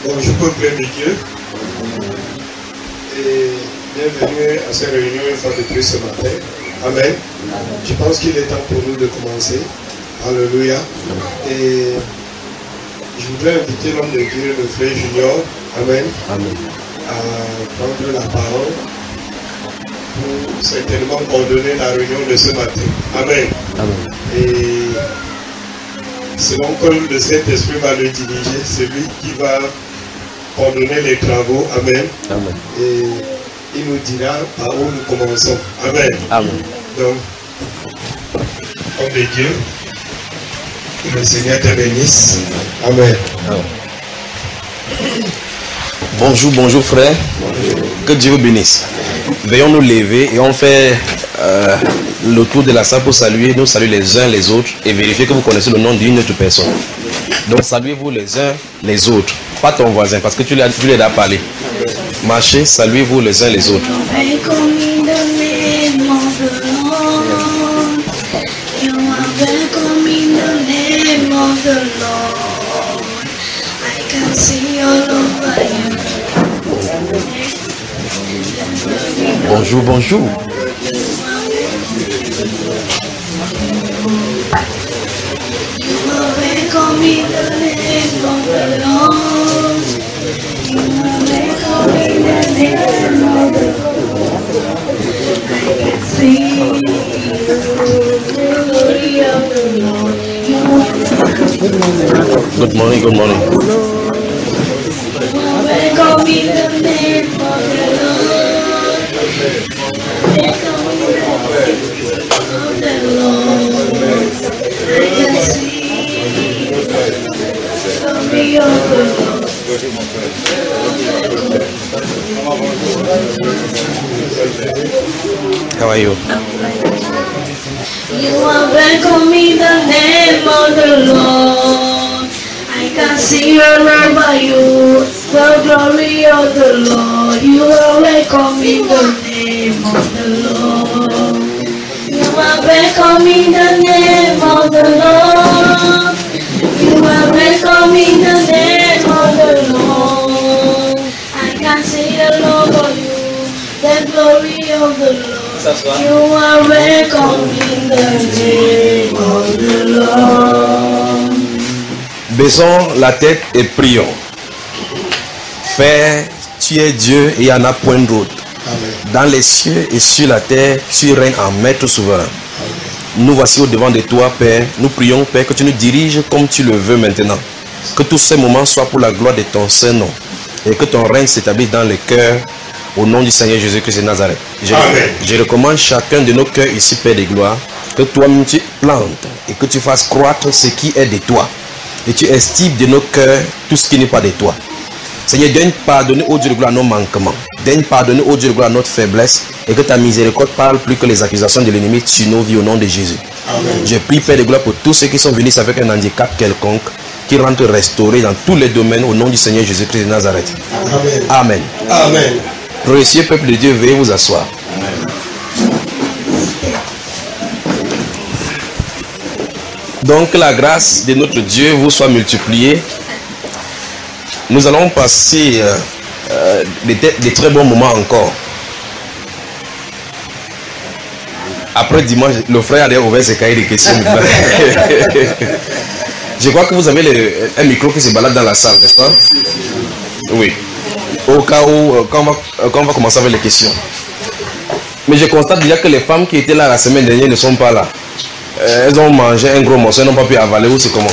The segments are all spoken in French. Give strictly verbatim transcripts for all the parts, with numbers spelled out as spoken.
Bonjour peuple de Dieu et bienvenue à cette réunion une fois de plus ce matin. Amen. Je pense qu'il est temps pour nous de commencer. Alléluia. Et je voudrais inviter l'homme de Dieu, le frère Junior, Amen, Amen, à prendre la parole pour certainement coordonner la réunion de ce matin. Amen. Amen. Et selon comme le Saint-Esprit va le diriger, c'est lui qui va coordonner les travaux. Amen. Amen. Et il nous dira par où nous commençons. Amen. Amen. Donc, homme de Dieu, que le Seigneur te bénisse. Amen. Amen. Bonjour, bonjour frère. Bonjour. Que Dieu vous bénisse. Veuillons nous lever et on fait euh, le tour de la salle pour saluer, nous saluer les uns les autres et vérifier que vous connaissez le nom d'une autre personne. Donc saluez-vous les uns les autres, pas ton voisin parce que tu l'as tu l'as parlé. Marchez, saluez-vous les uns les autres. Bonjour, bonjour. Good morning, good morning. How are you? You are welcome in the name of the Lord. I can see your name by you, the glory of the Lord. You are welcome in the name of the Lord. You are welcome in the name of the Lord. You are welcome in the name of the Lord. I can see the Lord by you, the glory of the Lord. You are welcome in the name of the Lord. Baissons la tête et prions. Père, tu es Dieu et il n'y en a point d'autre. Dans les cieux et sur la terre, tu règnes en maître souverain. Amen. Nous voici au devant de toi, Père. Nous prions, Père, que tu nous diriges comme tu le veux maintenant. Que tous ces moments soient pour la gloire de ton Saint-Nom. Et que ton règne s'établisse dans les cœurs. Au nom du Seigneur Jésus-Christ de Nazareth. Je, je recommande chacun de nos cœurs ici, Père de gloire, que toi-même tu plantes et que tu fasses croître ce qui est de toi. Et tu estimes de nos cœurs tout ce qui n'est pas de toi. Seigneur, donne pardonner au Dieu de gloire nos manquements. Donne pardonner au Dieu de gloire notre faiblesse. Et que ta miséricorde parle plus que les accusations de l'ennemi sur nos vies au nom de Jésus. Amen. Je prie, Père de gloire, pour tous ceux qui sont venus avec un handicap quelconque, qui rentrent restaurés dans tous les domaines au nom du Seigneur Jésus-Christ de Nazareth. Amen. Amen. Amen. Précieux peuple de Dieu, veuillez vous asseoir. Amen. Donc que la grâce de notre Dieu vous soit multipliée. Nous allons passer euh, euh, des, des très bons moments encore. Après dimanche, le frère a ouvert ses cahiers de questions. Je crois que vous avez le, un micro qui se balade dans la salle, n'est-ce pas? Oui. Au cas où, quand on, va, quand on va commencer avec les questions. Mais je constate déjà que les femmes qui étaient là la semaine dernière ne sont pas là. Euh, elles ont mangé un gros morceau, elles n'ont pas pu avaler ou c'est comment.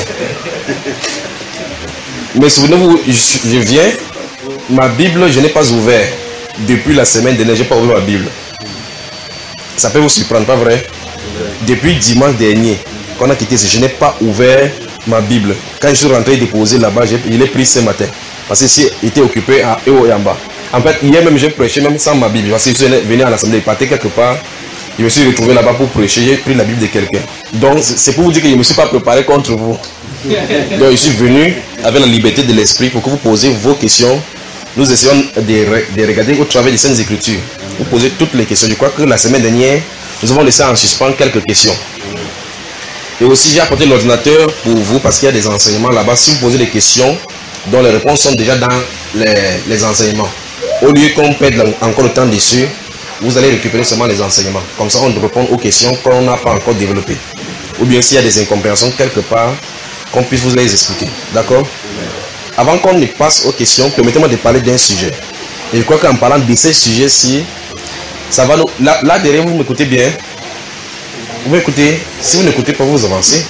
Mais souvenez-vous, je, je viens, ma Bible, je n'ai pas ouvert. Depuis la semaine dernière, je n'ai pas ouvert ma Bible. Ça peut vous surprendre, pas vrai? Depuis dimanche dernier, quand on a quitté, je n'ai pas ouvert ma Bible. Quand je suis rentré déposer là-bas, je l'ai pris ce matin. Parce que si était occupé à haut et en bas. En fait, hier même, j'ai prêché même sans ma Bible. Parce que je suis venu à l'assemblée, partais quelque part. Je me suis retrouvé là-bas pour prêcher. J'ai pris la Bible de quelqu'un. Donc, c'est pour vous dire que je ne me suis pas préparé contre vous. Donc, je suis venu avec la liberté de l'esprit pour que vous posiez vos questions. Nous essayons de, de regarder au travers des Saintes Écritures. Vous posez toutes les questions. Je crois que la semaine dernière, nous avons laissé en suspens quelques questions. Et aussi, j'ai apporté l'ordinateur pour vous parce qu'il y a des enseignements là-bas. Si vous posez des questions, dont les réponses sont déjà dans les, les enseignements. Au lieu qu'on perde encore le temps dessus, vous allez récupérer seulement les enseignements. Comme ça, on répond aux questions qu'on n'a pas encore développées. Ou bien s'il y a des incompréhensions quelque part, qu'on puisse vous les expliquer. D'accord? Avant qu'on ne passe aux questions, permettez-moi de parler d'un sujet. Et je crois qu'en parlant de ces sujets-ci, ça va nous... Là, là derrière, vous m'écoutez bien. Vous m'écoutez. Si vous n'écoutez pas, vous avancez.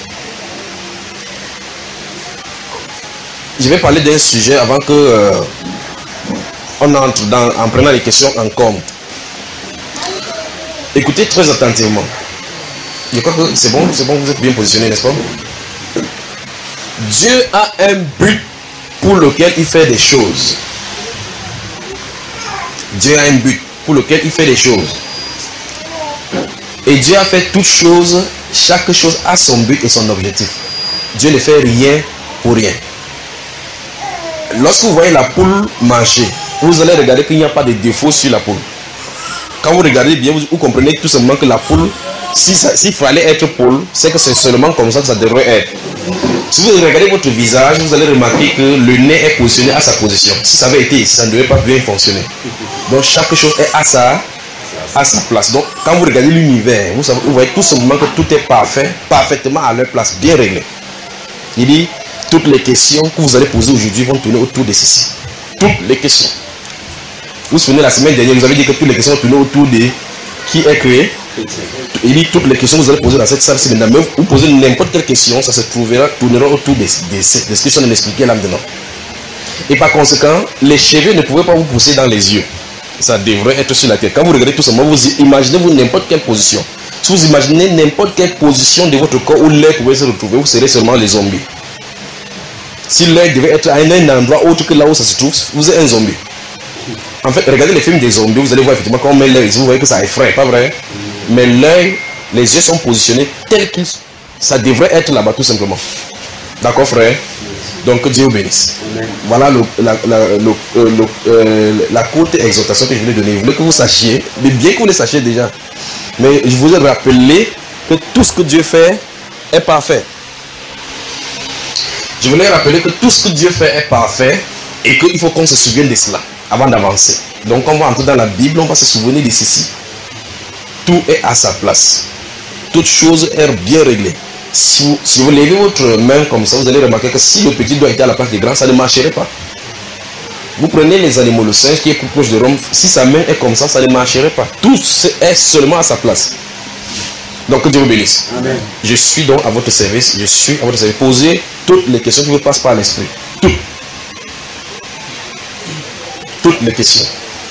Je vais parler d'un sujet avant que euh, on entre dans, en prenant les questions en compte. Écoutez très attentivement. Je crois que c'est bon, c'est bon, vous êtes bien positionné, n'est-ce pas? Dieu a un but pour lequel il fait des choses. Dieu a un but pour lequel il fait des choses. Et Dieu a fait toutes choses, chaque chose a son but et son objectif. Dieu ne fait rien pour rien. Lorsque vous voyez la poule manger, vous allez regarder qu'il n'y a pas de défaut sur la poule. Quand vous regardez bien, vous, vous comprenez tout simplement que la poule, s'il si si fallait être poule, c'est que c'est seulement comme ça que ça devrait être. Si vous regardez votre visage, vous allez remarquer que le nez est positionné à sa position. Si ça avait été ici, ça ne devait pas bien fonctionner. Donc chaque chose est à sa, à sa place. Donc quand vous regardez l'univers, vous, vous voyez tout simplement que tout est parfait, parfaitement à leur place, bien réglé. Il dit, toutes les questions que vous allez poser aujourd'hui vont tourner autour de ceci. Toutes les questions. Vous vous souvenez, la semaine dernière, vous avez dit que toutes les questions tournaient autour de qui est créé. Il dit toutes les questions que vous allez poser dans cette salle, c'est maintenant. Mais vous posez n'importe quelle question, ça se trouvera, tournera autour de, de, de, de ce que je viens d'expliquer là maintenant. Et par conséquent, les cheveux ne pouvaient pas vous pousser dans les yeux. Ça devrait être sur la tête. Quand vous regardez tout simplement, vous imaginez-vous n'importe quelle position. Si vous imaginez n'importe quelle position de votre corps où l'air pouvait se retrouver, vous serez seulement les zombies. Si l'air devait être à un endroit autre que là où ça se trouve, vous êtes un zombie. En fait, regardez les films des zombies, vous allez voir effectivement quand on met l'œil ici, vous voyez que ça effraie, pas vrai? Mais l'œil, les yeux sont positionnés tels qu'ils ça devrait être là-bas tout simplement. D'accord, frère? Donc Dieu vous bénisse. Amen. Voilà le, la, la, le, euh, le, euh, la courte exhortation que je voulais donner. Je voulais que vous sachiez, mais bien que vous le sachiez déjà, mais je vous ai rappelé que tout ce que Dieu fait est parfait. Je voulais rappeler que tout ce que Dieu fait est parfait et qu'il faut qu'on se souvienne de cela avant d'avancer. Donc on va entrer dans la Bible, on va se souvenir de ceci. Tout est à sa place. Toute chose est bien réglée. Si vous, si vous levez votre main comme ça, vous allez remarquer que si le petit doigt était à la place du grand, ça ne marcherait pas. Vous prenez les animaux, le singe qui est plus proche de l'homme, si sa main est comme ça, ça ne marcherait pas. Tout est seulement à sa place. Donc que Dieu vous bénisse. Amen. Je suis donc à votre service. Je suis à votre service. Posez toutes les questions qui vous passent par l'esprit. Toutes. Toutes les questions.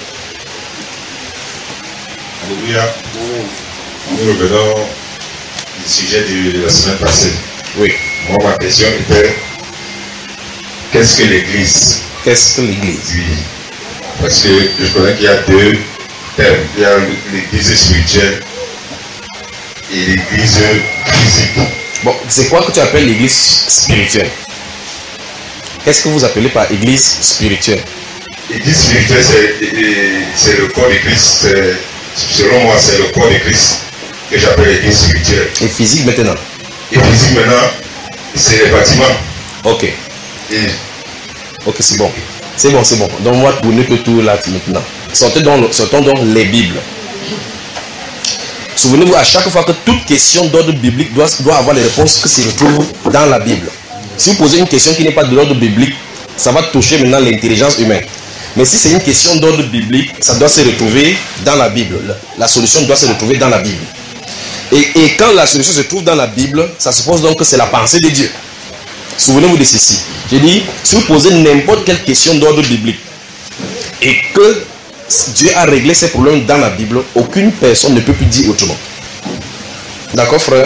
Alléluia. Nous revenons du sujet de la semaine passée. Oui. Moi, ma question était qu'est-ce que l'Église? Qu'est-ce que l'Église? Oui. Parce que je connais qu'il y a deux termes. Il y a l'Église spirituelle et l'Église physique. Bon, c'est quoi que tu appelles l'Église spirituelle? Qu'est-ce que vous appelez par Église spirituelle? L'Église spirituelle, c'est le corps de Christ. Selon moi, c'est le corps de Christ que j'appelle l'Église spirituelle. Et physique maintenant? Et physique maintenant, c'est les bâtiments. Ok. Et... Ok, c'est bon. C'est bon, c'est bon. Donc, moi, tourner que tout là maintenant. Sortez donc, sortons donc les Bibles. Souvenez-vous, à chaque fois que toute question d'ordre biblique doit, doit avoir les réponses qui se retrouvent dans la Bible. Si vous posez une question qui n'est pas de l'ordre biblique, ça va toucher maintenant l'intelligence humaine. Mais si c'est une question d'ordre biblique, ça doit se retrouver dans la Bible. La solution doit se retrouver dans la Bible. Et, et quand la solution se trouve dans la Bible, ça suppose donc que c'est la pensée de Dieu. Souvenez-vous de ceci. J'ai dit, si vous posez n'importe quelle question d'ordre biblique et que Dieu a réglé ces problèmes dans la Bible, aucune personne ne peut plus dire autrement. D'accord, frère?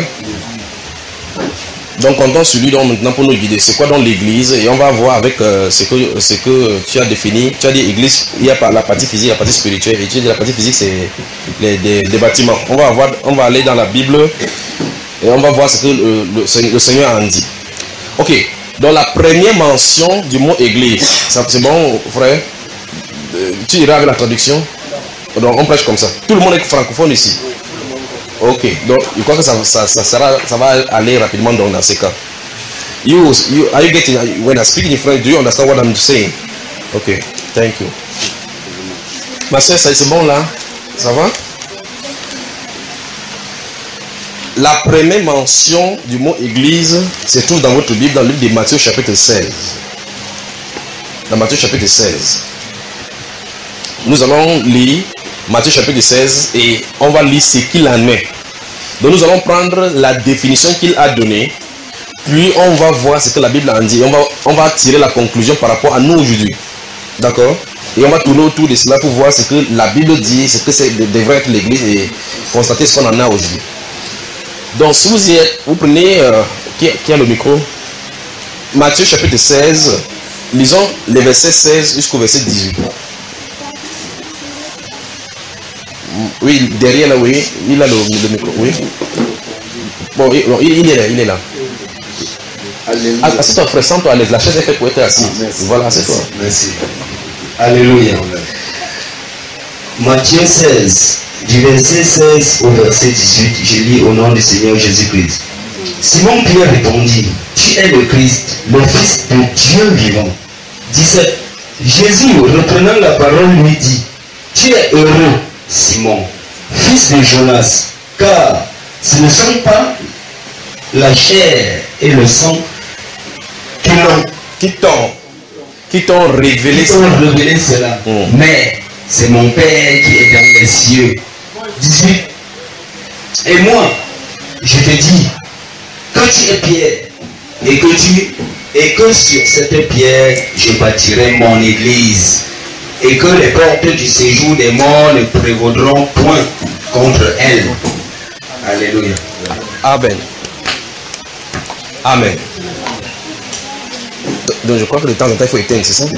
Donc, comptons sur lui donc, maintenant pour nous guider. C'est quoi donc l'église? Et on va voir avec euh, ce, que, ce que tu as défini. Tu as dit église, il y a la partie physique, la partie spirituelle. Et tu as dit la partie physique, c'est les des, des bâtiments. On va, avoir, on va aller dans la Bible et on va voir ce que le, le, le Seigneur en dit. Ok. Donc, la première mention du mot église, c'est bon, frère? Tu iras avec la traduction? Donc, on prêche comme ça. Tout le monde est francophone ici. Ok, donc je crois que ça, ça, ça, sera, ça va aller rapidement donc, dans ces cas. You, you, are you getting, when I speak in French, do you understand what I'm saying? Okay, thank you. Ma soeur, c'est bon là? Ça va? La première mention du mot église se trouve dans votre Bible, dans le livre de Matthieu chapitre seize. Dans Matthieu chapitre seize. Nous allons lire Matthieu chapitre seize et on va lire ce qu'il en est. Donc nous allons prendre la définition qu'il a donnée, puis on va voir ce que la Bible en dit. On va, on va tirer la conclusion par rapport à nous aujourd'hui. D'accord? Et on va tourner autour de cela pour voir ce que la Bible dit, ce que c'est, devrait être l'église et constater ce qu'on en a aujourd'hui. Donc si vous y êtes, vous prenez, euh, qui, qui a le micro? Matthieu chapitre seize, lisons les versets seize jusqu'au verset dix-huit. Oui, derrière là, oui, il a le, le micro, oui. Bon, il, il est là, il est là. Assieds-toi frère, sens-toi à l'aise, la chaise est faite pour être assis. Voilà, assieds-toi. Merci. Alléluia. Matthieu seize, du verset seize au verset dix-huit, je lis au nom du Seigneur Jésus-Christ. Simon Pierre répondit, tu es le Christ, le Fils de Dieu vivant. dix-sept. Jésus, reprenant la parole, lui dit, tu es heureux, Simon, fils de Jonas, car ce ne sont pas la chair et le sang qui l'ont Qui t'ont qui t'ont révélé, qui t'ont révélé cela, Mm. mais c'est mon Père qui est dans les cieux. dix-huit. Et moi, je te dis que tu es Pierre, et que tu et que sur cette pierre je bâtirai mon église, et que les portes du séjour des morts ne prévaudront point contre elle. Alléluia. Amen. Amen. Donc je crois que de temps en temps il faut éteindre, c'est ça?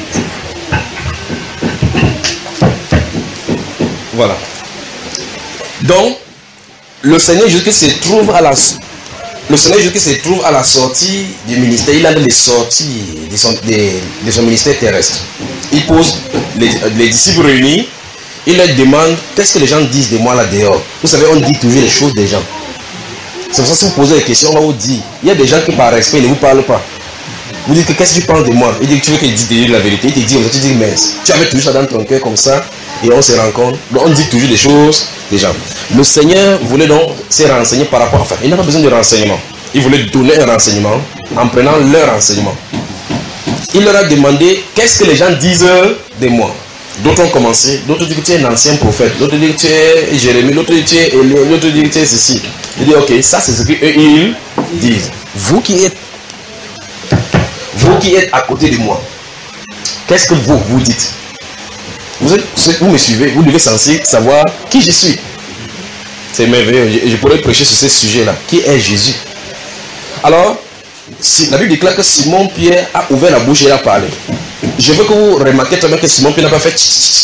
Voilà. Donc, le Seigneur Jésus-Christ se trouve à la le Seigneur Jésus-Christ se trouve à la sortie du ministère. Il a des sorties de son, de, de son ministère terrestre. Il pose les, les disciples réunis. Il leur demande qu'est-ce que les gens disent de moi là dehors. Vous savez, on dit toujours les choses des gens. C'est pour ça que si vous posez des questions, on va vous dire. Il y a des gens qui par respect ne vous parlent pas. Vous dites que qu'est-ce que tu penses de moi? Il dit que tu veux qu'il dise la vérité. Il te dit, tu dis mais tu avais toujours ça dans ton cœur comme ça et on se rencontre. Donc on dit toujours des choses des gens. Le Seigneur voulait donc se renseigner par rapport à ça. Il n'a pas besoin de renseignement. Il voulait donner un renseignement en prenant leur renseignement. Il leur a demandé qu'est-ce que les gens disent de moi. D'autres ont commencé, d'autres disent que tu es un ancien prophète, d'autres disent que tu es Jérémie, d'autres disent que tu es Élie, d'autres disent que tu es ceci. Il dit ok, ça c'est ce qu'ils disent. Vous qui êtes Vous qui êtes à côté de moi, qu'est-ce que vous vous dites? Vous, êtes, vous me suivez, vous devez censé savoir qui je suis. C'est merveilleux, je, je pourrais prêcher sur ce sujet-là. Qui est Jésus? Alors, si, la Bible déclare que Simon Pierre a ouvert la bouche et a parlé. Je veux que vous remarquiez très bien que Simon Pierre n'a pas fait.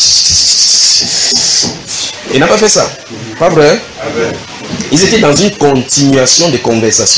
Il n'a pas fait ça. Pas vrai? Ils étaient dans une continuation de conversation.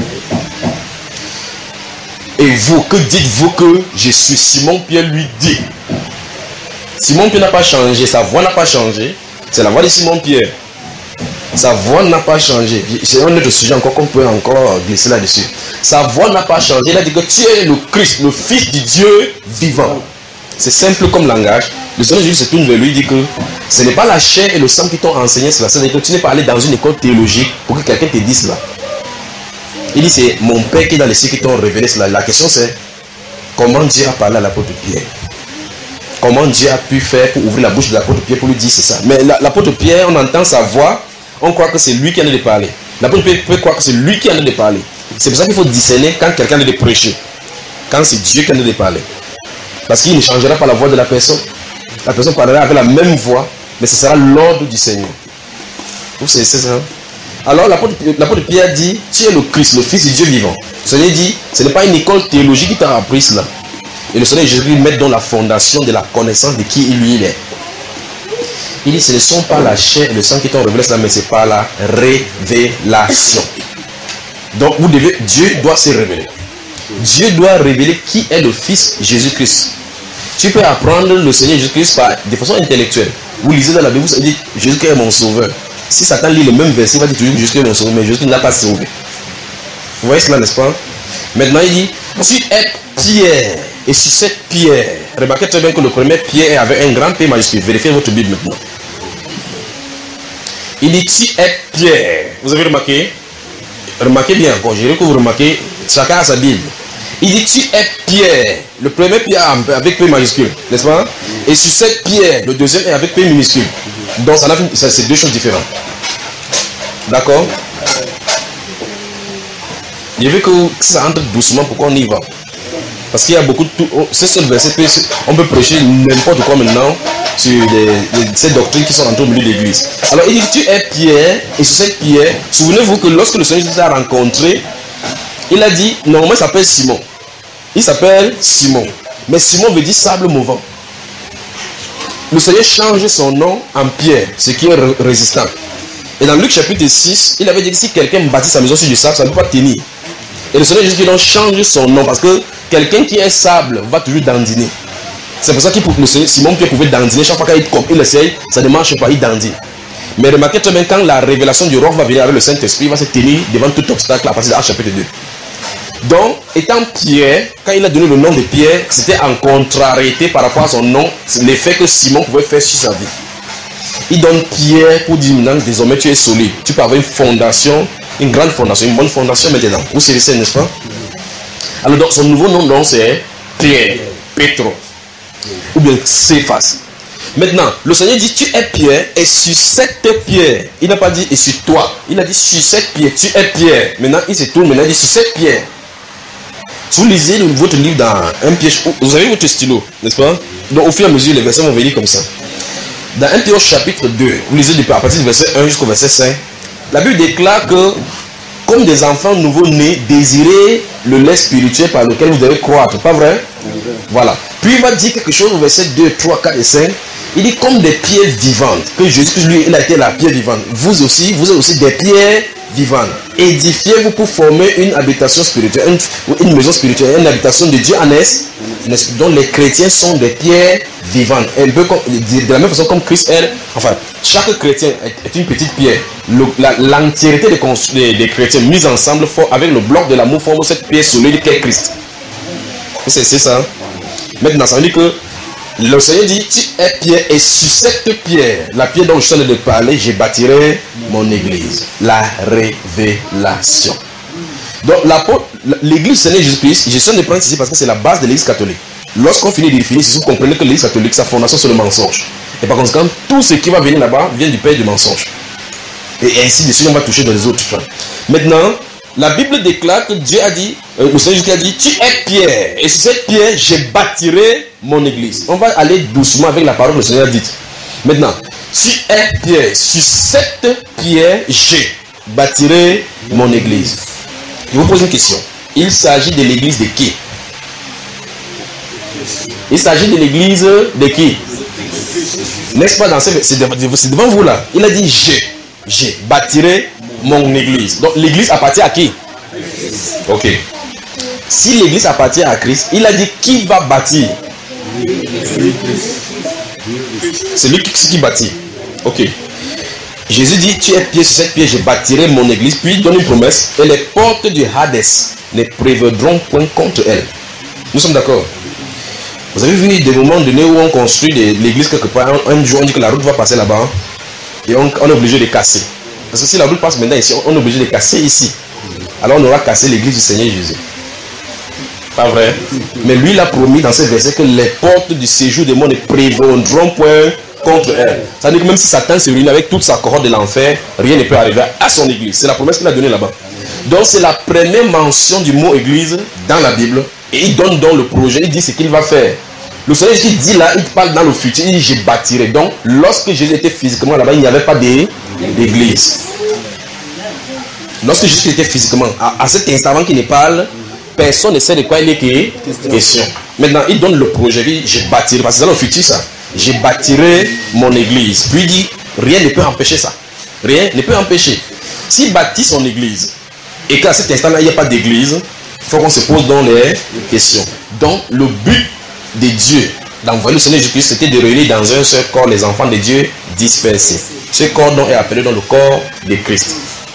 Et vous, que dites-vous que je suis? Simon Pierre lui dit. Simon Pierre n'a pas changé, sa voix n'a pas changé. C'est la voix de Simon Pierre. Sa voix n'a pas changé. C'est un autre sujet encore qu'on peut encore glisser là-dessus. Sa voix n'a pas changé. Il a dit que tu es le Christ, le Fils du Dieu vivant. C'est simple comme langage. Le Seigneur Jésus se tourne vers lui et dit que ce n'est pas la chair et le sang qui t'ont enseigné cela. C'est-à-dire que tu n'es pas allé dans une école théologique pour que quelqu'un te dise cela. Il dit c'est mon Père qui est dans les cieux qui t'ont révélé cela. La question c'est comment Dieu a parlé à l'apôtre Pierre? Comment Dieu a pu faire pour ouvrir la bouche de l'apôtre Pierre pour lui dire c'est ça? Mais l'apôtre Pierre, on entend sa voix, on croit que c'est lui qui en a de parler. L'apôtre Pierre peut croire que c'est lui qui en a de parler. C'est pour ça qu'il faut discerner quand quelqu'un a de prêcher. Quand c'est Dieu qui en a de parler. Parce qu'il ne changera pas la voix de la personne. La personne parlera avec la même voix, mais ce sera l'ordre du Seigneur. Vous savez, c'est ça? Alors l'apôtre Pierre dit, tu es le Christ, le Fils du Dieu vivant. Le Seigneur dit, ce n'est pas une école théologique qui t'a appris cela. Et le Seigneur Jésus met dans la fondation de la connaissance de qui lui il est. Il dit, ce ne sont pas la chair et le sang qui t'ont révélé cela, mais c'est pas la révélation. Donc vous devez, Dieu doit se révéler. Dieu doit révéler qui est le Fils Jésus-Christ. Tu peux apprendre le Seigneur Jésus-Christ par, de façon intellectuelle. Vous lisez dans la Bible, vous dites, Jésus-Christ est mon sauveur. Si Satan lit le même verset, il va dire toujours Jésus est mon sauveur, mais Jésus ne l'a pas sauvé. Vous voyez cela, n'est-ce pas? Maintenant, il dit, tu es pierre. Et sur cette pierre, remarquez très bien que le premier pierre est avec un grand P majuscule. Vérifiez votre Bible maintenant. Il dit, tu es pierre. Vous avez remarqué? Remarquez bien encore, je veux que vous remarquez, chacun a sa Bible. Il dit, tu es pierre. Le premier pierre avec P majuscule, n'est-ce pas? Et sur cette pierre, le deuxième est avec P minuscule. Donc, ça, ça c'est deux choses différentes. D'accord? Je veux que ça entre doucement, pourquoi on y va? Parce qu'il y a beaucoup de... C'est ce verset, on peut prêcher n'importe quoi maintenant sur les, les, ces doctrines qui sont entrées au milieu de l'église. Alors il dit, tu es pierre, et sur cette pierre, souvenez-vous que lorsque le Seigneur Jésus a rencontré, il a dit, normalement il s'appelle Simon. Il s'appelle Simon. Mais Simon veut dire sable mouvant. Le Seigneur change son nom en pierre, ce qui est résistant. Et dans Luc chapitre six, il avait dit que si quelqu'un bâtit sa maison sur du sable, ça ne peut pas tenir. Et le Seigneur Jésus qui donc change son nom parce que quelqu'un qui est sable va toujours dandiner. C'est pour ça que Simon Pierre pouvait dandiner chaque fois qu'il il essaye, ça ne marche pas, il dandine. Mais remarquez très bien quand la révélation du roi va venir avec le Saint-Esprit, il va se tenir devant tout obstacle à partir de Actes chapitre deux. Donc, étant Pierre, quand il a donné le nom de Pierre, c'était en contrariété par rapport à son nom, l'effet que Simon pouvait faire sur sa vie. Il donne Pierre pour dire maintenant, désormais tu es solide. Tu peux avoir une fondation, une grande fondation, une bonne fondation maintenant. Vous savez ça, n'est-ce pas? Alors donc son nouveau nom, donc c'est Pierre, Pétro, ou bien Céphas. Maintenant, le Seigneur dit tu es Pierre et sur cette pierre, il n'a pas dit et sur toi, il a dit sur cette pierre, tu es Pierre. Maintenant il se tourne, maintenant il dit sur cette pierre. Si vous lisez votre livre dans un piège, vous avez votre stylo, n'est-ce pas? Donc au fur et à mesure les versets vont venir comme ça. Dans un Théo chapitre deux, vous lisez depuis à partir du verset un jusqu'au verset cinq, la Bible déclare que comme des enfants nouveau-nés, désirez le lait spirituel par lequel vous devez croître. Pas vrai? Voilà. Puis il va dire quelque chose au verset deux, trois, quatre et cinq. Il dit comme des pierres vivantes. Que Jésus, lui, il a été la pierre vivante. Vous aussi, vous êtes aussi des pierres vivantes. Édifiez-vous pour former une habitation spirituelle, une, une maison spirituelle, une habitation de Dieu en est, dont les chrétiens sont des pierres vivantes. Un peu comme, de la même façon comme Christ est, enfin, chaque chrétien est une petite pierre. L'entièreté des, des, des chrétiens mis ensemble avec le bloc de l'amour forme cette pierre solide qu'est Christ. C'est ça. Maintenant, ça veut dire que le Seigneur dit, tu es pierre et sur cette pierre, la pierre dont je suis en train de parler, je bâtirai mon église. La révélation. Donc l'église Seigneur Jésus-Christ, je suis en train de prendre ici parce que c'est la base de l'église catholique. Lorsqu'on finit de définir, si vous comprenez que l'église catholique, sa fondation c'est le mensonge. Et par conséquent, tout ce qui va venir là-bas vient du père du mensonge. Et ainsi de suite, on va toucher dans les autres points. Maintenant, la Bible déclare que Dieu a dit, euh, le Seigneur Jésus a dit, tu es pierre, et sur cette pierre, je bâtirai mon église. On va aller doucement avec la parole que le Seigneur a dite. Maintenant, tu es pierre, sur cette pierre, je bâtirai mon église. Je vous pose une question. Il s'agit de l'église de qui? Il s'agit de l'église de qui? N'est-ce pas dans ce... C'est devant, devant vous là. Il a dit, je, je bâtirai mon église. Donc l'église appartient à qui? Ok. Si l'église appartient à Christ, il a dit qui va bâtir? C'est lui qui, qui bâtit. Ok. Jésus dit tu es pied sur cette pierre, je bâtirai mon église. Puis il donne une promesse et les portes du Hadès ne prévaudront point contre elle. Nous sommes d'accord? Vous avez vu des moments donnés où on construit l'église quelque part. Un, un jour on dit que la route va passer là-bas et on, on est obligé de casser. Parce que si la route passe maintenant ici, on est obligé de casser ici. Alors on aura cassé l'église du Seigneur Jésus. Pas vrai? Mais lui, il a promis dans ce verset que les portes du séjour des morts ne prévaudront point contre elle. Ça veut dire que même si Satan se réunit avec toute sa cohorte de l'enfer, rien ne peut arriver à son église. C'est la promesse qu'il a donnée là-bas. Donc c'est la première mention du mot église dans la Bible. Et il donne donc le projet, il dit ce qu'il va faire. Le Seigneur qui dit là, il parle dans le futur, il dit je bâtirai. Donc lorsque Jésus était physiquement là-bas, il n'y avait pas d'église. Lorsque Jésus était physiquement, à, à cet instant avant qu'il ne parle, personne ne sait de quoi il est question. Maintenant, il donne le projet, il dit je bâtirai, parce que c'est dans le futur ça. Je bâtirai mon église. Puis il dit, rien ne peut empêcher ça. Rien ne peut empêcher. S'il bâtit son église, et qu'à cet instant-là, il n'y a pas d'église, il faut qu'on se pose dans les questions. Donc, le but de Dieu d'envoyer le Seigneur Jésus-Christ, c'était de réunir dans un seul corps les enfants de Dieu dispersés. Ce corps donc est appelé dans le corps de Christ.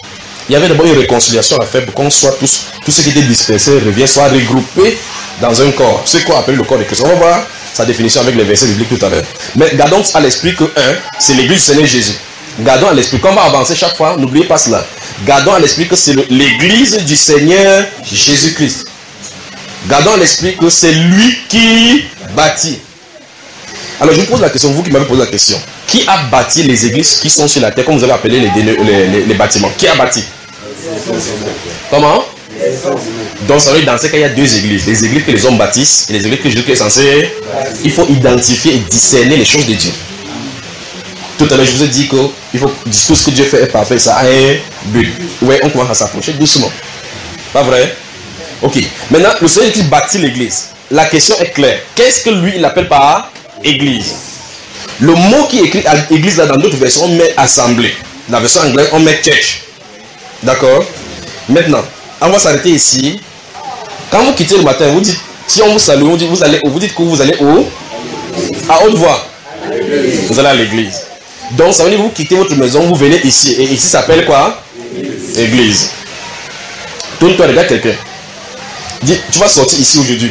Il y avait d'abord une réconciliation à faire pour qu'on soit tous, tous ceux qui étaient dispersés reviennent, soient regroupés dans un corps. Ce qu'on appelle le corps de Christ. On va voir sa définition avec les versets bibliques tout à l'heure. Mais gardons à l'esprit que un, c'est l'église du Seigneur Jésus. Gardons à l'esprit, quand on va avancer chaque fois, n'oubliez pas cela. Gardons à l'esprit que c'est l'église du Seigneur Jésus-Christ. Gardons à l'esprit que c'est lui qui bâtit. Alors je vous pose la question, vous qui m'avez posé la question. Qui a bâti les églises qui sont sur la terre, comme vous avez appelé les, les, les, les bâtiments? Qui a bâti? Comment? Donc ça veut dire dans ce cas, il y a deux églises. Les églises que les hommes bâtissent et les églises que Jésus est censé. Il faut identifier et discerner les choses de Dieu. Tout à l'heure, je vous ai dit que il faut, tout ce que Dieu fait est parfait, ça a un but. Ouais, on commence à s'approcher doucement. Pas vrai? Ok. Maintenant, le Seigneur qui bâtit l'église. La question est claire. Qu'est-ce que lui, il appelle par église? Le mot qui est écrit à église, là, dans d'autres versions, on met assemblée. Dans la version anglaise, on met church. D'accord? Maintenant, on va s'arrêter ici. Quand vous quittez le matin, vous dites, si on vous salue, vous dites, vous allez, vous dites que vous allez où? À haute voix. Vous allez à l'église. Donc, ça veut dire que vous quittez votre maison, vous venez ici. Et ici, ça s'appelle quoi? Église. Tourne-toi, regarde quelqu'un. Dis, tu vas sortir ici aujourd'hui.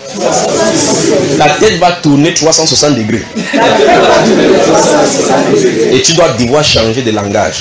La tête va tourner trois cent soixante degrés. Et tu dois devoir changer de langage.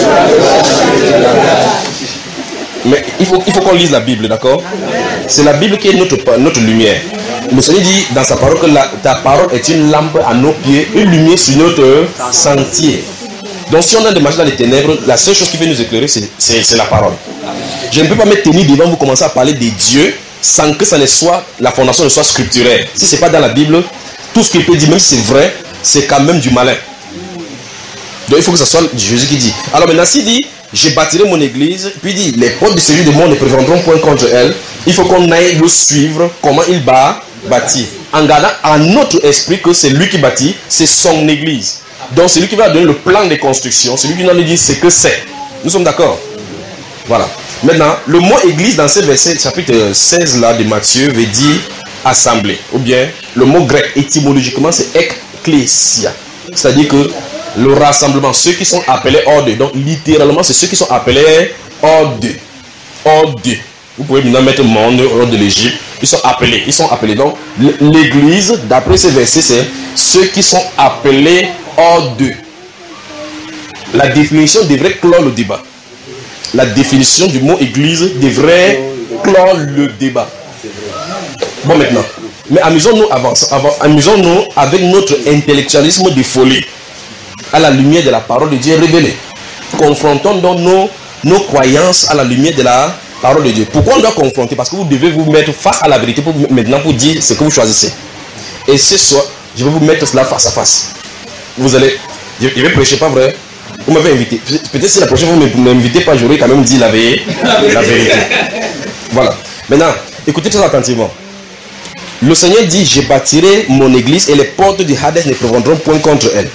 Mais il faut, il faut qu'on lise la Bible, d'accord? C'est la Bible qui est notre, notre lumière. Le Seigneur dit dans sa parole que la, ta parole est une lampe à nos pieds, une lumière sur notre sentier. Donc si on a des marches dans les ténèbres, la seule chose qui peut nous éclairer, c'est la parole. Je ne peux pas me tenir devant vous commencer à parler des dieux sans que ça ne soit, la fondation ne soit scripturaire. Si ce n'est pas dans la Bible, tout ce qu'il peut dire, même si c'est vrai, c'est quand même du malin. Donc il faut que ce soit Jésus qui dit. Alors maintenant, s'il dit, je bâtirai mon église, puis il dit, les portes de celui du monde ne prévaudront point contre elle, il faut qu'on aille le suivre, comment il bat, bâtit. En gardant à notre esprit que c'est lui qui bâtit, c'est son église. Donc c'est lui qui va donner le plan de construction, c'est lui qui va nous dire ce que c'est. Nous sommes d'accord? Voilà. Maintenant, le mot église dans ce verset, chapitre seize là de Matthieu, veut dire assemblée. Ou bien, le mot grec étymologiquement c'est ecclésia. C'est-à-dire que le rassemblement, ceux qui sont appelés hors d'eux. Donc littéralement, c'est ceux qui sont appelés hors d'eux. Hors d'eux. Vous pouvez maintenant mettre monde hors de l'Égypte. Ils sont appelés. Ils sont appelés. Donc l'église, d'après ce verset, c'est ceux qui sont appelés hors d'eux. La définition devrait clore le débat. La définition du mot église devrait clore le débat. Bon, maintenant. Mais amusons-nous amusons-nous avec notre intellectualisme de folie à la lumière de la parole de Dieu révélée. Confrontons donc nos, nos croyances à la lumière de la parole de Dieu. Pourquoi on doit confronter? Parce que vous devez vous mettre face à la vérité pour maintenant pour dire ce que vous choisissez. Et ce soir, je vais vous mettre cela face à face. Vous allez, je, je vais prêcher, pas vrai? Vous m'avez invité. Peut-être si la prochaine fois vous ne m'invitez pas, j'aurais quand même dit la, la vérité. Voilà. Maintenant, écoutez très attentivement. Le Seigneur dit, je bâtirai mon église et les portes du Hadès ne prévaudront point contre elle.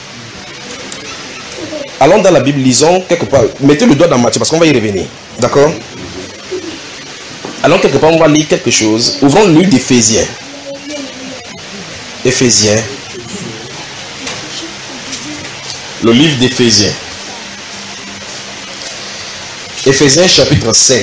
Allons dans la Bible, lisons quelque part. Mettez le doigt dans Matthieu parce qu'on va y revenir. D'accord? Allons quelque part, on va lire quelque chose. Ouvrons le livre d'Éphésiens. Éphésiens. Le livre d'Éphésiens. Éphésiens chapitre cinq.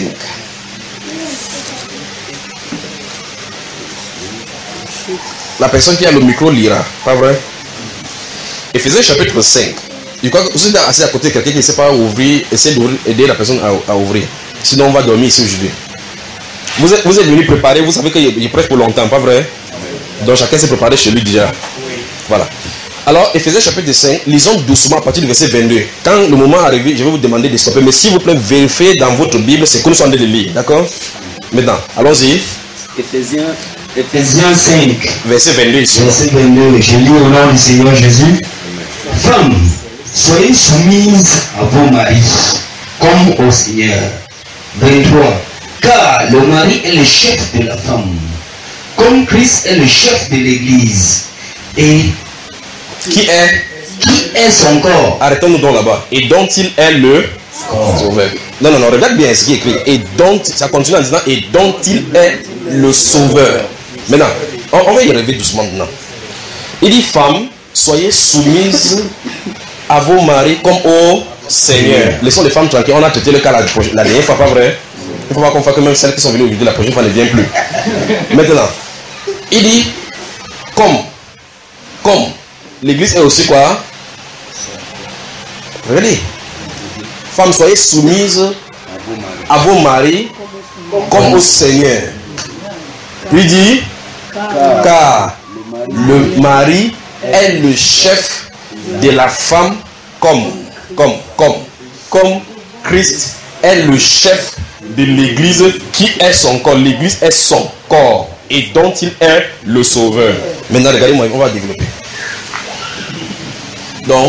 La personne qui a le micro lira, pas vrai? Éphésiens chapitre cinq. Je crois que vous êtes assis à côté de quelqu'un qui ne sait pas ouvrir, essayez d'aider la personne à, à ouvrir. Sinon on va dormir ici aujourd'hui. Vous êtes, vous êtes venu préparer, vous savez qu'il prêche pour longtemps, pas vrai? Donc chacun s'est préparé chez lui déjà. Voilà. Alors, Éphésiens chapitre cinq, lisons doucement à partir du verset vingt-deux. Quand le moment arrive, je vais vous demander de stopper. Mais s'il vous plaît, vérifiez dans votre Bible ce que nous sommes en train de lire. D'accord? Maintenant, allons-y. Éphésiens, Éphésiens cinq. Verset vingt-deux ici. Verset vingt-deux. Je lis au nom du Seigneur Jésus. Femmes, soyez soumises à vos maris, comme au Seigneur. vingt-trois. Car le mari est le chef de la femme, comme Christ est le chef de l'Église. Et qui est qui est son corps. Arrêtons-nous donc là-bas. Et dont il est le sauveur. Non, non, non, regarde bien ce qui est écrit. Et dont, ça continue en disant, et dont il est le sauveur. Maintenant, on, on va y arriver doucement maintenant. Il dit, femmes, soyez soumises à vos maris comme au Seigneur. Laissons les femmes tranquilles. On a traité le cas la, la dernière fois, pas vrai? Il ne faut pas qu'on fasse que même celles qui sont venues aujourd'hui, la prochaine fois ne viennent plus. Maintenant, il dit comme. Comme. L'église est aussi quoi? Regardez. Femmes, soyez soumises à vos maris comme au Seigneur. Il dit car le mari est le chef de la femme comme, comme, comme, comme Christ est le chef de l'église qui est son corps. L'église est son corps et dont il est le sauveur. Maintenant, regardez-moi, on va développer. Donc,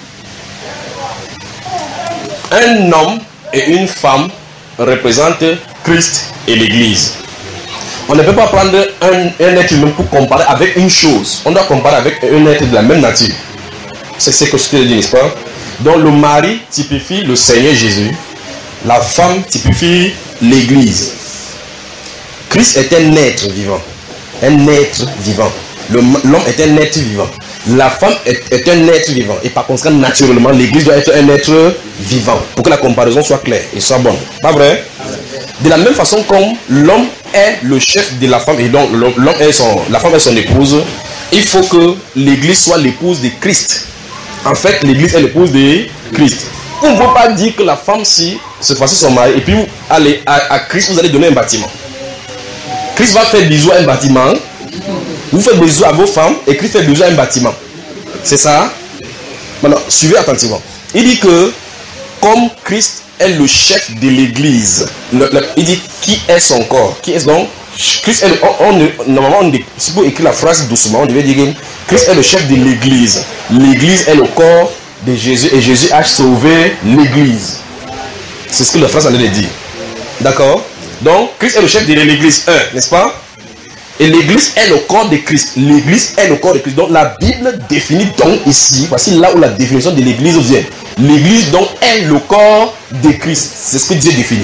un homme et une femme représentent Christ et l'église. On ne peut pas prendre un, un être humain pour comparer avec une chose. On doit comparer avec un être de la même nature. C'est ce que je te dis, n'est-ce pas? Donc le mari typifie le Seigneur Jésus. La femme typifie l'église. Christ est un être vivant. Un être vivant. L'homme est un être vivant. La femme est, est un être vivant. Et par conséquent, naturellement, l'église doit être un être vivant. Pour que la comparaison soit claire et soit bonne. Pas vrai? De la même façon comme l'homme est le chef de la femme et donc l'homme est son, la femme est son épouse, il faut que l'église soit l'épouse de Christ. En fait, l'église est l'épouse de Christ. On ne peut pas dire que la femme, si se fasse son mari, et puis vous allez à, à Christ, vous allez donner un bâtiment. Christ va faire bisous à un bâtiment. Vous faites bisous à vos femmes et Christ fait bisous à un bâtiment. C'est ça? Maintenant, suivez attentivement. Il dit que comme Christ est le chef de l'église, le, le, il dit qui est son corps. Qui est donc Christ est le, on, on, normalement, on, si vous écrire la phrase doucement, on devait dire que Christ est le chef de l'église. L'église est le corps de Jésus et Jésus a sauvé l'église. C'est ce que la phrase allait dire. D'accord? Donc, Christ est le chef de l'église, un, n'est-ce pas? Et l'église est le corps de Christ. L'église est le corps de Christ. Donc, la Bible définit donc ici, voici là où la définition de l'église vient. L'église donc est le corps de Christ. C'est ce que Dieu définit.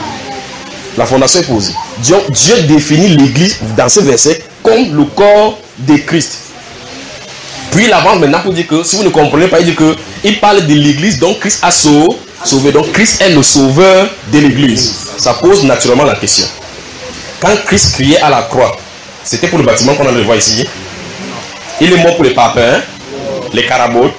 La fondation est posée. Dieu, Dieu définit l'église dans ce verset comme le corps de Christ. Puis il avance maintenant pour dire que, si vous ne comprenez pas, il dit que il parle de l'église dont Christ a sauvé. Donc Christ est le sauveur de l'église. Ça pose naturellement la question. Quand Christ criait à la croix, c'était pour le bâtiment qu'on a le voir ici. Il est mort pour les papins, les carabotes.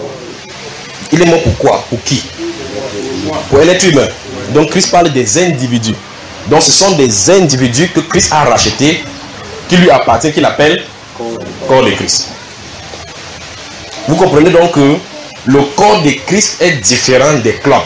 Il est mort pour quoi? Pour qui? Pour un être humain. Donc Christ parle des individus. Donc ce sont des individus que Christ a rachetés, qui lui appartiennent, qu'il appelle corps de Christ. Vous comprenez donc que le corps de Christ est différent des clubs.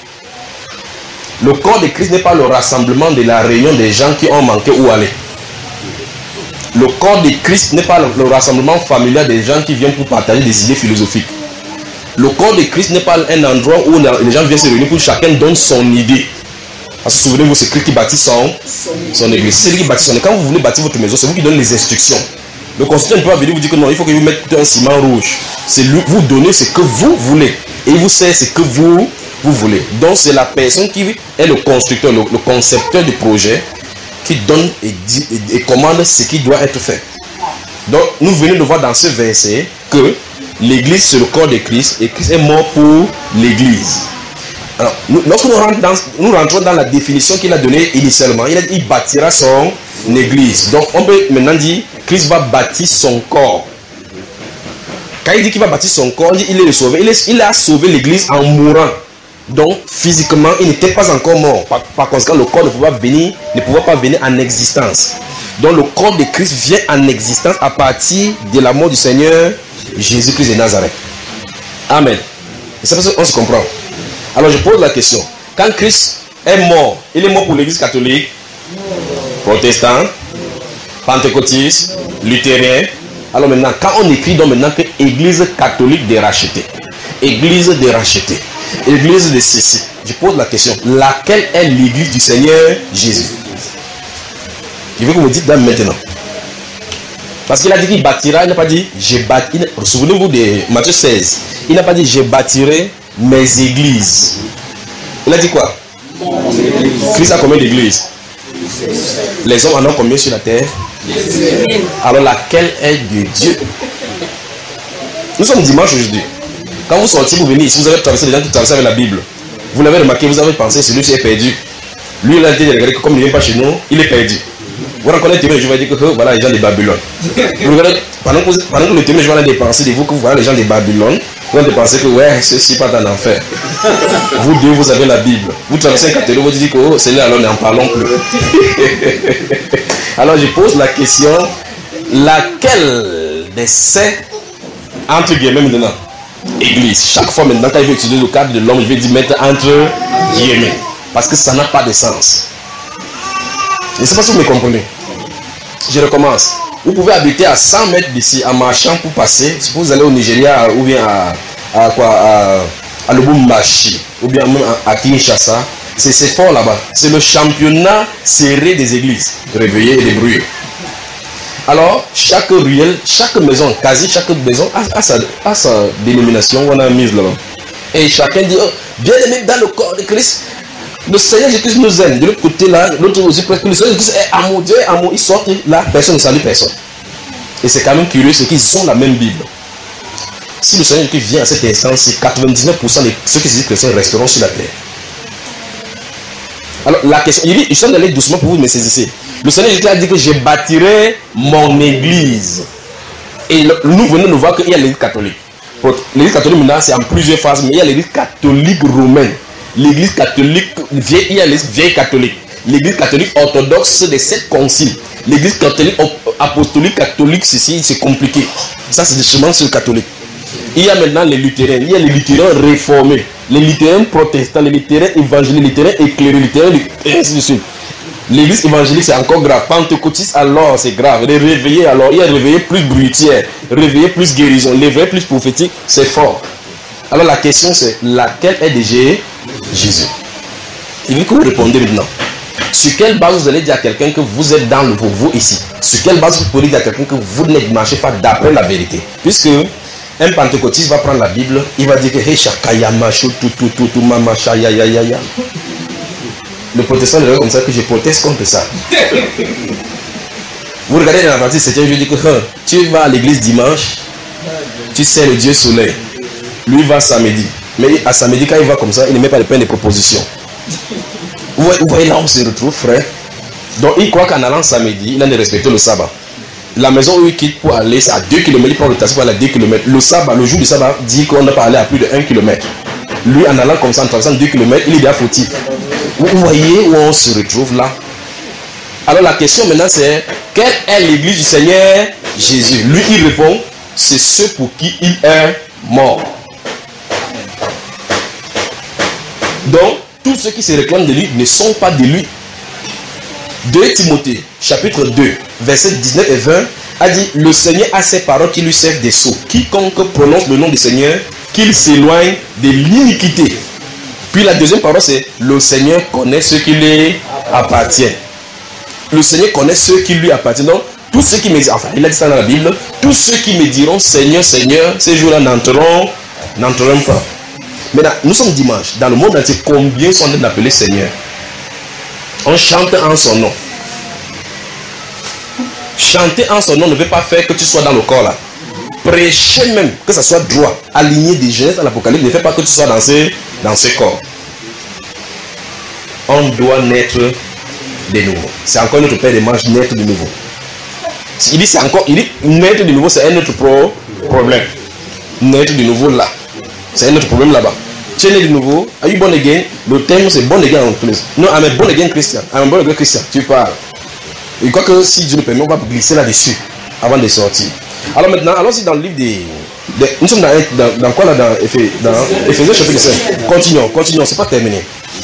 Le corps de Christ n'est pas le rassemblement de la réunion des gens qui ont manqué où aller. Le corps de Christ n'est pas le, le rassemblement familial des gens qui viennent pour partager des idées philosophiques. Le corps de Christ n'est pas un endroit où les gens viennent se réunir pour chacun donne son idée. Parce que souvenez-vous, c'est Christ qui bâtit son, son église. C'est lui qui bâtit son église. Quand vous voulez bâtir votre maison, c'est vous qui donnez les instructions. Le constructeur ne peut pas venir vous dire que non, il faut que vous mettez un ciment rouge. C'est lui, vous donnez ce que vous voulez. Et il vous sert ce que vous, vous voulez. Donc c'est la personne qui est le constructeur, le, le concepteur du projet, qui donne et, dit, et, et commande ce qui doit être fait. Donc nous venons de voir dans ce verset que l'église c'est le corps de Christ et Christ est mort pour l'église. Alors, nous, lorsque nous rentrons, dans, nous rentrons dans la définition qu'il a donnée initialement, il a dit qu'il bâtira son église. Donc on peut maintenant dire Christ va bâtir son corps. Quand il dit qu'il va bâtir son corps, il, dit, il est le sauveur. Il, est, il a sauvé l'église en mourant. Donc physiquement, il n'était pas encore mort. Par, par conséquent, le corps ne pouvait pas venir, ne pouvait pas venir en existence. Donc le corps de Christ vient en existence à partir de la mort du Seigneur Jésus-Christ de Nazareth. Amen. Et c'est parce qu'on se comprend. Alors je pose la question. Quand Christ est mort, il est mort pour l'église catholique, protestant, pentecôtiste, luthérien. Alors maintenant, quand on écrit donc maintenant que église catholique dérachetée, église dérachetée, église de ceci, je pose la question. Laquelle est l'église du Seigneur Jésus? Je veux que vous me dites là maintenant. Parce qu'il a dit qu'il bâtira, il n'a pas dit j'ai bâti. Souvenez-vous de Matthieu seize. Il n'a pas dit je bâtirai mes églises. Il a dit quoi? Christ a combien d'églises? Les hommes en ont combien sur la terre? Alors laquelle est de Dieu? Nous sommes dimanche aujourd'hui. Quand vous sortez, vous venez ici, vous avez traversé les gens qui traversent avec la Bible. Vous l'avez remarqué, vous avez pensé, celui-ci est perdu. Lui, il a été regardé que comme il ne vient pas chez nous, il est perdu. Vous reconnaissez le témoin, je vais dire que voilà les gens de Babylone. Vous regardez, pendant que, vous, pendant que le témoin, je vais aller dépenser de vous, que vous voyez les gens de Babylone, vous allez penser que ouais, ceci pas dans l'enfer. Vous deux, vous avez la Bible. Vous traversez un catégorie, vous dites que oh, c'est là, alors n'en parlons plus. Alors je pose la question, laquelle des ces, entre guillemets maintenant, église, chaque fois maintenant quand je vais utiliser le cadre de l'homme, je vais dire mettre entre guillemets, parce que ça n'a pas de sens. Je ne sais pas si vous me comprenez. Je recommence. Vous pouvez habiter à cent mètres d'ici en marchant pour passer. Si vous allez au Nigeria ou bien à, à, quoi, à, à Lubumbashi ou bien même à, à Kinshasa, c'est fort là-bas. C'est le championnat serré des églises, réveillées et débrouillées. Alors, chaque ruelle, chaque maison, quasi chaque maison a, a, sa, a sa dénomination qu'on a mise là-bas. Et chacun dit, oh, bien aimé dans le corps de Christ, le Seigneur Jésus-Christ nous aime. De l'autre côté là, l'autre aussi presque, le Seigneur Jésus-Christ est amour, Dieu est amour. Ils sortent là, personne ne salue personne. Et c'est quand même curieux, c'est qu'ils ont la même Bible. Si le Seigneur Jésus-Christ vient à cet instant, c'est quatre-vingt-dix-neuf pour cent de ceux qui se disent chrétiens resteront sur la terre. Alors la question, il dit, je suis allé doucement pour vous me saisir. Le Seigneur Jésus a dit que je bâtirai mon église. Et le, nous venons de voir qu'il y a l'église catholique. L'église catholique maintenant c'est en plusieurs phases, mais il y a l'église catholique romaine. L'église catholique vieille, il y a l'église vieille catholique. L'église catholique orthodoxe des sept conciles. L'église catholique apostolique catholique, ceci c'est compliqué. Ça c'est justement sur le catholique. Il y a maintenant les luthériens, il y a les luthériens réformés, les luthériens protestants, les luthériens évangéliques, les luthériens éclairés, les luthériens et ainsi de suite. L'église évangélique c'est encore grave, pentecôtiste alors c'est grave, les réveillés alors, il y a réveillé plus bruitière, réveillé plus guérison, réveillé plus prophétique, c'est fort. Alors la question c'est, laquelle est déjà Jésus? Il veut que vous répondez maintenant. Sur quelle base vous allez dire à quelqu'un que vous êtes dans le vous, vous ici? Sur quelle base vous pouvez dire à quelqu'un que vous ne marchez pas d'après la vérité? Puisque un pentecôtiste va prendre la Bible, il va dire que hey, shakayama, tout, tout, tout, tout, mama, shaya, ya, ya, ya. Le protestant est comme ça que je proteste contre ça. Vous regardez dans la partie septième, je dis que hein, tu vas à l'église dimanche, tu sais le Dieu soleil. Lui va samedi. Mais à samedi, quand il va comme ça, il ne met pas de peine de proposition. Vous voyez, vous voyez là où on se retrouve, frère. Donc il croit qu'en allant samedi, il a de respecter le sabbat. La maison où il quitte pour aller, c'est à deux kilomètres, il prend le taxi pour aller à deux kilomètres. Le sabbat, le jour du sabbat, dit qu'on ne peut pas aller à plus de un kilomètre. Lui, en allant comme ça, en traversant deux kilomètres, il est déjà fautif. Vous voyez où on se retrouve là? Alors la question maintenant c'est, quelle est l'église du Seigneur Jésus? Lui, il répond, c'est ceux pour qui il est mort. Donc, tous ceux qui se réclament de lui ne sont pas de lui. deux Timothée, chapitre deux, versets dix-neuf et vingt, a dit, le Seigneur a ses paroles qui lui servent des sceaux. Quiconque prononce le nom du Seigneur, qu'il s'éloigne de l'iniquité. Puis la deuxième parole c'est, le Seigneur connaît ceux qui lui appartiennent. Le Seigneur connaît ceux qui lui appartiennent. Donc, tous ceux qui me disent, enfin, il a dit ça dans la Bible, tous ceux qui me diront, Seigneur, Seigneur, ces jours-là n'entreront, n'entreront pas. Maintenant, nous sommes dimanche. Dans le monde entier, combien sont en train d'appeler Seigneur? On chante en son nom. Chanter en son nom ne veut pas faire que tu sois dans le corps là. Prêcher même, que ça soit droit, aligné des Genèse à l'Apocalypse, ne fait pas que tu sois dans ce, dans ce corps. On doit naître de nouveau. C'est encore notre Père des manches, naître de nouveau. Il dit c'est encore, il dit naître de nouveau, c'est un autre pro, problème. Naître de nouveau là. C'est un autre problème là-bas. Tu es né de nouveau, are you born again? Le terme c'est born again en plus. Non, I'm a born again Christian. I'm a born again Christian. Tu parles. Et quoi que si Dieu le permet, on va glisser là-dessus avant de sortir. Alors maintenant, allons-y dans le livre des. des nous sommes dans, dans, dans quoi là? Dans Éphésiens chapitre cinq. Continuons, continuons, c'est pas terminé.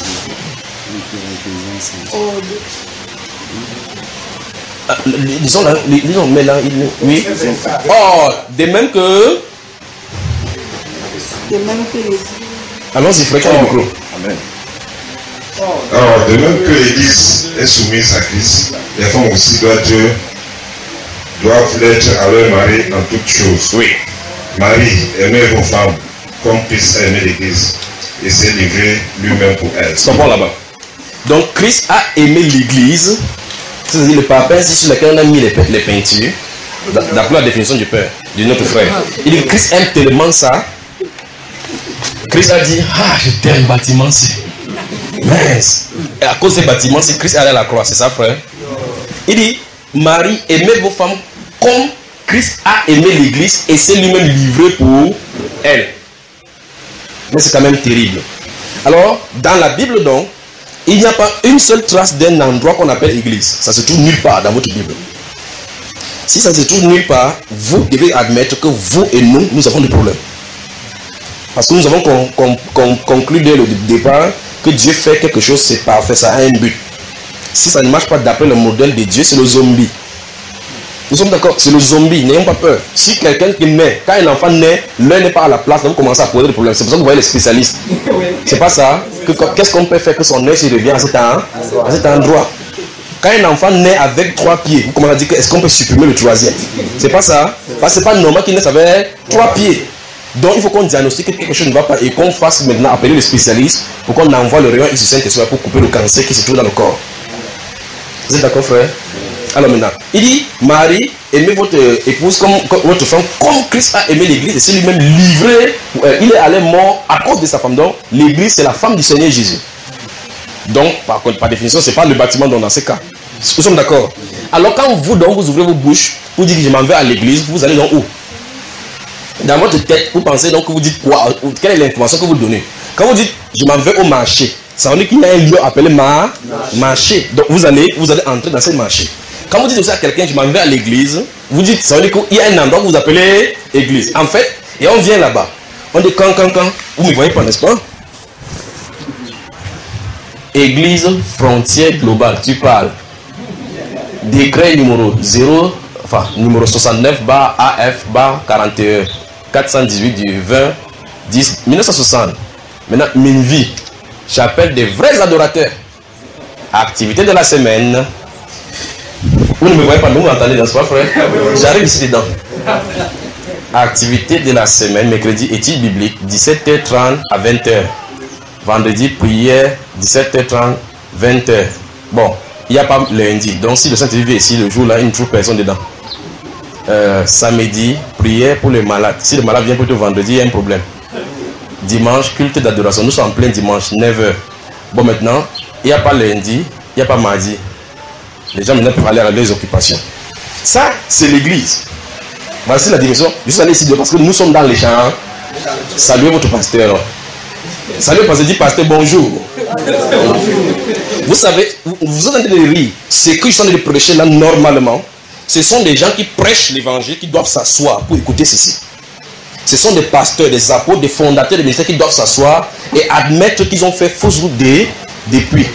Ah, disons là, disons, mais là, il, oui. Oh, de même que. De même que les... Allons-y, frère, le micro. Amen. Alors, de même que l'Église est soumise à Christ, les femmes aussi doivent, doivent l'être à leur mari en toutes choses. Oui. Marie, aimez vos femmes comme Christ a aimé l'Église et s'est livré lui-même pour elle. Stoppons là-bas. Donc, Christ a aimé l'Église, c'est-à-dire le parpaing sur lequel on a mis les, les peintures, d'après la définition du Père, de notre frère. Il dit que Christ aime tellement ça Christ a dit, ah, je t'aime, bâtiment, c'est mince. Et à cause des bâtiments, c'est Christ allé à la croix, c'est ça, frère? Il dit, Marie, aimez vos femmes comme Christ a aimé l'église et s'est lui-même livré pour elle. Mais c'est quand même terrible. Alors, dans la Bible, donc, il n'y a pas une seule trace d'un endroit qu'on appelle église. Ça se trouve nulle part dans votre Bible. Si ça se trouve nulle part, vous devez admettre que vous et nous, nous avons des problèmes. Parce que nous avons con, con, con, conclu dès le départ que Dieu fait quelque chose, c'est parfait, ça a un but. Si ça ne marche pas d'après le modèle de Dieu, c'est le zombie. Nous sommes d'accord, c'est le zombie, n'ayons pas peur. Si quelqu'un qui naît, quand un enfant naît, l'un n'est pas à la place, donc vous commencez à poser des problèmes. C'est pour ça que vous voyez les spécialistes. C'est pas ça. Qu'est-ce qu'on peut faire que son œil se revient à cet, à cet endroit? Quand un enfant naît avec trois pieds, vous commencez à dire, est-ce qu'on peut supprimer le troisième? C'est pas ça. Parce que c'est pas normal qu'il naisse avec trois pieds. Donc il faut qu'on diagnostique que quelque chose ne va pas et qu'on fasse maintenant appeler les spécialistes pour qu'on envoie le rayon Saint pour couper le cancer qui se trouve dans le corps. Vous êtes d'accord, frère? Alors maintenant, il dit, Marie, aimez votre épouse comme, comme votre femme, comme Christ a aimé l'église et s'est lui-même livré. Euh, il est allé mort à cause de sa femme. Donc, l'église, c'est la femme du Seigneur Jésus. Donc, par, par définition, ce n'est pas le bâtiment dans ces cas. Nous sommes d'accord. Alors, quand vous, donc, vous ouvrez vos bouches, vous dites que je m'en vais à l'église, vous allez dans où? Dans votre tête, vous pensez donc que vous dites quoi? Quelle est l'information que vous donnez? Quand vous dites je m'en vais au marché, ça veut dire qu'il y a un lieu appelé ma marché. Donc, vous allez, vous allez entrer dans ce marché. Quand vous dites aussi à quelqu'un, je m'en vais à l'église, vous dites, ça veut dire qu'il y a un endroit que vous appelez église. En fait, et on vient là-bas. On dit quand, quand, quand. Vous ne me voyez pas, n'est-ce pas? Église frontière globale, tu parles. Décret numéro zéro, enfin, numéro soixante-neuf, bar A F, bar quarante et un, quatre cent dix-huit du vingt, dix, mille neuf cent soixante. Maintenant, Minvi, chapelle des vrais adorateurs. Activité de la semaine. Vous ne me voyez pas, mais vous m'entendez, n'est-ce pas, frère? J'arrive ici dedans. Activité de la semaine, mercredi, étude biblique, dix-sept heures trente à vingt heures. Vendredi, prière, dix-sept heures trente, vingt heures. Bon, il n'y a pas lundi. Donc, si le Saint-Esprit vient ici, le jour-là, il ne trouve personne dedans. Euh, samedi, prière pour les malades. Si le malade vient plutôt vendredi, il y a un problème. Dimanche, culte d'adoration. Nous sommes en plein dimanche, neuf heures. Bon, maintenant, il n'y a pas lundi, il n'y a pas mardi. Les gens maintenant peuvent aller à leurs occupations. Ça, c'est l'église. Voici la dimension. Je suis allé ici parce que nous sommes dans les champs. Saluez votre pasteur. Saluez le pasteur, dit pasteur, bonjour. Vous savez, vous, vous êtes en train de rire. Ce que je suis en train de prêcher là, normalement, ce sont des gens qui prêchent l'évangile qui doivent s'asseoir pour écouter ceci. Ce sont des pasteurs, des apôtres, des fondateurs des ministères qui doivent s'asseoir et admettre qu'ils ont fait fausse route des, des puits.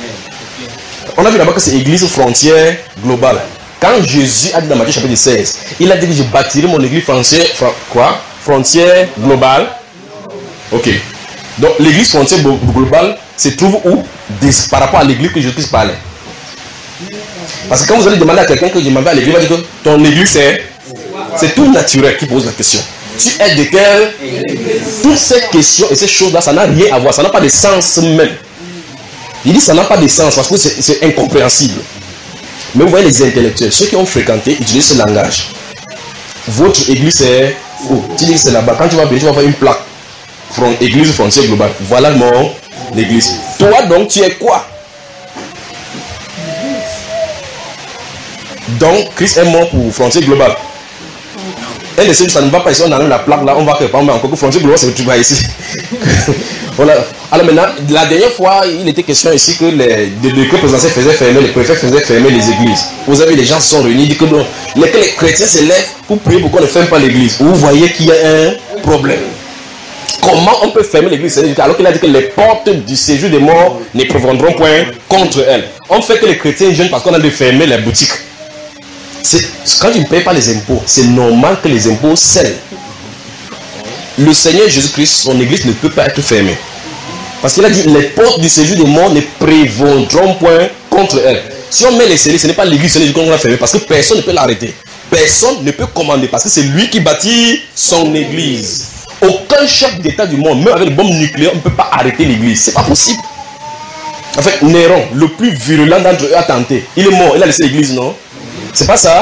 On a vu là-bas que c'est église frontière globale. Quand Jésus a dit dans Matthieu chapitre seize, il a dit que je bâtirai mon église frontière, fr quoi? Frontière globale. Ok. Donc l'église frontière globale se trouve où? Des, par rapport à l'église que Jésus parlait. Parce que quand vous allez demander à quelqu'un que je m'en vais à l'église, il va dire que ton église c'est c'est tout naturel qui pose la question. Tu es de quelle? Toutes ces questions et ces choses-là, ça n'a rien à voir, ça n'a pas de sens même. Il dit que ça n'a pas de sens parce que c'est incompréhensible. Mais vous voyez les intellectuels, ceux qui ont fréquenté, utilisent ce langage. Votre église est où? Tu dis que c'est là-bas. Quand tu vas venir, tu vas voir une plaque. Front, église frontière globale. Voilà mon église. Toi donc, tu es quoi? Donc, Christ est mort pour frontière globale. Et les ça ne va pas ici, on enlève la plaque là, on va faire encore que frontière globale, c'est que tu vas ici. Voilà. Alors maintenant, la dernière fois, il était question ici que les décrets présidentiels faisaient fermer, les préfets faisaient fermer les églises. Vous avez les gens se sont réunis, disent que, non, que les chrétiens se lèvent pour prier pour qu'on ne ferme pas l'église. Vous voyez qu'il y a un problème. Comment on peut fermer l'église alors qu'il a dit que les portes du séjour des morts ne prévaudront point contre elle? On fait que les chrétiens jeûnent parce qu'on a dû fermer les boutiques. Quand tu ne payes pas les impôts, c'est normal que les impôts scellent. Le Seigneur Jésus-Christ, son église ne peut pas être fermée. Parce qu'il a dit, les portes du séjour des morts ne prévaudront point contre elle. Si on met les scellés, ce n'est pas l'église qu'on va fermer parce que personne ne peut l'arrêter. Personne ne peut commander parce que c'est lui qui bâtit son église. Aucun chef d'État du monde, même avec les bombes nucléaires, ne peut pas arrêter l'église. C'est pas possible. En fait, Néron, le plus virulent d'entre eux, a tenté. Il est mort, il a laissé l'église, non? C'est pas ça.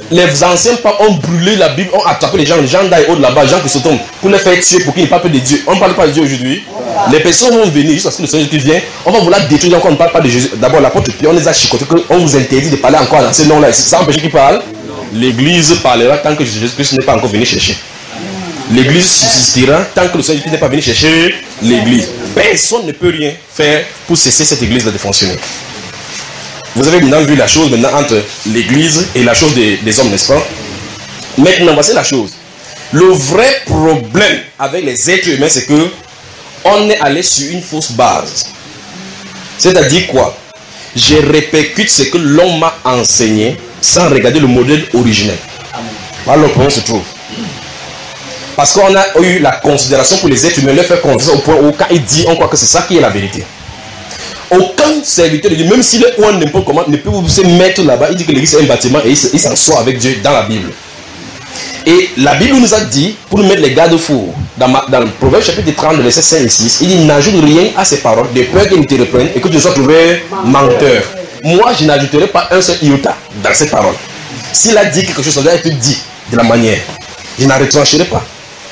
les anciens papes ont brûlé la Bible, ont attrapé les gens, les gens d'Aïod là-bas, les gens qui se tombent, pour les faire tuer, pour qu'ils ne parlent pas de Dieu. On ne parle pas de Dieu aujourd'hui. Les personnes vont venir jusqu'à ce que le Seigneur Jésus vienne. On va vouloir détruire, encore on ne parle pas de Jésus. D'abord, l'apôtre Pierre, on les a chicotés, on vous interdit de parler encore dans ce nom-là. Ça empêche qu'ils parlent. L'Église parlera tant que Jésus-Christ n'est pas encore venu chercher. L'Église subsistera tant que le Seigneur Jésus n'est pas venu chercher l'Église. Personne ne peut rien faire pour cesser cette Église-là de fonctionner. Vous avez maintenant vu la chose maintenant entre l'Église et la chose des, des hommes, n'est-ce pas? Maintenant, voici la chose. Le vrai problème avec les êtres humains, c'est que on est allé sur une fausse base. C'est-à-dire quoi? Je répercute ce que l'homme m'a enseigné sans regarder le modèle originel. Voilà le problème se trouve. Parce qu'on a eu la considération pour les êtres humains, leur faire confiance au point où quand il dit, on croit que c'est ça qui est la vérité. Aucun serviteur de Dieu, même s'il est ou n'importe comment, ne peut vous se mettre là-bas. Il dit que l'église est un bâtiment et il s'en sort avec Dieu dans la Bible. Et la Bible nous a dit, pour nous mettre les garde-fous, dans, dans le Proverbe chapitre trente, versets cinq et six, il dit, n'ajoute rien à ces paroles, de peur qu'ils ne te reprennent et que tu sois trouvé menteur. Moi, je n'ajouterai pas un seul iota dans ces paroles. S'il a dit quelque chose, ça doit être dit de la manière. Je n'en retrancherai pas.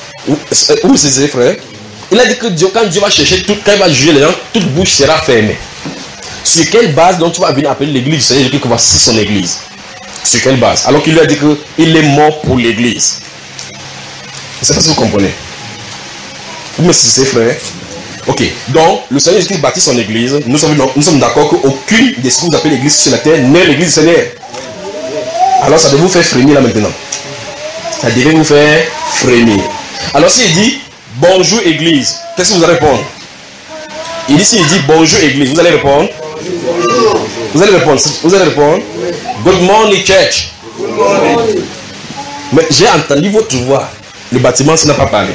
Où c'est ses frères? Il a dit que Dieu, quand Dieu va chercher, tout, quand il va juger les gens, toute bouche sera fermée. Sur quelle base donc tu vas venir appeler l'église du Seigneur Jésus que voici son église? Sur quelle base? Alors qu'il lui a dit qu'il est mort pour l'église. Je ne sais pas si vous comprenez. Vous me suivez, frère? Ok. Donc, le Seigneur Jésus bâtit son église. Nous sommes, nous sommes d'accord qu'aucune de ce que vous appelez l'église sur la terre n'est l'église du Seigneur. Alors, ça devait vous faire frémir là maintenant. Ça devait vous faire frémir. Alors, s'il dit bonjour église, qu'est-ce que vous allez répondre? Il dit, s'il dit bonjour église, vous allez répondre? Vous allez répondre. Vous allez répondre. Good morning church. Good morning. Mais j'ai entendu votre voix. Le bâtiment, ça n'a pas parlé.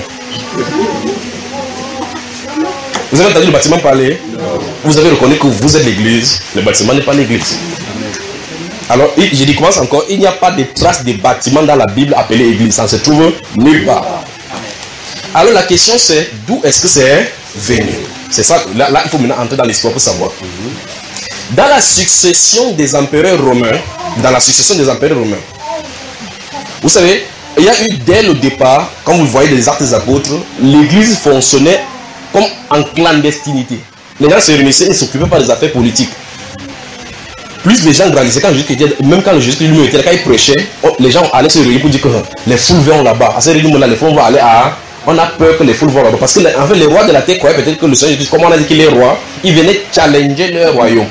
Vous avez entendu le bâtiment parler? Vous avez reconnu que vous êtes l'église. Le bâtiment n'est pas l'église. Alors, je dis, commence encore. Il n'y a pas de traces de bâtiment dans la Bible appelé église. Ça ne se trouve nulle part. Alors, la question c'est, d'où est-ce que c'est venu? C'est ça. Là, là, il faut maintenant entrer dans l'histoire pour savoir. Dans la succession des empereurs romains, dans la succession des empereurs romains, vous savez, il y a eu dès le départ, comme vous le voyez dans les actes des apôtres, l'église fonctionnait comme en clandestinité. Les gens se réunissaient, ils ne s'occupaient pas des affaires politiques. Plus les gens grandissaient, quand Jésus était, même quand Jésus lui était là, quand il prêchait, les gens allaient se réunir pour dire que les foules vont là-bas. À ces réunions-là, les foules vont aller à... On a peur que les foules vont là-bas. Parce que en fait, les rois de la terre croyaient peut-être que le Seigneur Jésus, comme on a dit qu'il est roi, il venait challenger leur royaume.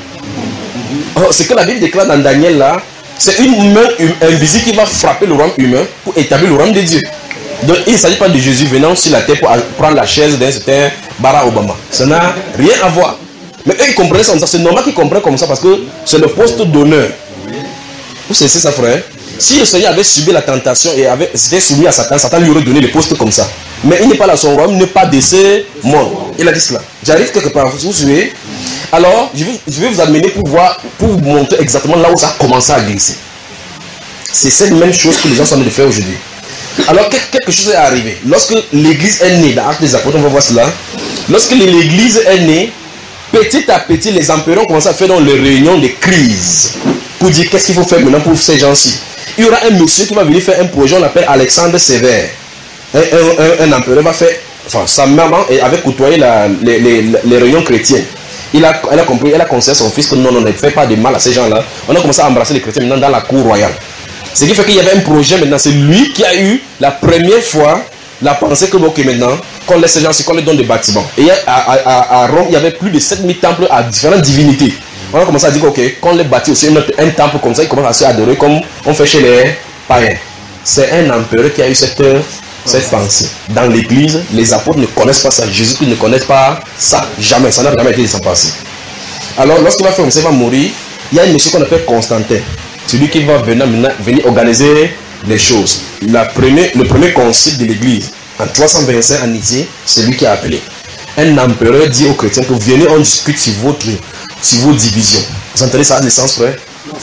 Oh, ce que la Bible déclare dans Daniel là, c'est une main invisible qui va frapper le royaume humain pour établir le royaume de Dieu. Donc il ne s'agit pas de Jésus venant sur la terre pour prendre la chaise d'un certain Barack Obama. Ça n'a rien à voir. Mais eux ils comprennent ça comme ça. C'est normal qu'ils comprennent comme ça parce que c'est le poste d'honneur. Vous savez ça, frère? Si le Seigneur avait subi la tentation et avait été soumis à Satan, Satan lui aurait donné le poste comme ça. Mais il n'est pas là, son royaume n'est pas de ce monde. Il a dit cela. J'arrive quelque part, vous suivez? Alors, je vais, je vais vous amener pour voir, pour vous montrer exactement là où ça a commencé à glisser. C'est cette même chose que les gens sont en train de faire aujourd'hui. Alors, quelque chose est arrivé. Lorsque l'église est née, dans Actes des Apôtres, on va voir cela. Lorsque l'église est née, petit à petit, les empereurs ont commencé à faire dans les réunions de crise pour dire qu'est-ce qu'il faut faire maintenant pour ces gens-ci. Il y aura un monsieur qui va venir faire un projet, on l'appelle Alexandre Sévère. Un, un, un, un empereur va faire, enfin, sa maman avait côtoyé la, les, les, les réunions chrétiennes. Il a, elle a compris, elle a conseillé à son fils que non, non, ne fait pas de mal à ces gens-là. On a commencé à embrasser les chrétiens maintenant dans la cour royale. Ce qui fait qu'il y avait un projet maintenant. C'est lui qui a eu la première fois la pensée que, ok, maintenant, qu'on laisse ces gens-ci, qu'on les donne des bâtiments. Et à, à, à, à Rome, il y avait plus de sept mille temples à différentes divinités. On a commencé à dire, ok, qu'on les bâtit aussi un temple comme ça, ils commencent à se adorer comme on fait chez les païens. C'est un empereur qui a eu cette, cette pensée. Dans l'église, les apôtres ne connaissent pas ça. Jésus-Christ ne connaît pas ça. Jamais. Ça n'a jamais été de sa pensée. Alors, lorsqu'il va faire comme ça, il va mourir. Il y a un monsieur qu'on appelle Constantin. C'est lui qui va venir, venir organiser les choses. La première, le premier concile de l'église, en trois cent vingt-cinq à Nicée, c'est lui qui a appelé. Un empereur dit aux chrétiens que venez, on discute sur, votre, sur vos divisions. Vous entendez ça, l'essence, frère?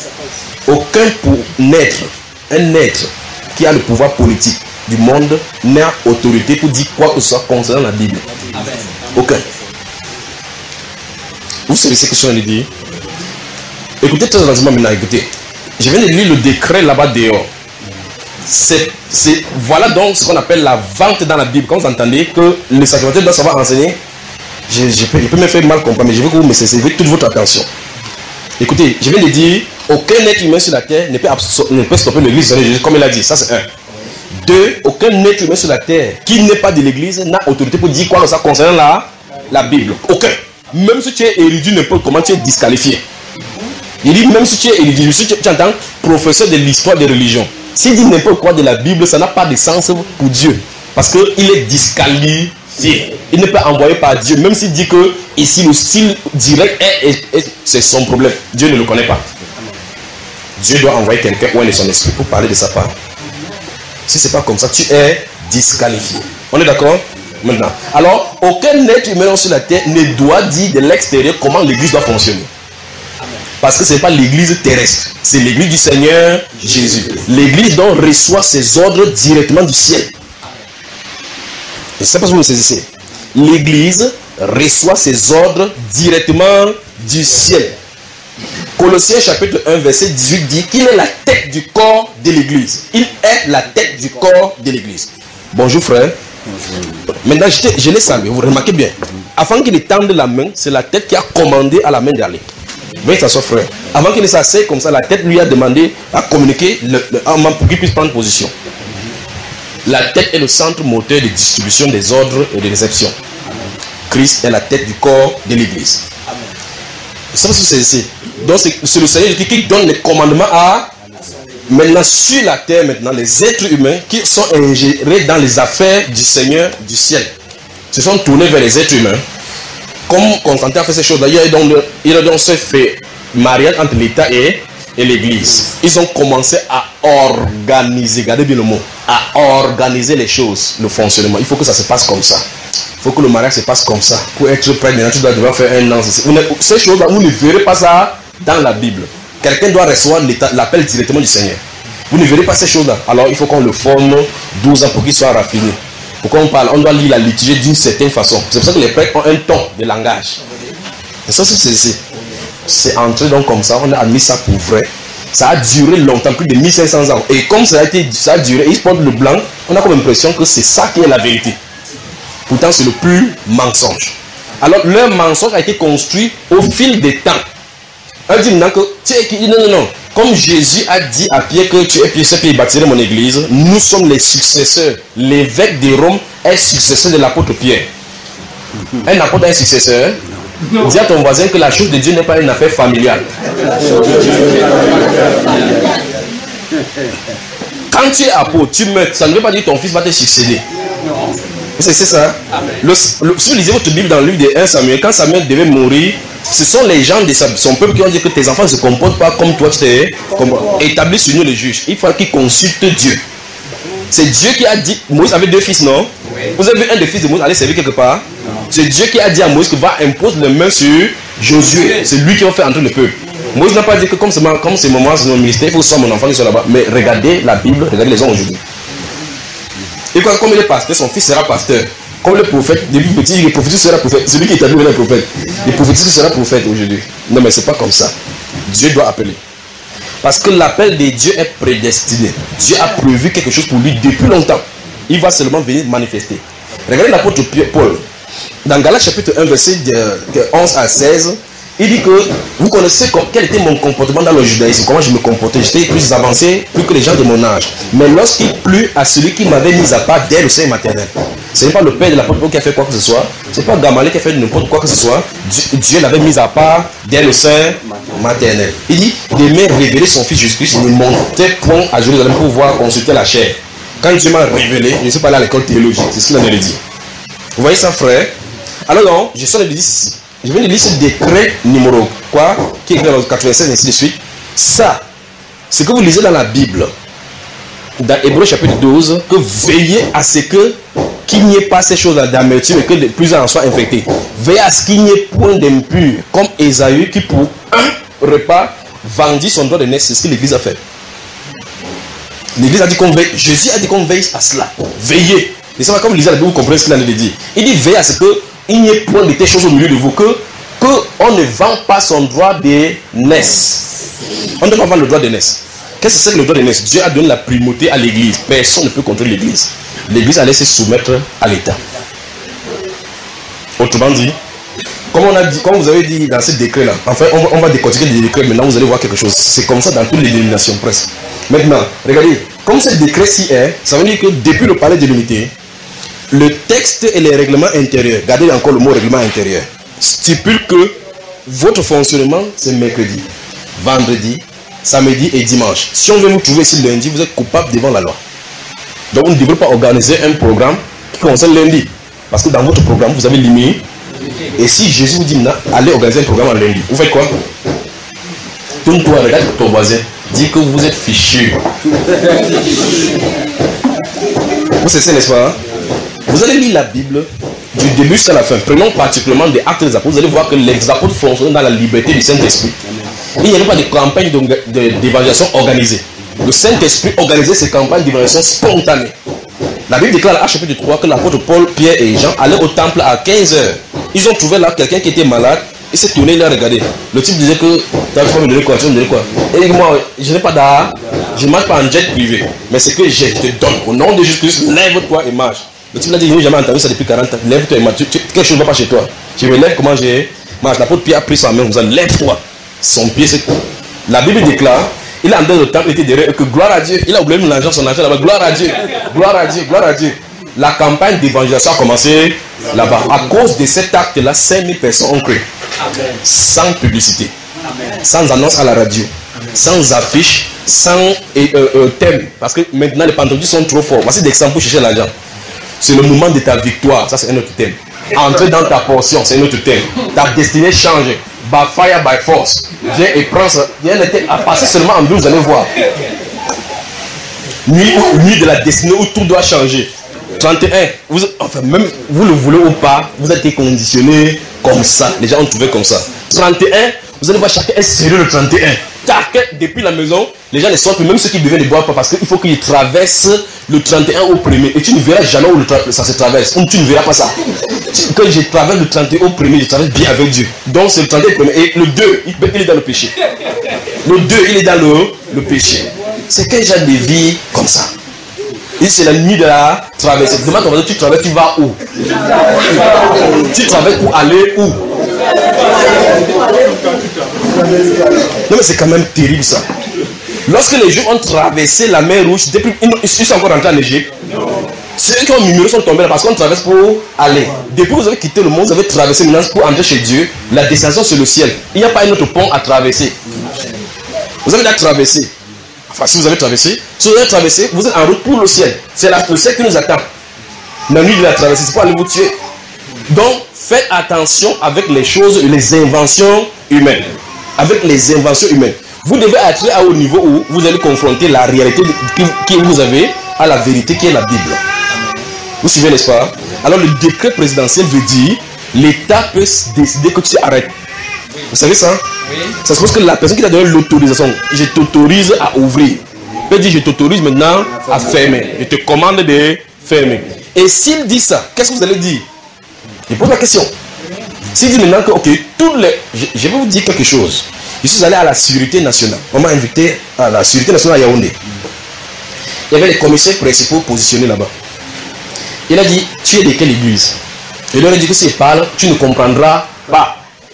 Aucun pour naître, un être qui a le pouvoir politique du monde n'a autorité pour dire quoi que ce soit concernant la Bible. Aucun. Vous savez ce que je viens de dire? Écoutez très attentivement maintenant, écoutez. Je viens de lire le décret là-bas dehors. c'est, c'est, voilà donc ce qu'on appelle la vente dans la Bible. Quand vous entendez que le sacrificateur doit savoir enseigner, je, je, peux, je peux me faire mal comprendre, mais je veux que vous me cessez toute votre attention. Écoutez, je viens de dire, aucun être humain sur la terre ne peut, ne peut stopper l'église de Jésus, comme il a dit. Ça, c'est un. Deux, aucun être humain sur la terre qui n'est pas de l'église n'a autorité pour dire quoi que ça concerne la, la Bible. Aucun. Même si tu es érudit, n'importe comment, tu es disqualifié. Il dit, même si tu es érudit, si tu, tu entends professeur de l'histoire des religions, s'il dit n'importe quoi de la Bible, ça n'a pas de sens pour Dieu. Parce qu'il est disqualifié. Il n'est pas envoyé par Dieu. Même s'il dit que ici le style direct est, est, est, c'est son problème. Dieu ne le connaît pas. Dieu doit envoyer quelqu'un ou un de son esprit pour parler de sa part. Si ce n'est pas comme ça, tu es disqualifié. On est d'accord? Maintenant. Alors, aucun être humain sur la terre ne doit dire de l'extérieur comment l'église doit fonctionner. Parce que ce n'est pas l'église terrestre. C'est l'église du Seigneur Jésus. L'église donc reçoit ses ordres directement du ciel. Je ne sais pas si vous me saisissez. L'église reçoit ses ordres directement du ciel. Colossiens chapitre un verset dix-huit dit qu'il est la tête du corps de l'église. Il est la tête du corps de l'église. Bonjour frère. Maintenant je, je l'ai salué, vous remarquez bien. Avant qu'il étende la main, c'est la tête qui a commandé à la main d'aller. Veuillez s'asseoir frère. Avant qu'il ne s'asseye comme ça, la tête lui a demandé à communiquer le, le, pour qu'il puisse prendre position. La tête est le centre moteur de distribution des ordres et de réception. Christ est la tête du corps de l'église. Ça, c'est, c'est, donc c'est, c'est le Seigneur qui donne les commandements à maintenant sur la terre maintenant les êtres humains qui sont ingérés dans les affaires du Seigneur du ciel. Se sont tournés vers les êtres humains. Comme Constantin a fait ces choses-là, il a donc, il a donc fait mariage entre l'État et, et l'Église. Ils ont commencé à organiser, regardez bien le mot, à organiser les choses, le fonctionnement. Il faut que ça se passe comme ça. Il faut que le mariage se passe comme ça. Pour être prêt, maintenant tu dois devoir faire un an. Ces choses-là, vous ne verrez pas ça dans la Bible. Quelqu'un doit recevoir l'appel directement du Seigneur. Vous ne verrez pas ces choses-là. Alors il faut qu'on le forme douze ans pour qu'il soit raffiné. Pourquoi on parle? On doit lire la liturgie d'une certaine façon. C'est pour ça que les prêtres ont un ton de langage. Et ça, c'est, c'est, c'est entré donc comme ça. On a admis ça pour vrai. Ça a duré longtemps, plus de mille cinq cents ans. Et comme ça a, été, ça a duré, ils portent le blanc, on a comme l'impression que c'est ça qui est la vérité. Pourtant, c'est le plus mensonge. Alors, leur mensonge a été construit au fil des temps. On dit maintenant que, tu es, non, non, non. Comme Jésus a dit à Pierre que tu es Pierre, c'est Pierre, bâtirai mon église, nous sommes les successeurs. L'évêque de Rome est successeur de l'apôtre Pierre. Un apôtre est un successeur. Dis à ton voisin que la chose de Dieu n'est pas une affaire familiale. Quand tu es apôtre, tu meurs, ça ne veut pas dire que ton fils va te succéder. C'est ça. Le, le, si vous lisez votre Bible dans le livre de un Samuel, quand Samuel devait mourir, ce sont les gens de son peuple qui ont dit que tes enfants ne se comportent pas comme toi tu t'es établi sur nous les juges. Il faut qu'ils consultent Dieu. C'est Dieu qui a dit, Moïse avait deux fils, non? Vous avez vu un des fils de Moïse aller servir quelque part? C'est Dieu qui a dit à Moïse qu'il va imposer les mains sur Josué. C'est lui qui va faire entrer le peuple. Moïse n'a pas dit que comme c'est comme c'est moment, c'est mon ministère, il faut que ce soit mon enfant qui soit là-bas. Mais regardez la Bible, regardez les hommes aujourd'hui. Et quand, comme il est pasteur, son fils sera pasteur. Comme le prophète, depuis petit, il prophétise sera prophète. Celui qui est établi le prophète. Il prophétise sera prophète aujourd'hui. Non, mais c'est pas comme ça. Dieu doit appeler. Parce que l'appel de Dieu est prédestiné. Dieu a prévu quelque chose pour lui depuis longtemps. Il va seulement venir manifester. Regardez l'apôtre Paul. Dans Galates chapitre un, verset de onze à seize, il dit que vous connaissez quel était mon comportement dans le judaïsme, comment je me comportais. J'étais plus avancé plus que les gens de mon âge. Mais lorsqu'il plut à celui qui m'avait mis à part dès le sein maternel, ce n'est pas le père de l'apôtre Paul qui a fait quoi que ce soit, ce n'est pas Gamaliel qui a fait n'importe quoi que ce soit. Dieu, Dieu l'avait mis à part dès le sein maternel. Il dit d'aimer révéler son fils Jésus-Christ. Il ne montait point à Jérusalem pour pouvoir consulter la chair. Quand Dieu m'a révélé, je ne suis pas allé à l'école théologique, c'est ce qu'il avait dit. Vous voyez ça, frère? Alors non, je suis en train de dire ceci. Je viens de lire ce décret numéro quoi, qui est écrit dans le quatre-vingt-seize, ainsi de suite. Ça, ce que vous lisez dans la Bible, dans Hébreux chapitre douze, que veillez à ce que qu'il n'y ait pas ces choses d'amertume et que plusieurs en soient infectés. Veillez à ce qu'il n'y ait point d'impur, comme Ésaü qui pour un repas vendit son droit de naissance. C'est ce que l'Église a fait. L'Église a dit qu'on veille, Jésus a dit qu'on veille à cela. Veillez. Et c'est pas comme lisez la Bible, vous comprenez ce qu'il a dit. Il dit veillez à ce que il n'y ait point de telles choses au milieu de vous, que, que on ne vend pas son droit de naissance. On ne doit pas vendre le droit de naissance. Qu'est-ce que c'est que le droit d'aînesse? Dieu a donné la primauté à l'église. Personne ne peut contrôler l'église. L'église allait se soumettre à l'État. Autrement dit, comme, on a dit, comme vous avez dit dans ce décret-là, enfin, on va, on va décortiquer les décrets, maintenant vous allez voir quelque chose. C'est comme ça dans toutes les dénominations presque. Maintenant, regardez, comme ce décret-ci est, ça veut dire que depuis le palais de l'unité, le texte et les règlements intérieurs, regardez encore le mot règlement intérieur, stipule que votre fonctionnement, c'est mercredi, vendredi, samedi et dimanche. Si on veut vous trouver ici lundi, vous êtes coupable devant la loi. Donc vous ne devrez pas organiser un programme qui concerne lundi. Parce que dans votre programme, vous avez limité. Et si Jésus vous dit maintenant, allez organiser un programme en lundi, vous faites quoi? Tourne-toi, regarde ton voisin, dis que vous êtes fichu. Vous savez, n'est-ce pas? Vous allez lire la Bible du début jusqu'à la fin. Prenons particulièrement des actes des apôtres. Vous allez voir que les apôtres fonctionnent dans la liberté du Saint-Esprit. Il n'y avait pas de campagne d'évangélisation organisée. Le Saint-Esprit organisait ces campagnes d'évangélisation spontanées. La Bible déclare à chapitre trois que l'apôtre Paul, Pierre et Jean allaient au temple à quinze heures. Ils ont trouvé là quelqu'un qui était malade. Il s'est tourné, il a regardé. Le type disait que tu vas me donner quoi, tu vas me donner quoi. Et il dit, moi, je n'ai pas d'art, je ne marche pas en jet privé. Mais ce que j'ai, je te donne. Au nom de Jésus-Christ, lève-toi et marche. Le type a dit, je n'ai jamais entendu ça depuis quarante ans. Lève-toi et marche. Tu, tu, quelque chose ne va pas chez toi. Je me lève, comment j'ai marche. L'apôtre Pierre a pris sa main, vous allez, lève-toi. Son pied, c'est. La Bible déclare, il a entré dans le temple, il était derrière, que gloire à Dieu. Il a oublié de l'argent, son argent là-bas. Gloire à Dieu, gloire à Dieu, gloire à Dieu. La campagne d'évangélisation a commencé là-bas. À cause de cet acte-là, cinq mille personnes ont cru. Sans publicité, sans annonce à la radio, sans affiche, sans euh, euh, thème. Parce que maintenant les pentecôtistes sont trop forts. Voici des exemples pour chercher l'argent. C'est le moment de ta victoire, ça c'est un autre thème. Entrer dans ta portion, c'est un autre thème. Ta destinée change. By fire, by force. Viens et prends ça. Viens à passer seulement en deux, vous allez voir. Nuit, nuit de la destinée où tout doit changer. trente et un, vous, enfin même vous le voulez ou pas, vous êtes conditionné comme ça. Les gens ont trouvé comme ça. trente et un, vous allez voir chacun est sérieux le trente et un. Tac, depuis la maison, les gens ne sortent plus, même ceux qui devaient ne boivent pas parce qu'il faut qu'ils traversent le trente et un au premier. Et tu ne verras jamais où le ça se traverse. Ou tu ne verras pas ça. Quand je traverse le trente et un au premier, je traverse bien avec Dieu. Donc c'est le trente et un au premier. Et le deux, il est dans le péché. Le deux, il est dans le, le péché. C'est quel genre de vie comme ça? Et c'est la nuit de la traversée. Demande ton voisin, tu traverses, tu vas où? Tu traverses pour aller où? Non mais c'est quand même terrible ça. Lorsque les Juifs ont traversé la mer Rouge, depuis, ils sont encore rentrés en Égypte. Ceux qui ont murmuré sont tombés là parce qu'on traverse pour aller. Depuis que vous avez quitté le monde, vous avez traversé maintenant pour entrer chez Dieu. La destination c'est le ciel. Il n'y a pas un autre pont à traverser. Vous avez déjà traversé. Enfin, si vous avez traversé, si vous avez traversé, vous êtes en route pour le ciel. C'est le ciel qui nous attend. La nuit de la traversée, c'est pour aller vous tuer. Donc, faites attention avec les choses, les inventions humaines. Avec les inventions humaines. Vous devez être à haut niveau où vous allez confronter la réalité que vous avez à la vérité qui est la Bible. Vous suivez, n'est-ce pas? Alors, le décret présidentiel veut dire l'État peut décider que tu arrêtes. Vous savez ça? Oui. Ça suppose que la personne qui t'a donné l'autorisation, je t'autorise à ouvrir. Peut dire je t'autorise maintenant à fermer. Je te commande de fermer. Et s'il dit ça, qu'est-ce que vous allez dire? Je pose la question. S'il dit maintenant que, ok, tous les. Je, je vais vous dire quelque chose. Je suis allé à la sécurité nationale. On m'a invité à la sécurité nationale à Yaoundé. Il y avait les commissaires principaux positionnés là-bas. Il a dit, tu es de quelle église? Je leur ai dit que s'il parle, tu ne comprendras pas.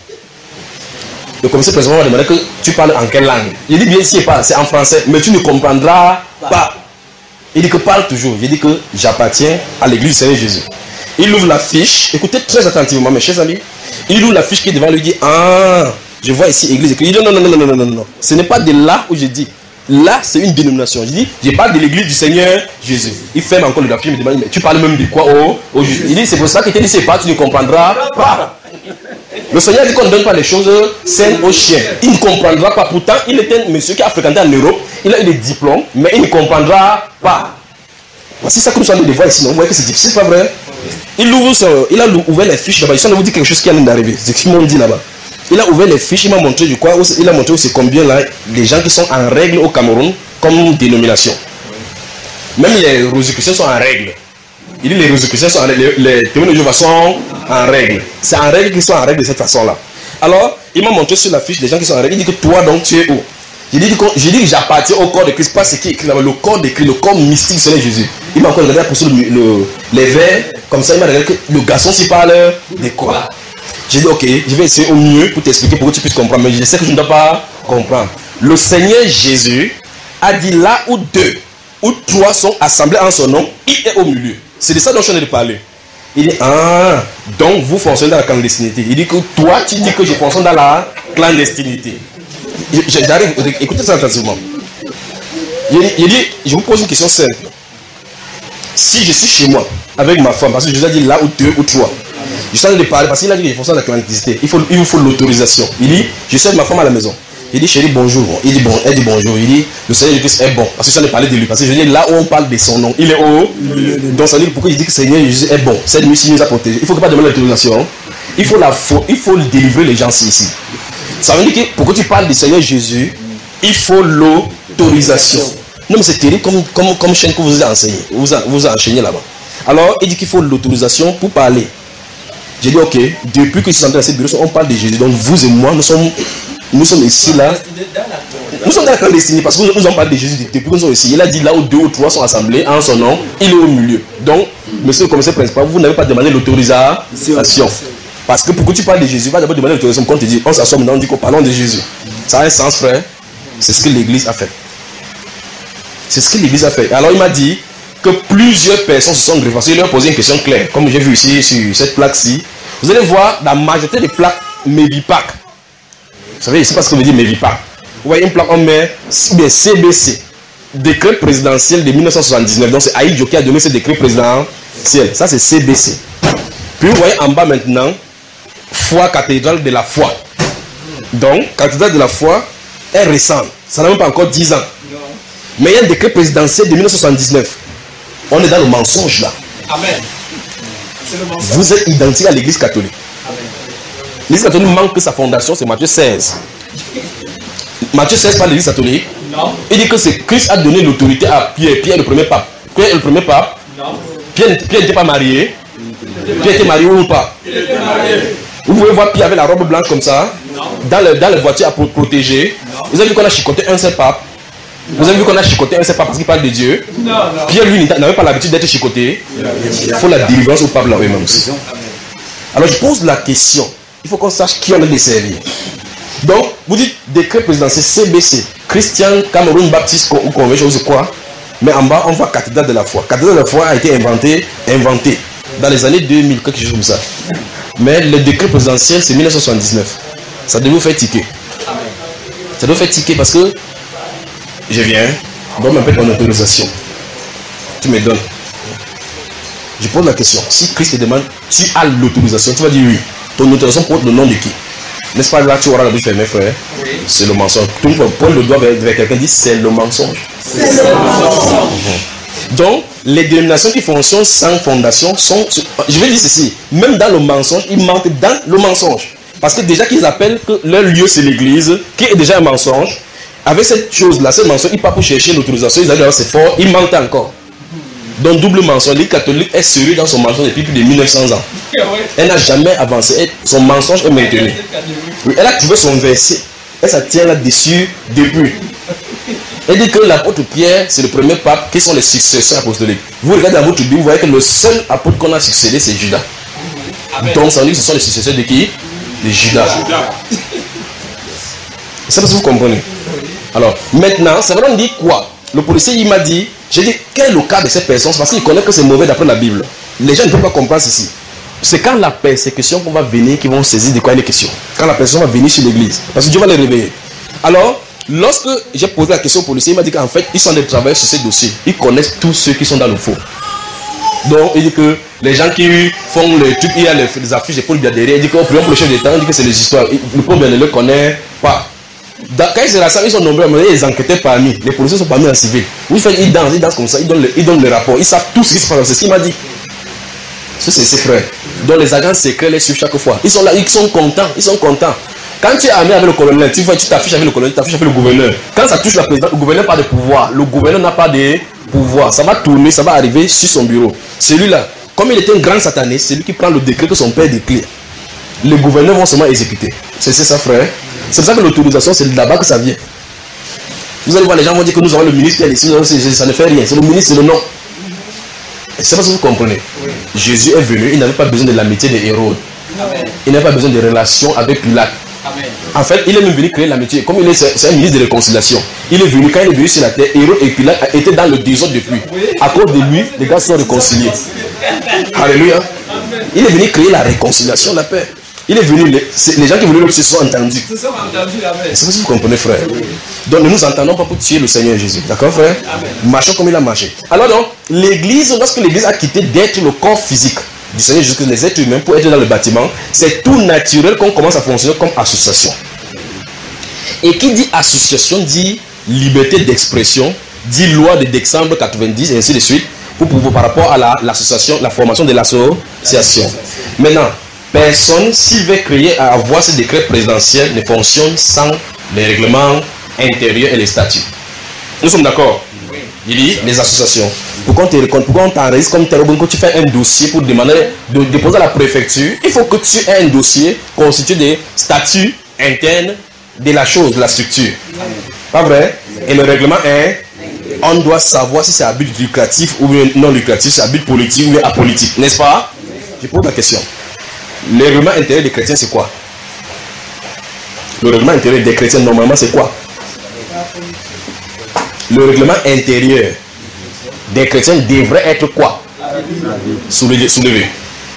Le commissaire principal m'a demandé que tu parles en quelle langue. Il dit bien si il parle, c'est en français, mais tu ne comprendras pas. Il dit que parle toujours. Il dit que j'appartiens à l'église du Seigneur Jésus. Il ouvre la fiche, écoutez très attentivement mes chers amis. Il ouvre la fiche qui est devant lui, il dit ah, je vois ici église. Il dit non, non, non, non, non, non, non. Ce n'est pas de là où je dis. Là, c'est une dénomination. Je dis, je parle de l'église du Seigneur Jésus. Il ferme encore le graphique, il me demande, mais tu parles même de quoi au, au Jésus. Il dit, c'est pour ça qu'il te dit, c'est pas, tu ne comprendras pas. Le Seigneur dit qu'on ne donne pas les choses saines aux chiens. Il ne comprendra pas. Pourtant, il était un monsieur qui a fréquenté en Europe. Il a eu des diplômes, mais il ne comprendra pas. Voici ça que nous sommes de voir ici. Non? Vous voyez que c'est difficile, pas vrai? Il, ouvre son, il a ouvert les fiches là-bas. Il de vous dire quelque chose qui vient d'arriver. C'est ce qu'ils m'ont dit là-bas. Il a ouvert les fiches. Il m'a montré du quoi. Il a montré aussi combien là, les gens qui sont en règle au Cameroun comme dénomination. Même les Rosicruciens sont en règle. Il dit les Rosicruciens sont en règle. Les, les témoins de Jéhovah sont en règle. C'est en règle qu'ils sont en règle de cette façon-là. Alors, il m'a montré sur la fiche les gens qui sont en règle. Il dit que toi, donc, tu es où? J'ai dit, que, j'ai dit que j'appartiens au corps de Christ, pas ce qui est écrit là-bas, le corps de Christ, le corps mystique du Seigneur Jésus. Il m'a encore regardé pour le, le, les vers, comme ça il m'a regardé que le garçon s'y parle de quoi. J'ai dit ok, je vais essayer au mieux pour t'expliquer pour que tu puisses comprendre, mais je sais que je ne dois pas comprendre. Le Seigneur Jésus a dit là où deux ou trois sont assemblés en son nom, il est au milieu. C'est de ça dont je suis en train de parler. Il dit, ah, donc vous fonctionnez dans la clandestinité. Il dit que toi, tu dis que je fonctionne dans la clandestinité. J'arrive, écoutez ça attentivement. Il dit, il dit, je vous pose une question simple. Si je suis chez moi avec ma femme, parce que je vous ai dit là où deux ou trois, je suis en train de parler parce qu'il a dit que je fonctionne dans la clandestinité. Il faut, il vous faut l'autorisation. Il dit, je suis avec ma femme à la maison. Il dit, chérie, bonjour. Il dit, bon, elle dit bonjour. Il dit, le Seigneur Jésus est bon. Parce que je suis en train de parler de lui. Parce que je dis, là où on parle de son nom, il est haut. Donc ça veut dire pourquoi il dit que le Seigneur Jésus est bon. Cette nuit, il nous a protégés. Il ne faut pas demander l'autorisation. Il faut la faut, il faut délivrer les gens ici. Ça veut dire que pour que tu parles du Seigneur Jésus, il faut l'autorisation. Non, mais c'est terrible comme, comme, comme chaîne que vous avez enseigné. Vous avez, vous avez enseigné là-bas. Alors, il dit qu'il faut l'autorisation pour parler. J'ai dit, ok, depuis que je suis entré dans cette bureau, on parle de Jésus. Donc vous et moi, nous sommes, nous sommes ici, là. Nous sommes dans la clandestinité parce que nous, nous en parlons de Jésus depuis que nous sommes ici. Il a dit là où deux ou trois sont assemblés en son nom, il est au milieu. Donc, monsieur le commissaire principal, vous n'avez pas demandé l'autorisation. Parce que pour que tu parles de Jésus, tu vas d'abord demander l'autorisation. Quand on te dit, on s'assoit maintenant, on dit qu'on parle de Jésus. Ça a un sens, frère. C'est ce que l'Église a fait. C'est ce que l'Église a fait. Alors il m'a dit que plusieurs personnes se sont greffées. Parce qu'il leur a posé une question claire. Comme j'ai vu ici sur cette plaque-ci. Vous allez voir la majorité des plaques Mevipac. Vous savez, je ne sais pas ce que veut dire Mevipac. Vous voyez une plaque, on met C B C. Décret présidentiel de mille neuf cent soixante-dix-neuf. Donc c'est Aïdjo qui a donné ce décret présidentiel. Ça c'est C B C. Puis vous voyez en bas maintenant, foi cathédrale de la foi. Donc, cathédrale de la foi est récente. Ça n'a même pas encore dix ans. Mais il y a un décret présidentiel de mille neuf cent soixante-dix-neuf. On est dans le mensonge là. Amen. Vous êtes identique à l'église catholique. L'église catholique manque que sa fondation, c'est Matthieu seize. Matthieu seize par l'église catholique. Non. Il dit que c'est Christ a donné l'autorité à Pierre. Pierre est le premier pape. Pierre est le premier pape. Non. Pierre n'était pas marié. Pierre était marié ou pas? Il était marié. Vous pouvez voir Pierre avec la robe blanche comme ça. Non. Dans le, dans les voitures à protéger. Vous avez vu qu'on a chicoté un seul pape. Vous avez vu qu'on a chicoté un seul pape parce qu'il parle de Dieu. Non, non. Pierre lui n'avait pas l'habitude d'être chicoté. Il faut la délivrance au pape là eux-mêmes aussi. Alors je pose la question. Il faut qu'on sache qui on a desservi. Donc, vous dites décret présidentiel C B C, Christian Cameroun Baptiste ou Convention, c'est quoi? Mais en bas, on voit cathédrale de la foi. Cathédrale de la foi a été inventé, inventé dans les années deux mille, quelque chose comme ça. Mais le décret présidentiel, c'est mille neuf cent soixante-dix-neuf. Ça devait vous faire tiquer. Ça doit faire tiquer parce que je viens, donne un peu ton autorisation. Tu me donnes. Je pose la question. Si Christ te demande, tu as l'autorisation, tu vas dire oui. Ton autorisation porte le nom de qui? N'est-ce pas là tu auras la bouche fermée, frère? Oui. C'est le mensonge. Tout le monde pointe le doigt vers, vers quelqu'un, dit c'est le mensonge. C'est le mensonge. Donc, les dénominations qui fonctionnent sans fondation sont. Je vais dire ceci, même dans le mensonge, ils mentent dans le mensonge. Parce que déjà qu'ils appellent que leur lieu c'est l'église, qui est déjà un mensonge, avec cette chose-là, ce mensonge, ils partent pour chercher l'autorisation, ils arrivent c'est fort, ils mentent encore. Donc, double mensonge, l'Église catholique est sérieux dans son mensonge depuis plus de mille neuf cents ans. Elle n'a jamais avancé, son mensonge est maintenu. Oui, elle a trouvé son verset, elle ça tient là-dessus depuis. Elle dit que l'apôtre Pierre, c'est le premier pape, qui sont les successeurs apostoliques. Vous regardez dans votre Bible, vous voyez que le seul apôtre qu'on a succédé, c'est Judas. Donc, ça veut dire que ce sont les successeurs de qui? De Judas. C'est parce que vous comprenez. Alors, maintenant, ça veut dire quoi? Le policier, il m'a dit, j'ai dit, quel est le cas de cette personne? Parce qu'il connaît que c'est mauvais d'après la Bible. Les gens ne peuvent pas comprendre ceci. C'est quand la persécution qu'on va venir qu'ils vont saisir de quoi il est question. Quand la personne va venir sur l'église. Parce que Dieu va les réveiller. Alors, lorsque j'ai posé la question au policier, il m'a dit qu'en fait, ils sont en train de travailler sur ces dossiers. Ils connaissent tous ceux qui sont dans le faux. Donc, il dit que les gens qui font le truc, il y a les, les affiches de Paul Biadéry. Il dit qu'au premier pour le chef d'État, il dit que c'est les histoires. Le Paul Biadéry ne le connaît pas. Quand ils se rassemblent, ils sont nombreux, mais ils enquêtaient parmi. Les policiers sont parmi en civil. Ils dansent, ils dansent comme ça, ils donnent le, ils donnent le rapport. Ils savent tout ce qui se passe. C'est ce qu'il m'a dit. C'est ses frères. Donc les agents secrets les suivent chaque fois. Ils sont là, ils sont contents, ils sont contents. Quand tu es armé avec le colonel, tu vois, tu t'affiches avec le colonel, tu t'affiches avec le gouverneur. Quand ça touche la présidente, le gouverneur n'a pas de pouvoir. Le gouverneur n'a pas de pouvoir. Ça va tourner, ça va arriver sur son bureau. Celui-là, comme il était un grand sataniste, c'est lui qui prend le décret que son père déclare. Les gouverneurs vont seulement exécuter. C'est ça, frère. C'est pour ça que l'autorisation, c'est là-bas que ça vient. Vous allez voir, les gens vont dire que nous avons le ministère ici, ça ne fait rien. C'est le ministre, c'est le nom. Je ne sais pas si vous comprenez. Oui. Jésus est venu, il n'avait pas besoin de l'amitié de Hérode. Amen. Il n'avait pas besoin de relations avec Pilate. Amen. En fait, il est même venu créer l'amitié. Comme il est, c'est un ministre de réconciliation. Il est venu, quand il est venu sur la terre, Hérode et Pilate étaient dans le désordre depuis. Oui. À cause de lui, les gars sont réconciliés. Alléluia. Amen. Il est venu créer la réconciliation, la paix. Il est venu, les, les gens qui venaient se sont entendus. Se sont entendus, amen. C'est ça que vous comprenez, frère. Oui. Donc ne nous entendons pas pour tuer le Seigneur Jésus. D'accord, frère? Amen. Marchons comme il a marché. Alors donc, l'église, lorsque l'église a quitté d'être le corps physique du Seigneur Jésus, que les êtres humains pour être dans le bâtiment, c'est tout naturel qu'on commence à fonctionner comme association. Et qui dit association dit liberté d'expression, dit loi de décembre quatre-vingt-dix et ainsi de suite, pour pouvoir par rapport à la, l'association, la formation de l'association. Maintenant, personne, s'il veut créer à avoir ce décret présidentiel, ne fonctionne sans les règlements intérieurs et les statuts. Nous sommes d'accord? Oui. Il dit les associations. Pourquoi on t'enregistre comme tel, quand tu fais un dossier pour demander de déposer à la préfecture, il faut que tu aies un dossier constitué des statuts internes de la chose, de la structure. Pas vrai? Et le règlement est, on doit savoir si c'est à but lucratif ou non lucratif, si c'est à but politique ou apolitique. N'est-ce pas? Je pose la question. Le règlement intérieur des chrétiens, c'est quoi? Le règlement intérieur des chrétiens, normalement, c'est quoi? Le règlement intérieur des chrétiens devrait être quoi? Soulevé. soulevé.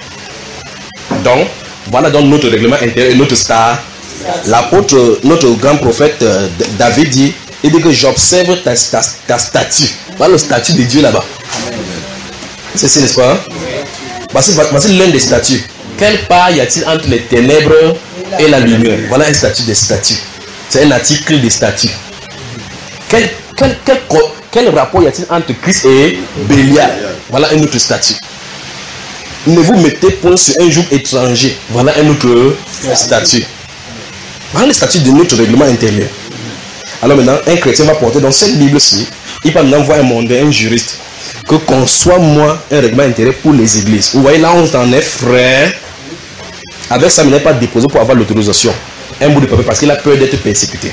Donc, voilà donc notre règlement intérieur, notre star. L'apôtre, notre grand prophète euh, David dit, il dit que j'observe ta, ta, ta statue. Voilà le statut de Dieu là-bas. C'est ça, n'est-ce pas? Hein? Voici, voici l'un des statuts. Quelle part y a-t-il entre les ténèbres et la lumière? Voilà un statut des statuts. C'est un article des statuts. Quel, quel, quel, quel rapport y a-t-il entre Christ et Bélial? Voilà un autre statut. Ne vous mettez point sur un joug étranger. Voilà un autre statut. Voilà le statut de notre règlement intérieur. Alors maintenant, un chrétien va porter dans cette Bible-ci, il va maintenant voir un mondain, un juriste, que conçoit moi un règlement intérieur pour les églises. Vous voyez là, on en est frère. Avec ça, il n'est pas déposé pour avoir l'autorisation. Un bout de papier parce qu'il a peur d'être persécuté.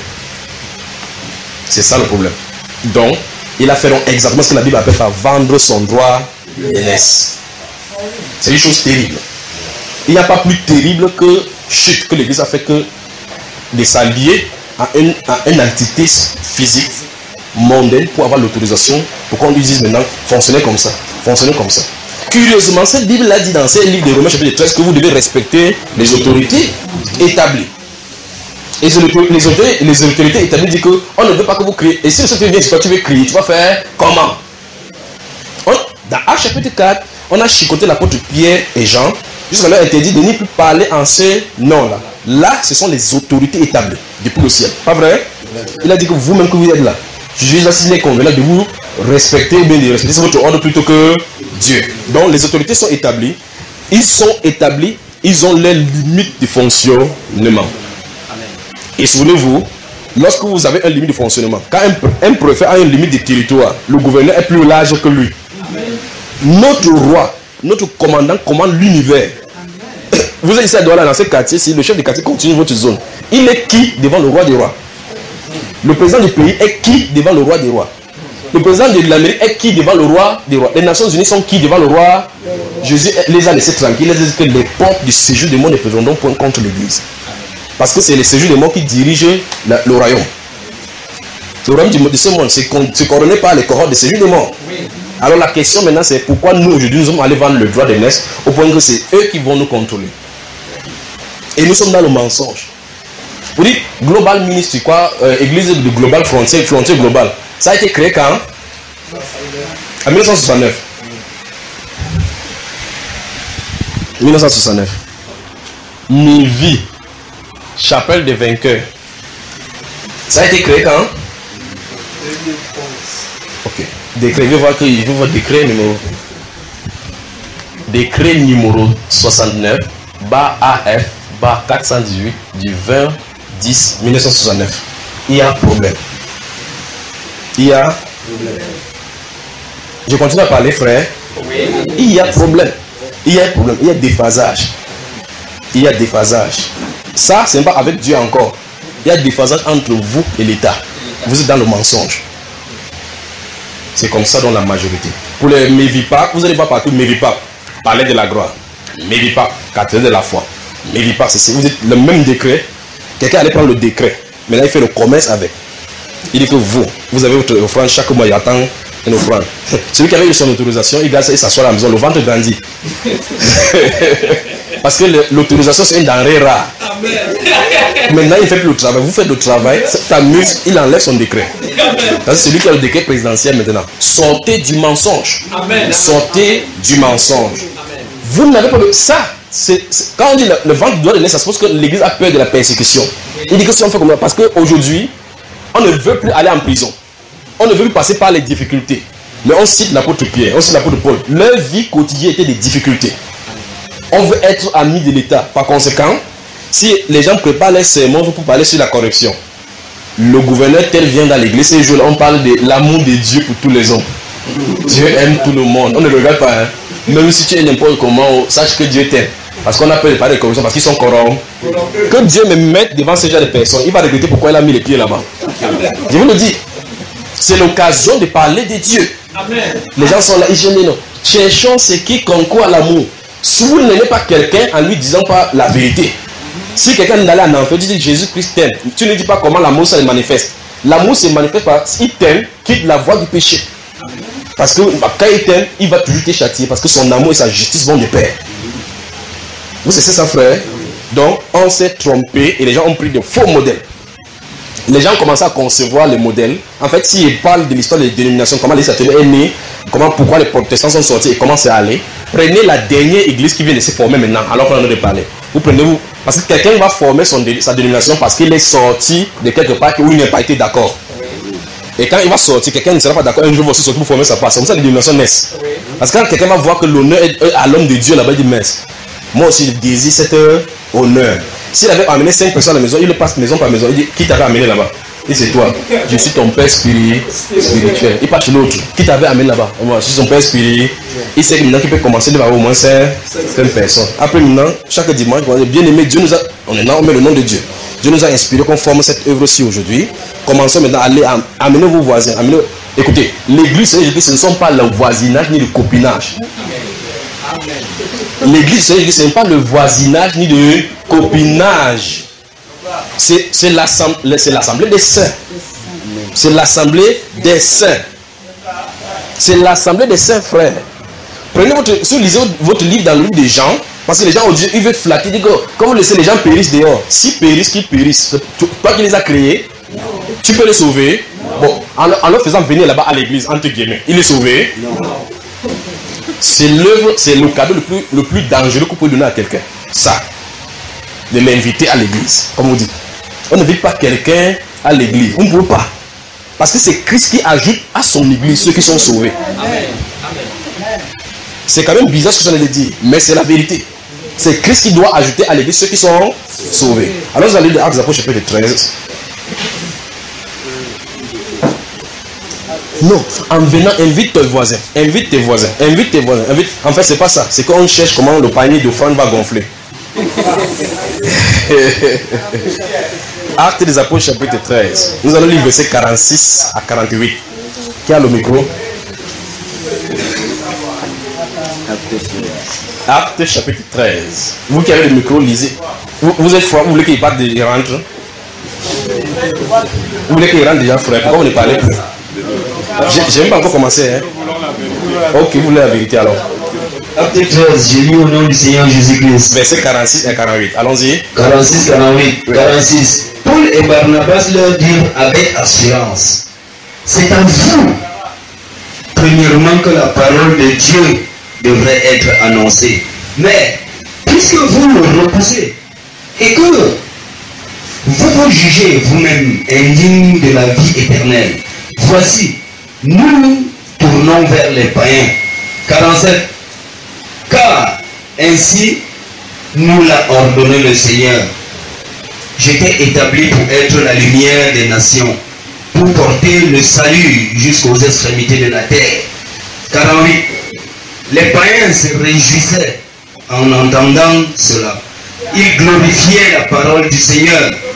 C'est ça le problème. Donc, il a fait donc exactement ce que la Bible appelle par vendre son droit d'aînesse. C'est une chose terrible. Il n'y a pas plus terrible que chute que l'Église a fait que de s'allier à une, à une entité physique mondaine pour avoir l'autorisation pour qu'on lui dise maintenant fonctionnez comme ça, fonctionnez comme ça. Curieusement, cette Bible a dit dans ce livre de Romains chapitre treize que vous devez respecter les autorités établies. Et les autorités, les autorités établies disent qu'on ne veut pas que vous criez. Et si le Seigneur vient sur toi, tu veux crier, tu vas faire comment? On, dans Actes chapitre quatre, on a chicoté l'apôtre Pierre et Jean jusqu'à leur interdit de ne plus parler en ce nom-là. Là, ce sont les autorités établies depuis le ciel. Pas vrai? Il a dit que vous-même que vous êtes là, Jésus est convenable de vous respecter ou bien de respecter votre ordre plutôt que Dieu. Donc les autorités sont établies. Ils sont établis. Ils ont les limites de fonctionnement. Et souvenez-vous, lorsque vous avez un limite de fonctionnement, quand un, un préfet a une limite de territoire, le gouverneur est plus large que lui. Amen. Notre roi, notre commandant commande l'univers. Vous êtes ici à Douala dans ce quartier, si le chef de quartier continue votre zone, il est qui devant le roi des rois? Le président du pays est qui devant le roi des rois? Le président de l'Amérique est qui devant le roi des rois? Les Nations Unies sont qui devant le roi? Jésus les a laissés tranquilles. Il a dit que les portes du séjour des morts ne feront donc point contre l'Église. Parce que c'est le séjour des morts qui dirige la, le royaume. Le royaume du, de ce monde, c'est couronné par les cohortes de séjour des morts. Alors la question maintenant, c'est pourquoi nous aujourd'hui nous sommes allés vendre le droit d'aînesse au point que c'est eux qui vont nous contrôler. Et nous sommes dans le mensonge. Vous dites Global Ministry, quoi, euh, Église de Global Frontier, Frontier Global. Ça a été créé quand? En mille neuf cent soixante-neuf. mille neuf cent soixante-neuf. Nivy, Chapelle des Vainqueurs. Ça a été créé quand? Ok. Décret, je vais voir qu'il faut voir décret numéro. Décret numéro soixante-neuf, bas A F, bas quatre cent dix-huit, du vingt dix mille neuf cent soixante-neuf. Il y a un problème. Il y a. Je continue à parler, frère. Il y a problème. Il y a un problème. Il y a déphasage. Il y a déphasage. Ça, c'est pas avec Dieu encore. Il y a déphasage entre vous et l'État. vous êtes dans le mensonge. C'est comme ça dans la majorité. Pour les Mévipak, vous allez voir partout Mévipak, palais de la gloire. Mévipak, cathédrale de la foi. Mévipak, c'est vous êtes le même décret. Quelqu'un allait prendre le décret. Maintenant, il fait le commerce avec. Il dit que vous, vous avez votre offrande chaque mois, il attend une offrande. Celui qui avait eu son autorisation, il garde ça, il s'assoit à la maison, le ventre grandit. Parce que l'autorisation, c'est une denrée rare. Maintenant, il ne fait plus le travail. Vous faites le travail, ça t'amuse, il enlève son décret. C'est celui qui a le décret présidentiel maintenant. Sortez du mensonge. Amen. Sortez du mensonge. Amen. Vous n'avez pas de... Ça, c'est, c'est... quand on dit le, le ventre doit donner, ça suppose que l'Église a peur de la persécution. Il dit que si on fait comme ça, parce qu'aujourd'hui, on ne veut plus aller en prison. On ne veut plus passer par les difficultés. Mais on cite l'apôtre Pierre, on cite l'apôtre Paul. Leur vie quotidienne était des difficultés. On veut être amis de l'État. Par conséquent, si les gens préparent les sermons pour parler sur la corruption, le gouverneur tel vient dans l'église, ces jours-là, on parle de l'amour de Dieu pour tous les hommes. Dieu aime tout le monde. On ne regarde pas. Hein. Même si tu es n'importe comment, sache que Dieu t'aime. Parce qu'on a peur de parler de corruption parce qu'ils sont corrompus. Que Dieu me mette devant ce genre de personnes, il va regretter pourquoi il a mis les pieds là-bas. Je vous le dis. C'est l'occasion de parler de Dieu. Amen. Les gens sont là, ils disent non. Cherchons ce qui concourt à l'amour. Si vous n'aimez pas quelqu'un en lui disant pas la vérité, si quelqu'un est allé en enfer, tu dis Jésus-Christ t'aime. Tu ne dis pas comment l'amour ça se manifeste. L'amour se manifeste par il t'aime, quitte la voie du péché. Parce que quand il t'aime, il va toujours te châtier parce que son amour et sa justice vont de pair. Vous savez ça, frère? Donc, on s'est trompé et les gens ont pris de faux modèles. Les gens commencent à concevoir les modèles. En fait, s'ils parlent de l'histoire des dénominations, comment les est nés, comment, pourquoi les protestants sont sortis et comment c'est allé, prenez la dernière église qui vient de se former maintenant, alors qu'on en a de parler. Vous prenez vous, parce que quelqu'un va former son, sa dénomination parce qu'il est sorti de quelque part où il n'a pas été d'accord. Et quand il va sortir, quelqu'un ne sera pas d'accord, un jour il va aussi sortir pour former sa part. C'est comme ça que les dénominations naissent. Parce que quand quelqu'un va voir que l'honneur est à l'homme de Dieu là-bas, il dit mince. Moi aussi, je désire cet honneur. S'il avait amené cinq personnes à la maison, il le passe maison par maison. Il dit, qui t'avait amené là-bas? Et c'est toi. Je suis ton père spirituel. Il part chez l'autre. Qui t'avait amené là-bas? Moi, je suis son père spirituel. Il sait maintenant qu'il peut commencer devant au moins cinq personnes. Après maintenant, chaque dimanche, bien aimé, Dieu nous a... On est là, on met le nom de Dieu. Dieu nous a inspiré qu'on forme cette œuvre-ci aujourd'hui. Commençons maintenant à aller amener vos voisins. Amener... Écoutez, l'église, ce ne sont pas le voisinage ni le copinage. L'église, ce n'est pas le voisinage ni le copinage. C'est l'assemblée des saints. C'est l'assemblée des saints. C'est l'assemblée des saints, frères. Prenez votre, si vous lisez votre livre dans le livre des gens, parce que les gens, ils veulent flatter, ils disent, quand vous laissez les gens périssent dehors, si périssent, qu'ils périssent, toi qui les as créés, tu peux les sauver. Bon, en, en leur faisant venir là-bas à l'église, entre guillemets, il est sauvé. C'est l'œuvre, c'est le cadeau le plus, le plus dangereux que vous pouvez donner à quelqu'un. Ça, de l'inviter à l'église, comme vous dites. On n'invite pas quelqu'un à l'église. On ne peut pas. Parce que c'est Christ qui ajoute à son église ceux qui sont sauvés. C'est quand même bizarre ce que j'en ai dit, mais c'est la vérité. C'est Christ qui doit ajouter à l'église ceux qui sont sauvés. Alors vous allez lire Actes des Apôtres chapitre treize. Non, en venant, invite tes voisins. Invite tes voisins. Invite tes voisins. Invite... En fait, c'est pas ça. C'est qu'on cherche comment le panier de d'offrande va gonfler. Actes des Apôtres chapitre treize. Nous allons lire versets quarante-six à quarante-huit. Qui a le micro? Actes chapitre treize. Vous qui avez le micro, lisez. Vous, vous êtes froid, vous voulez qu'il parte de rentre? Vous voulez qu'il rentre déjà, frère? Pourquoi vous ne parlez plus? J'ai même pas encore commencé. Hein? Ok, vous voulez la vérité alors. Acte treize, j'ai lu au nom du Seigneur Jésus-Christ. Verset quarante-six et quarante-huit. Allons-y. quarante-six, quarante-huit. quarante-six. Paul et Barnabas leur dirent avec assurance: c'est à vous, premièrement, que la parole de Dieu devrait être annoncée. Mais, puisque vous le repoussez et que vous vous jugez vous-même indigne de la vie éternelle, voici, nous nous tournons vers les païens. quarante-sept. Car ainsi nous l'a ordonné le Seigneur. J'étais établi pour être la lumière des nations, pour porter le salut jusqu'aux extrémités de la terre. quarante-huit. Les païens se réjouissaient en entendant cela. Ils glorifiaient la parole du Seigneur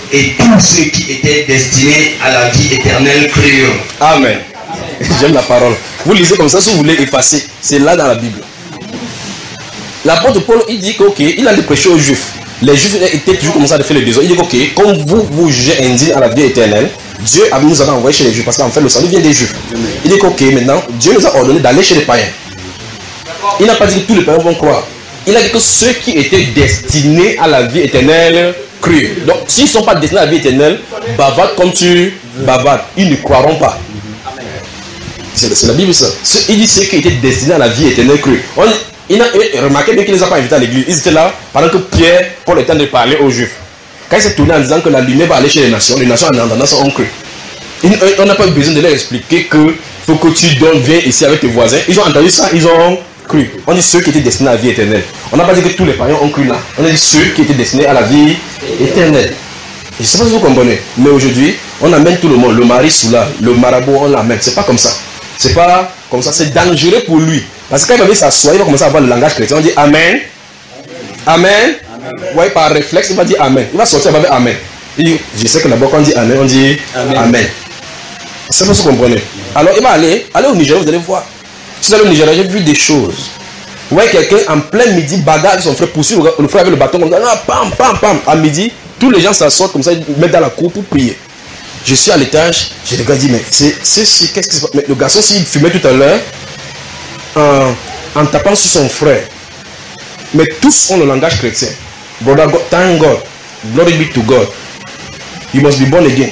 et tous ceux qui étaient destinés à la vie éternelle crurent. Amen. J'aime la parole. Vous lisez comme ça, si vous voulez effacer, c'est là dans la Bible. L'apôtre Paul, il dit qu'ok, il a prêché aux Juifs. Les Juifs étaient toujours commencé à faire le désordre. Il dit qu'ok, comme vous vous jugez indigne à la vie éternelle, Dieu a nous a envoyé chez les Juifs parce qu'en fait le salut vient des Juifs. Il dit qu'ok, maintenant, Dieu nous a ordonné d'aller chez les païens. Il n'a pas dit que tous les païens vont croire. Il a dit que ceux qui étaient destinés à la vie éternelle crurent. Donc, s'ils ne sont pas destinés à la vie éternelle, bavardent comme tu bavardes. Ils ne croiront pas. C'est la Bible ça. Il dit ceux qui étaient destinés à la vie éternelle crurent. On, il a remarqué bien qu'il ne les a pas invités à l'église. Ils étaient là pendant que Pierre, Paul était en train de parler aux Juifs. Quand il s'est tourné en disant que la lumière va aller chez les nations, les nations en entendant ont cru. On n'a pas eu besoin de leur expliquer que faut que tu donnes, viens ici avec tes voisins. Ils ont entendu ça, ils ont cru. On dit ceux qui étaient destinés à la vie éternelle. On n'a pas dit que tous les païens ont cru là. On a dit ceux qui étaient destinés à la vie éternelle. Je ne sais pas si vous comprenez, mais aujourd'hui, on amène tout le monde. Le mari sous là, le marabout, on l'amène. C'est pas comme ça. C'est pas comme ça. C'est dangereux pour lui. Parce que quand il va s'asseoir, il va commencer à avoir le langage chrétien. On dit Amen. Amen. Oui, par réflexe, il va dire Amen. Il va sortir, il va dire Amen. Il dit, je sais que là-bas, quand on dit Amen, on dit Amen. Amen. C'est pas ce que vous comprenez. Alors, il va aller, aller au Nigeria, vous allez voir. Si vous allez au Nigeria, j'ai vu des choses. Vous voyez quelqu'un en plein midi, bagarre avec son frère, poursuivre le frère avec le bâton, comme ça, pam, pam, pam. À midi, tous les gens s'assoient comme ça, ils mettent dans la cour pour prier. Je suis à l'étage, j'ai le gars dit, mais c'est ceci, qu'est-ce qui se passe? Mais le garçon, s'il fumait tout à l'heure, en, en tapant sur son frère. Mais tous ont le langage chrétien. Brother God, thank God, glory be to God. You must be born again.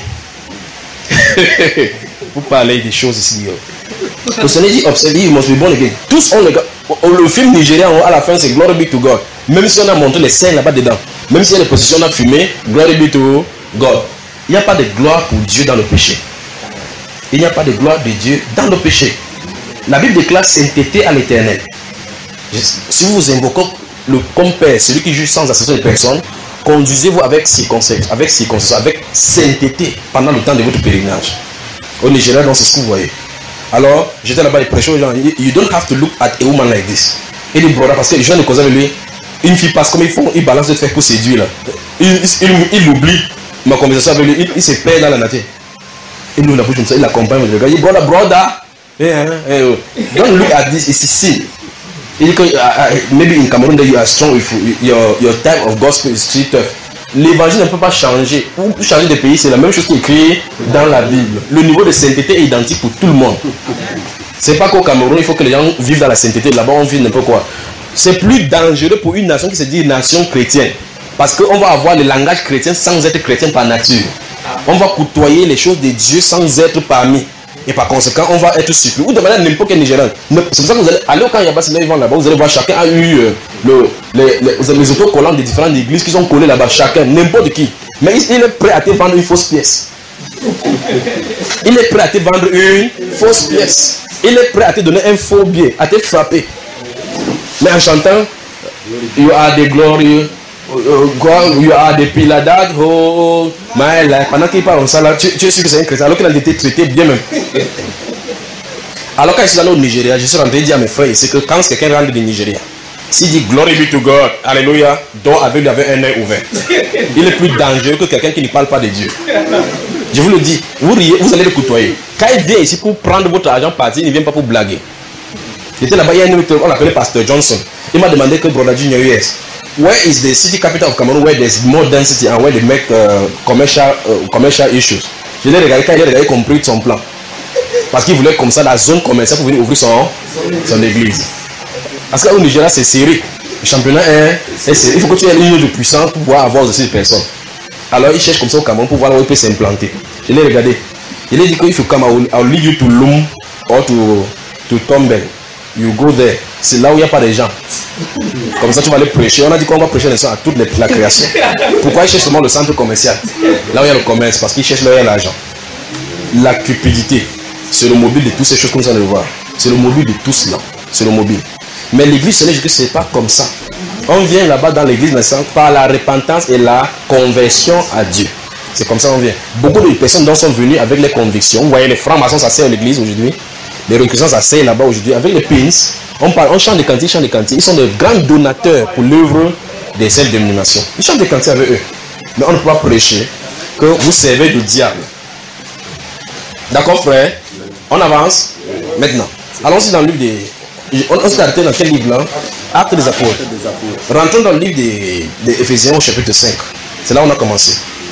Vous parlez des choses ici. Le Seigneur dit, observez, you must be born again. Tous ont le gars. Le film nigérien, à la fin, c'est glory be to God. Même si on a montré les scènes là-bas dedans, même si il y a des positions, on a fumé, glory be to God. Il n'y a pas de gloire pour Dieu dans le péché. Il n'y a pas de gloire de Dieu dans le péché. La Bible déclare sainteté à l'éternel. Si vous vous invoquez le compère, celui qui juge sans acceptation de personne, conduisez-vous avec circonspect, avec circonspect, avec sainteté pendant le temps de votre pèlerinage. Au Nigeria, donc c'est ce que vous voyez. Alors, j'étais là-bas et prêchais aux gens. You don't have to look at a woman like this. Et les brodas, parce que les gens ne causent avec lui. Une fille passe comme ils font, ils balancent de faire pour séduire là. Il, il, il, il oublie ma conversation avec lui, il, il se perd dans la nature. Il ouvre la bouche comme ça, il l'accompagne, il regarde, il dit, brother, brother, yeah, yeah, yeah. Don't look at this, it's a sin. Il dit que uh, uh, maybe in Cameroon that you are strong, if you, your, your type of gospel is too tough. L'évangile ne peut pas changer. Pour changer de pays, c'est la même chose qui est écrit dans la Bible. Le niveau de sainteté est identique pour tout le monde. C'est pas qu'au Cameroun, il faut que les gens vivent dans la sainteté. Là-bas, on vit n'importe quoi. C'est plus dangereux pour une nation qui se dit nation chrétienne. Parce qu'on va avoir le langage chrétien sans être chrétien par nature. On va côtoyer les choses de Dieu sans être parmi. Et par conséquent, on va être surpris. Vous demandez à n'importe quel Nigérian. C'est pour ça que vous allez aller au camp Yabas, ils vont là-bas, vous allez voir, chacun a eu euh, le, les, les, les autocollants des différentes églises qui sont collés là-bas, chacun, n'importe qui. Mais il, il est prêt à te vendre une fausse pièce. Il est prêt à te vendre une fausse pièce. Il est prêt à te donner un faux billet, à te frapper. Mais en chantant, you are the glory, God, you are the pillar that hold my life. Pendant qu'il parle comme ça, là, tu, tu es sûr que c'est un chrétien, alors qu'il a été traité bien même. Alors quand je suis allé au Nigeria, je suis rentré dire à mes frères ici que quand quelqu'un rentre du Nigeria, s'il dit glory be to God, alléluia, donc avec lui avec un œil ouvert. Il est plus dangereux que quelqu'un qui ne parle pas de Dieu. Je vous le dis, vous riez, vous allez le côtoyer. Quand il vient ici pour prendre votre argent parti, il ne vient pas pour blaguer. J'étais là-bas, il y a un autre, on l'appelait Pasteur Johnson. Il m'a demandé que Brother Junior U S, where is the city capital of Cameroon where there's more density and where they make uh, commercial, uh, commercial issues. Je l'ai regardé, quand il a regardé, compris son plan. Parce qu'il voulait comme ça la zone commerciale pour venir ouvrir son, son église. Parce qu'au Nigeria, c'est serré. Le championnat est, est serré. Il faut que tu aies une union de puissance pour pouvoir avoir aussi des personnes. Alors il cherche comme ça au Cameroun pour voir où il peut s'implanter. Je l'ai regardé. Il a dit qu'il faut come, I will, I will lead you to Loum or to, to Tombel. You go there. C'est là où il n'y a pas de gens. Comme ça tu vas aller prêcher. On a dit qu'on va prêcher à toute les, la création. Pourquoi il cherche seulement le centre commercial? Là où il y a le commerce, parce qu'il cherche là où il y a l'argent. La cupidité, c'est le mobile de toutes ces choses comme ça de le voir. C'est le mobile de tout cela. C'est le mobile. Mais l'église, ce n'est pas comme ça. On vient là-bas dans l'église naissante par la repentance et la conversion à Dieu. C'est comme ça qu'on vient. Beaucoup de personnes donc sont venues avec les convictions. Vous voyez, les francs-maçons s'asseyent à l'église aujourd'hui. Les reconnaissants s'asseyent là-bas aujourd'hui avec les pins. On parle, on chante des cantiques, chante des cantiques. Ils sont de grands donateurs pour l'œuvre des sept dénominations. Ils chantent des cantiques avec eux. Mais on ne peut pas prêcher. que vous servez le diable. D'accord, frère? On avance? Maintenant. Allons-y dans le livre des... On, on s'est arrêté dans quel livre là? Actes des apôtres. Rentrons dans le livre des, des Éphésiens au chapitre cinq. C'est là où on a commencé.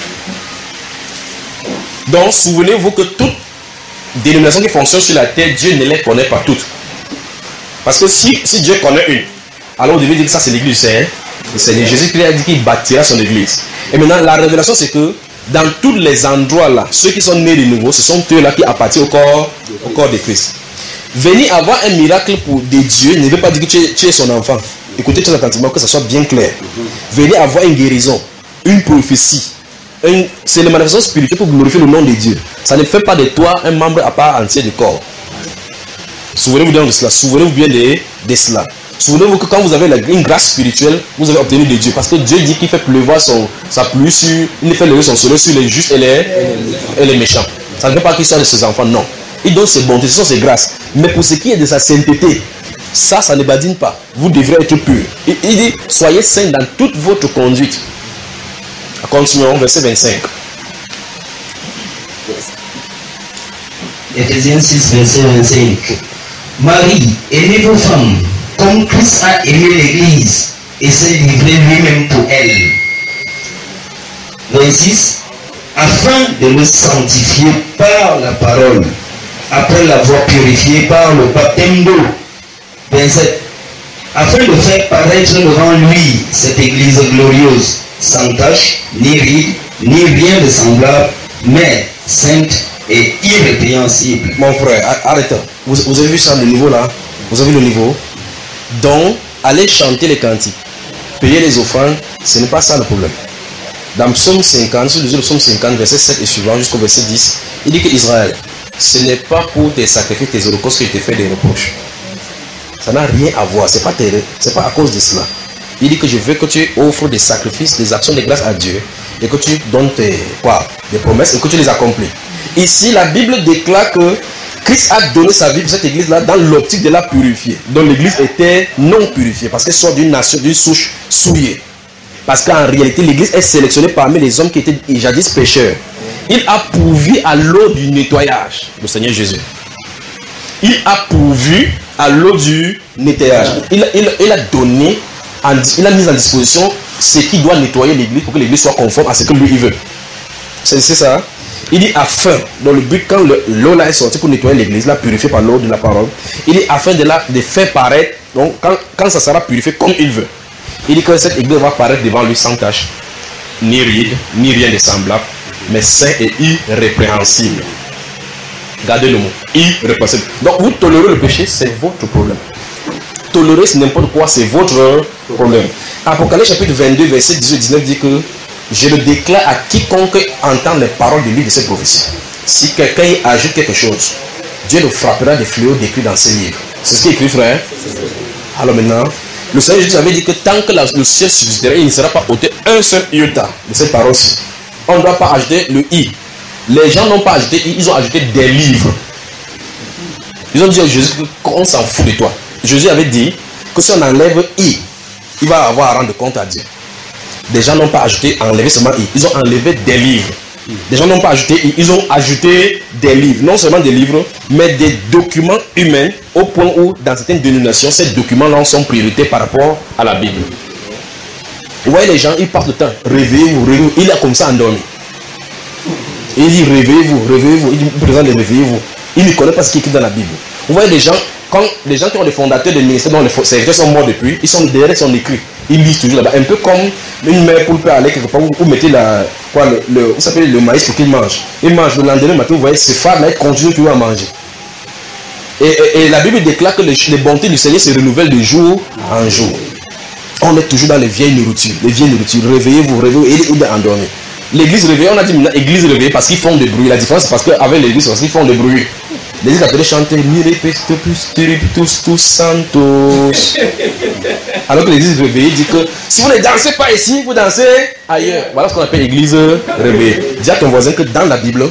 Donc, souvenez-vous que toute dénomination qui fonctionne sur la terre, Dieu ne les connaît pas toutes. Parce que si, si Dieu connaît une, alors on devait dire que ça c'est l'église du Seigneur. Le Seigneur Jésus-Christ a dit qu'il bâtira son église. Et maintenant, la révélation c'est que dans tous les endroits là, ceux qui sont nés de nouveau, ce sont eux là qui appartiennent au corps, au corps de Christ. Venir avoir un miracle pour des dieux ne veut pas dire que tu es, tu es son enfant. Écoutez très attentivement, que ça soit bien clair. Venir avoir une guérison, une prophétie, une, c'est les manifestations spirituelles pour glorifier le nom de Dieu. Ça ne fait pas de toi un membre à part entière du corps. Souvenez-vous bien de cela. Souvenez-vous bien de, de cela. Souvenez-vous que quand vous avez la, une grâce spirituelle, vous avez obtenu de Dieu. Parce que Dieu dit qu'il fait pleuvoir son, sa pluie sur, il fait lever son soleil sur les justes et les, et les méchants. Ça ne veut pas qu'il soit de ses enfants, non. Il donne ses bontés, ce sont ses grâces. Mais pour ce qui est de sa sainteté, ça, ça ne badine pas. Vous devrez être pur. Il, il dit, soyez saints dans toute votre conduite. Continuons, verset vingt-cinq. Éphésiens six, verset vingt-cinq. Marie, aimez vos femmes, comme Christ a aimé l'Église et s'est livré lui-même pour elle. vingt-six. Afin de le sanctifier par la parole, après l'avoir purifié par le baptême d'eau. vingt-sept. Afin de faire paraître devant lui cette Église glorieuse, sans tache, ni ride, ni rien de semblable, mais sainte et irrépréhensible. Mon frère, arrêtez. Vous, vous avez vu ça, le niveau là? Vous avez vu le niveau? Donc, allez chanter les cantiques, payer les offrandes, ce n'est pas ça le problème. Dans Psaume cinquante, sur le Psaume cinquante, verset sept et suivant, jusqu'au verset dix, il dit que Israël, ce n'est pas pour tes sacrifices, tes holocaustes que je te fais des reproches. Ça n'a rien à voir, ce n'est pas, pas à cause de cela. Il dit que je veux que tu offres des sacrifices, des actions de grâce à Dieu, et que tu donnes tes, quoi, des promesses et que tu les accomplis. Ici, la Bible déclare que Christ a donné sa vie pour cette église-là dans l'optique de la purifier. Donc l'église était non purifiée parce qu'elle sort d'une nation, d'une souche souillée. Parce qu'en réalité, l'église est sélectionnée parmi les hommes qui étaient jadis pécheurs. Il a pourvu à l'eau du nettoyage, le Seigneur Jésus. Il a pourvu à l'eau du nettoyage. Il, il, il a donné, il a mis en disposition ce qui doit nettoyer l'église pour que l'église soit conforme à ce que lui il veut. C'est ça. Il dit afin, dans le but, quand l'eau là est sortie pour nettoyer l'église, la purifier par l'eau de la parole, il dit afin de, la, de faire paraître, donc quand, quand ça sera purifié comme il veut, il dit que cette église va paraître devant lui sans tache, ni ride, ni rien de semblable, mais saint et irrépréhensible. Gardez le mot, irrépréhensible. Donc vous tolérez le péché, c'est votre problème. Tolérer n'importe quoi, c'est votre problème. Apocalypse chapitre vingt-deux, verset dix-huit dix-neuf dit que je le déclare à quiconque entend les paroles du livre de cette prophétie. Si quelqu'un y ajoute quelque chose, Dieu le frappera des fléaux décrits dans ces livres. C'est ce qui est écrit, frère. Alors maintenant, le Seigneur Jésus avait dit que tant que la, le ciel subsistera, il ne sera pas ôté un seul iota de cette parole-ci. On ne doit pas ajouter le i. Les gens n'ont pas ajouté i, ils ont ajouté des livres. Ils ont dit à Jésus qu'on s'en fout de toi. Jésus avait dit que si on enlève i, il va avoir à rendre compte à Dieu. Des gens n'ont pas ajouté, enlevé seulement i. Ils ont enlevé des livres. Des gens n'ont pas ajouté i. Ils ont ajouté des livres. Non seulement des livres, mais des documents humains au point où, dans certaines dénominations, ces documents-là sont prioritaires par rapport à la Bible. Vous voyez les gens, ils passent le temps. Réveillez-vous, réveillez-vous. Il est comme ça endormi. Il dit réveillez-vous, réveillez-vous. Il dit présent, réveillez-vous. Il ne connaît pas ce qui est écrit dans la Bible. Vous voyez les gens, quand les gens qui ont les fondateurs des ministères, dont les serviteurs sont morts depuis, ils sont derrière son écrit. Ils lisent toujours là-bas. Un peu comme une mère pour peut aller quelque part où vous mettez la, quoi, le, le, vous savez, le maïs pour qu'il mange. Il mange le lendemain matin, vous voyez, ces femmes-là, ils continuent toujours à manger. Et, et, et la Bible déclare que les, les bontés du Seigneur se renouvellent de jour en jour. On est toujours dans les vieilles nourritures. Les vieilles nourritures. Réveillez-vous, réveillez-vous. Il est endormi. L'église réveillée, on a dit maintenant église réveillée parce qu'ils font du bruit. La différence, c'est parce qu'avec l'église, c'est parce qu'ils font du bruit. Les catholiques chantent tous tous santos. Alors que l'église réveillée dit que si vous ne dansez pas ici, vous dansez ailleurs. Voilà ce qu'on appelle l'église réveillée. Dis à ton voisin que dans la Bible,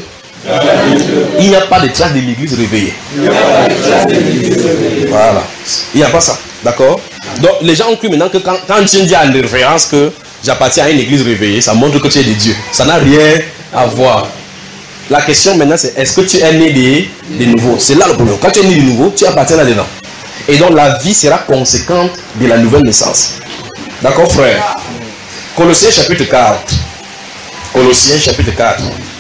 il n'y a pas de trace de l'église réveillée. Voilà. Il n'y a pas ça. D'accord? Donc les gens ont cru maintenant que quand, quand tu dis en référence que j'appartiens à une église réveillée, ça montre que tu es de Dieu. Ça n'a rien avoir. La question maintenant c'est est-ce que tu es né de, de nouveau? C'est là le problème. Quand tu es né de nouveau, tu appartiens là-dedans. Et donc la vie sera conséquente de la nouvelle naissance. D'accord frère? Colossiens chapitre quatre. Colossiens chapitre quatre.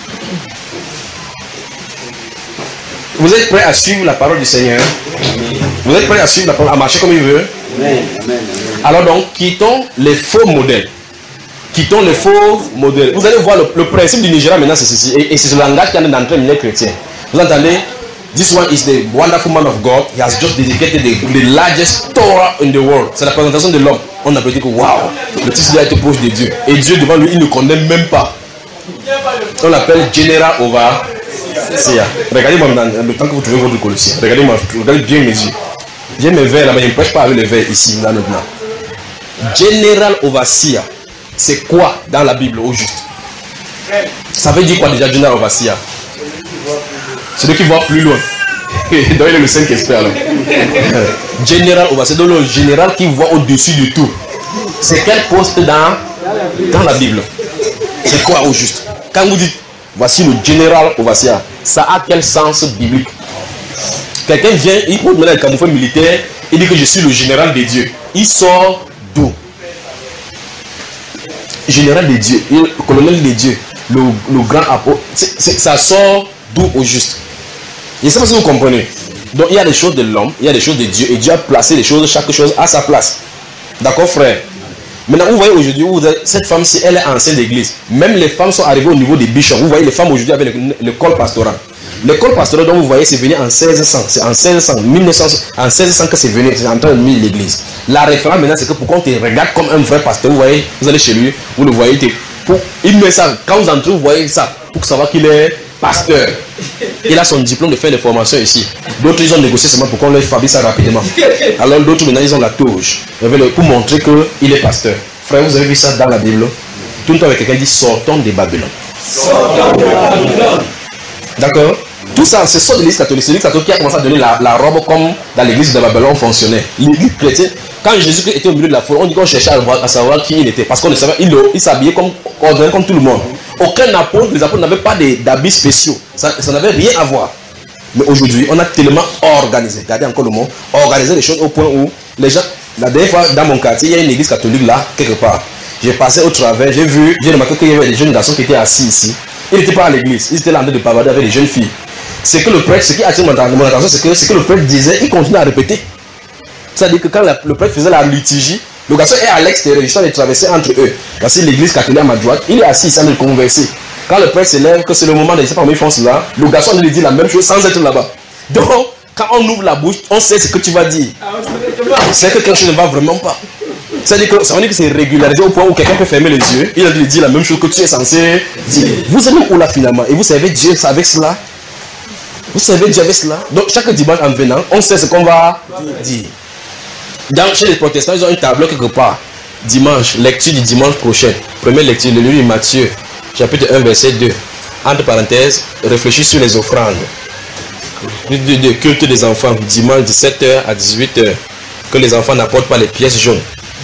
Vous êtes prêts à suivre la parole du Seigneur? Vous êtes prêts à suivre la parole, à marcher comme il veut? Alors donc, quittons les faux modèles. Quittons les faux modèles. Vous allez voir le, le principe du Nigeria maintenant, c'est ceci. Et, et c'est ce langage qui est d'entrer les chrétiens. Vous entendez? This one is the wonderful man of God. He has just dedicated the, the largest Torah in the world. C'est la présentation de l'homme. On a dit que waouh, le titre doit être proche de Dieu. Et Dieu devant lui, il ne connaît même pas. On l'appelle General Overseer. Regardez-moi maintenant, le temps que vous trouvez votre Colossien. Regardez-moi, regardez bien mes yeux. J'ai mes verres là-bas, je ne prêche pas avec les verres ici, là maintenant. General Overseer, c'est quoi dans la Bible au juste? Ça veut dire quoi déjà, General Overseer? C'est lui qui voit plus loin. Donc il est le cinq expert là. General Overseer, donc le général qui voit au-dessus de tout. C'est quel poste dans, dans la Bible? C'est quoi au juste? Quand vous dites voici le General Overseer, ça a quel sens biblique? Quelqu'un vient, il porte maintenant le camouflage militaire, il dit que je suis le général des dieux. Il sort d'où? Général des dieux, le colonel des dieux, le, le grand apôtre, ça sort d'où au juste? Je ne sais pas si vous comprenez. Donc il y a des choses de l'homme, il y a des choses de Dieu, et Dieu a placé les choses, chaque chose à sa place. D'accord frère? Maintenant vous voyez aujourd'hui, cette femme-ci, elle est ancienne d'église. Même les femmes sont arrivées au niveau des bishops. Vous voyez les femmes aujourd'hui avec l'école pastorale. L'école pastorale dont vous voyez, c'est venu en seize cents. C'est en seize cents, mille neuf cents, en seize cents que c'est venu. C'est en train de mettre l'église. La référence maintenant, c'est que pour qu'on te regarde comme un vrai pasteur, vous voyez, vous allez chez lui, vous le voyez, pour, il met ça. Quand vous entrez, vous voyez ça, pour savoir qu'il est pasteur. Il a son diplôme de fin de formation ici. D'autres, ils ont négocié seulement pour qu'on leur fabrique ça rapidement. Alors d'autres, maintenant, ils ont la touche pour montrer qu'il est pasteur. Frère, vous avez vu ça dans la Bible? Tout le temps avec quelqu'un dit sortons de Babylone. Sortons de Babylone. D'accord? Tout ça, c'est ça de l'église catholique. C'est l'église catholique qui a commencé à donner la, la robe comme dans l'église de Babylone fonctionnait. L'église chrétienne, quand Jésus-Christ était au milieu de la foule, on dit qu'on cherchait à, voir, à savoir qui il était. Parce qu'on ne savait, il, il s'habillait comme, comme tout le monde. Aucun apôtre, les apôtres n'avaient pas d'habits spéciaux. Ça, ça n'avait rien à voir. Mais aujourd'hui, on a tellement organisé, regardez encore le mot, organisé les choses au point où les gens, la dernière fois dans mon quartier, il y a une église catholique là, quelque part. J'ai passé au travers, j'ai vu, j'ai remarqué qu'il y avait des jeunes garçons qui étaient assis ici. Ils n'étaient pas à l'église, ils étaient là en train de bavarder avec des jeunes filles. C'est que le prêtre, ce qui attire mon attention, c'est que ce que le prêtre disait, il continue à répéter. C'est-à-dire que quand la, le prêtre faisait la liturgie, le garçon est à l'extérieur, il est traversé entre eux. Voici l'église catholique à ma droite, il est assis, il est en train de converser. Quand le prêtre s'élève, que c'est le moment de, je ne sais pas comment ils font cela, le garçon lui dit la même chose sans être là-bas. Donc, quand on ouvre la bouche, on sait ce que tu vas dire. C'est que quelque chose ne va vraiment pas. C'est-à-dire que ça veut dire que c'est régularisé au point où quelqu'un peut fermer les yeux, il a lui dire la même chose que tu es censé dire. Vous êtes où là finalement? Et vous savez Dieu avec cela? Vous savez Dieu avec cela? Donc chaque dimanche en venant, on sait ce qu'on va dire. Dans, chez les protestants, ils ont un tableau quelque part. Dimanche, lecture du dimanche prochain. Première lecture, le livre de Matthieu, chapitre un, verset deux. Entre parenthèses, réfléchis sur les offrandes. De, de, de culte des enfants, dimanche de sept heures à dix-huit heures. Que les enfants n'apportent pas les pièces jaunes.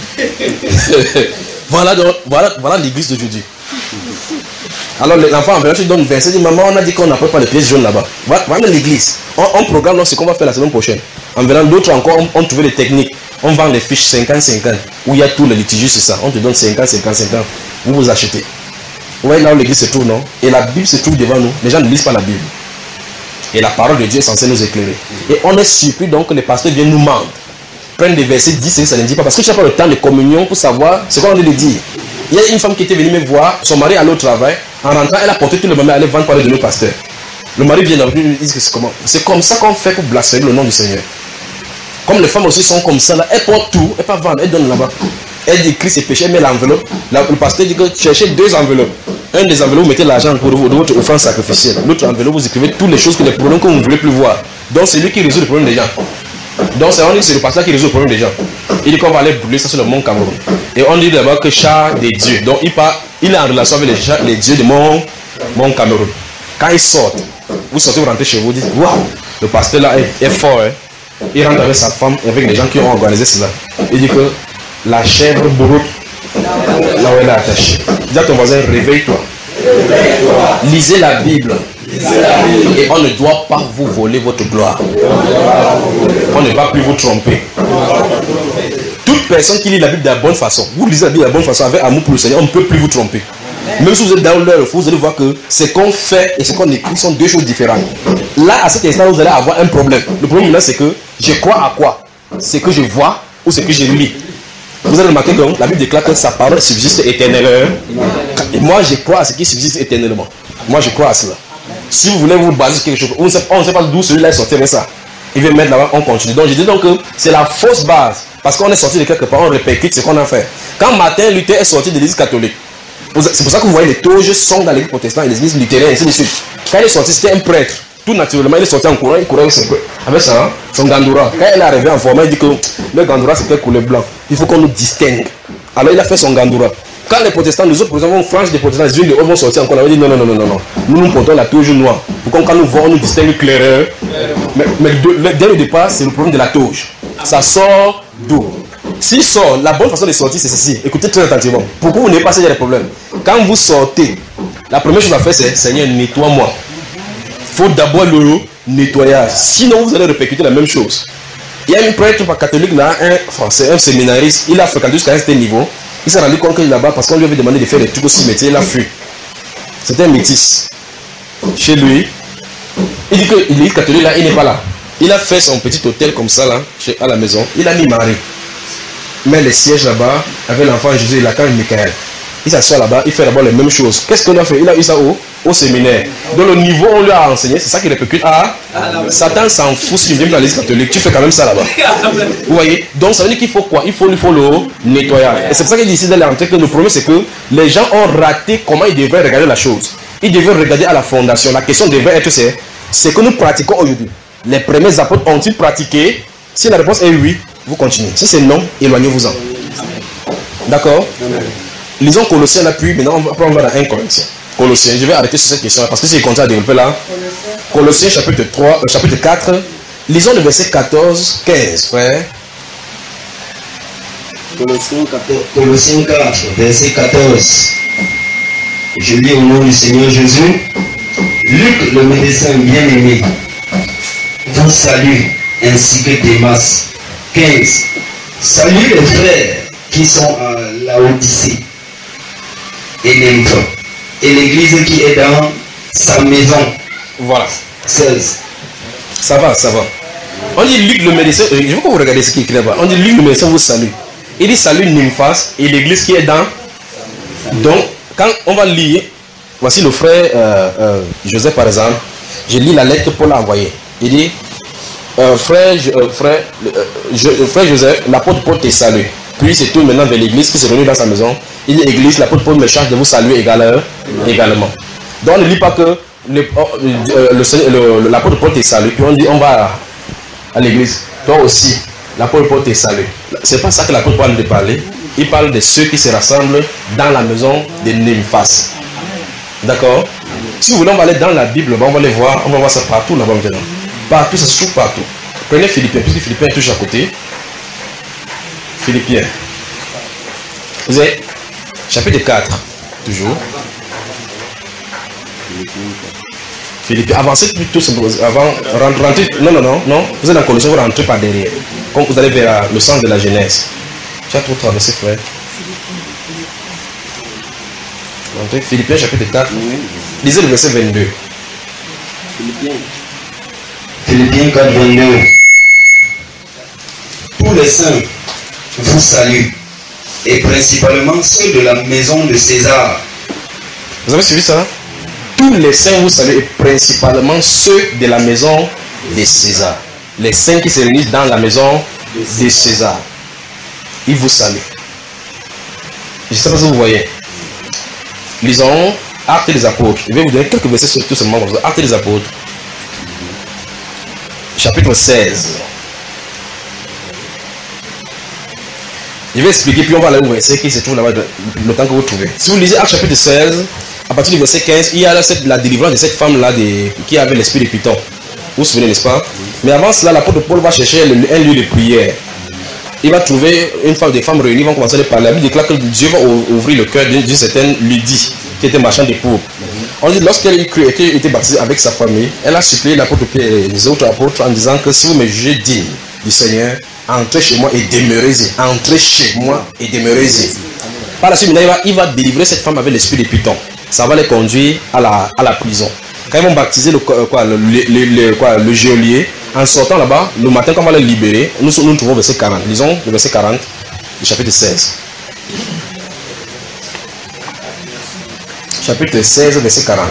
voilà donc, voilà, voilà l'église d'aujourd'hui. Alors l'enfant en venant, tu donnes verset, dit maman, on a dit qu'on n'apporte pas les pièces jaunes là-bas. Voilà, voilà l'église. On, on programme donc ce qu'on va faire la semaine prochaine. En venant, d'autres encore ont, ont trouvé les techniques. On vend les fiches cinquante cinquante où il y a tous les litiges sur ça. On te donne cinquante cinquante cinquante. Vous vous achetez. Vous voyez là où l'église se trouve, non? Et la Bible se trouve devant nous. Les gens ne lisent pas la Bible. Et la parole de Dieu est censée nous éclairer. Et on est surpris donc que les pasteurs viennent nous mentir. Prennent des versets, disent ce que ça ne dit pas. Parce que tu n'as pas le temps de communion pour savoir ce qu'on a de dire. Il y a une femme qui était venue me voir, son mari allait au travail. En rentrant, elle a porté tout le moment, elle allait vendre parler de nos pasteurs. Le mari vient d'arriver, il dit que c'est comment? C'est comme ça qu'on fait pour blasphémer le nom du Seigneur. Comme les femmes aussi sont comme ça, là, elles portent tout, elles pas vendre, elles donnent là-bas. Elle écrit ses péchés, elle met l'enveloppe. Le pasteur dit que cherchez deux enveloppes. Un des enveloppes, vous mettez l'argent pour votre offrande sacrificielle. L'autre enveloppe, vous écrivez toutes les choses, que les problèmes que vous ne voulez plus voir. Donc c'est lui qui résout le problème des gens. Donc c'est on dit que c'est le pasteur qui résout le problème des gens. Il dit qu'on va aller brûler ça sur le mont Cameroun. Et on dit d'abord que char des dieux. Donc il, part, il est en relation avec les, chars, les dieux du mont, mont Cameroun. Quand ils sortent, vous sortez, vous rentrez chez vous, vous dites waouh, le pasteur là est, est fort. Hein? Il rentre avec sa femme et avec les gens qui ont organisé cela. Il dit que la chèvre broute là où elle est attachée. Dis à ton voisin, réveille-toi. Réveille-toi. Lisez la Bible. Et on ne doit pas vous voler votre gloire. On ne va plus vous tromper. Toute personne qui lit la Bible de la bonne façon, vous lisez la Bible de la bonne façon avec amour pour le Seigneur, on ne peut plus vous tromper. Même si vous êtes dans l'heure, vous allez voir que ce qu'on fait et ce qu'on écrit sont deux choses différentes. Là, à cet instant, vous allez avoir un problème. Le problème là, c'est que je crois à quoi? C'est que je vois ou c'est que je lis. Vous allez remarquer que la Bible déclare que sa parole subsiste éternellement. Et moi, je crois à ce qui subsiste éternellement. Moi, je crois à cela. Si vous voulez vous baser sur quelque chose, on ne sait, on sait pas d'où celui-là est sorti avec ça. Il veut mettre là-bas, on continue. Donc, je dis donc que c'est la fausse base. Parce qu'on est sorti de quelque part, on répercute ce qu'on a fait. Quand Martin Luther est sorti de l'église catholique, c'est pour ça que vous voyez les toges sont dans l'église protestante et les églises luthériennes, et ainsi de suite. Quand il est sorti, c'était un prêtre. Tout naturellement, il est sorti en courant, il courait avec ça, son gandoura. Quand il est arrivé en format, il dit que le gandoura c'est quelle couleur blanc. Il faut qu'on nous distingue. Alors il a fait son gandoura. Quand les protestants, nous autres protestants vont franchir des protestants, les unes de eux vont sortir encore là. Il dit non, non, non, non, non. Nous nous portons la toge noire. Pour qu'on, quand nous voyons, on nous distingue clairement. Mais, mais de, dès le départ, c'est le problème de la toge. Ça sort d'où? S'il sort, la bonne façon de sortir, c'est ceci. Écoutez très attentivement. Pourquoi vous n'avez pas ces problèmes? Quand vous sortez, la première chose à faire, c'est Seigneur, nettoie-moi. Il faut d'abord le nettoyage. Sinon, vous allez répercuter la même chose. Il y a un prêtre catholique là, un, enfin, c'est un séminariste. Il a fréquenté jusqu'à un certain niveau. Il s'est rendu compte qu'il est là-bas parce qu'on lui avait demandé de faire des trucs au cimetière. Il a fui. C'était un métis. Chez lui, il dit que l'église catholique là, il n'est pas là. Il a fait son petit hôtel comme ça là, chez, à la maison. Il a mis Marie. Mais les sièges là-bas avec l'enfant Jésus et la canne Michael. Il s'assoit là-bas, il fait d'abord les mêmes choses. Qu'est-ce qu'on a fait? Il a eu ça au, au séminaire. Dans le niveau où on lui a enseigné, c'est ça qui répercute. Ah, Satan s'en fout si tu viens dans l'église catholique, tu fais quand même ça là-bas. Vous voyez? Donc ça veut dire qu'il faut quoi? Il faut, il faut le nettoyage. Et c'est pour ça qu'il dit ici dans l'entrée que le problème c'est que les gens ont raté comment ils devraient regarder la chose. Ils devraient regarder à la fondation. La question devrait être c'est ce que nous pratiquons aujourd'hui. Les premiers apôtres ont-ils pratiqué? Si la réponse est oui, vous continuez. Si c'est non, éloignez-vous-en. D'accord? Lisons Colossiens là, puis maintenant on va dans un Corinthiens. Colossiens, je vais arrêter sur cette question parce que si je continue à développer là. Colossiens chapitre trois, euh, chapitre quatre. Lisons le verset quatorze, quinze, frère. Colossiens quatre, verset quatorze. Je lis au nom du Seigneur Jésus. Luc, le médecin bien-aimé, vous salue, ainsi que Démas. quinze. Salut les frères qui sont à Laodicée et Nymphe, et l'église qui est dans sa maison. Voilà. seize. Ça va, ça va. On dit Luc le médecin, euh, je veux que vous regardez ce qui est écrit là-bas. On dit Luc le médecin vous salue. Il dit salut Nymphas et l'église qui est dans. Donc, quand on va lire, voici le frère euh, euh, Joseph par exemple. Je lis la lettre que Paul a envoyée. Il dit euh, frère, euh, frère, euh, je, euh, frère Joseph, l'apôtre Paul te salue. Puis il se tourne maintenant vers l'église qui s'est réunie dans sa maison. Il dit église, l'apôtre Paul me charge de vous saluer également. également. Donc on ne lit pas que le, euh, le, le, l'apôtre Paul te salue. Puis on dit on va à, à l'église. Toi aussi, l'apôtre Paul te salue. C'est pas ça que l'apôtre Paul de parler. Il parle de ceux qui se rassemblent dans la maison de Nymphas. D'accord? Si vous voulez, on va aller dans la Bible, on va les voir, on va voir ça partout là-bas maintenant. Partout, ça se trouve partout. Prenez Philippiens, puisque Philippiens est toujours à côté. Philippiens. Vous avez chapitre quatre, toujours. Philippiens, avancez plutôt, avant, rentrez, non, non, non, non, vous êtes dans Colossiens, vous rentrez par derrière. Quand vous allez vers le sens de la Genèse. Tu as trop traversé, frère. Rentrez, Philippiens, chapitre quatre. Lisez le verset vingt-deux. Philippiens. Philippiens quatre, vingt-deux. Tous les saints vous saluent, et principalement ceux de la maison de César. Vous avez suivi ça? Tous les saints vous saluent, et principalement ceux de la maison de César. Les saints qui se réunissent dans la maison de César. Ils vous saluent. Je ne sais pas si vous voyez. Lisons Actes des Apôtres. Je vais vous donner quelques versets sur tout ce moment. Actes des Apôtres. Chapitre seize. Je vais expliquer, puis on va aller au verset qui se trouve là-bas, le temps que vous trouvez. Si vous lisez Actes chapitre seize, à partir du verset quinze, il y a là cette, la délivrance de cette femme-là qui avait l'esprit de Python. Vous vous souvenez, n'est-ce pas? Mais avant cela, l'apôtre Paul va chercher un lieu de prière. Il va trouver une femme, des femmes réunies, ils vont commencer à parler. La Bible déclare que Dieu va ouvrir le cœur d'une certaine Lydie, qui était marchande de pourpre. On dit lorsqu'elle était, était baptisée avec sa famille, elle a supplié l'apôtre Pierre et les autres apôtres en disant que si vous me jugez digne du Seigneur, entrez chez moi et demeurez-y. Entrez chez moi et demeurez-y. Par la suite, il va, il va délivrer cette femme avec l'esprit de Python. Ça va les conduire à la, à la prison. Quand ils vont baptiser le, quoi, le, le, le, quoi, le geôlier, en sortant là-bas, le matin, quand on va le libérer, nous nous trouvons au verset quarante. Lisons le verset quarante du chapitre seize. Chapitre seize, verset quarante.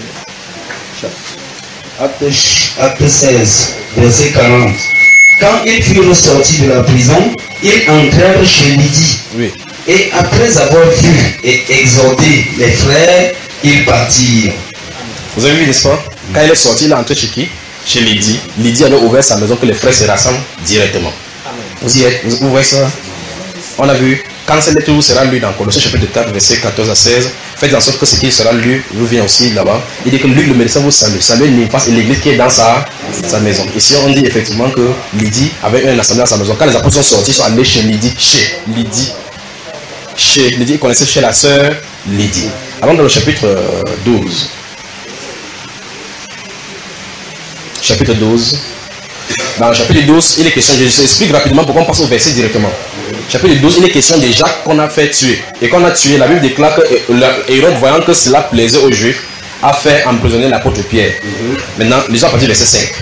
Acte seize, verset quarante. Quand ils furent sortis de la prison, ils entrèrent chez Lydie. Oui. Et après avoir vu et exhorté les frères, ils partirent. Vous avez vu, n'est-ce pas? Quand il est sorti, il est entré chez qui? Chez Lydie. Lydie avait ouvert sa maison que les frères se rassemblent directement. Vous y êtes? Vous voyez ça? On a vu, quand cette lettre vous sera lue dans Colossiens chapitre quatre, verset quatorze à seize, faites en sorte que ce qui sera lu vous vient aussi là-bas. Il dit que Luc le médecin vous salue. Saluez une face et l'église qui est dans sa, sa maison. Ici, on dit effectivement que Lydie avait un assemblée dans sa maison. Quand les apôtres sont sortis, ils sont allés chez Lydie. Chez Lydie. Chez Lydie, ils connaissaient chez la sœur Lydie. Allons dans le chapitre douze. Chapitre douze. Dans le chapitre douze, il est question, je explique rapidement pourquoi on passe au verset directement. Chapitre douze, il est question de Jacques qu'on a fait tuer. Et qu'on a tué, la Bible déclare que Hérode, voyant que cela plaisait aux Juifs, a fait emprisonner l'apôtre Pierre. Mm-hmm. Maintenant, lisons à partir du verset cinq.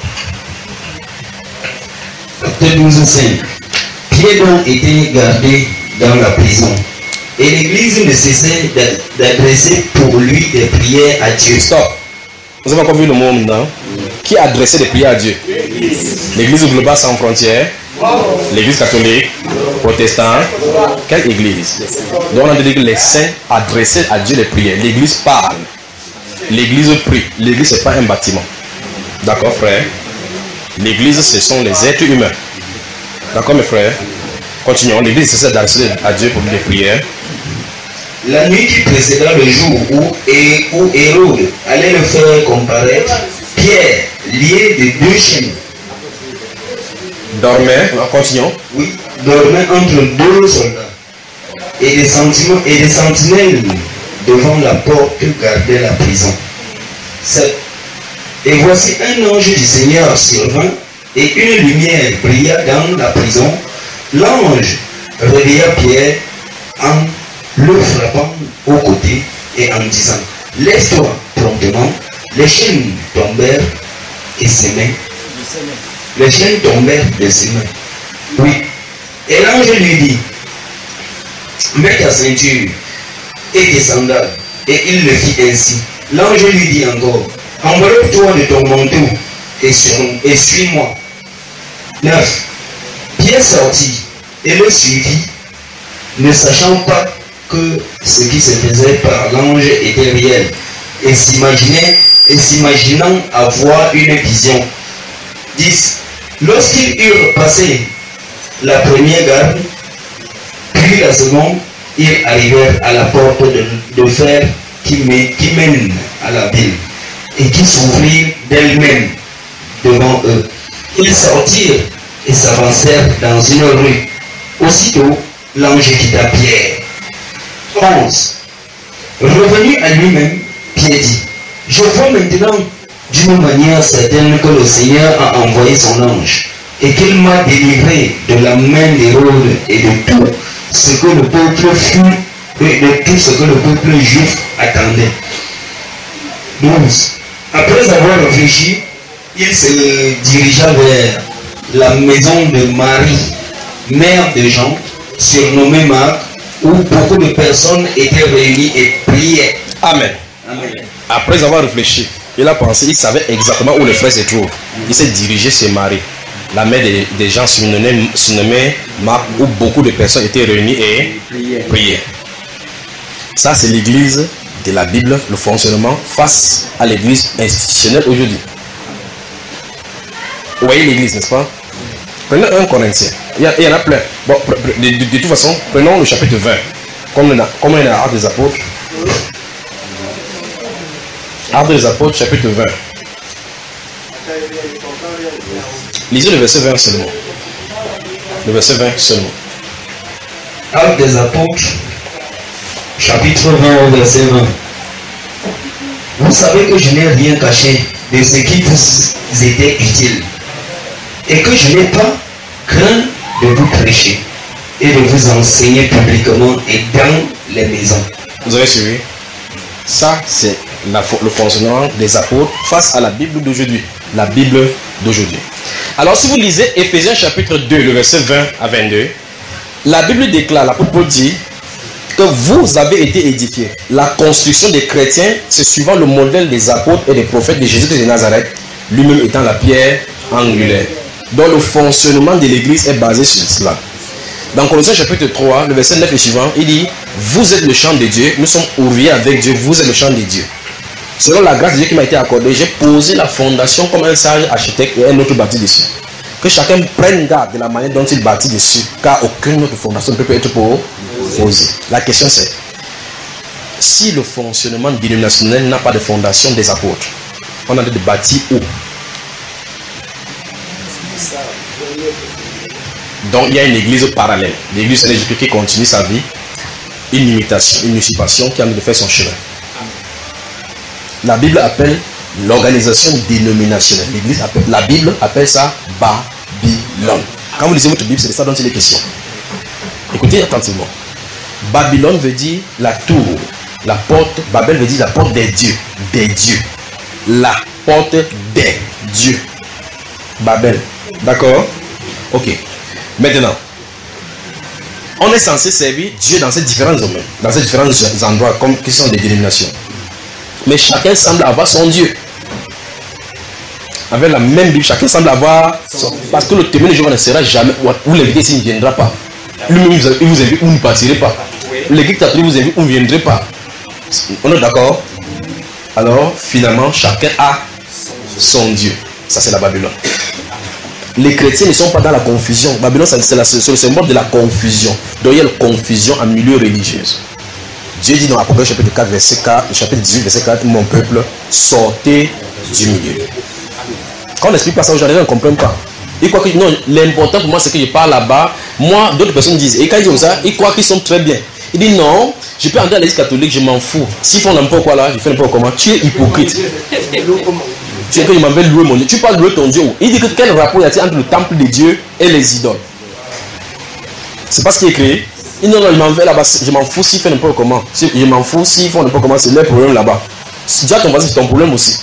Acte douze, cinq. Pierre donc était gardé dans la prison. Et l'église ne cessait d'adresser pour lui des prières à Dieu. Stop. Vous avez encore vu le mot maintenant? Qui adressait des prières à Dieu? L'église globale sans frontières. L'église catholique, protestant. Quelle église? Donc on a dit que les saints adressaient à Dieu des prières. L'église parle. L'église prie. L'église c'est pas un bâtiment. D'accord frère? L'église ce sont les êtres humains. D'accord mes frères? Continuons. L'église c'est d'adresser à Dieu pour des prières. La nuit qui précéda le jour où, et, où Hérode allait le faire comparaître, Pierre, lié de deux chaînes, dormait, continuons. Oui, dormait entre deux soldats. Et des sentiments et des sentinelles devant la porte gardaient la prison. sept. Et voici un ange du Seigneur survint, et une lumière brilla dans la prison. L'ange réveilla Pierre en le frappant au côté et en disant: lève-toi promptement. Les chaînes tombèrent et ses mains. Les chaînes tombèrent de ses mains. Oui. Et l'ange lui dit: mets ta ceinture et tes sandales. Et il le fit ainsi. L'ange lui dit encore: enveloppe-toi de ton manteau et, et suis-moi. neuf. Pierre sortit et le suivit, ne sachant pas que ce qui se faisait par l'ange était réel, et s'imaginait et s'imaginant avoir une vision. dix. Lorsqu'ils eurent passé la première garde, puis la seconde, ils arrivèrent à la porte de, de fer qui, met, qui mène à la ville, et qui s'ouvrit d'elle-même devant eux. Ils sortirent et s'avancèrent dans une rue. Aussitôt, l'ange quitta Pierre. onze. Revenu à lui-même, Pierre dit: je vois maintenant d'une manière certaine que le Seigneur a envoyé son ange et qu'il m'a délivré de la main d'Hérode et de tout ce que le peuple fut et de tout ce que le peuple juif attendait. douze. Après avoir réfléchi, il se dirigea vers la maison de Marie, mère de Jean, surnommée Marc, où beaucoup de personnes étaient réunies et priaient. Amen. Amen. Après avoir réfléchi, il a pensé, il savait exactement où le frère se trouve. Il s'est dirigé chez Marie, la mère des, des gens surnommés, surnommés Marc, où beaucoup de personnes étaient réunies et priaient. Ça, c'est l'église de la Bible, le fonctionnement face à l'église institutionnelle aujourd'hui. Vous voyez l'église, n'est-ce pas? Prenez un Corinthien. Il y, a, il y en a plein. Bon, de, de, de toute façon, prenons le chapitre vingt. Comme on a, comme on a Actes des Apôtres. Actes des Apôtres, chapitre vingt. Lisez le verset vingt seulement. Le verset vingt seulement. Actes des Apôtres, chapitre vingt, au verset vingt. vous savez que je n'ai rien caché de ce qui vous était utile, et que je n'ai pas craint de vous prêcher et de vous enseigner publiquement et dans les maisons. Vous avez suivi? Ça, c'est la, le fonctionnement des apôtres face à la Bible d'aujourd'hui. La Bible d'aujourd'hui. Alors, si vous lisez Éphésiens chapitre deux, le verset vingt à vingt-deux, la Bible déclare, l'apôtre Paul dit que vous avez été édifiés. La construction des chrétiens, c'est suivant le modèle des apôtres et des prophètes de Jésus de Nazareth, lui-même étant la pierre angulaire. Donc, le fonctionnement de l'église est basé sur cela. Dans Colossiens chapitre trois, le verset neuf et suivant, il dit: vous êtes le champ de Dieu, nous sommes ouvriers avec Dieu, vous êtes le champ de Dieu. Selon la grâce de Dieu qui m'a été accordée, j'ai posé la fondation comme un sage architecte et un autre bâti dessus. Que chacun prenne garde de la manière dont il bâtit dessus, car aucune autre fondation ne peut être posée. La question c'est, si le fonctionnement dénominationnel n'a pas de fondation des apôtres, on a de bâtir où? Donc il y a une église parallèle, l'église de Jésus qui continue sa vie, une imitation, une usurpation qui a envie de faire son chemin. La Bible appelle l'organisation dénominationnelle. L'église appelle, la Bible appelle ça Babylone. Quand vous lisez votre Bible, c'est de ça dont il est question. Écoutez attentivement. Babylone veut dire la tour, la porte. Babel veut dire la porte des dieux, des dieux. La porte des dieux. Babel. D'accord? Ok. Maintenant, on est censé servir Dieu dans ces différents domaines, dans ces différents endroits, comme qui sont des dénominations. Mais chacun semble avoir son Dieu. Avec la même Bible, chacun semble avoir son... Parce que le témoin de Jéhovah ne sera jamais... Vous l'invitez s'il ne viendra pas. Lui-même, il vous invite, vous ne partirez pas. L'église catholique vous invite, vous ne viendrez pas. On est d'accord? Alors, finalement, chacun a son Dieu. Ça, c'est la Babylone. Les chrétiens ne sont pas dans la confusion. Babylone, c'est le symbole de la confusion. Donc, il y a la confusion en milieu religieux. Dieu dit dans Apocalypse chapitre quatre, verset quatre, chapitre dix-huit, verset quatre, mon peuple, sortez du milieu. Quand on n'explique pas ça aux gens, les gens ne comprennent pas. Ils croient que non, l'important pour moi c'est que je parle là-bas. Moi, d'autres personnes disent, et quand ils disent ça, ils croient qu'ils sont très bien. Ils disent non, je peux entrer à l'église catholique, je m'en fous. S'ils font n'importe quoi là, je fais n'importe comment. Tu es hypocrite. Tu sais que je m'en vais louer mon Dieu. Tu parles de louer ton Dieu. Il dit que quel rapport y a-t-il entre le temple de Dieu et les idoles? C'est pas ce qui est créé. Il dit non, non, je m'en vais là-bas, je m'en fous s'ils font n'importe comment. Je m'en fous s'ils font n'importe comment, c'est leur problème là-bas. Déjà ton voisin, c'est ton problème aussi.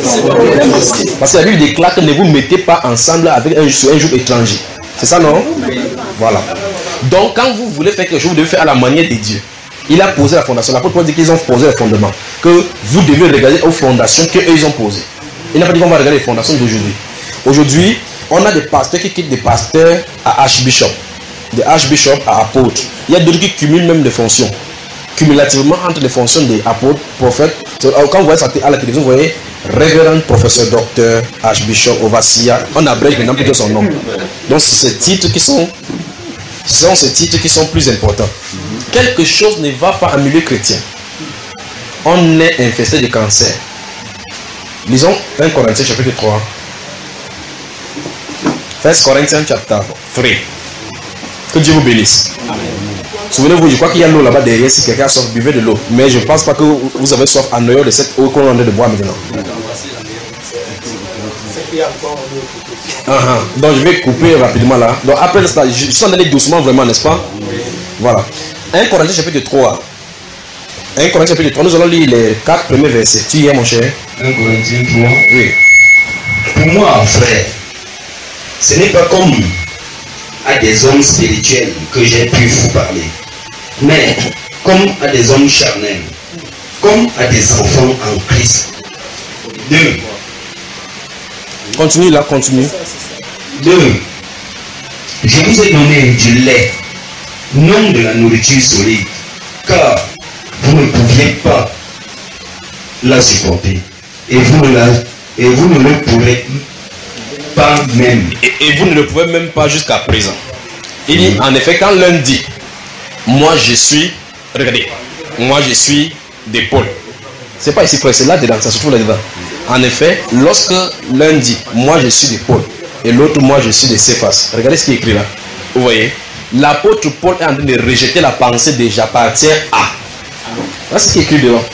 Parce que la Bible déclare que ne vous mettez pas ensemble avec un, un jour étranger. C'est ça, non? Voilà. Donc, quand vous voulez faire quelque chose, vous devez faire à la manière de Dieu. Il a posé la fondation. L'apôtre Paul dit qu'ils ont posé le fondement. Que vous devez regarder aux fondations qu'eux ont posées. Il n'a pas dit qu'on va regarder les fondations d'aujourd'hui. Aujourd'hui, on a des pasteurs qui quittent des pasteurs à archbishop. Des archbishop à apôtres. Il y a d'autres qui cumulent même des fonctions. Cumulativement entre les fonctions des apôtres, prophètes. Quand vous voyez ça à la télévision, vous voyez révérend, professeur, docteur, archbishop, overseer. On abrège maintenant plutôt son nom. Donc c'est ces titres qui sont, ce sont ces titres qui sont plus importants. Quelque chose ne va pas en milieu chrétien. On est infesté de cancer. Lisons un Corinthiens chapitre trois. First Corinthians chapter trois. Que Dieu vous bénisse. Souvenez-vous, je crois qu'il y a l'eau là-bas derrière. Si quelqu'un a soif, buvez de l'eau. Mais je ne pense pas que vous avez soif en dehors de cette eau qu'on est en train de boire maintenant. Uh-huh. Donc je vais couper rapidement là. Donc après ça, je suis en train d'aller doucement vraiment, n'est-ce pas? Voilà. un Corinthiens chapitre trois. un Corinthiens chapitre trois, nous allons lire les quatre premiers versets. Tu y es mon cher? un Corinthiens trois. Oui. Pour moi, frère, ce n'est pas comme à des hommes spirituels que j'ai pu vous parler, mais comme à des hommes charnels, comme à des enfants en Christ. Deux. Continue là, continue. Deux. Je vous ai donné du lait, non de la nourriture solide, car vous ne pouviez pas la supporter, et vous ne, la, et vous ne le pourrez pas même. Et, et vous ne le pouvez même pas jusqu'à présent. Il dit, en effet, quand l'un dit, moi je suis, regardez, moi je suis des Paul. C'est pas ici, c'est là dedans, ça se trouve là dedans. En effet, lorsque l'un dit, moi je suis des Paul, et l'autre, moi je suis des Céphas. Regardez ce qui est écrit là. Vous voyez, l'apôtre Paul est en train de rejeter la pensée de j'appartiens à. Là, c'est ce qui est écrit devant.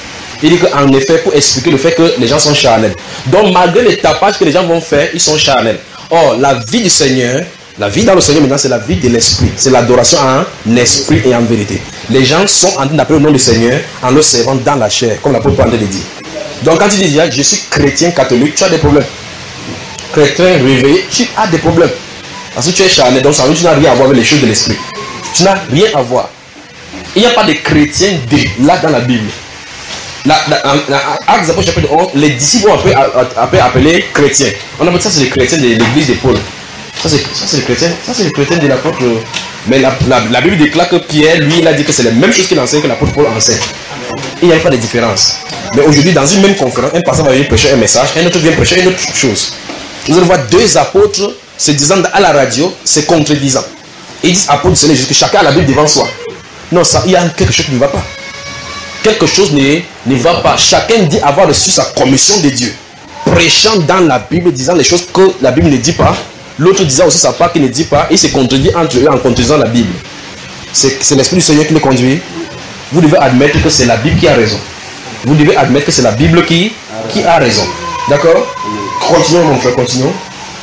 Il dit qu'en effet, pour expliquer le fait que les gens sont charnels. Donc, malgré les tapages que les gens vont faire, ils sont charnels. Or, la vie du Seigneur, la vie dans le Seigneur maintenant, c'est la vie de l'esprit. C'est l'adoration en esprit et en vérité. Les gens sont en train d'appeler le nom du Seigneur en le servant dans la chair, comme l'apôtre Paul le dit. Donc, quand tu dis, je suis chrétien catholique, tu as des problèmes. Chrétien réveillé, tu as des problèmes. Parce que tu es charnel, donc ça veut dire que tu n'as rien à voir avec les choses de l'esprit. Tu n'as rien à voir. Il n'y a pas de chrétien dé là dans la Bible. La, la, la, la, Actes des Apôtres chapitre onze, les disciples ont appelé, appelé, appelé chrétiens. On appelle ça, c'est les chrétiens de l'église de Paul. Ça c'est les chrétiens, ça c'est les chrétiens de l'apôtre. Mais la, la, la Bible déclare que Pierre, lui, il a dit que c'est la même chose qu'il enseigne que l'apôtre Paul enseigne. Il n'y a pas de différence. Mais aujourd'hui, dans une même conférence, un pasteur va venir prêcher un message, un autre vient prêcher une autre chose. Vous allez voir deux apôtres se disant à la radio, c'est contredisant. Ils disent apôtres du Seigneur Jésus, que chacun a la Bible devant soi. Non, ça, il y a quelque chose qui ne va pas. Quelque chose ne, ne va pas. Chacun dit avoir reçu sa commission de Dieu. Prêchant dans la Bible, disant les choses que la Bible ne dit pas. L'autre disant aussi sa part qu'il ne dit pas. Il se contredit entre eux en contredisant la Bible. C'est l'Esprit du Seigneur qui le conduit. Vous devez admettre que c'est la Bible qui a raison. Vous devez admettre que c'est la Bible qui, qui a raison. D'accord? Continuons mon frère, continuons.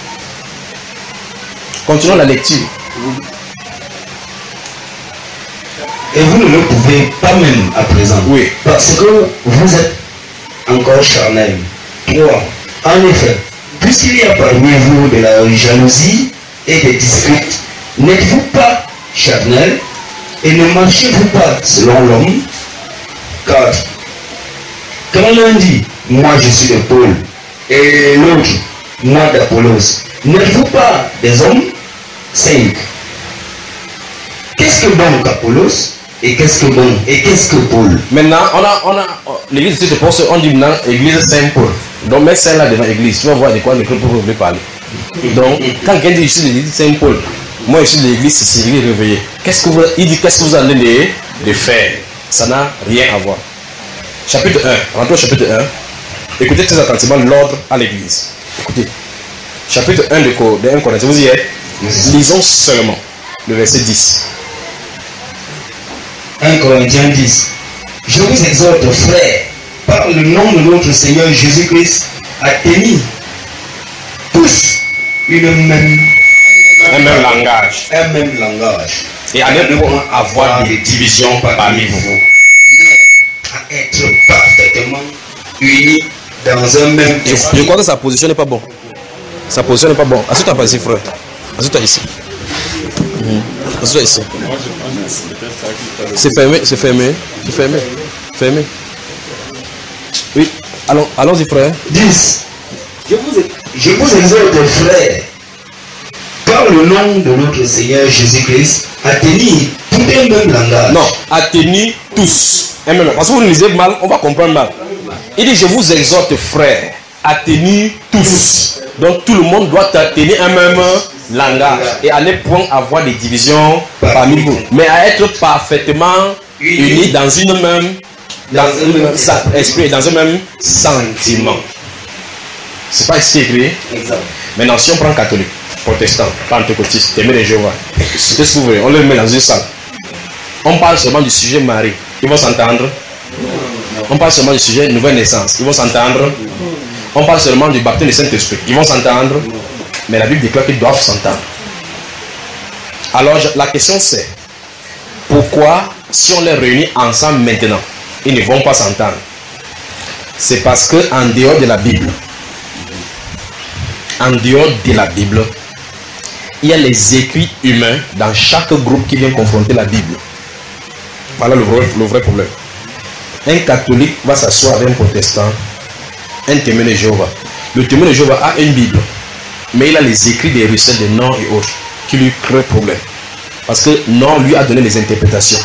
Continuons la lecture. Et vous ne le pouvez pas même à présent. Oui. Parce que vous êtes encore charnel. trois. En effet, puisqu'il y a parmi vous de la jalousie et des disputes, n'êtes-vous pas charnel et ne marchez-vous pas selon l'homme? quatre. Quand l'un dit, moi je suis de Paul, et l'autre, moi d'Apollos, n'êtes-vous pas des hommes? cinq. Qu'est-ce que donc Apollos? Et qu'est-ce que bon? Et qu'est-ce que Paul? Maintenant, on a, on a, l'église de Saint-Paul, on dit maintenant église Saint-Paul. Donc, mets Saint là devant l'église, tu vas voir de quoi le peuple veut parler. Donc, quand quelqu'un dit je suis de l'église Saint-Paul, moi je suis de l'église Cécile réveillée. Qu'est-ce que vous, il dit qu'est-ce que vous allez de, de faire? Ça n'a rien à voir. Chapitre un, rentrons au chapitre un. Écoutez très attentivement l'ordre à l'église. Écoutez. Chapitre un de, de un Corinthiens, vous y êtes? Lisons seulement le verset dix. un Corinthiens dix. Je vous exhorte, frères, par le nom de notre Seigneur Jésus-Christ, à tenir tous une même, un même langage. Un même langage. Et à ne point avoir des divisions parmi vous. À être parfaitement unis dans un même esprit. Je crois que sa position n'est pas bonne. Sa position n'est pas bonne. Assieds-toi pas ici, frère. Assieds-toi ici. Mmh. Assieds-toi ici. C'est fermé, c'est fermé, c'est fermé, fermé. Oui, allons, allons-y, frère. dix. Je vous, je vous exhorte, frères, par le nom de notre Seigneur Jésus-Christ, à tenir tout un même langage. Non, à tenir tous. Un même, parce que vous lisez mal, on va comprendre mal. Il dit, je vous exhorte, frères, à tenir tous. Donc tout le monde doit tenir un même langage et à ne point avoir des divisions parmi vous, mais à être parfaitement unis dans une même dans un même esprit, dans un même sentiment. C'est pas ici écrit. Maintenant, si on prend catholique, protestant, pentecôtiste, témoin de Jéhovah, qu'est-ce que vous voulez? On le met dans une salle. On parle seulement du sujet Marie. Ils vont s'entendre. On parle seulement du sujet nouvelle naissance. Ils vont s'entendre. On parle seulement du baptême du Saint-Esprit. Ils vont s'entendre. Mais la Bible déclare qu'ils doivent s'entendre. Alors la question c'est, pourquoi si on les réunit ensemble maintenant, ils ne vont pas s'entendre? C'est parce que en dehors de la Bible, en dehors de la Bible, il y a les écrits humains dans chaque groupe qui vient confronter la Bible. Voilà le vrai, le vrai problème. Un catholique va s'asseoir avec un protestant, un témoin de Jéhovah. Le témoin de Jéhovah a une Bible, mais il a les écrits des recettes de Nord et autres qui lui créent problème. Parce que Nord lui a donné les interprétations.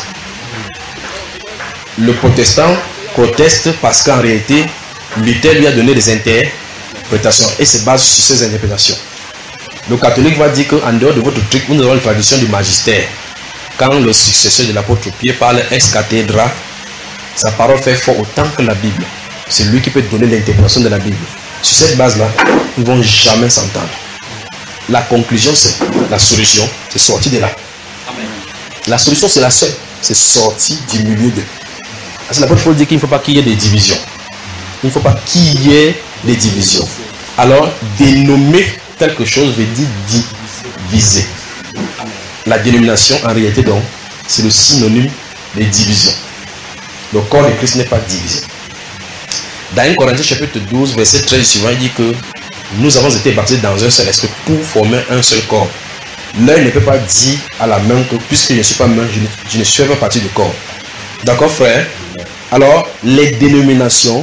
Le protestant proteste parce qu'en réalité, Luther lui a donné des interprétations et se base sur ces interprétations. Le catholique va dire qu'en dehors de votre truc, nous avons une tradition du magistère. Quand le successeur de l'apôtre Pierre parle ex cathedra, sa parole fait fort autant que la Bible. C'est lui qui peut donner l'interprétation de la Bible. Sur cette base-là, ils ne vont jamais s'entendre. La conclusion, c'est la solution, c'est sortir de là. Amen. La solution, c'est la seule, c'est sortir du milieu d'eux. Parce que l'apôtre Paul dit qu'il ne faut pas qu'il y ait des divisions. Il ne faut pas qu'il y ait des divisions. Alors, dénommer quelque chose veut dire diviser. La dénomination, en réalité, donc, c'est le synonyme de division. Le corps de Christ n'est pas divisé. Dans un Corinthiens chapitre douze, verset treize suivant, il dit que nous avons été baptisés dans un seul esprit pour former un seul corps. L'œil ne peut pas dire à la main que puisque je ne suis pas main, je ne, je ne suis pas partie du corps. D'accord, frère? Alors, les dénominations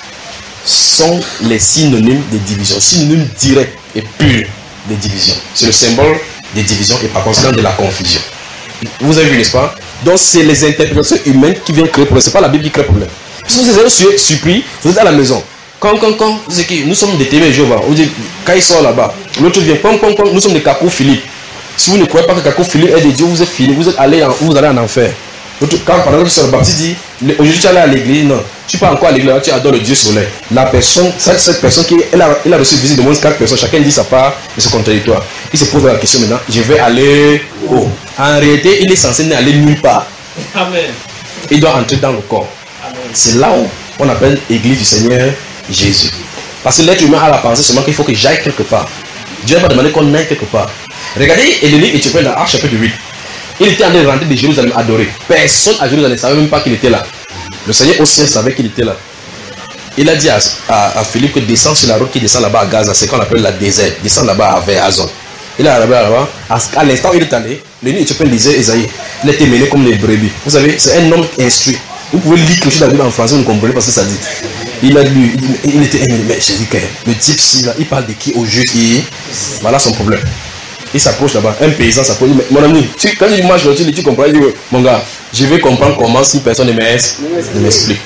sont les synonymes des divisions, synonymes directs et purs des divisions. C'est le symbole des divisions et par conséquent de la confusion. Vous avez vu, n'est-ce pas? Donc, c'est les interprétations humaines qui viennent créer problème. Ce n'est pas la Bible qui crée problème. Si vous êtes surpris, vous êtes à la maison. Quand, quand, quand, c'est qui? Nous sommes des témoins de Jéhovah. On dit, quand ils sont là-bas, l'autre vient, quand, quand, quand, nous sommes des Kakou Philippe. Si vous ne croyez pas que Kakou Philippe est de Dieu, vous êtes fini, vous êtes allé en, vous allez en enfer. Quand par exemple, sur le baptiste dit, aujourd'hui tu es allé à l'église, non, tu ne es pas encore à l'église, tu adores le Dieu soleil. La personne, cette, cette personne qui elle a, elle a reçu une visite de moins quatre personnes, chacun dit sa part et c'est contradictoire. Il se pose la question maintenant, je vais aller où? En réalité, il est censé n'aller nulle part. Amen. Il doit entrer dans le corps. C'est là où on appelle l'église du Seigneur Jésus. Parce que l'être humain a la pensée seulement qu'il faut que j'aille quelque part. Dieu n'a pas demandé qu'on aille quelque part. Regardez Élie éthiopien dans Actes chapitre huit. Il était en train de rentrer de Jérusalem adorer. Personne à Jérusalem ne savait même pas qu'il était là. Le Seigneur aussi savait qu'il était là. Il a dit à, à, à Philippe que descend sur la route qui descend là-bas à Gaza, c'est qu'on appelle la désert. Descend là-bas vers Azon. Il est arrivé là-bas. À l'instant où il est allé, l'élu éthiopien disait Esaïe. Il était mêlé comme les brebis. Vous savez, c'est un homme instruit. Vous pouvez lire quelque chose dans la Bible en français, vous ne comprenez pas ce que ça dit. Il a lu, il, il était ému. Mais je dis que le type, si, il parle de qui au juste, et voilà son problème. Il s'approche là-bas, un paysan s'approche, dit, mon ami, tu, quand il marche, tu, tu comprends, il dit, mon gars, je vais comprendre comment si personne ne m'explique.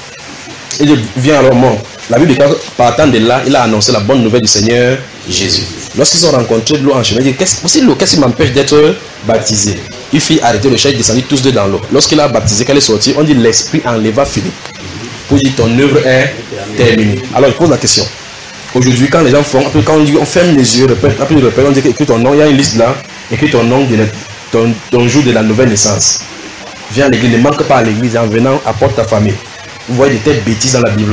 Il dit, viens alors, moi. La Bible dit, partant de là, il a annoncé la bonne nouvelle du Seigneur Jésus. Lorsqu'ils ont rencontré de l'eau en chemin, il dit, qu'est-ce, qu'est-ce qui m'empêche d'être baptisé? Il fit arrêter le char, il descendit tous deux dans l'eau. Lorsqu'il a baptisé, quand il est sorti, on dit, l'Esprit enleva Philippe. Pour dire, ton œuvre est terminée. Alors, il pose la question. Aujourd'hui, quand les gens font, après, quand on, dit, on ferme les yeux, répète, après, répète, on dit écris ton nom, il y a une liste là, écris ton nom, de la, ton, ton jour de la nouvelle naissance. Viens à l'église, ne manque pas à l'église, en venant, apporte ta famille. Vous voyez des telles bêtises dans la Bible.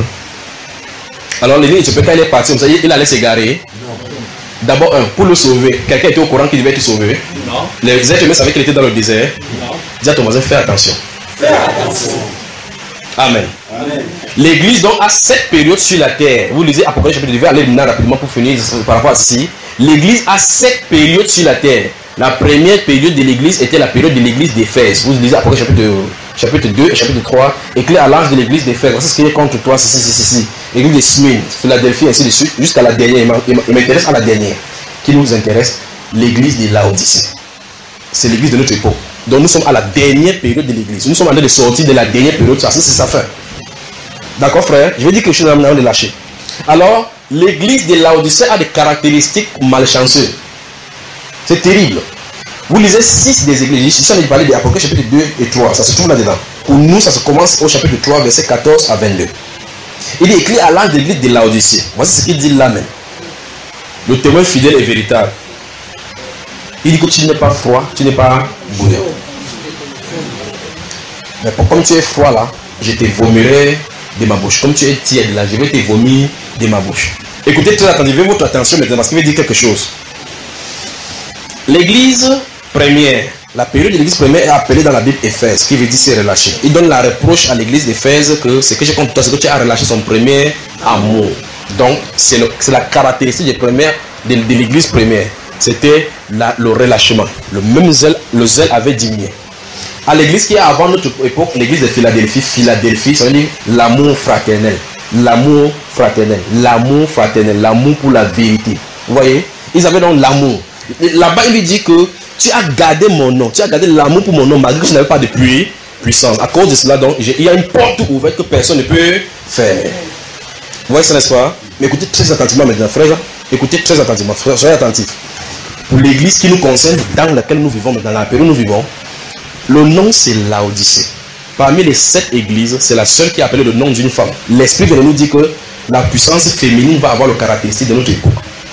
Alors, l'église, quand il est parti, comme ça, il allait s'égarer. D'abord, un, pour le sauver, quelqu'un était au courant qu'il devait être sauvé. Non. Les êtres humains savaient qu'il était dans le désert. Non. Dis à ton voisin, fais attention. Fais attention. Amen. Amen. L'église donc a sept périodes sur la terre. Vous lisez Apocalypse chapitre deux, je vais aller maintenant rapidement pour finir par rapport à ceci. L'église a sept périodes sur la terre. La première période de l'église était la période de l'église d'Éphèse. Vous lisez Apocalypse chapitre, chapitre deux et chapitre trois. Écrit à l'ange de l'église d'Éphèse. Voici ce qui est contre toi, ceci, ceci, ceci. L'église de Smyrne, Philadelphie, ainsi de suite, jusqu'à la dernière. Il m'intéresse à la dernière. Qui nous intéresse? L'église de Laodicée. C'est l'église de notre époque. Donc nous sommes à la dernière période de l'église. Nous sommes en train de sortir de la dernière période. Ça, c'est sa fin. D'accord, frère? Je vais dire quelque chose avant de lâcher. Alors, l'église de Laodicée a des caractéristiques malchanceuses. C'est terrible. Vous lisez six des églises. Ici, on a parlé de Apocalypse chapitre deux et trois. Ça se trouve là-dedans. Pour nous, ça se commence au chapitre trois, verset quatorze à vingt-deux. Il est écrit à l'ange de l'église de Laodicée. Voici ce qu'il dit là même. Le témoin fidèle et véritable. Il dit que tu n'es pas froid, tu n'es pas bouillant. Mais comme tu es froid là, je te vomirai de ma bouche. Comme tu es tiède là, je vais te vomir de ma bouche. Écoutez très attentivement votre attention maintenant parce qu'il veut dire quelque chose. L'église première, la période de l'église première est appelée dans la Bible Éphèse, qui veut dire c'est relâché. Il donne la reproche à l'église d'Éphèse que ce que j'ai contre toi, c'est que tu as relâché son premier amour. Donc, c'est la caractéristique des premières, de, de l'église première. C'était le relâchement. Le même zèle, le zèle avait diminué. À l'église qui est avant notre époque, l'église de Philadelphie, Philadelphie, ça veut dire l'amour fraternel. L'amour fraternel. L'amour fraternel. L'amour pour la vérité. Vous voyez? Ils avaient donc l'amour. Là-bas, il lui dit que tu as gardé mon nom. Tu as gardé l'amour pour mon nom, malgré que je n'avais pas de puissance. À cause de cela, donc, il y a une porte ouverte que personne ne peut fermer. Vous voyez ça, n'est-ce pas? Mais écoutez très attentivement maintenant, frère. Écoutez très attentivement, frère. Soyez attentifs. Pour l'église qui nous concerne, dans laquelle nous vivons, dans la période où nous vivons, le nom c'est Laodicée. Parmi les sept églises, c'est la seule qui a appelé le nom d'une femme. L'Esprit de nous dit que la puissance féminine va avoir le caractéristique de notre époque.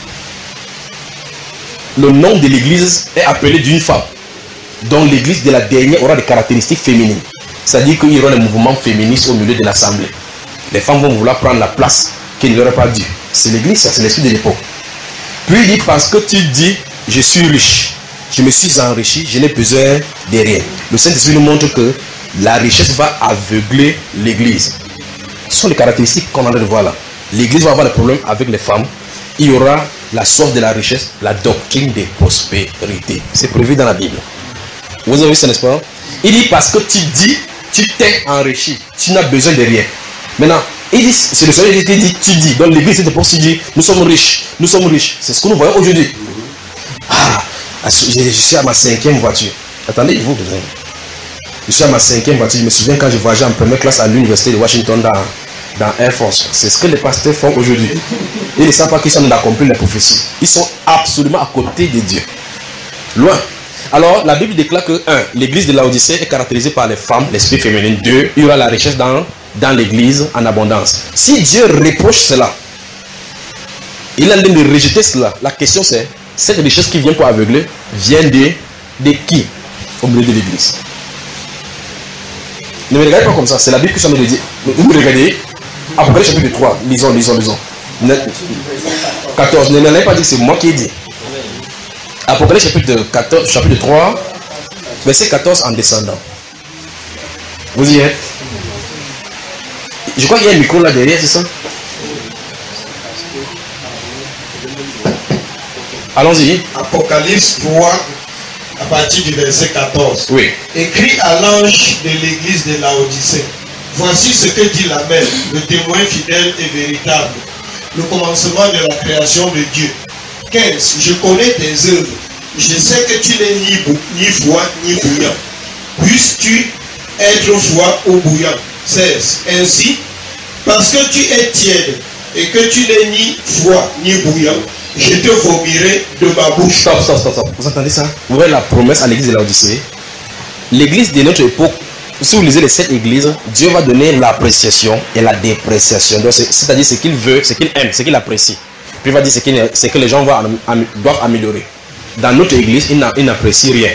Le nom de l'église est appelé d'une femme. Donc l'église de la dernière aura des caractéristiques féminines. C'est-à-dire qu'il y aura des mouvements féministes au milieu de l'assemblée. Les femmes vont vouloir prendre la place qu'ils n'auraient pas dû. C'est l'église, c'est l'esprit de l'époque. Puis il dit, parce que tu dis, je suis riche, je me suis enrichi, je n'ai besoin de rien. Le Saint-Esprit nous montre que la richesse va aveugler l'église. Ce sont les caractéristiques qu'on a de voir là. L'église va avoir des problèmes avec les femmes. Il y aura la source de la richesse, la doctrine de prospérité. C'est prévu dans la Bible. Vous avez vu ça, n'est-ce pas? Il dit, parce que tu dis, tu t'es enrichi, tu n'as besoin de rien. Maintenant, il dit, c'est le Seigneur qui dit, tu dis. Donc l'église, c'est pour se dire, nous sommes riches, nous sommes riches. C'est ce que nous voyons aujourd'hui. Ah, je, je suis à ma cinquième voiture. Attendez, il vous besoin. Je suis à ma cinquième voiture. Je me souviens quand je voyageais en première classe à l'université de Washington dans, dans Air Force. C'est ce que les pasteurs font aujourd'hui. Ils ne savent pas qu'ils sont d'accomplir les prophéties. Ils sont absolument à côté de Dieu. Loin. Alors, la Bible déclare que, un, l'église de Laodicée est caractérisée par les femmes, l'esprit féminin. Deux, il y aura la richesse dans, dans l'église en abondance. Si Dieu reproche cela, il a l'air de rejeter cela. La question c'est, cette richesse qui vient pour aveugler, vient de, de qui au milieu de l'église? Ne me regardez pas comme ça, c'est la Bible qui s'en me dit. Vous me regardez, Apocalypse chapitre trois, lisons, lisons, lisons. quatorze, ne n'allez pas dire que c'est moi qui ai dit. Apocalypse chapitre, quatorze, chapitre trois, verset quatorze en descendant. Vous y êtes? Je crois qu'il y a un micro là derrière, c'est ça? Allons-y. Apocalypse trois, à partir du verset quatorze. Oui. Écrit à l'ange de l'église de Laodicée. Voici ce que dit l'Amen, le témoin fidèle et véritable, le commencement de la création de Dieu. quinze. Je connais tes œuvres. Je sais que tu n'es ni, bou ni froid ni bouillant. Puisses-tu être froid ou bouillant? seize. Ainsi, parce que tu es tiède et que tu n'es ni froid ni bouillant, je te vomirai de ma bouche. Stop, stop, stop, stop. Vous entendez ça? Vous voyez la promesse à l'église de Laodicée. L'église de notre époque, si vous lisez les sept églises, Dieu va donner l'appréciation et la dépréciation. C'est-à-dire ce qu'il veut, ce qu'il aime, ce qu'il apprécie. Puis il va dire ce, qu'il, ce que les gens vont, am, doivent améliorer. Dans notre église, il n'apprécie rien.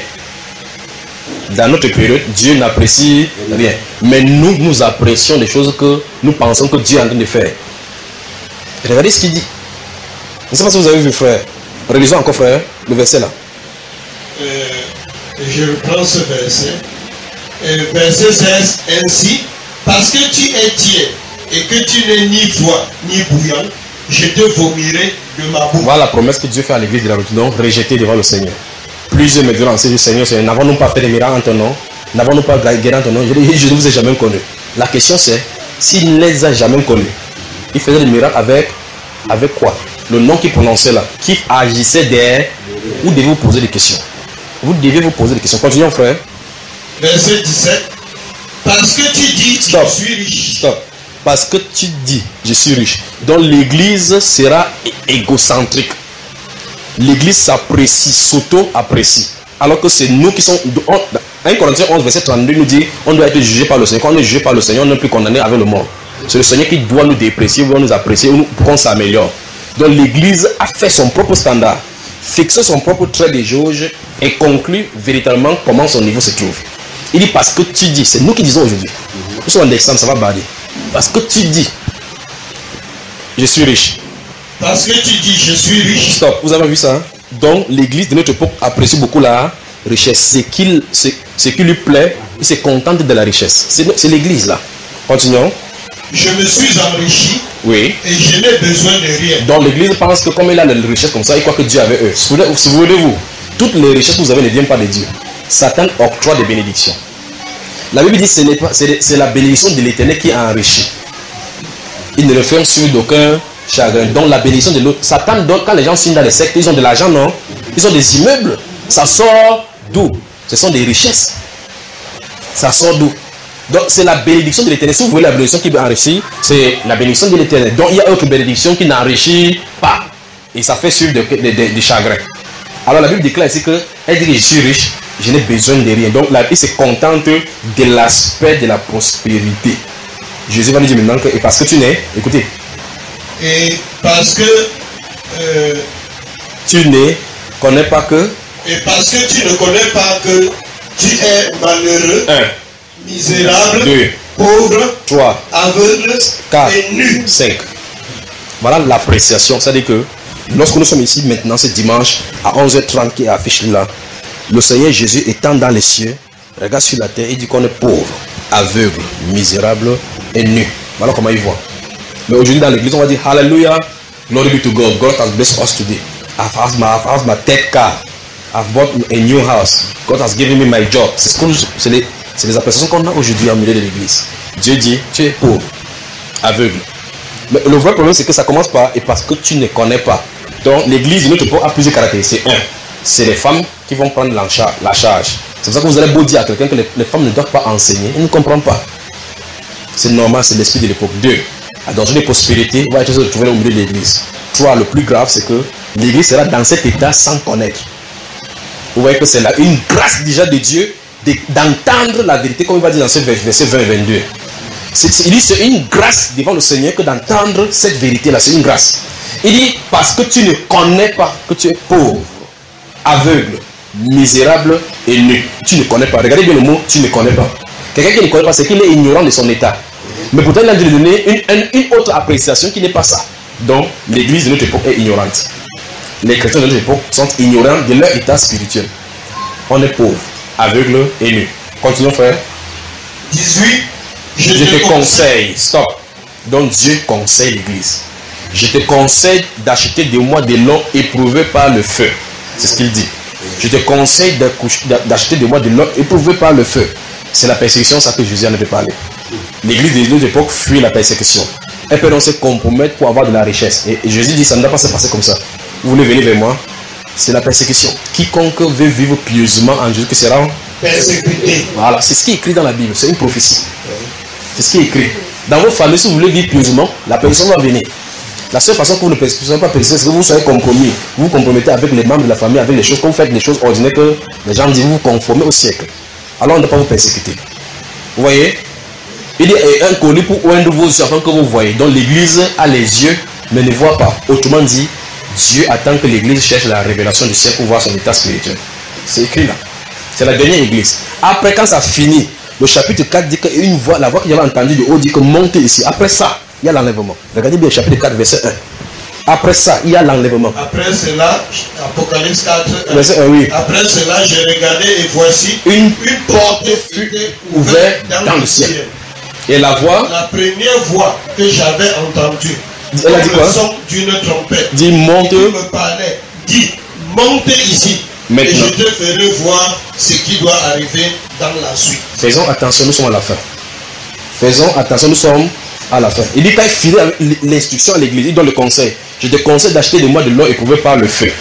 Dans notre période, Dieu n'apprécie rien. Mais nous, nous apprécions des choses que nous pensons que Dieu est en train de faire. Regardez ce qu'il dit. Je ne sais pas si vous avez vu, frère. Relisons encore, frère, le verset là. Euh, je reprends ce verset. Euh, verset seize. Ainsi, parce que tu es tiède et que tu n'es ni froid ni bouillant, je te vomirai de ma bouche. Voilà la promesse que Dieu fait à l'église de la route. Donc, rejeté devant le Seigneur. Plusieurs me diront, c'est le Seigneur, Seigneur, n'avons-nous pas fait des miracles en ton nom? N'avons-nous pas guéri en ton nom? Je, je ne vous ai jamais connu. La question c'est, s'il ne les a jamais connus, il faisait des miracles avec, avec quoi? Le nom qu'il prononçait là, qui agissait derrière. Vous devez vous poser des questions. Vous devez vous poser des questions. Continuons, frère. Verset dix-sept. Parce que tu dis, Stop. je suis riche. Stop. Parce que tu dis, je suis riche. Donc l'église sera égocentrique. L'église s'apprécie, s'auto-apprécie. Alors que c'est nous qui sommes... un Corinthiens onze, verset trente-deux nous dit, on doit être jugé par le Seigneur. Quand on est jugé par le Seigneur, on n'est plus condamné avec le monde. C'est le Seigneur qui doit nous déprécier, doit nous apprécier pour qu'on s'améliore. Donc l'église a fait son propre standard, fixé son propre trait de jauge et conclut véritablement comment son niveau se trouve. Il dit parce que tu dis, c'est nous qui disons aujourd'hui. Nous sommes en décembre, ça va barrer. Parce que tu dis, je suis riche. Parce que tu dis, je suis riche. Stop, vous avez vu ça? Donc l'église de notre époque apprécie beaucoup la richesse. Ce qui, ce, ce qui lui plaît, il se contente de la richesse. C'est l'église là. Continuons. Je me suis enrichi. Oui. Et je n'ai besoin de rien. Donc l'église pense que comme il a les richesses comme ça, il croit que Dieu avait eux. Si vous voulez-vous, toutes les richesses que vous avez ne viennent pas de Dieu. Satan octroie des bénédictions. La Bible dit que c'est la bénédiction de l'Éternel qui a enrichi. Il ne le ferme sur d'aucun chagrin. Donc la bénédiction de l'autre. Satan donne, quand les gens signent dans les sectes, ils ont de l'argent, non? Ils ont des immeubles. Ça sort d'où? Ce sont des richesses. Ça sort d'où? Donc c'est la bénédiction de l'Éternel. Si vous voulez la bénédiction qui enrichit, c'est la bénédiction de l'Éternel. Donc il y a autre bénédiction qui n'enrichit pas. Et ça fait suivre des chagrins. Alors la Bible déclare ici que elle dit que je suis riche, je n'ai besoin de rien. Donc la Bible se contente de l'aspect de la prospérité. Jésus va nous dire maintenant que, et parce que tu n'es, écoutez. Et parce que euh, tu ne connais pas que. Et parce que tu ne connais pas que tu es malheureux. Un. misérable, deux, pauvre, trois, aveugle quatre, et nu. cinq. Voilà l'appréciation. C'est-à-dire que lorsque nous sommes ici maintenant, ce dimanche, à onze heures trente qui est affiché là, le Seigneur Jésus étant dans les cieux, regarde sur la terre, il dit qu'on est pauvre, aveugle, misérable et nu. Voilà comment il voit. Mais aujourd'hui dans l'église, on va dire Hallelujah, glory be to God. God has blessed us today. I've had my, I've had my third car. I've bought a new house. God has given me my job. C'est ce c'est les, les appréciations qu'on a aujourd'hui en milieu de l'église. Dieu dit, tu es pauvre, aveugle. Mais le vrai problème, c'est que ça commence par et parce que tu ne connais pas. Donc l'église, notre peuple a plusieurs caractéristiques. Un, c'est les femmes qui vont prendre la charge. La charge. C'est pour ça que vous allez beau dire à quelqu'un que les, les femmes ne doivent pas enseigner. Ils ne comprennent pas. C'est normal, c'est l'esprit de l'époque. Deux, dans une prospérité, on va être retrouvé au milieu de l'église. Trois, le plus grave, c'est que l'église sera dans cet état sans connaître. Vous voyez que c'est là une grâce déjà de Dieu d'entendre la vérité, comme il va dire dans ce verset vingt et vingt-deux. Il dit c'est une grâce devant le Seigneur que d'entendre cette vérité-là. C'est une grâce. Il dit parce que tu ne connais pas que tu es pauvre, aveugle, misérable et nu. Tu ne connais pas. Regardez bien le mot tu ne connais pas. Quelqu'un qui ne connaît pas, c'est qu'il est ignorant de son état. Mais pourtant, il a dû lui donner une, une, une autre appréciation qui n'est pas ça. Donc, l'église de notre époque est ignorante. Les chrétiens de notre époque sont ignorants de leur état spirituel. On est pauvre, aveugle et nu. Continuons, frère. dix-huit. Je, je te conseille, stop. Donc Dieu conseille l'église. Je te conseille d'acheter de moi de l'eau éprouvée par le feu. C'est ce qu'il dit. Je te conseille d'acheter de moi de l'eau éprouvée par le feu. C'est la persécution, ça que Jésus en avait parlé. L'église de notre époque fuit la persécution. Elle peut donc se compromettre pour avoir de la richesse. Et Jésus dit, ça ne doit pas se passer comme ça. Vous voulez venir vers moi? C'est la persécution. Quiconque veut vivre pieusement en Jésus qui sera persécuté. Voilà, c'est ce qui est écrit dans la Bible. C'est une prophétie. C'est ce qui est écrit. Dans vos familles, si vous voulez vivre pieusement, la persécution va venir. La seule façon que vous ne soyez pas persécuté, c'est que vous soyez compromis. Vous vous compromettez avec les membres de la famille, avec les choses, quand vous faites les choses ordinaires que les gens disent, vous vous conformez au siècle. Alors on ne doit pas vous persécuter. Vous voyez? Il y a un colis pour oindre vos yeux afin que vous voyez. Donc l'église a les yeux, mais ne voit pas. Autrement dit, Dieu attend que l'église cherche la révélation du ciel pour voir son état spirituel. C'est écrit là. C'est la dernière église. Après, quand ça finit, le chapitre quatre dit qu'une voix, la voix que j'avais entendue de haut dit que montez ici. Après ça, il y a l'enlèvement. Regardez bien le chapitre quatre, verset un. Après ça, il y a l'enlèvement. Après cela, Apocalypse quatre, verset un, oui. Après cela, j'ai regardé et voici une, une porte fut ouverte dans, dans le ciel. ciel. Et la voix, la première voix que j'avais entendue, elle a dit quoi? Le son d'une trompette. Dit monte. Il me parlait, dit montez ici. Maintenant. Et je te ferai voir ce qui doit arriver dans la suite. Faisons attention, nous sommes à la fin. Faisons attention, nous sommes à la fin. Il dit quand il finit l'instruction à l'église, il donne le conseil. Je te conseille d'acheter de moi de l'eau éprouvée par le feu.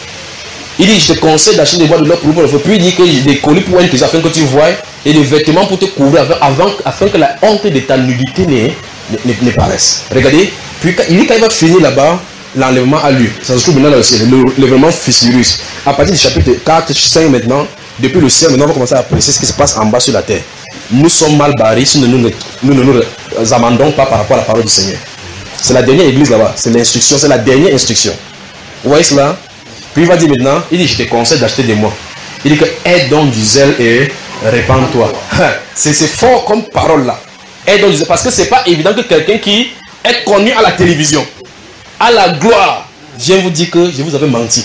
Il dit je te conseille d'acheter de moi de l'eau éprouvée par le feu. Puis il dit que j'ai des colis pour un tes afin que tu vois et des vêtements pour te couvrir avant, afin que la honte de ta nudité ne, ne, ne paraisse. Regardez. Puis il dit quand il va finir là-bas, l'enlèvement a lieu. Ça se trouve maintenant dans le ciel. L'enlèvement fissurus. À partir du chapitre quatre, cinq maintenant, depuis le ciel, maintenant on va commencer à apprécier ce qui se passe en bas sur la terre. Nous sommes mal barrés si nous ne nous, nous, nous, nous amendons pas par rapport à la parole du Seigneur. C'est la dernière église là-bas. C'est l'instruction, c'est la dernière instruction. Vous voyez cela? Puis il va dire maintenant, il dit je te conseille d'acheter de moi. Il dit que aie donc du zèle et répands-toi. C'est fort comme parole là. Aie donc du zèle. Parce que c'est pas évident que quelqu'un qui est connu à la télévision, à la gloire, vient vous dire que je vous avais menti.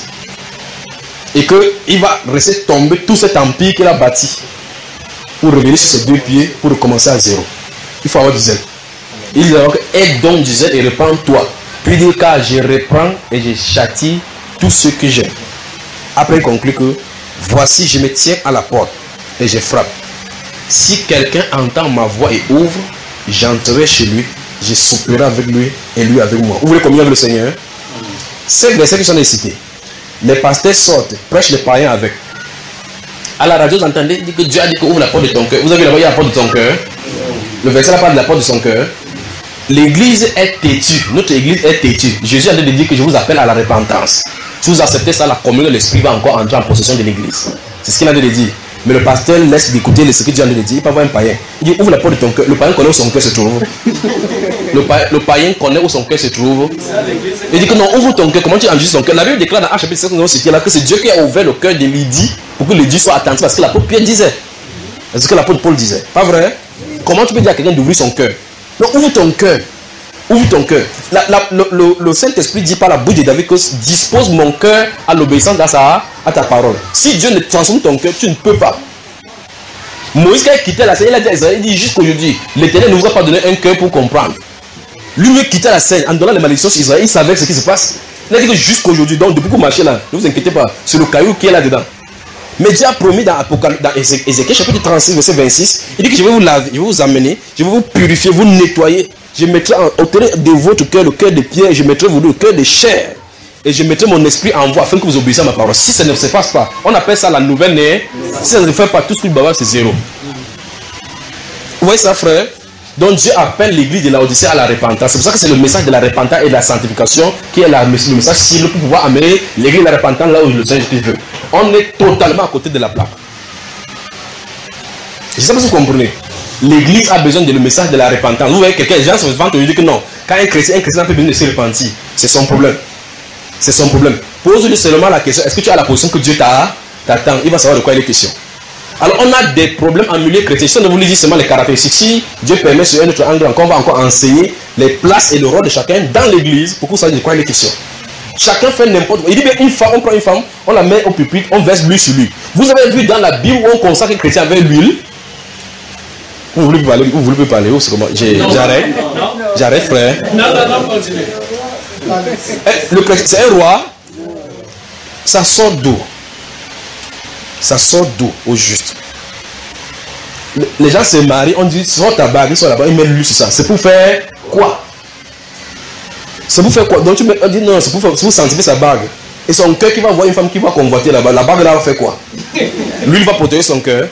Et qu'il va rester tomber tout cet empire qu'il a bâti pour revenir sur ses deux pieds, pour recommencer à zéro. Il faut avoir du zèle. Il dit alors que aie donc du zèle et répands-toi. Puis il dit car je reprends et je châtie tous ceux que j'aime. Après il conclut que voici je me tiens à la porte et je frappe. Si quelqu'un entend ma voix et ouvre, j'entrerai chez lui, je souperai avec lui et lui avec moi. Vous voulez communier avec le Seigneur? Ces versets qui sont cités. Les pasteurs sortent, prêchent les païens avec. À la radio, vous entendez que Dieu a dit que ouvre la porte de ton cœur. Vous avez là-bas, il y a la porte de ton cœur. Le verset là parle de la porte de son cœur. L'église est têtue. Notre église est têtue. Jésus a dit de dire que je vous appelle à la repentance. Si vous acceptez ça, la communion de l'esprit va encore entrer en possession de l'église. C'est ce qu'il a dit de dire. Mais le pasteur laisse d'écouter ce que Dieu a dit de dire. Il peut avoir un païen. Il dit ouvre la porte de ton cœur. Le païen connaît où son cœur se trouve. Le, pa le païen connaît où son cœur se trouve. Il dit que non, ouvre ton cœur. Comment tu enregistres ton cœur? La Bible déclare dans Actes chapitre sept, là que c'est Dieu qui a ouvert le cœur de Lydie pour que Lydie soit attentive à ce que l'apôtre Pierre disait. C'est ce que l'apôtre Paul disait. Pas vrai? Comment tu peux dire à quelqu'un d'ouvrir son cœur? Non, ouvre ton cœur. Ouvre ton cœur. La, la, le, le, le Saint-Esprit dit par la bouche de David que dispose mon cœur à l'obéissance à, sa, à ta parole. Si Dieu ne transforme ton cœur, tu ne peux pas. Moïse, quand il quittait la scène, il a dit à Israël, il dit jusqu'aujourd'hui, l'Éternel ne vous a pas donné un cœur pour comprendre. Lui-même quittait la scène en donnant les malédictions sur Israël, il savait ce qui se passe. Il a dit que jusqu'aujourd'hui, donc depuis que vous marchez là, ne vous inquiétez pas, c'est le caillou qui est là-dedans. Mais Dieu a promis dans, dans Ézéchiel chapitre trente-six, verset vingt-six, il dit que je vais vous laver, je vais vous amener, je vais vous purifier, vous nettoyer. Je mettrai au terrain de votre cœur le cœur de pierre, je mettrai vous le cœur de chair. Et je mettrai mon esprit en vous afin que vous obéissiez à ma parole. Si ça ne se passe pas, on appelle ça la nouvelle née. Si ça ne se fait pas, tout ce que vous avez, c'est zéro. Vous voyez ça, frère? Donc Dieu appelle l'église de Laodicée à la repentance. C'est pour ça que c'est le message de la repentance et de la sanctification qui est la, le message cible pour pouvoir amener l'église de la repentance là où le Seigneur veut. On est totalement à côté de la plaque. Je ne sais pas si vous comprenez. L'église a besoin de le message de la repentance. Vous voyez, quelqu'un, les gens se vantent et disent que non. Quand un chrétien, un chrétien a besoin de se repentir, c'est son problème. C'est son problème. Pose-lui seulement la question, est-ce que tu as la position que Dieu t'attend? Il va savoir de quoi il est question. Alors on a des problèmes en milieu chrétien. Si on ne vous dit seulement les caractéristiques, si Dieu permet sur un autre angle, on va encore enseigner les places et le rôle de chacun dans l'église pour que vous sachiez de quoi il est question. Chacun fait n'importe quoi. Il dit bien une femme, on prend une femme, on la met au pupitre, on verse l'huile sur lui. Vous avez vu dans la Bible où on consacre un chrétien avec l'huile? Vous voulez parler? Vous voulez parler? C'est comment? J'arrête. J'arrête, frère. Non, non, non, continuez. Le chrétien, c'est un roi. Ça sort d'eau. Ça sort d'eau au juste. Les gens se marient, on dit sors ta bague, ils sont là-bas, ils mettent l'huile sur ça. C'est pour faire quoi? C'est pour faire quoi? Donc tu me dis non, c'est pour, faire, pour sanctifier sa bague. Et son cœur qui va voir une femme qui va convoiter là-bas, la bague là va faire quoi? L'huile va protéger son cœur.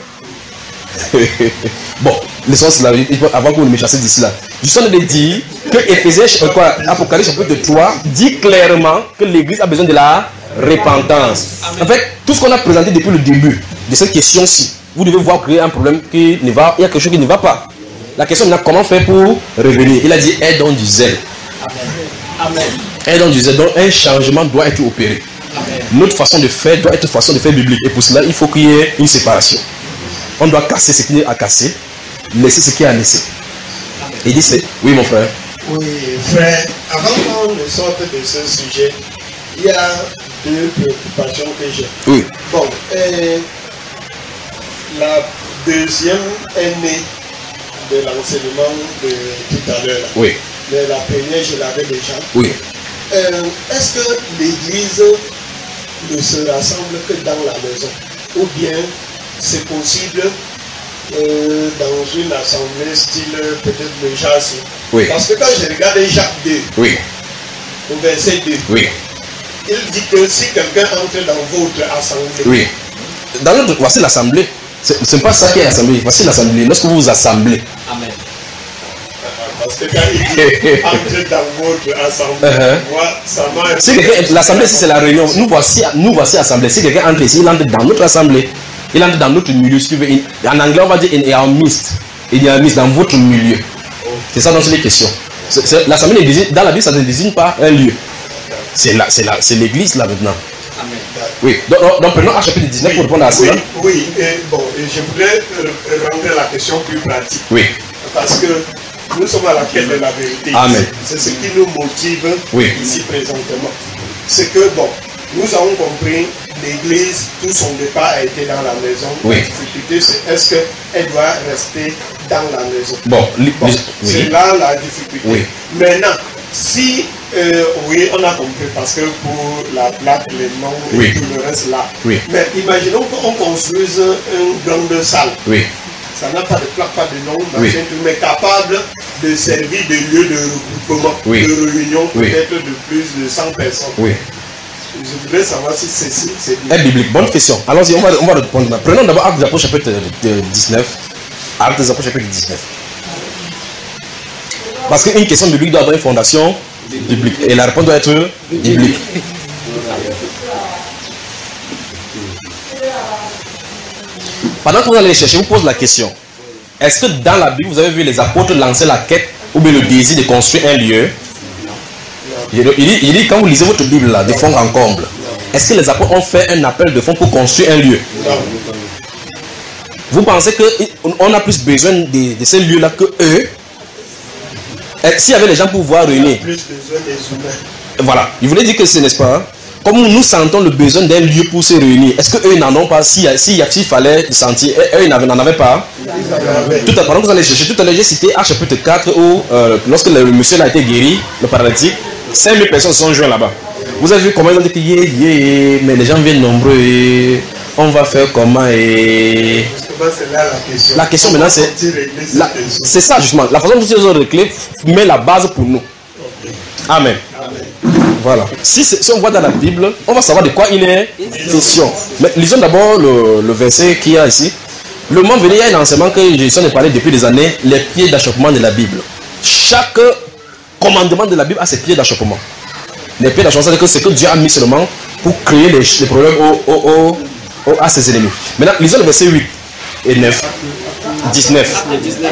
Bon, les sens là, avant que vous ne me chassiez d'ici là. Je suis en train de dire que Éphésiens, quoi, Apocalypse chapitre trois dit clairement que l'église a besoin de la repentance. En fait, tout ce qu'on a présenté depuis le début de cette question-ci, vous devez voir qu'il y a un problème qui ne va, il y a quelque chose qui ne va pas. La question maintenant, comment faire pour revenir? Il a dit, aide donc du zèle. Amen. Aide donc du zèle. Donc un changement doit être opéré. Amen. Notre façon de faire doit être une façon de faire biblique. Et pour cela, il faut qu'il y ait une séparation. On doit casser ce qui est à casser, laisser ce qui est à laisser. Il dit c'est, oui mon frère. Oui, frère, avant qu'on ne sorte de ce sujet, il y a deux préoccupations que j'ai. Oui. Bon, euh, la deuxième est née de l'enseignement de tout à l'heure. Oui. Mais la première, je l'avais déjà. Oui. Euh, Est-ce que l'église ne se rassemble que dans la maison? Ou bien c'est possible euh, dans une assemblée style peut-être le Jacques? Oui. Parce que quand je regarde Jacques deux, oui. au verset deux, oui. il dit que si quelqu'un entre dans votre assemblée. Oui. Dans notre, voici l'assemblée. Ce n'est pas ça qui est l'assemblée. Voici l'assemblée. Lorsque vous vous assemblez. Amen. Parce que quand il dit entre dans votre assemblée, uh-huh. moi, ça m'a. Si l'assemblée, si c'est la réunion, nous voici, nous voici assemblée. Si quelqu'un entre ici, il entre dans notre assemblée. Il entre dans notre milieu. Si tu veux. En anglais, on va dire in our midst. Il y a un midst dans votre milieu. C'est ça dont c'est les questions. L'assemblée, dans la Bible, ça ne désigne pas un lieu. C'est l'église là maintenant. Amen. Oui, donc, donc prenons un chapitre dix-neuf oui, pour répondre à ça. Oui, oui. Et bon, et je voudrais rendre la question plus pratique. Oui. Parce que nous sommes à la quête de la vérité. Amen. C'est ce qui nous motive oui. ici présentement. C'est que, bon, nous avons compris, l'église, tout son départ a été dans la maison. Oui. La difficulté, c'est est-ce qu'elle doit rester dans la maison? Bon, bon oui. C'est là la difficulté. Oui. Maintenant, si, euh, oui, on a compris, parce que pour la plaque, les noms oui. et tout le reste là. Oui. Mais imaginons qu'on construise une grande salle. Oui. Ça n'a pas de plaque, pas de nom, oui. mais capable de servir de lieu de regroupement, oui. de réunion, oui. peut-être de plus de cent personnes. Oui. Je voudrais savoir si ceci, c'est bien. biblique. Bonne question. Allons-y, on va, on va répondre. Prenons d'abord Actes des Apôtres chapitre dix-neuf. Actes des Apôtres chapitre dix-neuf. Parce qu'une question biblique doit avoir une fondation biblique. Et la réponse doit être biblique. Pendant que vous allez les chercher, vous posez la question. Est-ce que dans la Bible, vous avez vu les apôtres lancer la quête ou bien le désir de construire un lieu? Il dit, il dit quand vous lisez votre Bible là, de fond en comble, est-ce que les apôtres ont fait un appel de fond pour construire un lieu? Vous pensez qu'on a plus besoin de, de ces lieux-là que eux? S'il y avait les gens pour pouvoir réunir. Plus besoin des humains. Voilà, je voulais dire que ce n'est pas. Hein? Comme nous sentons le besoin d'un lieu pour se réunir, est-ce qu'eux n'en ont pas? S'il si, si, si fallait sentir, eux ils n'en avaient pas. Tout à, pendant que vous allez chercher, tout à l'heure j'ai cité Actes chapitre quatre où, euh, lorsque le, le monsieur a été guéri, le paralytique, cinq mille personnes se sont joints là-bas. Vous avez vu comment ils ont dit que yeah, yeah, mais les gens viennent nombreux et on va faire comment et. C'est là la question. La question maintenant c'est. C'est ça justement. La façon dont ils ont réglé met la base pour nous. Okay. Amen. Amen. Voilà. Si, si on voit dans la Bible, on va savoir de quoi il est question. Mais lisons d'abord le, le verset qu'il y a ici. Le moment venu, il y a un enseignement que Jésus a parlé depuis des années, les pieds d'achoppement de la Bible. Chaque commandement de la Bible a ses pieds d'achoppement. Les pieds d'achoppement, c'est que c'est que Dieu a mis seulement pour créer les, les problèmes au, au, au, au, à ses ennemis. Maintenant, lisons le verset huit et neuf. dix-neuf.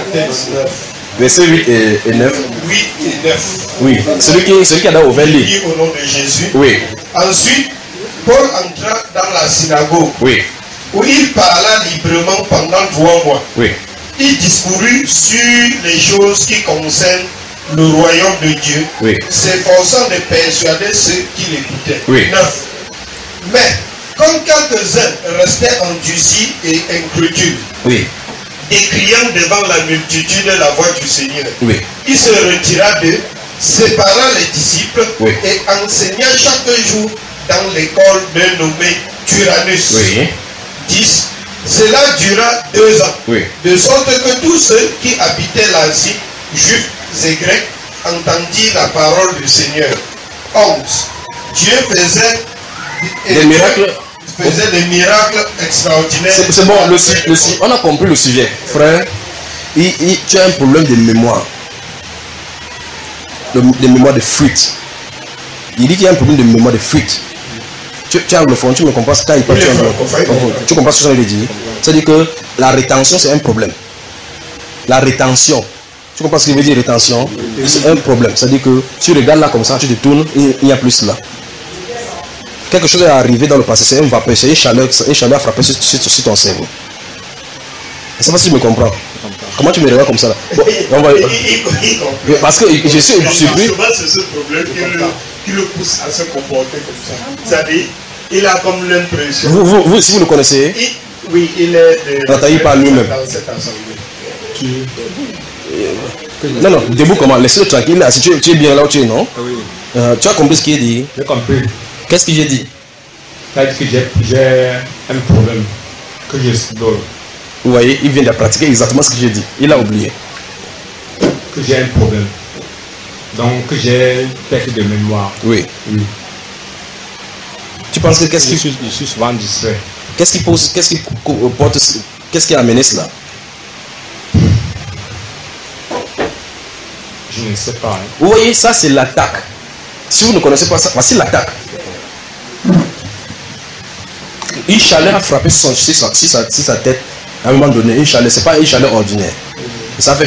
Verset huit et neuf. huit et neuf. Oui, celui qui, celui qui a ouvert les. Au nom de Jésus. Oui. Ensuite, Paul entra dans la synagogue. Oui. Où il parla librement pendant trois mois. Oui. Il discourut sur les choses qui concernent le royaume de Dieu, oui. s'efforçant de persuader ceux qui l'écoutaient. Oui. neuf. Mais, comme quelques-uns restaient endurcis et incrédules, oui. décriant devant la multitude la voix du Seigneur, oui. il se retira d'eux, sépara les disciples oui. et enseigna chaque jour dans l'école d'un nommé Tyrannus. Oui. dix. Cela dura deux ans, oui. de sorte que tous ceux qui habitaient l'Asie, juifs et grecs, entendirent la parole du Seigneur. onze. Dieu faisait des miracles. faisait des miracles extraordinaires. C'est bon, le, le, on a compris le sujet. Frère, il, il, tu as un problème de mémoire. De, de mémoire de fuite. Il dit qu'il y a un problème de mémoire de fuite. Tu, tu as le fond, tu me comprends ce qu'il parle. Tu, tu comprends ce que je veux dire? C'est-à-dire que la rétention, c'est un problème. La rétention. Tu comprends ce que veut dire rétention? C'est un problème. C'est-à-dire que tu regardes là comme ça, tu te tournes, il n'y a plus là. Quelque chose est arrivé dans le passé, c'est une vapeur, c'est une chaleur, une chaleur a frappé sur, sur, sur ton cerveau. Je ne sais pas si tu me comprends. Comment tu me regardes comme ça là? Bon, on va... Parce que je suis surpris. C'est ce problème qui le, qui le pousse à se comporter comme ça. C'est-à-dire, il a comme l'impression. Vous, vous, vous, si vous le connaissez? Il, oui, il est. Rataillé par lui-même. Dans cette assemblée. Qui... Non, non, debout comment? Laissez-le tranquille. Si tu, tu es bien là où tu es, non? Oui. Euh, tu as compris ce qu'il a dit? J'ai compris. Qu'est-ce que j'ai dit? C'est-à-dire que j'ai un problème que je dors. Vous voyez, il vient de pratiquer exactement ce que j'ai dit. Il a oublié. Que j'ai un problème. Donc que j'ai une perte de mémoire. Oui. Oui. Tu penses que qu'est-ce qui... Je suis, je suis souvent distrait. Qu'est-ce qui pose, qu'est-ce qui porte, qu'est-ce qui a amené cela? Je ne sais pas. Hein. Vous voyez, ça c'est l'attaque. Si vous ne connaissez pas ça, voici l'attaque. Une chaleur a frappé sur, sur, sur, sur, sa, sur sa tête à un moment donné. Une chaleur, c'est pas une chaleur ordinaire. Et ça fait.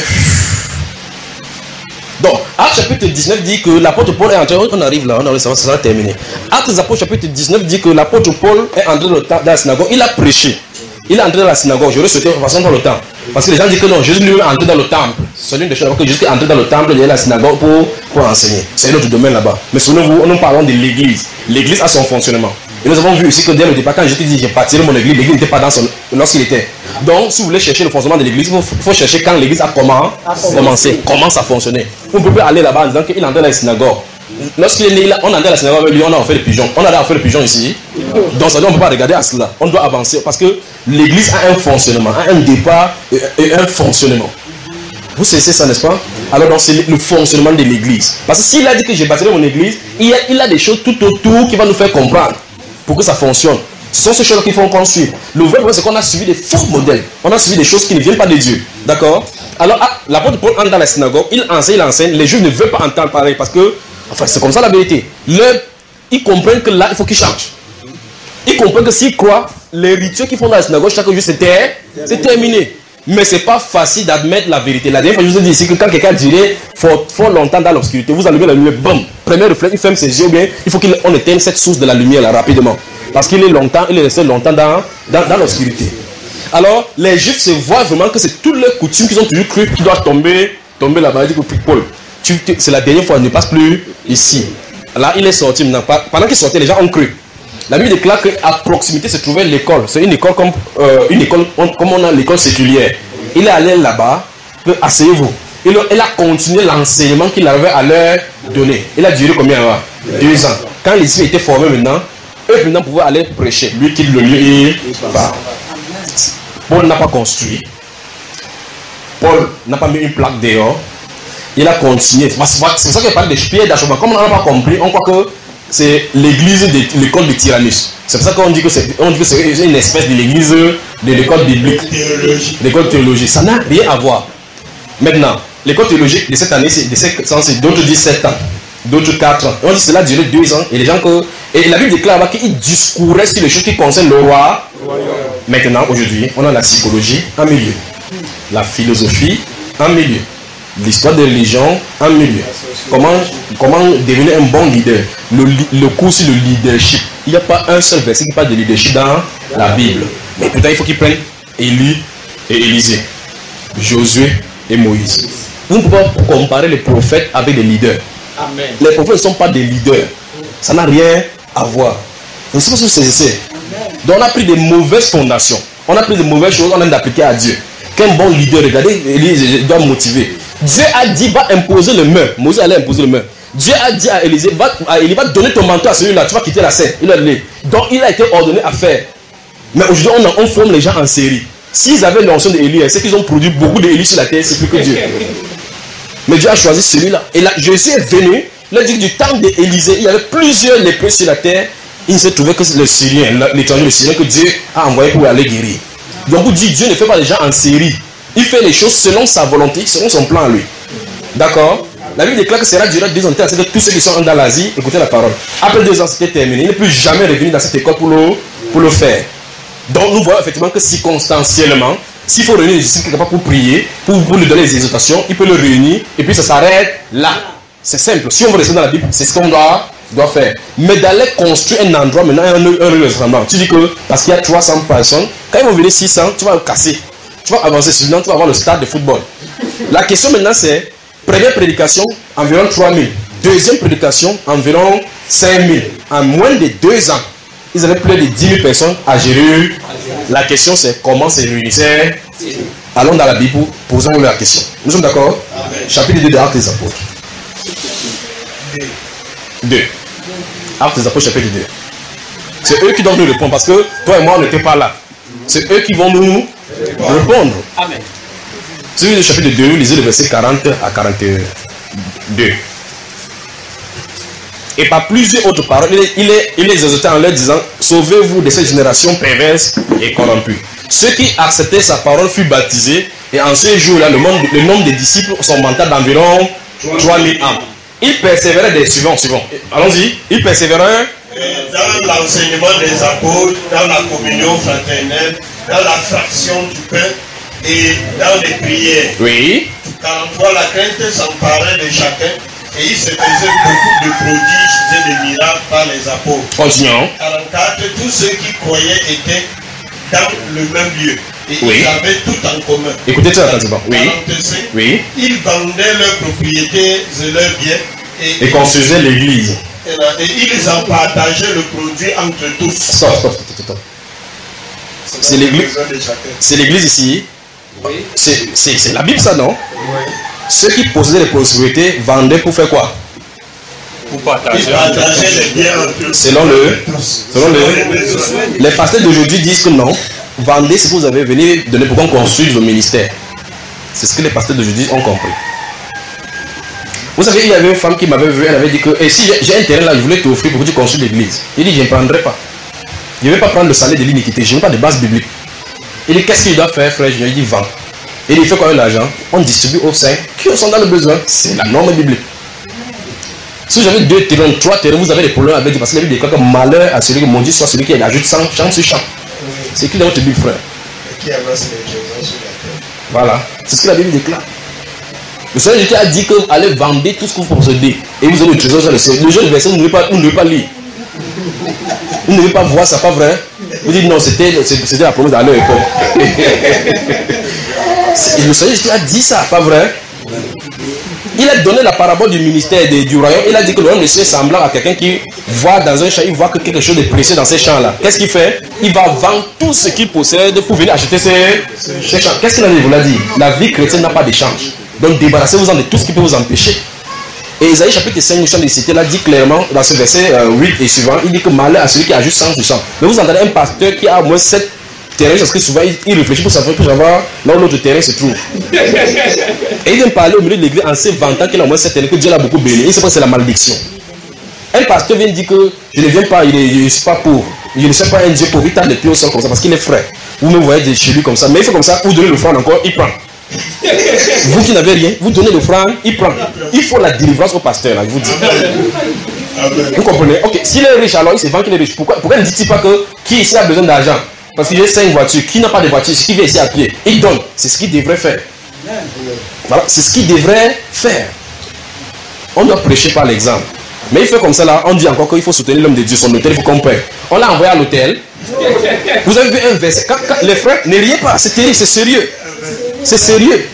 Donc, Actes chapitre dix-neuf dit que l'apôtre Paul est entré. On arrive là, on arrive, ça va, ça va terminer. Actes des apôtres chapitre dix-neuf dit que l'apôtre Paul est entré dans la synagogue. Il a prêché. Il est entré dans la synagogue. J'aurais souhaité de façon dans le temps. Parce que les gens disent que non, Jésus lui est entré dans le temple. C'est l'une des choses que Jésus est entré dans le temple, il est à la synagogue pour, pour enseigner. C'est notre domaine là-bas. Mais souvenez-vous, nous parlons de l'église. L'église a son fonctionnement. Et nous avons vu ici que dès le départ, quand Jésus dit j'ai bâti mon église, l'église n'était pas dans son. Lorsqu'il était. Donc, si vous voulez chercher le fonctionnement de l'église, il faut, faut chercher quand l'église a comment, commencé, comment ça fonctionnait. Vous ne pouvez pas aller là-bas en disant qu'il est entré dans la synagogue. Lorsqu'il est né, on est entré dans la synagogue, lui, on a fait le pigeon. On a fait le pigeon ici. Donc, ça dit, on ne peut pas regarder à cela. On doit avancer parce que l'église a un fonctionnement, a un départ et un fonctionnement. Vous savez ça, n'est-ce pas? Alors, donc, c'est le fonctionnement de l'église. Parce que s'il a dit que j'ai bâti mon église, il y a, il a des choses tout autour qui vont nous faire comprendre pour que ça fonctionne. Ce sont ces choses qu'il faut qu'on suive. Le vrai problème, c'est qu'on a suivi des faux modèles. On a suivi des choses qui ne viennent pas de Dieu. D'accord? Alors, ah, l'apôtre Paul entre dans la synagogue, il enseigne, il enseigne. Les Juifs ne veulent pas entendre pareil parce que, enfin, c'est comme ça la vérité. Le, ils comprennent que là, il faut qu'ils changent. Ils comprennent que s'ils croient, les rituels qu'ils font dans la synagogue chaque jour, c'est terminé. Mais ce n'est pas facile d'admettre la vérité. La dernière fois, je vous ai dit ici que quand quelqu'un dirait fort, fort longtemps dans l'obscurité, vous allumez la lumière, boum, premier réflexe, il ferme ses yeux bien. Il faut qu'on éteigne cette source de la lumière là rapidement. Parce qu'il est longtemps, il est resté longtemps dans, dans, dans l'obscurité. Alors, les Juifs se voient vraiment que c'est toutes les coutumes qu'ils ont toujours cru qui doivent tomber, tomber là-bas. Ils disent, Paul, c'est la dernière fois, ne passe plus ici. Là, il est sorti maintenant. Pendant qu'il sortait, les gens ont cru. La Bible déclare qu'à proximité se trouvait l'école. C'est une école comme, euh, une école, comme on a l'école séculière. Il est allé là-bas, asseyez-vous. Il, il a continué l'enseignement qu'il avait à leur donner. Il a duré combien de temps? Deux ans. Quand les disciples étaient formés maintenant, eux maintenant pouvaient aller prêcher. Lui quitte le lieu et part. Paul n'a pas construit. Paul n'a pas mis une plaque dehors. Il a continué. C'est pour ça qu'il parle de pierres d'achoppement. Comme on n'a pas compris, on croit que c'est l'église de l'école de Tyrannus. C'est pour ça qu'on dit que c'est une espèce de l'église de l'école biblique. L'école théologique. Ça n'a rien à voir. Maintenant, l'école théologique de cette année, c'est de cette ans, d'autres disent sept ans, d'autres quatre ans. On dit que cela a duré deux ans. Et les gens que. Et la Bible déclare qu'il discourait sur les choses qui concernent le roi. Maintenant, aujourd'hui, on a la psychologie en milieu, la philosophie en milieu, l'histoire de religion en milieu. Comment, comment devenir un bon leader? Le, le cours sur le leadership. Il n'y a pas un seul verset qui parle de leadership dans la Bible. Mais peut-être il faut qu'ils prennent Élie et Élisée, Josué et Moïse. Vous ne pouvez pas comparer les prophètes avec des leaders. Amen. Les prophètes ne sont pas des leaders. Ça n'a rien à voir. Vous savez ce que c'est? Donc on a pris des mauvaises fondations. On a pris des mauvaises choses, on a d'appliquer à Dieu. Qu'un bon leader, regardez, il doit motiver. Dieu a dit, va imposer le main. Moïse allait imposer le main. Dieu a dit à Élisée, va, il va donner ton manteau à celui-là, tu vas quitter la scène. Il a dit. Donc il a été ordonné à faire. Mais aujourd'hui, on, on forme les gens en série. S'ils avaient l'onction d'Élie, c'est qu'ils ont produit beaucoup d'Élie sur la terre, c'est plus que Dieu. Mais Dieu a choisi celui-là. Et là, Jésus est venu, il a dit que du temps d'Élisée, il y avait plusieurs lépreux sur la terre. Il se trouvait que c'est le Syrien, l'étranger, le Syrien que Dieu a envoyé pour aller guérir. Donc vous dites, Dieu ne fait pas les gens en série. Il fait les choses selon sa volonté, selon son plan à lui. D'accord? La Bible déclare que cela durera deux ans de temps, c'est que tous ceux qui sont dans l'Asie, écoutez la parole. Après deux ans, c'était terminé. Il ne peut jamais revenir dans cette école pour le, pour le faire. Donc nous voyons effectivement que circonstanciellement, s'il faut réunir les disciples pour prier, pour, pour lui donner les exhortations, il peut le réunir et puis ça s'arrête là. C'est simple. Si on veut rester dans la Bible, c'est ce qu'on doit, doit faire. Mais d'aller construire un endroit, maintenant un lieu rassemblement. Tu dis que parce qu'il y a trois cents personnes, quand ils vont venir six cents, tu vas le casser. Tu vas avancer, sinon tu vas avoir le stade de football. La question maintenant c'est, première prédication, environ trois mille. Deuxième prédication, environ cinq mille. En moins de deux ans, ils avaient plus de dix mille personnes à gérer. La question c'est comment se réunissaient. Allons dans la Bible, posons-nous la question. Nous sommes d'accord? Chapitre deux de Actes des Apôtres. deux. Actes des Apôtres, chapitre deux. C'est eux qui doivent nous répondre parce que toi et moi on n'était pas là. C'est eux qui vont nous répondre. Amen. Si vous lisez le chapitre deux, lisez le verset quarante à quarante-deux. Et par plusieurs autres paroles, il est, il est, il est exhorté en leur disant, sauvez-vous de cette génération perverse et corrompue. Ceux qui acceptaient sa parole furent baptisés, et en ce jour-là, le nombre, le nombre des disciples sont montés d'environ trois mille âmes. Ils persévéraient des suivants, suivants. Allons-y. Ils persévéraient dans l'enseignement des apôtres, dans la communion fraternelle, dans la fraction du pain et dans les prières. Oui. quarante-trois, la crainte s'emparait de chacun et il se faisait beaucoup de prodiges et de miracles par les apôtres. Continuons. quarante-quatre, tous ceux qui croyaient étaient dans le même lieu. Et oui. Ils avaient tout en commun. Écoutez ça attentivement. Oui. quarante-cinq, oui. Ils vendaient leurs propriétés et leurs biens. Et, et construisaient l'église. Et, et ils en partageaient le produit entre tous. Stop, stop, stop, stop. C'est l'église. C'est l'église ici. Oui. C'est la Bible ça, non? Oui. Ceux qui possédaient les propriétés vendaient pour faire quoi? Pour partager, partager les biens entre tous. Selon le. Selon le. Les pasteurs d'aujourd'hui disent que non. Vendez ce que vous avez, venez donner pour qu'on construise le ministère. C'est ce que les pasteurs d'aujourd'hui ont compris. Vous savez, il y avait une femme qui m'avait vu, elle avait dit que eh, si j'ai un terrain là, je voulais t'offrir pour que tu construises l'église. Il dit, je ne prendrai pas. Je ne vais pas prendre le salaire de l'iniquité, je n'ai pas de base biblique. Il dit, qu'est-ce qu'il doit faire, frère? Je lui ai dit, vends. Il dit, il fait quoi avec l'argent? On distribue aux saints qui sont dans le besoin. C'est la norme biblique. Si vous avez deux terrains, trois terrains, vous avez des problèmes avec Dieu, parce que la Bible déclare que malheur à celui que mon Dieu soit celui qui ajoute cent champ sur champ. C'est qui dans votre Bible, frère? Qui amasse les trésors sur la terre. Voilà, c'est ce que la Bible déclare. Le Seigneur Jésus a dit que vous allez vendre tout ce que vous possédez et vous avez le trésor sur le ciel. Le jeune verset, vous ne devez pas, vous ne devez pas lire. Vous ne devez pas voir, c'est pas vrai. Vous dites non, c'était la promesse à leur époque. Le Seigneur Jésus a dit ça, pas vrai? Il a donné la parabole du ministère de, du royaume. Il a dit que le royaume de Dieu est semblant à quelqu'un qui voit dans un champ, il voit que quelque chose de précieux dans ces champs-là. Qu'est-ce qu'il fait? Il va vendre tout ce qu'il possède pour venir acheter ces, ces champs. Qu'est-ce qu'il a dit? Vous l'a dit. La vie chrétienne n'a pas d'échange. Donc débarrassez-vous-en de tout ce qui peut vous empêcher. Et Isaïe chapitre cinq, le chant de cité, là dit clairement dans ce verset euh, huit et suivant, il dit que malheur à celui qui a juste cent pour cent. Mais vous entendez un pasteur qui a au moins sept terrains, parce que souvent il, il réfléchit pour savoir, pour savoir là où l'autre terrain se trouve. Et il vient parler au milieu de l'église en se vantant qu'il a au moins sept terrains, que Dieu l'a beaucoup béni. Il sait pas que c'est la malédiction. Un pasteur vient dire que je ne viens pas, il est, je ne suis pas pauvre. Je ne suis pas un Dieu pauvre, il t'a des pieds au sol comme ça parce qu'il est frère. Vous me voyez chez lui comme ça, mais il fait comme ça, vous donnez l'offrande encore, il prend. Vous qui n'avez rien, vous donnez l'offrande, il prend. Il faut la délivrance au pasteur, là, je vous dis. Vous comprenez? Ok, s'il est riche, alors il se vend qu'il est riche. Pourquoi, pourquoi ne dit-il pas que qui ici a besoin d'argent? Parce qu'il y a cinq voitures. Qui n'a pas de voiture? Qui vient ici à pied? Il donne. C'est ce qu'il devrait faire. Voilà, c'est ce qu'il devrait faire. On doit prêcher par l'exemple. Mais il fait comme ça là, on dit encore qu'il faut soutenir l'homme de Dieu, son hôtel, il faut qu'on paie. On l'a envoyé à l'hôtel. Vous avez vu un verset. Quand, quand, les frères, ne riez pas, c'est terrible, c'est sérieux. C'est sérieux.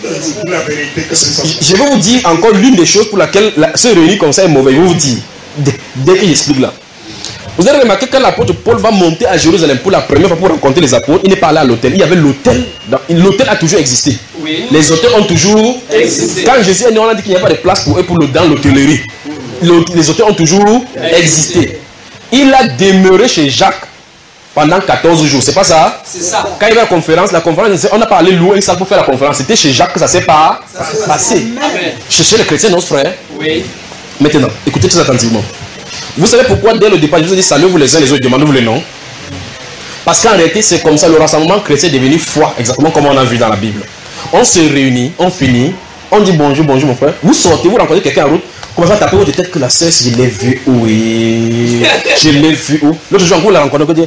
Je vais vous dire encore l'une des choses pour laquelle la, se réunir comme ça est mauvais. Je vais vous dire, dès, dès qu'il explique là. Vous avez remarqué quand l'apôtre Paul va monter à Jérusalem pour la première fois pour rencontrer les apôtres, il n'est pas allé à l'hôtel. Il y avait l'hôtel. L'hôtel a toujours existé. Oui. Les hôtels ont toujours existé. Quand Jésus est né, on a dit qu'il n'y a pas de place pour eux pour le, dans l'hôtellerie. Les hôtels ont toujours existé. Il a demeuré chez Jacques pendant quatorze jours. C'est pas ça? C'est ça. Quand il y avait la conférence, la conférence, on n'a pas allé louer une salle pour faire la conférence. C'était chez Jacques que ça s'est pas passé. Chez les chrétiens, nos frères. Oui. Maintenant, écoutez très attentivement. Vous savez pourquoi dès le départ, je vous ai dit salut vous les uns les autres, demandez-vous les noms. Parce qu'en réalité, c'est comme ça, le rassemblement chrétien est devenu foi, exactement comme on a vu dans la Bible. On se réunit, on finit, on dit bonjour, bonjour mon frère. Vous sortez, vous rencontrez quelqu'un en route, commencez à taper votre tête que la sœur, je l'ai vu où? Oui, je l'ai vu où? L'autre jour, vous la rencontrez, vous dites,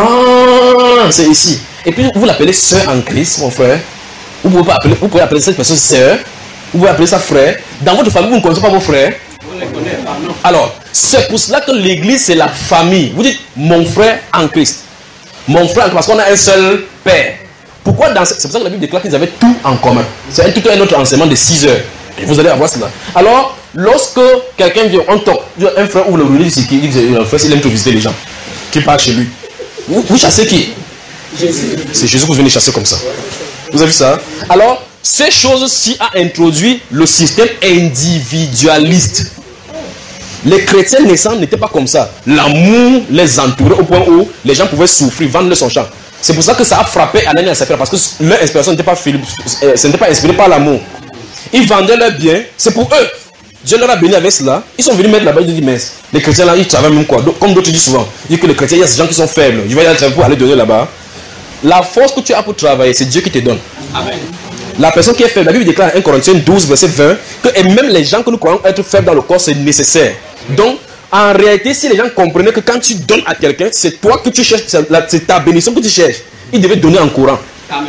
ah, c'est ici. Et puis vous l'appelez sœur en Christ, mon frère. Vous pouvez, appeler, vous pouvez appeler cette personne sœur, vous pouvez appeler ça frère. Dans votre famille, vous ne connaissez pas vos frères. Alors, c'est pour cela que l'église c'est la famille. Vous dites mon frère en Christ. Mon frère, parce qu'on a un seul père. Pourquoi dans c'est pour ça que la Bible déclare qu'ils avaient tout en commun. C'est un, tout un autre enseignement de six heures. Et vous allez avoir cela. Alors, lorsque quelqu'un vient, on toque, un frère ouvre le robinet, c'est qui dit que le frère, il aime tout visiter les gens. Qui part chez lui. Vous, vous chassez qui? Jésus. C'est Jésus que vous venez chasser comme ça. Vous avez vu ça? Alors, ces choses-ci a introduit le système individualiste. Les chrétiens naissants n'étaient pas comme ça. L'amour les entourait au point où les gens pouvaient souffrir, vendre son champ. C'est pour ça que ça a frappé Ananias et Saphira, parce que leur inspiration n'était pas, euh, pas inspirée par l'amour. Ils vendaient leurs biens, c'est pour eux. Dieu leur a béni avec cela. Ils sont venus mettre là-bas, ils disent, mais les chrétiens là, ils travaillent même quoi? Comme d'autres disent souvent, ils disent que les chrétiens, il y a ces gens qui sont faibles. Je vais y aller pour aller donner là-bas. La force que tu as pour travailler, c'est Dieu qui te donne. Amen. La personne qui est faible, la Bible déclare en un Corinthiens douze, verset vingt, que et même les gens que nous croyons être faibles dans le corps, c'est nécessaire. Donc, en réalité, si les gens comprenaient que quand tu donnes à quelqu'un, c'est toi que tu cherches, c'est ta bénédiction que tu cherches, ils devaient donner en courant. Amen.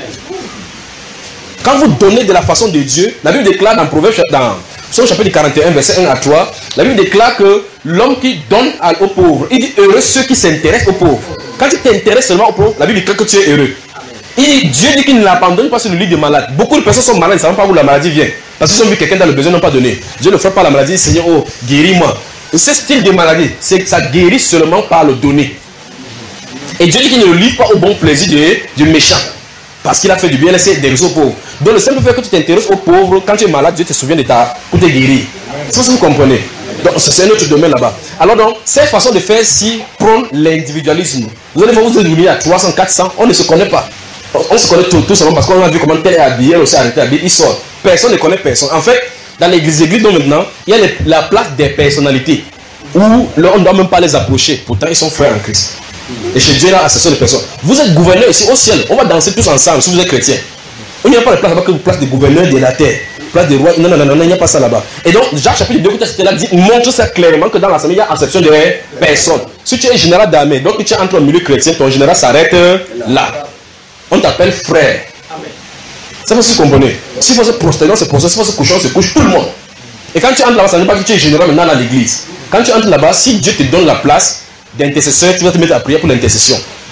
Quand vous donnez de la façon de Dieu, la Bible déclare dans Proverbes, dans son chapitre quarante et un, verset un à trois, la Bible déclare que l'homme qui donne aux pauvres, il dit heureux ceux qui s'intéressent aux pauvres. Quand tu t'intéresses seulement aux pauvres, la Bible déclare que tu es heureux. Il, Dieu dit qu'il ne l'abandonne pas sur le lit de malade. Beaucoup de personnes sont malades, ils ne savent pas où la maladie vient. Parce qu'ils ont vu quelqu'un dans le besoin, ils n'ont pas donné. Dieu ne frappe pas la maladie, dit Seigneur, oh, guéris-moi. Ce style de maladie, c'est que ça guérit seulement par le donner. Et Dieu dit qu'il ne le livre pas au bon plaisir du, du méchant. Parce qu'il a fait du bien, laisser des ressources aux pauvres. Donc le simple fait que tu t'intéresses aux pauvres, quand tu es malade, Dieu te souvient de ta pour te guérir. C'est ça que vous comprenez. Donc c'est un autre domaine là-bas. Alors donc, cette façon de faire si prône l'individualisme. Vous allez voir, vous êtes réunis à trois cents, quatre cents, on ne se connaît pas. On se connaît tout, tout simplement parce qu'on a vu comment tel est habillé, elle aussi arrêté habillé, il sort. Personne ne connaît personne. En fait, dans l'église, l'église dont maintenant, il y a les, la place des personnalités où là, on ne doit même pas les approcher. Pourtant, ils sont frères en Christ. Et chez Dieu, là, association de personnes. Vous êtes gouverneur ici au ciel. On va danser tous ensemble si vous êtes chrétien. Il n'y a pas de place là-bas que une place de gouverneur de la terre. Place de roi. Non, non, non, non, il n'y a pas ça là-bas. Et donc, Jacques chapitre deux, c'était là, dit, montre ça clairement que dans l'assemblée, il y a acception de personnes. Si tu es général d'armée, donc tu es entre un milieu chrétien, ton général s'arrête là. On t'appelle frère. Ça va si vous comprenez. S'il faut se prosterner, c'est prosterner. S'il faut se coucher, on se couche tout le monde. Et quand tu entres là-bas, ça ne veut pas que tu es général maintenant dans l'église. Quand tu entres là-bas, si Dieu te donne la place d'intercesseur, tu vas te mettre à prier pour l'intercession.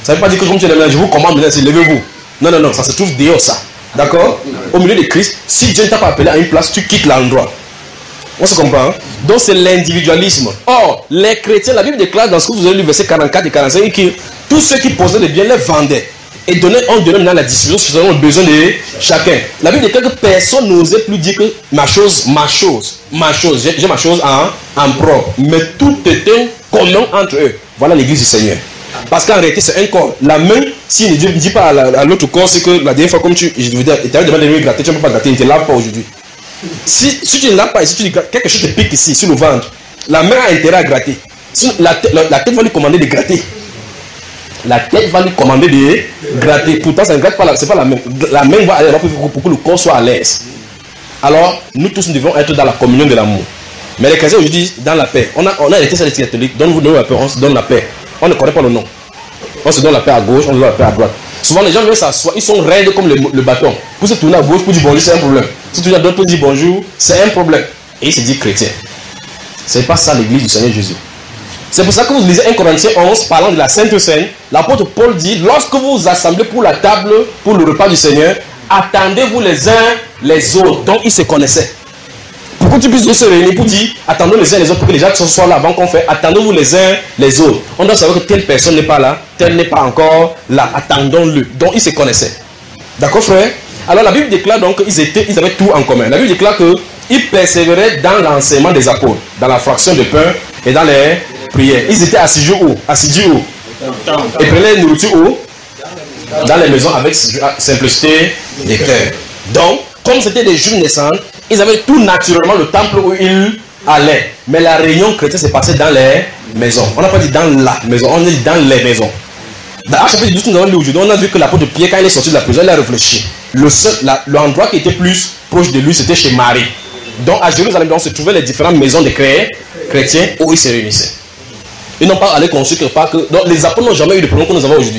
Ça ne veut pas dire que comme tu es là, je vous commande maintenant, levez-vous. Non, non, non, ça se trouve dehors, ça. D'accord? Au milieu de Christ, si Dieu ne t'a pas appelé à une place, tu quittes l'endroit. On se comprend, hein? Donc c'est l'individualisme. Or, les chrétiens, la Bible déclare dans ce que vous avez lu, verset quarante-quatre et quarante-cinq, que tous ceux qui possédaient des biens les vendaient et donnaient, on donnait maintenant la distribution selon le besoin de chacun. La Bible déclare que personne n'osait plus dire que ma chose, ma chose, ma chose, j'ai ma chose en, en propre. Mais tout était commun entre eux. Voilà l'église du Seigneur. Parce qu'en réalité, c'est un corps. La main, si Dieu ne dit pas à l'autre corps, c'est que la dernière fois, comme tu, je veux dire, tu avais demandé de me gratter, tu ne peux pas gratter, il ne te lave pas aujourd'hui. Si, si tu ne l'as pas et si tu dis quelque chose te pique ici, sur le ventre, la main a intérêt à gratter. Si la, la, la tête va lui commander de gratter. La tête va lui commander de gratter. Pourtant, ça ne gratte pas, c'est pas la main. La main va aller là pour, pour que le corps soit à l'aise. Alors, nous tous, nous devons être dans la communion de l'amour. Mais les chrétiens aujourd'hui, dans la paix. On a, on a été sur les catholiques, donne-vous la paix, on se donne la paix. On ne connaît pas le nom. On se donne la paix à gauche, on se donne la paix à droite. Souvent, les gens viennent s'asseoir, ils sont raides comme le, le bâton. Pour se tourner à gauche, pour dire bonjour, c'est un problème. Si tu viens à droite pour dire bonjour, c'est un problème. Et il se dit chrétien. Ce n'est pas ça l'église du Seigneur Jésus. C'est pour ça que vous lisez un Corinthiens onze, parlant de la Sainte Seine. L'apôtre Paul dit, lorsque vous vous assemblez pour la table, pour le repas du Seigneur, attendez-vous les uns les autres. Donc, ils se connaissaient. Pour que tu puisses se réunir pour dire, attendons les uns les autres, pour que les gens soient là avant qu'on fait, attendons-vous les uns les autres. On doit savoir que telle personne n'est pas là, telle n'est pas encore là, attendons-le. Donc ils se connaissaient. D'accord, frère? Alors la Bible déclare donc qu'ils étaient, ils avaient tout en commun. La Bible déclare qu'ils persévéraient dans l'enseignement des apôtres, dans la fraction de pain et dans les prières. Ils étaient assidus où? Assidus où? Et prenaient nourriture où? Dans les maisons avec simplicité de cœur. Donc, comme c'était des Juifs naissants, ils avaient tout naturellement le temple où ils allaient. Mais la réunion chrétienne s'est passée dans les maisons. On n'a pas dit dans la maison, on a dit dans les maisons. Dans Actes chapitre douze, nous avons lu aujourd'hui, on a vu que l'apôtre Pierre, quand il est sorti de la prison, il a réfléchi. Le seul, la, l'endroit qui était plus proche de lui, c'était chez Marie. Donc à Jérusalem, on se trouvait les différentes maisons de chrétiens où ils se réunissaient. Ils n'ont pas allé construire quelque part que. Donc les apôtres n'ont jamais eu de problème que nous avons aujourd'hui.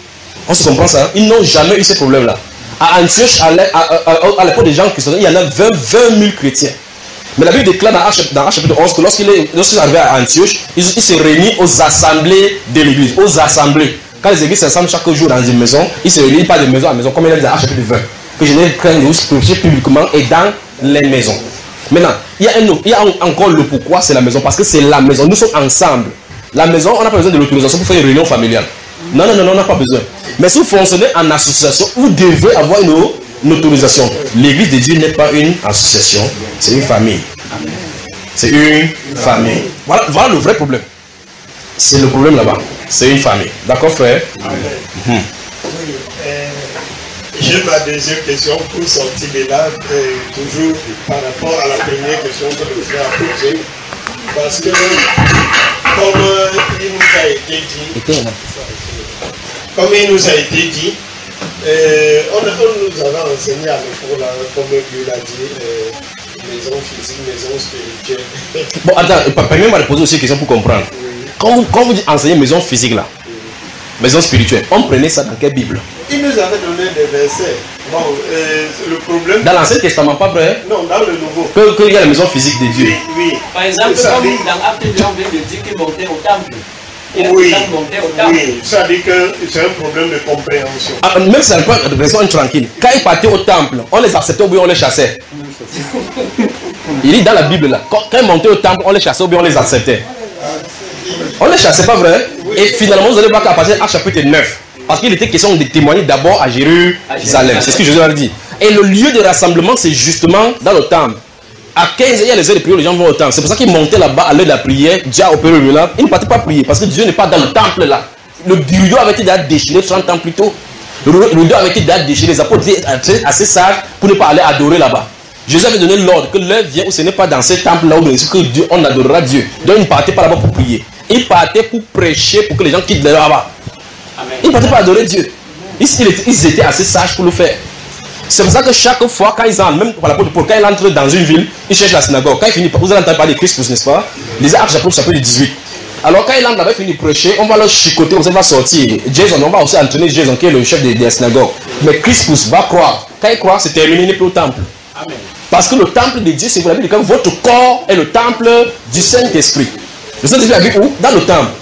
On se comprend ça? Ils n'ont jamais eu ces problèmes-là. À Antioche, à l'époque des gens qui sont il y en a vingt mille chrétiens. Mais la Bible déclare dans Actes chapitre onze que lorsqu'il est, lorsqu'il est arrivé à Antioche, il, il se réunit aux assemblées de l'église. Aux assemblées. Quand les églises s'assemblent chaque jour dans une maison, ils se réunissent pas de maison à maison, comme il a dit dans Actes chapitre vingt. Que je n'ai craint de prêcher publiquement et dans les maisons. Maintenant, il y a, un, il y a encore le pourquoi c'est la maison. Parce que c'est la maison. Nous sommes ensemble. La maison, on n'a pas besoin de l'autorisation pour faire une réunion familiale. Non, non, non, non, on n'a pas besoin. Mais si vous fonctionnez en association, vous devez avoir une, une autorisation. L'église de Dieu n'est pas une association, c'est une famille. C'est une famille. Voilà, voilà le vrai problème. C'est le problème là-bas. C'est une famille. D'accord, frère? Mmh. euh, J'ai ma deuxième question pour sortir de là, euh, toujours par rapport à la première question que le frère a posée. Parce que, comme euh, il nous a été dit, comme il nous a été dit, euh, on, on nous avait enseigné à l'école, comme il l'a dit, euh, maison physique, maison spirituelle. Bon, attends, permettez-moi de poser aussi une question pour comprendre. Oui. Quand vous, quand vous dites enseigner maison physique là, oui. Maison spirituelle, on prenait ça dans quelle Bible? Il nous avait donné des versets. Bon, euh, le problème. Dans l'Ancien Testament, pas vrai? Non, dans le Nouveau. Que, que il y a la maison physique de Dieu. Oui, oui. Par exemple, comme dans Acte deux, on vient de dire qu'il montait au temple. Oui, oui, ça dit que c'est un problème de compréhension. Ah, même si c'est pas de raison tranquille. Quand ils partaient au temple, on les acceptait ou bien on les chassait. Il dit dans la Bible là, quand, quand ils montaient au temple, on les chassait ou bien on les acceptait. On les chassait, pas vrai? Et finalement, vous allez voir qu'à partir de chapitre neuf, parce qu'il était question de témoigner d'abord à Jérusalem. C'est ce que Jésus a dit. Et le lieu de rassemblement, c'est justement dans le temple. À quinze, il y a les heures de prière, les gens vont au temple. C'est pour ça qu'ils montaient là-bas à l'heure de la prière. Dieu a opéré le là. Ils ne partaient pas prier parce que Dieu n'est pas dans le temple là. Le rideau avait été déjà déchiré trente ans plus tôt. Le rideau avait été déjà déchiré. Les apôtres étaient assez sages pour ne pas aller adorer là-bas. Jésus avait donné l'ordre que l'heure vient où ce n'est pas dans ce temple là où que Dieu, on adorera Dieu. Donc ils ne partaient pas là-bas pour prier. Ils partaient pour prêcher pour que les gens quittent là-bas. Ils ne partaient pas adorer Dieu. Ils, ils étaient assez sages pour le faire. C'est pour ça que chaque fois, quand ils entrent, même pour l'apôtre Paul, quand il entre dans une ville, il cherche la synagogue. Quand il finit, vous allez entendre parler de Christus, n'est-ce pas? Lisez Actes chapitre dix-huit. Alors quand il entre, avait fini de prêcher, on va le chicoter, on va sortir. Jason, on va aussi entraîner Jason, qui est le chef de, de la synagogue. Mais Christus va croire. Quand il croit, c'est terminé, il n'est plus au temple. Amen. Parce que le temple de Dieu, c'est vous l'avez dit, votre corps est le temple du Saint-Esprit. Le Saint-Esprit habite où? Dans le temple.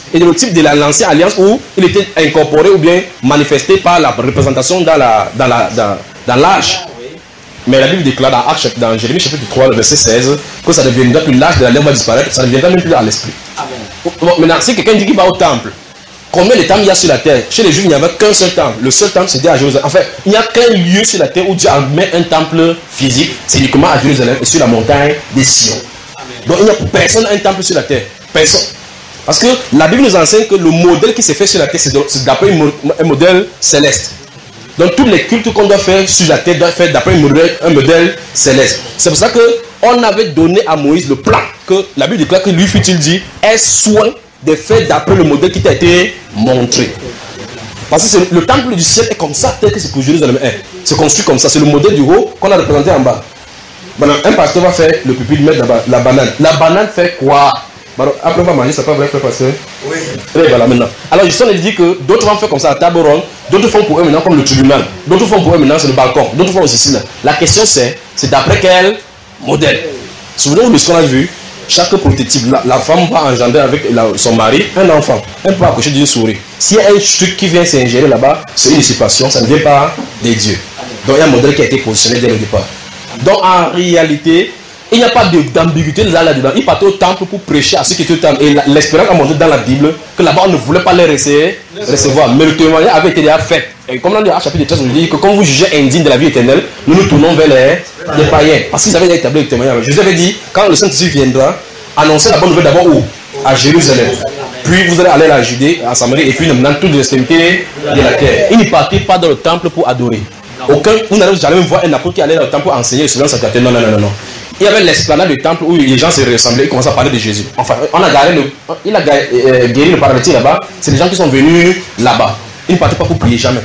et le type de l'ancienne alliance où il était incorporé ou bien manifesté par la représentation dans la dans la dans, dans l'âge. Mais la Bible déclare dans, Acte, dans Jérémie chapitre trois, le verset seize, que ça ne deviendra plus l'âge de la lèvre va disparaître, ça ne deviendra même plus à l'esprit. Bon, maintenant, si quelqu'un dit qu'il va au temple, combien de temples il y a sur la terre? Chez les Juifs, il n'y avait qu'un seul temple. Le seul temple, c'était à Jérusalem. En fait, il n'y a qu'un lieu sur la terre où Dieu a mis un temple physique, c'est uniquement à Jérusalem et sur la montagne des Sion. Donc, il n'y a personne un temple sur la terre. Personne. Parce que la Bible nous enseigne que le modèle qui s'est fait sur la terre, c'est d'après un modèle céleste. Donc tous les cultes qu'on doit faire sur la terre doivent faire d'après un modèle, un modèle céleste. C'est pour ça qu'on avait donné à Moïse le plan que la Bible déclare que lui fut-il dit, aie soin de faire d'après le modèle qui t'a été montré. Parce que le temple du ciel est comme ça, tel que c'est pour Jérusalem. C'est construit comme ça, c'est le modèle du haut qu'on a représenté en bas. Maintenant, un pasteur va faire le pupitre, mettre la, la banane. La banane fait quoi? Après on va manger, ça pas vrai, frère pasteur? Oui. Et voilà maintenant. Alors justement, il dit que d'autres vont faire comme ça à table ronde, d'autres font pour eux maintenant comme le tribunal, d'autres font pour eux maintenant c'est le balcon, d'autres font aussi là. La question c'est, c'est d'après quel modèle? Souvenez-vous de ce qu'on a vu, chaque prototype, la, la femme va engendrer avec la, son mari un enfant, elle peut accoucher d'une souris. S'il y a un truc qui vient s'ingérer là-bas, c'est une usurpation, ça ne vient pas des dieux. Donc il y a un modèle qui a été positionné dès le départ. Donc en réalité, il n'y a pas d'ambiguïté là-dedans. Ils partaient au temple pour prêcher à ceux qui étaient au temple. Et l'espérance a montré dans la Bible que là-bas on ne voulait pas les recevoir. Mais le témoignage avait été déjà fait. Et comme dans le chapitre treize, on dit que quand vous jugez indigne de la vie éternelle, nous nous tournons vers les, les païens. Parce qu'ils avaient déjà établi le témoignage. Je vous avais dit, quand le Saint-Esprit viendra, annoncez la bonne nouvelle d'abord où? À Jérusalem. Puis vous allez aller à la Judée, à Samarie, et puis dans toutes les extrémités de la terre. Ils ne partaient pas dans le temple pour adorer. Aucun, vous n'allez jamais voir un apôtre qui allait dans le temple pour enseigner selon sa terre. Non, non, non, non. Il y avait l'esplanade du temple où les gens se ressemblaient, ils commençaient à parler de Jésus. Enfin, on a garé le, il a garé, euh, guéri le paralytique là-bas. C'est les gens qui sont venus là-bas. Ils ne partaient pas pour prier jamais.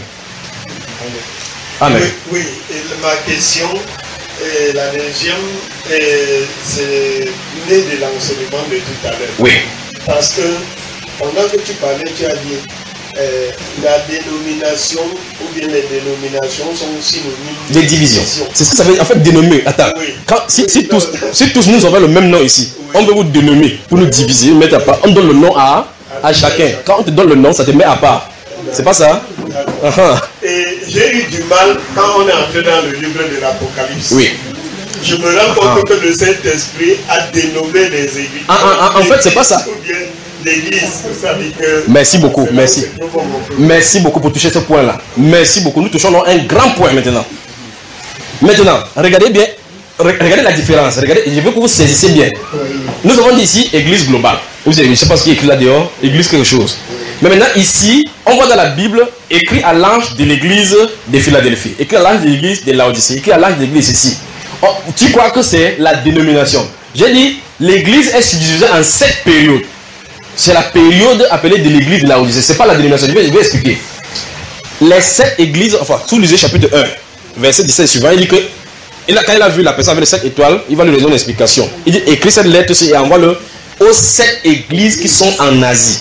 Amen. Oui, oui. Et ma question, et la deuxième, et c'est né de l'enseignement de tout à l'heure. Oui. Parce que pendant que tu parlais, tu as dit euh, la dénomination ou bien les dénominations sont synonymes de division. C'est ce que ça veut dire. En fait, dénommer. Attends. Oui. Quand, si, si, tous, si tous nous avons le même nom ici, oui. On veut vous dénommer pour nous diviser, mettre à part. On donne le nom à, à chacun. Quand on te donne le nom, ça te met à part. C'est pas ça? Uh-huh. Et j'ai eu du mal quand on est entré dans le livre de l'Apocalypse. Oui. Je me rends compte uh-huh. que le Saint-Esprit a dénommé les églises. Ah, ah, ah, en fait, c'est pas ça. L'église, ça dit que... Merci beaucoup, merci. Merci beaucoup pour toucher ce point-là. Merci beaucoup. Nous touchons un grand point maintenant. Maintenant, regardez bien, regardez la différence. Regardez, je veux que vous saisissiez bien. Nous avons dit ici église globale. Vous savez, je ne sais pas ce qui est écrit là dehors, église quelque chose. Mais maintenant, ici, on voit dans la Bible écrit à l'ange de l'église de Philadelphie, écrit à l'ange de l'église de Laodicée, écrit à l'ange de l'église ici. Oh, tu crois que c'est la dénomination? J'ai dit, l'église est subdivisée en sept périodes. C'est la période appelée de l'église de Laodicée. Ce n'est pas la dénomination. Je vais, je vais expliquer. Les sept églises, enfin, sous l'Isée chapitre un, verset dix-sept suivant, il dit que il a, quand il a vu la personne avec les sept étoiles, il va lui donner une explication. Il dit, écris cette lettre et envoie-le aux sept églises qui sont en Asie.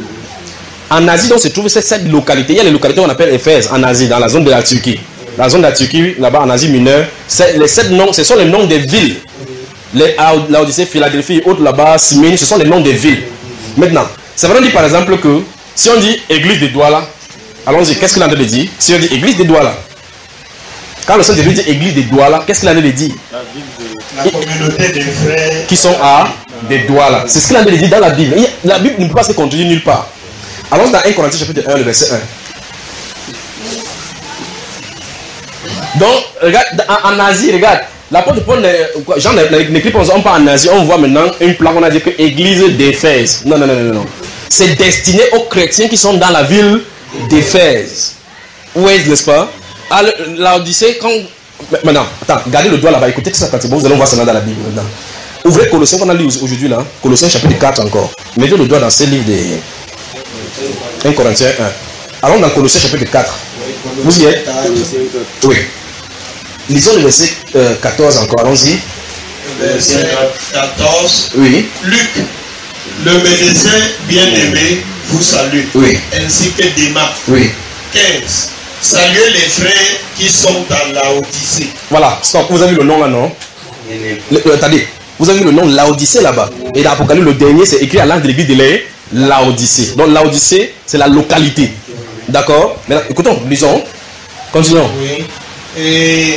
En Asie, donc, se trouvent ces sept localités. Il y a les localités qu'on appelle Éphèse, en Asie, dans la zone de la Turquie. La zone de la Turquie, là-bas, en Asie mineure. Les sept noms, ce sont les noms des villes. Les Laodicée, Philadelphie et autres là-bas, Smyrne, ce sont les noms des villes. Maintenant, ça veut dire par exemple que si on dit église des Douala, allons-y, qu'est-ce qu'il a en train de dire? Si on dit église des Douala, quand le Saint-Esprit dit église des Douala, qu'est-ce qu'il a en train de dire? La communauté des frères qui sont à des Douala. C'est ce qu'il a en train de dire dans la Bible. La Bible ne peut pas se contredire nulle part. Allons dans un Corinthiens chapitre un, le verset un. Donc, regarde, en, en Asie, regarde. L'apôtre Paul, Jean n'écrit pas, on part en Asie, on voit maintenant une plaque, on a dit que église d'Éphèse. Non, non, non, non, non. C'est destiné aux chrétiens qui sont dans la ville d'Éphèse. Où est-ce, n'est-ce pas? À l'Odyssée, quand. Maintenant, attends, gardez le doigt là-bas, écoutez que ça quand c'est bon, vous allez voir ça dans la Bible maintenant. Ouvrez Colossiens qu'on a lu aujourd'hui là, Colossiens chapitre quatre encore. Mettez le doigt dans ces livres de un Corinthiens un. Allons dans Colossiens chapitre quatre. Vous y êtes? Oui. Lisons le verset euh, quatorze encore, allons-y. Verset quatorze. Oui. Luc, le médecin bien-aimé, vous salue. Oui. Ainsi que Démas. Oui. quinze. Saluez les frères qui sont dans Laodicée. Voilà, stop. Vous avez vu le nom là, non? le, euh, Attendez. Vous avez vu le nom Laodicée là-bas. Et dans l'Apocalypse, le dernier, c'est écrit à l'ange de l'église de Laodicée. Donc Laodicée, c'est la localité. D'accord? Maintenant, écoutons, lisons. Continuons. Oui. Et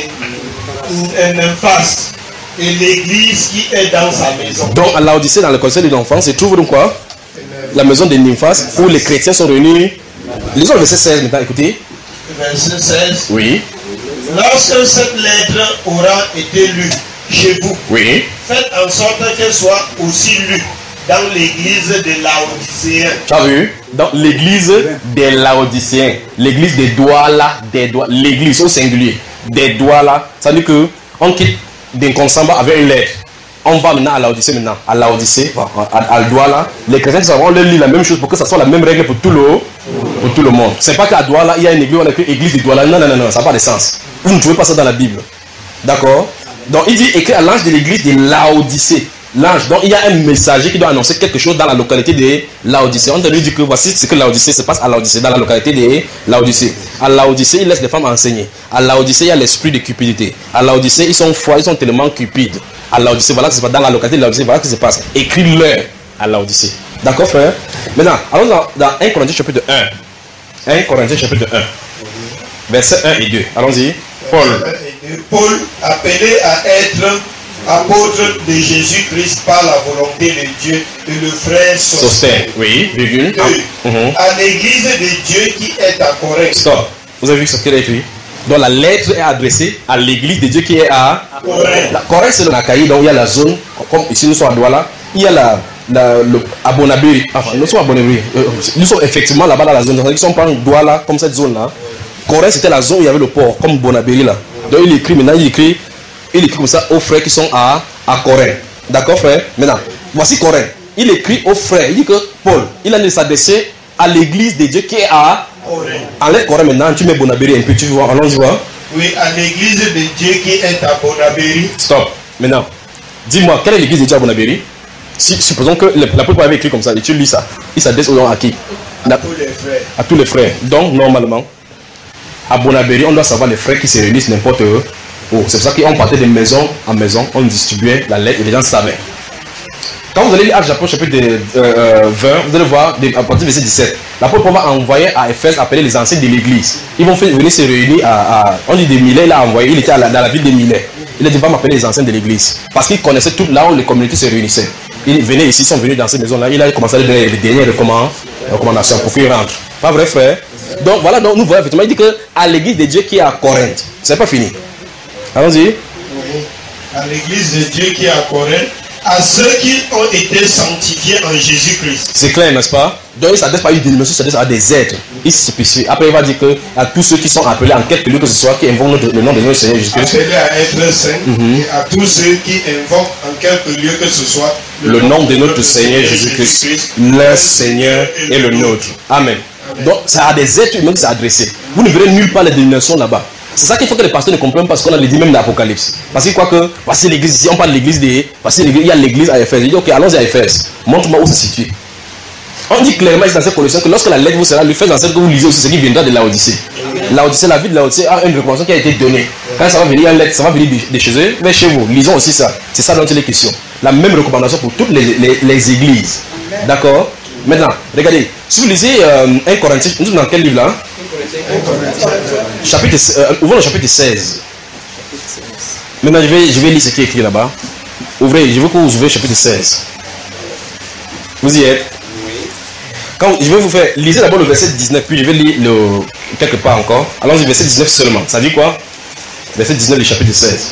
Nymphas. Et l'église qui est dans sa maison. Donc à Laodicée, dans le conseil de l'enfant, se trouve donc quoi? La maison de Nymphas, où les chrétiens sont réunis. Lisons le verset seize maintenant, écoutez. Verset seize. Oui. Lorsque cette lettre aura été lue chez vous, Oui. faites en sorte qu'elle soit aussi lue dans l'église des Laodicéens. Tu as vu? Dans l'église des Laodicéens. L'église des doigts là, des doigts. L'église au singulier. Des doigts là. Ça veut dire que on quitte d'un consemble avec une lettre. On va maintenant à Laodicée maintenant. À Laodicée, à, à, à le doigt là. Les chrétiens, on leur lit la même chose pour que ça soit la même règle pour tout le, pour tout le monde. C'est pas qu'à Douala, il y a une église, on a écrit église de Douala. Non, non, non, non, ça n'a pas de sens. Vous ne trouvez pas ça dans la Bible. D'accord? Donc il dit écrit à l'ange de l'église de Laodicée. L'ange, donc il y a un messager qui doit annoncer quelque chose dans la localité de Laodicée. On te lui dit que voici ce que Laodicée se passe à Laodicée, dans la localité de Laodicée. À Laodicée, il laisse les femmes enseigner. À Laodicée, il y a l'esprit de cupidité. À Laodicée, ils sont froids, ils sont tellement cupides. À Laodicée, voilà ce qui se passe dans la localité de Laodicée, voilà ce qui se passe. Écris-leur à Laodicée. D'accord, frère? Maintenant, allons dans, dans un Corinthiens chapitre un. un Corinthiens chapitre un. Versets un et deux. Allons-y. Paul. Paul, appelé à être apôtre de Jésus-Christ par la volonté de Dieu, et le frère Sostène. Oui, virgule. deux. Mm-hmm. À l'église de Dieu qui est à Corinthe. Stop. Vous avez vu ce qu'il a écrit? Donc la lettre est adressée à l'église de Dieu qui est à Corinthe. La Corinthe, c'est dans la Caïe, donc il y a la zone, comme ici nous sommes à Douala, il y a la, la le, à Bonabéry. Enfin, nous sommes à Bonabéry. Euh, nous sommes effectivement là-bas dans la zone. Ils sont pas en Douala, comme cette zone-là. Corinthe, c'était la zone où il y avait le port, comme Bonabéry là. Donc il écrit maintenant, il écrit, il écrit comme ça aux frères qui sont à, à Corinthe. D'accord, frère? Maintenant, voici Corinthe. Il écrit aux frères, il dit que Paul, il a de s'adresser à l'église de Dieu qui est à Corinthe. Enlève Corinthe maintenant, tu mets Bonabéry un peu, tu vois, allons-y voir. Oui, à l'église de Dieu qui est à Bonabéry. Stop. Maintenant, dis-moi, quelle est l'église de Dieu à Bonabéry? Si, supposons que l'apôtre avait écrit comme ça, et tu lis ça, il s'adresse aux gens à qui? À tous les frères. À tous les frères. Donc, normalement, à Bonabéry, on doit savoir les frères qui se réunissent n'importe où. Oh, c'est pour ça qu'on partait de maison en maison, on distribuait la lettre et les gens savaient. Quand vous allez lire Actes chapitre euh, vingt, vous allez voir à partir du verset dix-sept, l'apôtre Paul va envoyer à Éphèse appeler les anciens de l'église. Ils vont venir se réunir à, à on dit des Milais, il a envoyé, il était à la, dans la ville de Milais. Il a dit va m'appeler les anciens de l'église. Parce qu'il connaissait tout là où les communautés se réunissaient. Ils venaient ici, ils sont venus dans ces maisons-là, il a commencé à donner les dernières recommandations pour qu'ils rentrent. Pas vrai, frère? Donc voilà, donc nous voyons effectivement, il dit que à l'église de Dieu qui est à Corinthe, c'est pas fini. Allons-y. Oui. À l'église de Dieu qui est à Corinthe, à ceux qui ont été sanctifiés en Jésus-Christ. C'est clair, n'est-ce pas? Donc il ne s'adresse pas à une dénomination, il s'adresse à des êtres. Il se spécifie. Après, il va dire que à tous ceux qui sont appelés en quelque lieu que ce soit, qui invoquent le nom de notre Seigneur Jésus-Christ. Appelés à être saints, mm-hmm. Et à tous ceux qui invoquent en quelque lieu que ce soit le, le nom de notre Seigneur Jésus-Christ, Jésus leur Seigneur et le nôtre. Amen. Amen. Donc, c'est à des êtres humains que c'est adressé. Vous ne verrez nulle part les dénominations là-bas. C'est ça qu'il faut que les pasteurs ne comprennent pas ce qu'on a dit même dans l'Apocalypse. Parce qu'ils croient que voici l'église ici, on parle de l'église de. Voici l'église, il y a l'église à Éphèse. Il dit ok, allons-y à Éphèse. Montre-moi où c'est situé. On dit clairement ici dans cette Colossiens que lorsque la lettre vous sera lue, faites en sorte que vous lisez aussi ce qui viendra de Laodicée. Laodicée, la ville de Laodicée a une recommandation qui a été donnée. Quand ça va venir, une lettre, ça va venir de chez eux, mais chez vous. Lisons aussi ça. C'est ça dont il est question. La même recommandation pour toutes les, les, les églises. D'accord? Maintenant, regardez. Si vous lisez euh, un Corinthiens, nous sommes dans quel livre là? Chapitre, euh, ouvrons le chapitre seize. Maintenant, je vais, je vais lire ce qui est écrit là-bas. Ouvrez, je veux que vous ouvrez le chapitre seize. Vous y êtes? Quand, je vais vous faire, lisez d'abord le verset dix-neuf, puis je vais lire le, quelque part encore. Allons-y, verset dix-neuf seulement. Ça dit quoi? Verset dix-neuf du chapitre seize.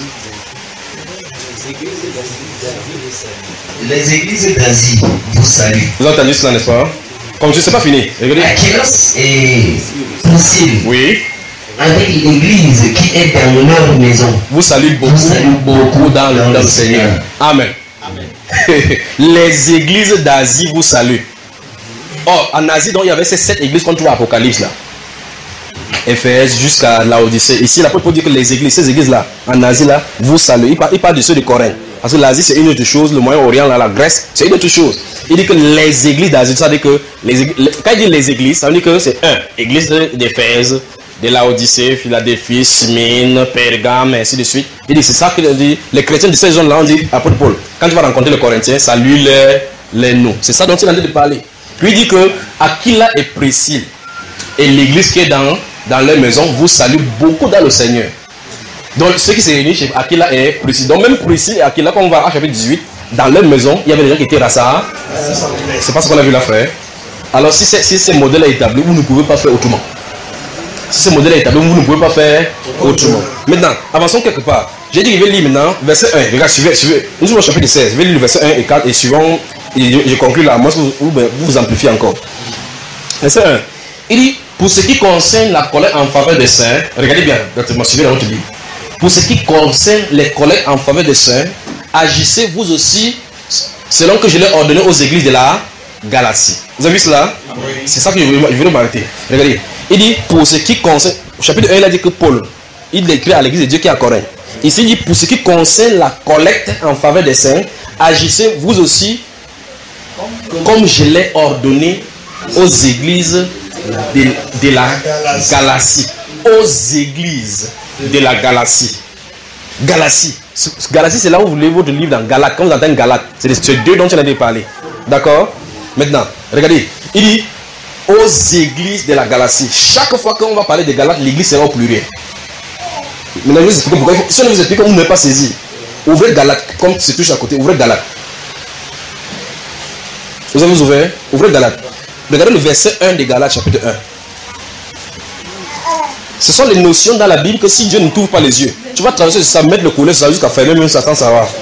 Les églises d'Asie vous saluent. Vous avez entendu cela, n'est-ce pas? Comme je ne sais pas fini. Regardez. Aquilos et Priscille. Oui. Avec l'église qui est dans leur maison. Vous saluez beaucoup, vous saluez beaucoup dans, le, dans le Seigneur. Seigneur. Amen. Amen. Les églises d'Asie vous saluent. Or, en Asie, donc, il y avait ces sept églises qu'on trouve à Apocalypse là. Éphèse jusqu'à Laodicée. Ici, la Bible dit que les églises, ces églises-là, en Asie, là, vous saluent. Il parle, il parle de ceux de Corinthe. Parce que l'Asie, c'est une autre chose. Le Moyen-Orient, là, la Grèce, c'est une autre chose. Il dit que les églises d'Asie, ça veut dire que, les églises, quand il dit les églises, ça veut dire que c'est un, église d'Éphèse, de Laodicée, Philadelphie, Smyrne, Pergame, et ainsi de suite. Il dit, c'est ça qu'il dit. Les chrétiens de ces zones-là, on dit, apôtre Paul, quand tu vas rencontrer les Corinthiens, salue-les, les nous. C'est ça dont il est en train de parler. Puis il dit que Aquila et Priscille et l'église qui est dans, dans leur maison vous salue beaucoup dans le Seigneur. Donc ceux qui se réunissent chez Aquila et Priscille. Donc même Priscille et Aquila, quand on va à chapitre dix-huit, dans leur maison, il y avait des gens qui étaient rassas. C'est pas ce qu'on a vu là, frère. Alors si, si ce modèle est établi, vous ne pouvez pas faire autrement. Si ce modèle est établi, vous ne pouvez pas faire autrement. Maintenant, avançons quelque part. J'ai dit que je vais lire maintenant verset un. Regarde, suivez, suivez. Nous sommes au chapitre seize. Je vais lire le verset un et quatre et suivant. Et je, je conclue là. Moi, vous vous, vous, vous amplifiez encore. Verset un. Il dit, pour ce qui concerne la collecte en faveur des saints, regardez bien, suivez dans votre livre. Pour ce qui concerne les collectes en faveur des saints, agissez vous aussi selon que je l'ai ordonné aux églises de la Galatie. Vous avez vu cela? Oui. C'est ça que je veux, je veux m'arrêter. Regardez. Il dit, pour ce qui concerne, au chapitre un, il a dit que Paul, il écrit à l'église de Dieu qui est à Corinthe. Ici, il dit, pour ce qui concerne la collecte en faveur des saints, agissez vous aussi comme je l'ai ordonné aux églises de, de la Galatie. Aux églises de la Galatie. Galatie. Galatie, c'est là où vous voulez votre livre dans Galate. Quand vous entendez Galate, c'est ces deux dont tu as parlé. D'accord? Maintenant, regardez. Il dit aux églises de la Galatie. Chaque fois qu'on va parler de Galate, l'église sera au pluriel. Maintenant, je vous explique pourquoi. Si on vous explique, vous n'avez pas saisi. Ouvrez Galate, comme c'est touche à côté. Ouvrez Galate. Vous avez ouvert? Ouvrez Galate. Regardez le verset un de Galate, chapitre un. Ce sont les notions dans la Bible que si Dieu ne t'ouvre pas les yeux, tu vas traverser ça, mettre le collet sur ça jusqu'à fermer même Satan, ça va.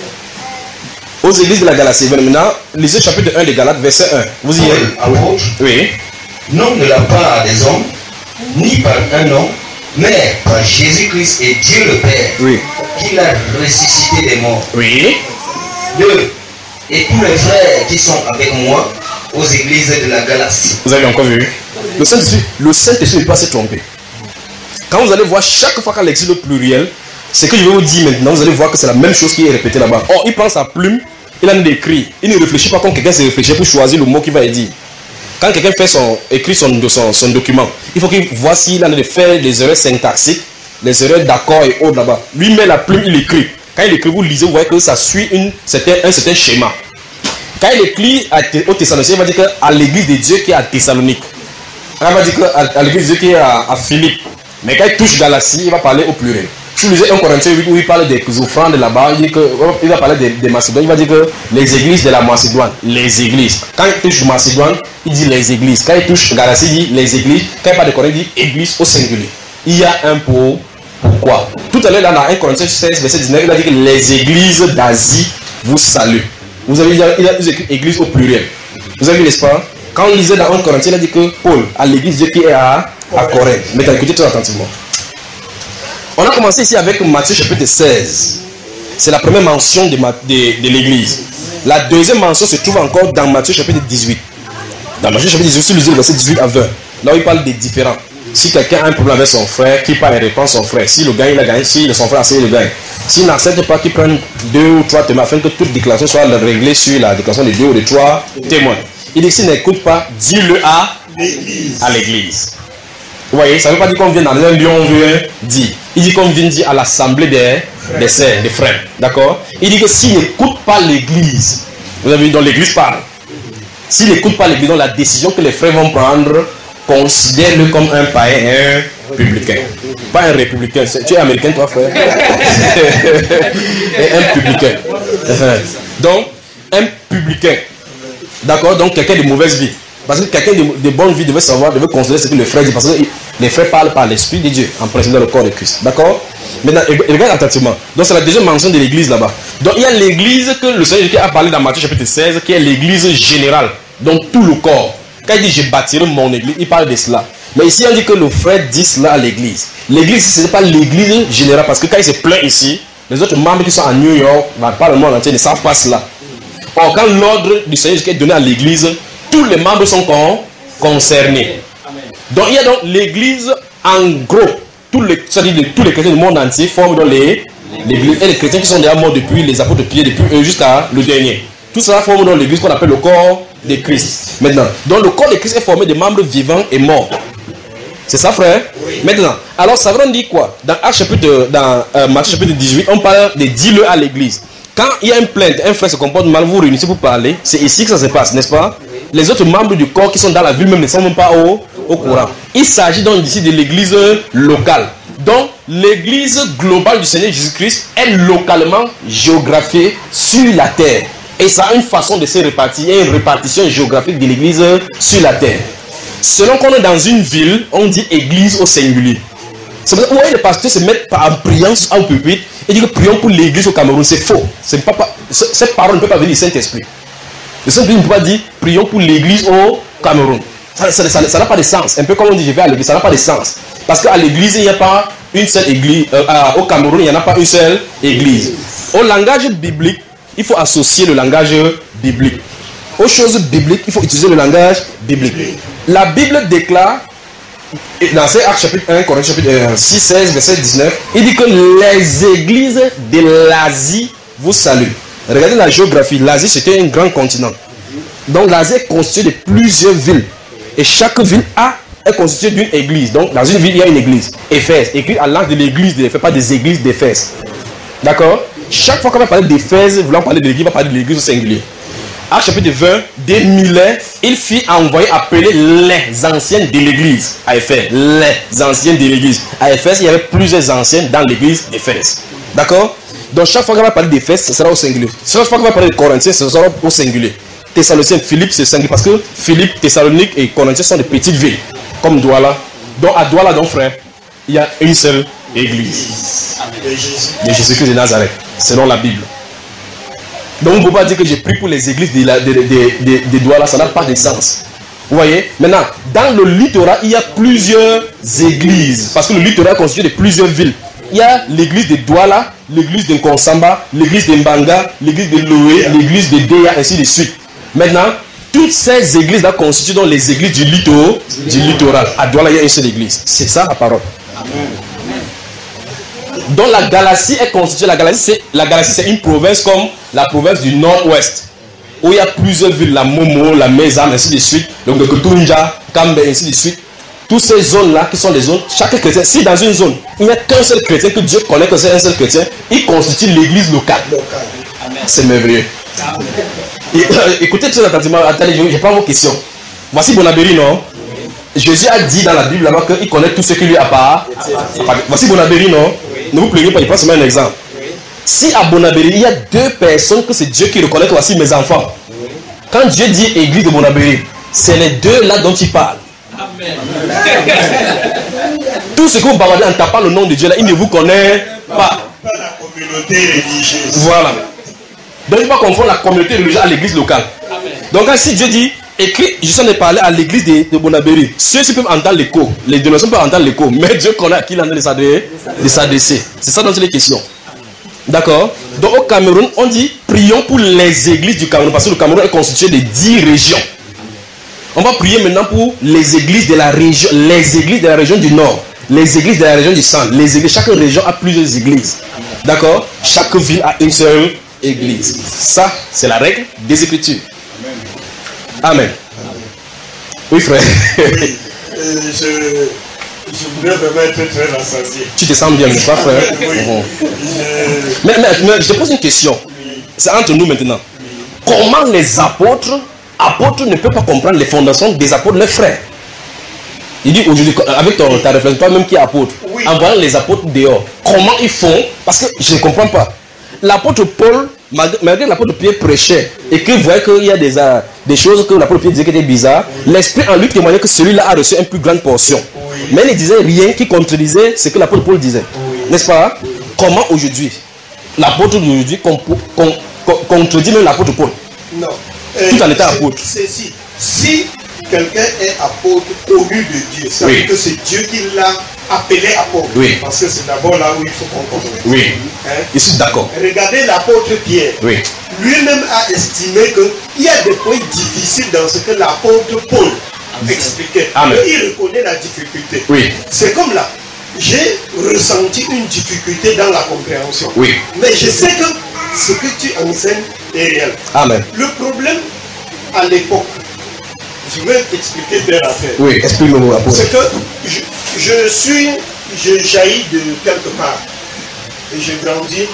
Aux églises de la Galatie. Maintenant, lisez chapitre un de Galates, verset un. Vous y êtes? Apôtre, oui. Non de la part des hommes, ni par un homme, mais par Jésus-Christ et Dieu le Père, oui, qui l'a ressuscité des morts. Oui. Deux. Et tous les frères qui sont avec moi aux églises de la Galatie. Vous avez encore vu? Le Saint-Esprit, le Saint-Esprit ne peut pas se tromper. Quand vous allez voir chaque fois qu'il existe le pluriel, ce que je vais vous dire maintenant, vous allez voir que c'est la même chose qui est répétée là-bas. Or, il prend sa plume, il en écrit. Il ne réfléchit pas comme quelqu'un se réfléchit pour choisir le mot qu'il va dire. Quand quelqu'un fait son, écrit son, son, son document, il faut qu'il voit s'il en a de faire des erreurs syntaxiques, des erreurs d'accord et autres là-bas. Lui met la plume, il écrit. Quand il écrit, vous lisez, vous voyez que ça suit une, un certain schéma. Quand il écrit à, au Thessaloniciens, il va dire qu'à l'église de Dieu qui est à Thessalonique. Il va dire qu'à l'église de Dieu qui est à, à Philippe. Mais quand il touche Galatie, il va parler au pluriel. Si vous lisez un Corinthiens huit où il parle des offrandes là-bas, il, il va parler des, des Macédoines, il va dire que les églises de la Macédoine, les églises. Quand il touche Macédoine, il dit les églises. Quand il touche Galatie, il dit les églises. Quand il parle de Corinthiens, il dit église au singulier. Il y a un pour pourquoi. Tout à l'heure, dans un Corinthiens seize, verset dix-neuf, il a dit que les églises d'Asie vous saluent. Vous avez dit, il a écrit église au pluriel. Vous avez vu, n'est-ce pas? Quand on lisait dans un Corinthiens, il a dit que Paul, à l'église Dieu qui est à, à Corinthe. Mais écoutez très attentivement. On a commencé ici avec Matthieu chapitre seize. C'est la première mention de, de, de l'église. La deuxième mention se trouve encore dans Matthieu chapitre dix-huit. Dans Matthieu chapitre dix-huit, si vous lisez le verset dix-huit à vingt, là où il parle des différents. Si quelqu'un a un problème avec son frère, qu'il part et répand son frère. Si le gars il a gagné, si son frère a essayé le gagne. S'il n'accepte pas qu'il prenne deux ou trois témoins afin que toute déclaration soit réglée sur la déclaration de deux ou de trois témoins. Il dit que s'il n'écoute pas, dis-le à l'église. À l'église. Vous voyez, ça ne veut pas dire qu'on vient dans un lieu, on vient dire. Il dit qu'on vient dire à l'assemblée des, des sœurs, des frères. D'accord? Il dit que s'il n'écoute pas l'église, vous avez vu, donc l'église parle. S'il n'écoute pas l'église, donc la décision que les frères vont prendre, considère-le comme un païen et un publicain. Pas un républicain. Tu es américain, toi, frère? Et un publicain. Donc, un publicain. D'accord? Donc, quelqu'un de mauvaise vie. Parce que quelqu'un de, de bonne vie devait savoir, devait considérer ce que le frère dit. Parce que les frères parlent par l'Esprit de Dieu en précédant le corps de Christ. D'accord? Maintenant, regarde attentivement. Donc, c'est la deuxième mention de l'église là-bas. Donc, il y a l'église que le Seigneur a parlé dans Matthieu chapitre seize, qui est l'église générale. Donc, tout le corps. Quand il dit je bâtirai mon église, il parle de cela. Mais ici, on dit que le frère dit cela à l'église. L'église, ce n'est pas l'église générale. Parce que quand il se plaint ici, les autres membres qui sont à New York, pas le monde entier, ne savent pas cela. Or, quand l'ordre du Seigneur est donné à l'église, tous les membres sont concernés. Donc, il y a donc l'église en gros. Tous les, c'est-à-dire tous les chrétiens du monde entier forment donc l'église. Et les chrétiens qui sont déjà morts depuis les apôtres de Pierre, depuis eux jusqu'à le dernier. Tout cela forme dans l'église qu'on appelle le corps de Christ. Maintenant, donc le corps de Christ est formé de membres vivants et morts. C'est ça, frère? Oui. Maintenant, alors ça veut dire quoi? Dans Actes chapitre, dans euh, Matthieu chapitre dix-huit, on parle de dis-le à l'église. Quand il y a une plainte, un frère se comporte mal, vous vous réunissez pour parler, c'est ici que ça se passe, n'est-ce pas? les autres membres du corps qui sont dans la ville même ne sont même pas au, au courant. Il s'agit donc ici de l'église locale. Donc, l'église globale du Seigneur Jésus-Christ est localement géographiée sur la terre. Et ça a une façon de se répartir. Il y a une répartition géographique de l'église sur la terre. Selon qu'on est dans une ville, on dit église au singulier. C'est pour ça que les pasteurs se mettent en priant au pupitre et disent que prions pour l'église au Cameroun. C'est faux. C'est pas, pas, cette parole ne peut pas venir du Saint-Esprit. Le Saint-Esprit ne peut pas dire prions pour l'église au Cameroun. Ça n'a ça, ça, ça pas de sens. Un peu comme on dit je vais à l'église, ça n'a pas de sens. Parce qu'à l'église, il n'y a pas une seule église. Euh, au Cameroun, il n'y en a pas une seule église. Au langage biblique, il faut associer le langage biblique. Aux choses bibliques, il faut utiliser le langage biblique. La Bible déclare, dans Actes chapitre un, Corinthiens chapitre six, seize, verset dix-neuf, il dit que les églises de l'Asie vous saluent. Regardez la géographie. L'Asie, c'était un grand continent. Donc l'Asie est constituée de plusieurs villes. Et chaque ville a, est constituée d'une église. Donc dans une ville, il y a une église. Éphèse, écrit à l'angle de l'église d'Éphèse, pas des églises d'Éphèse. D'accord? Chaque fois qu'on va parler d'Éphèse, voulant parler de l'église, on va parler de l'église au singulier. Actes chapitre vingt, dès Milet, il fit envoyer appeler les anciennes de l'église à Éphèse. Les anciennes de l'église. À Éphèse, il y avait plusieurs anciennes dans l'église d'Éphèse. D'accord? Donc chaque fois qu'on va parler d'Éphèse, ce sera au singulier. Chaque fois qu'on va parler de Corinthiens, ce sera au singulier. Thessaloniciens, Philippe, c'est singulier. Parce que Philippe, Thessalonique et Corinthiens sont des petites villes. Comme Douala. Donc à Douala, donc frère, il y a une seule église. De Jésus-Christ de Nazareth. Selon la Bible. Donc on ne peut pas dire que j'ai pris pour les églises de, la, de, de, de, de, de Douala, ça n'a pas de sens. Vous voyez? Maintenant, dans le littoral, il y a plusieurs églises. Parce que le littoral est constitué de plusieurs villes. Il y a l'église de Douala, l'église de Nkonsamba, l'église de Mbanga, l'église de Loé, l'église de Déa, ainsi de suite. Maintenant, toutes ces églises-là constituent donc les églises du littoral. Du littoral. À Douala, il y a une seule église. C'est ça la parole. Amen. Donc la Galatie est constituée, la Galatie c'est, la Galatie c'est une province comme la province du nord-ouest, où il y a plusieurs villes, la Momo, la Mezam, ainsi de suite, donc le Kutunja, Kambe, ainsi de suite. Toutes ces zones-là qui sont des zones, chaque chrétien, si dans une zone, il n'y a qu'un seul chrétien, que Dieu connaît que c'est un seul chrétien, il constitue l'église locale. C'est merveilleux. Et, euh, écoutez très attentivement, attendez, je, je prends vos questions. Voici Bonabéry, non? Jésus a dit dans la Bible là-bas qu'il connaît tout ce qui lui appartient. Voici Bonabéry, non? Ne vous plaignez pas, je prends seulement un exemple. Si à Bonabéry, il y a deux personnes que c'est Dieu qui reconnaît que voici mes enfants. Quand Dieu dit église de Bonabéry, c'est les deux là dont il parle. Amen. Tout ce que vous bavardez en tapant le nom de Dieu là, il ne vous connaît pas. Pas la communauté religieuse. Voilà. Donc il ne faut pas confondre la communauté religieuse à l'église locale. Amen. Donc si Dieu dit, écrit, je suis en parler à l'église de, de Bonabéry, ceux-ci peuvent entendre l'écho, les dénominations peuvent entendre l'écho, mais Dieu connaît à qui il en est de s'adresser. C'est ça dans les questions. D'accord? Donc au Cameroun, on dit prions pour les églises du Cameroun, parce que le Cameroun est constitué de dix régions. On va prier maintenant pour les églises de la région, les églises de la région du Nord, les églises de la région du Centre. Les églises, chaque région a plusieurs églises. D'accord? Chaque ville a une seule église. Ça, c'est la règle des Écritures. Amen. Oui, frère. Oui, euh, je, je voudrais vraiment être très rassasié. Tu te sens bien, n'est-ce pas, frère? Oui. Bon. Je... Mais, mais, mais je te pose une question. Oui. C'est entre nous maintenant. Oui. Comment les apôtres, apôtres ne peuvent pas comprendre les fondations des apôtres, leurs frères? Il dit aujourd'hui, avec ton, ta réflexion, toi-même qui es apôtre, oui. En voyant les apôtres dehors, comment ils font? Parce que je ne comprends pas. L'apôtre Paul, malgré l'apôtre Pierre prêchait et qu'il voyait qu'il y a des, uh, des choses que l'apôtre Pierre disait qui étaient bizarres, oui. L'esprit en lui témoignait que celui-là a reçu une plus grande portion. Oui. Mais il ne disait rien qui contredisait ce que l'apôtre Paul disait. Oui. N'est-ce pas? Oui. Comment aujourd'hui l'apôtre d'aujourd'hui con, con, con, contredit même l'apôtre Paul? Non. Tout en étant apôtre. C'est si. Si quelqu'un est apôtre connu de Dieu, ça veut dire que c'est Dieu qui l'a appelé apôtre. Oui. Parce que c'est d'abord là où il faut qu'on comprenne. Oui. Hein? Je suis d'accord. Regardez l'apôtre Pierre. Oui. Lui-même a estimé qu'il y a des points difficiles dans ce que l'apôtre Paul expliquait. Amen. Il reconnaît la difficulté. Oui. C'est comme là. J'ai ressenti une difficulté dans la compréhension. Oui. Mais je sais que ce que tu enseignes est réel. Amen. Le problème à l'époque, je vais t'expliquer bien l'affaire. Oui, explique-moi. C'est que je, je suis, je jaillis de quelque part. Et je grandis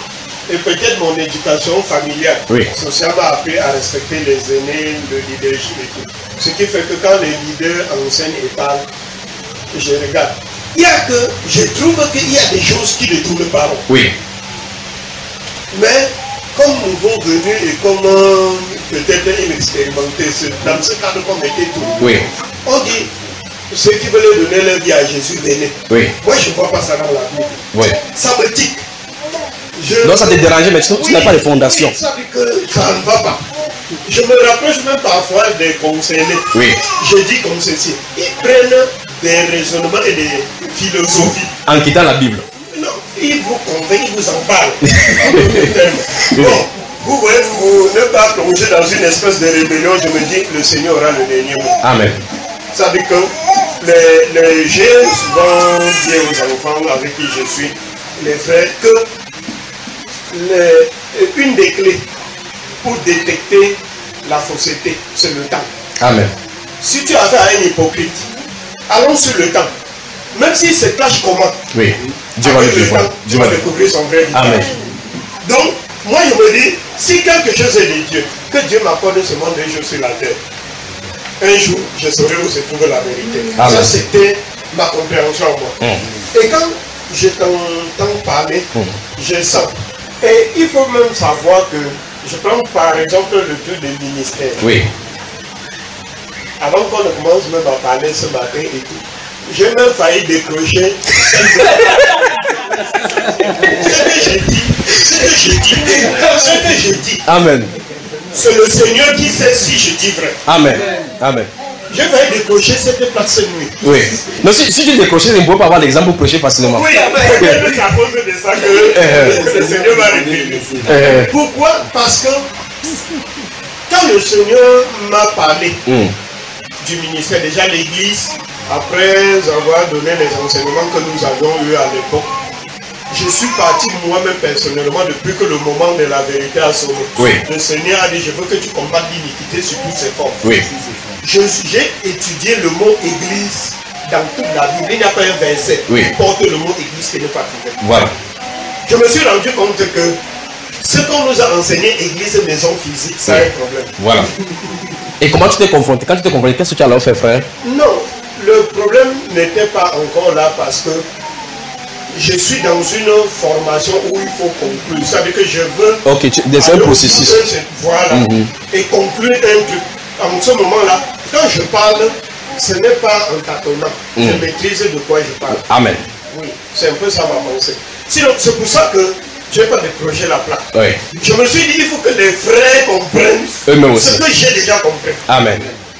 Et peut-être mon éducation familiale, Oui. sociale m'a appris à respecter les aînés, le leadership et tout. Ce qui fait que quand les leaders enseignent et parlent, je regarde. Il y a que, je trouve qu'il y a des choses qui ne tournent pas rond. Oui. Mais comme nouveau venu et comme euh, peut-être inexpérimenté, c'est dans ce cadre qu'on était tout. Oui. On dit, ceux qui veulent donner leur vie à Jésus, venez. Oui. Moi, je ne vois pas ça dans la Bible. Oui. Ça me tique. Je... Donc ça te dérangeait, mais tu Oui, n'as pas de fondation. oui, ça dit que ça ne va pas. Je me rapproche même parfois des conseillers. Oui. Je dis comme ceci. Ils prennent des raisonnements et des philosophies. En quittant la Bible. Non, ils vous convainquent, ils vous en parlent. Bon, vous voyez, vous ne pas plonger dans une espèce de rébellion, je me dis que le Seigneur aura le dernier mot. Amen. Ça veut dire que les, les j'ai souvent dit aux enfants avec qui je suis, les frères, que les, une des clés pour détecter la fausseté, c'est le temps. Amen. Si tu as affaire à un hypocrite, allons sur le temps. Même s'il se cache comment, Oui. Dieu va le dévoiler. Dieu va découvrir son vrai visage. Amen. Donc, moi je me dis, si quelque chose est de Dieu, que Dieu m'accorde ce monde un jour sur la terre, un jour, je saurai où se trouve la vérité. Amen. Ça, c'était ma compréhension à moi. Mm. Et quand je t'entends parler, Mm. je sens. Et il faut même savoir que, je prends par exemple le truc des ministères. Oui. Avant qu'on ne commence même à parler ce matin et tout, j'ai même failli décrocher. Ce que j'ai dit, ce que j'ai dit, ce que j'ai dit, Amen. c'est le Seigneur qui sait si je dis vrai. Amen. Amen. J'ai failli décrocher cette place cette nuit. Oui. Non, si, si tu décroches, tu ne peux pas avoir l'exemple pour prêcher facilement. Oui, peut-être c'est à cause de ça que le Seigneur m'a révélé. Euh, Pourquoi? Parce que quand le Seigneur m'a parlé mm. du ministère, déjà l'église, après avoir donné les enseignements que nous avions eus à l'époque, je suis parti moi-même personnellement depuis que le moment de la vérité a sonné. Oui. Le Seigneur a dit, je veux que tu combattes l'iniquité sur toutes ses formes. Oui. Je- J'ai étudié le mot église dans toute la Bible. Il n'y a pas un verset Oui. qui porte le mot église qui n'est pas trouvé. Voilà. Je me suis rendu compte que ce qu'on nous a enseigné, église et maison physique, c'est Oui. un problème. Voilà. Et comment tu t'es confronté? Quand tu t'es confronté, qu'est-ce que tu as alors fait, frère? Non, le problème n'était pas encore là parce que je suis dans une formation où il faut conclure. Ça veut dire que je veux Ok, tu- c'est un aller au processus. bout de cette voie-là Mhm. et conclure un truc. En ce moment-là, quand je parle, ce n'est pas en tâtonnant. Mhm. Je maîtrise de quoi je parle. Amen. Oui, c'est un peu ça ma pensée. Sinon, c'est pour ça que je n'ai pas décroché la plaque. Oui. Je me suis dit, il faut que les frères comprennent Eux-mêmes ce aussi. que j'ai déjà compris. Amen.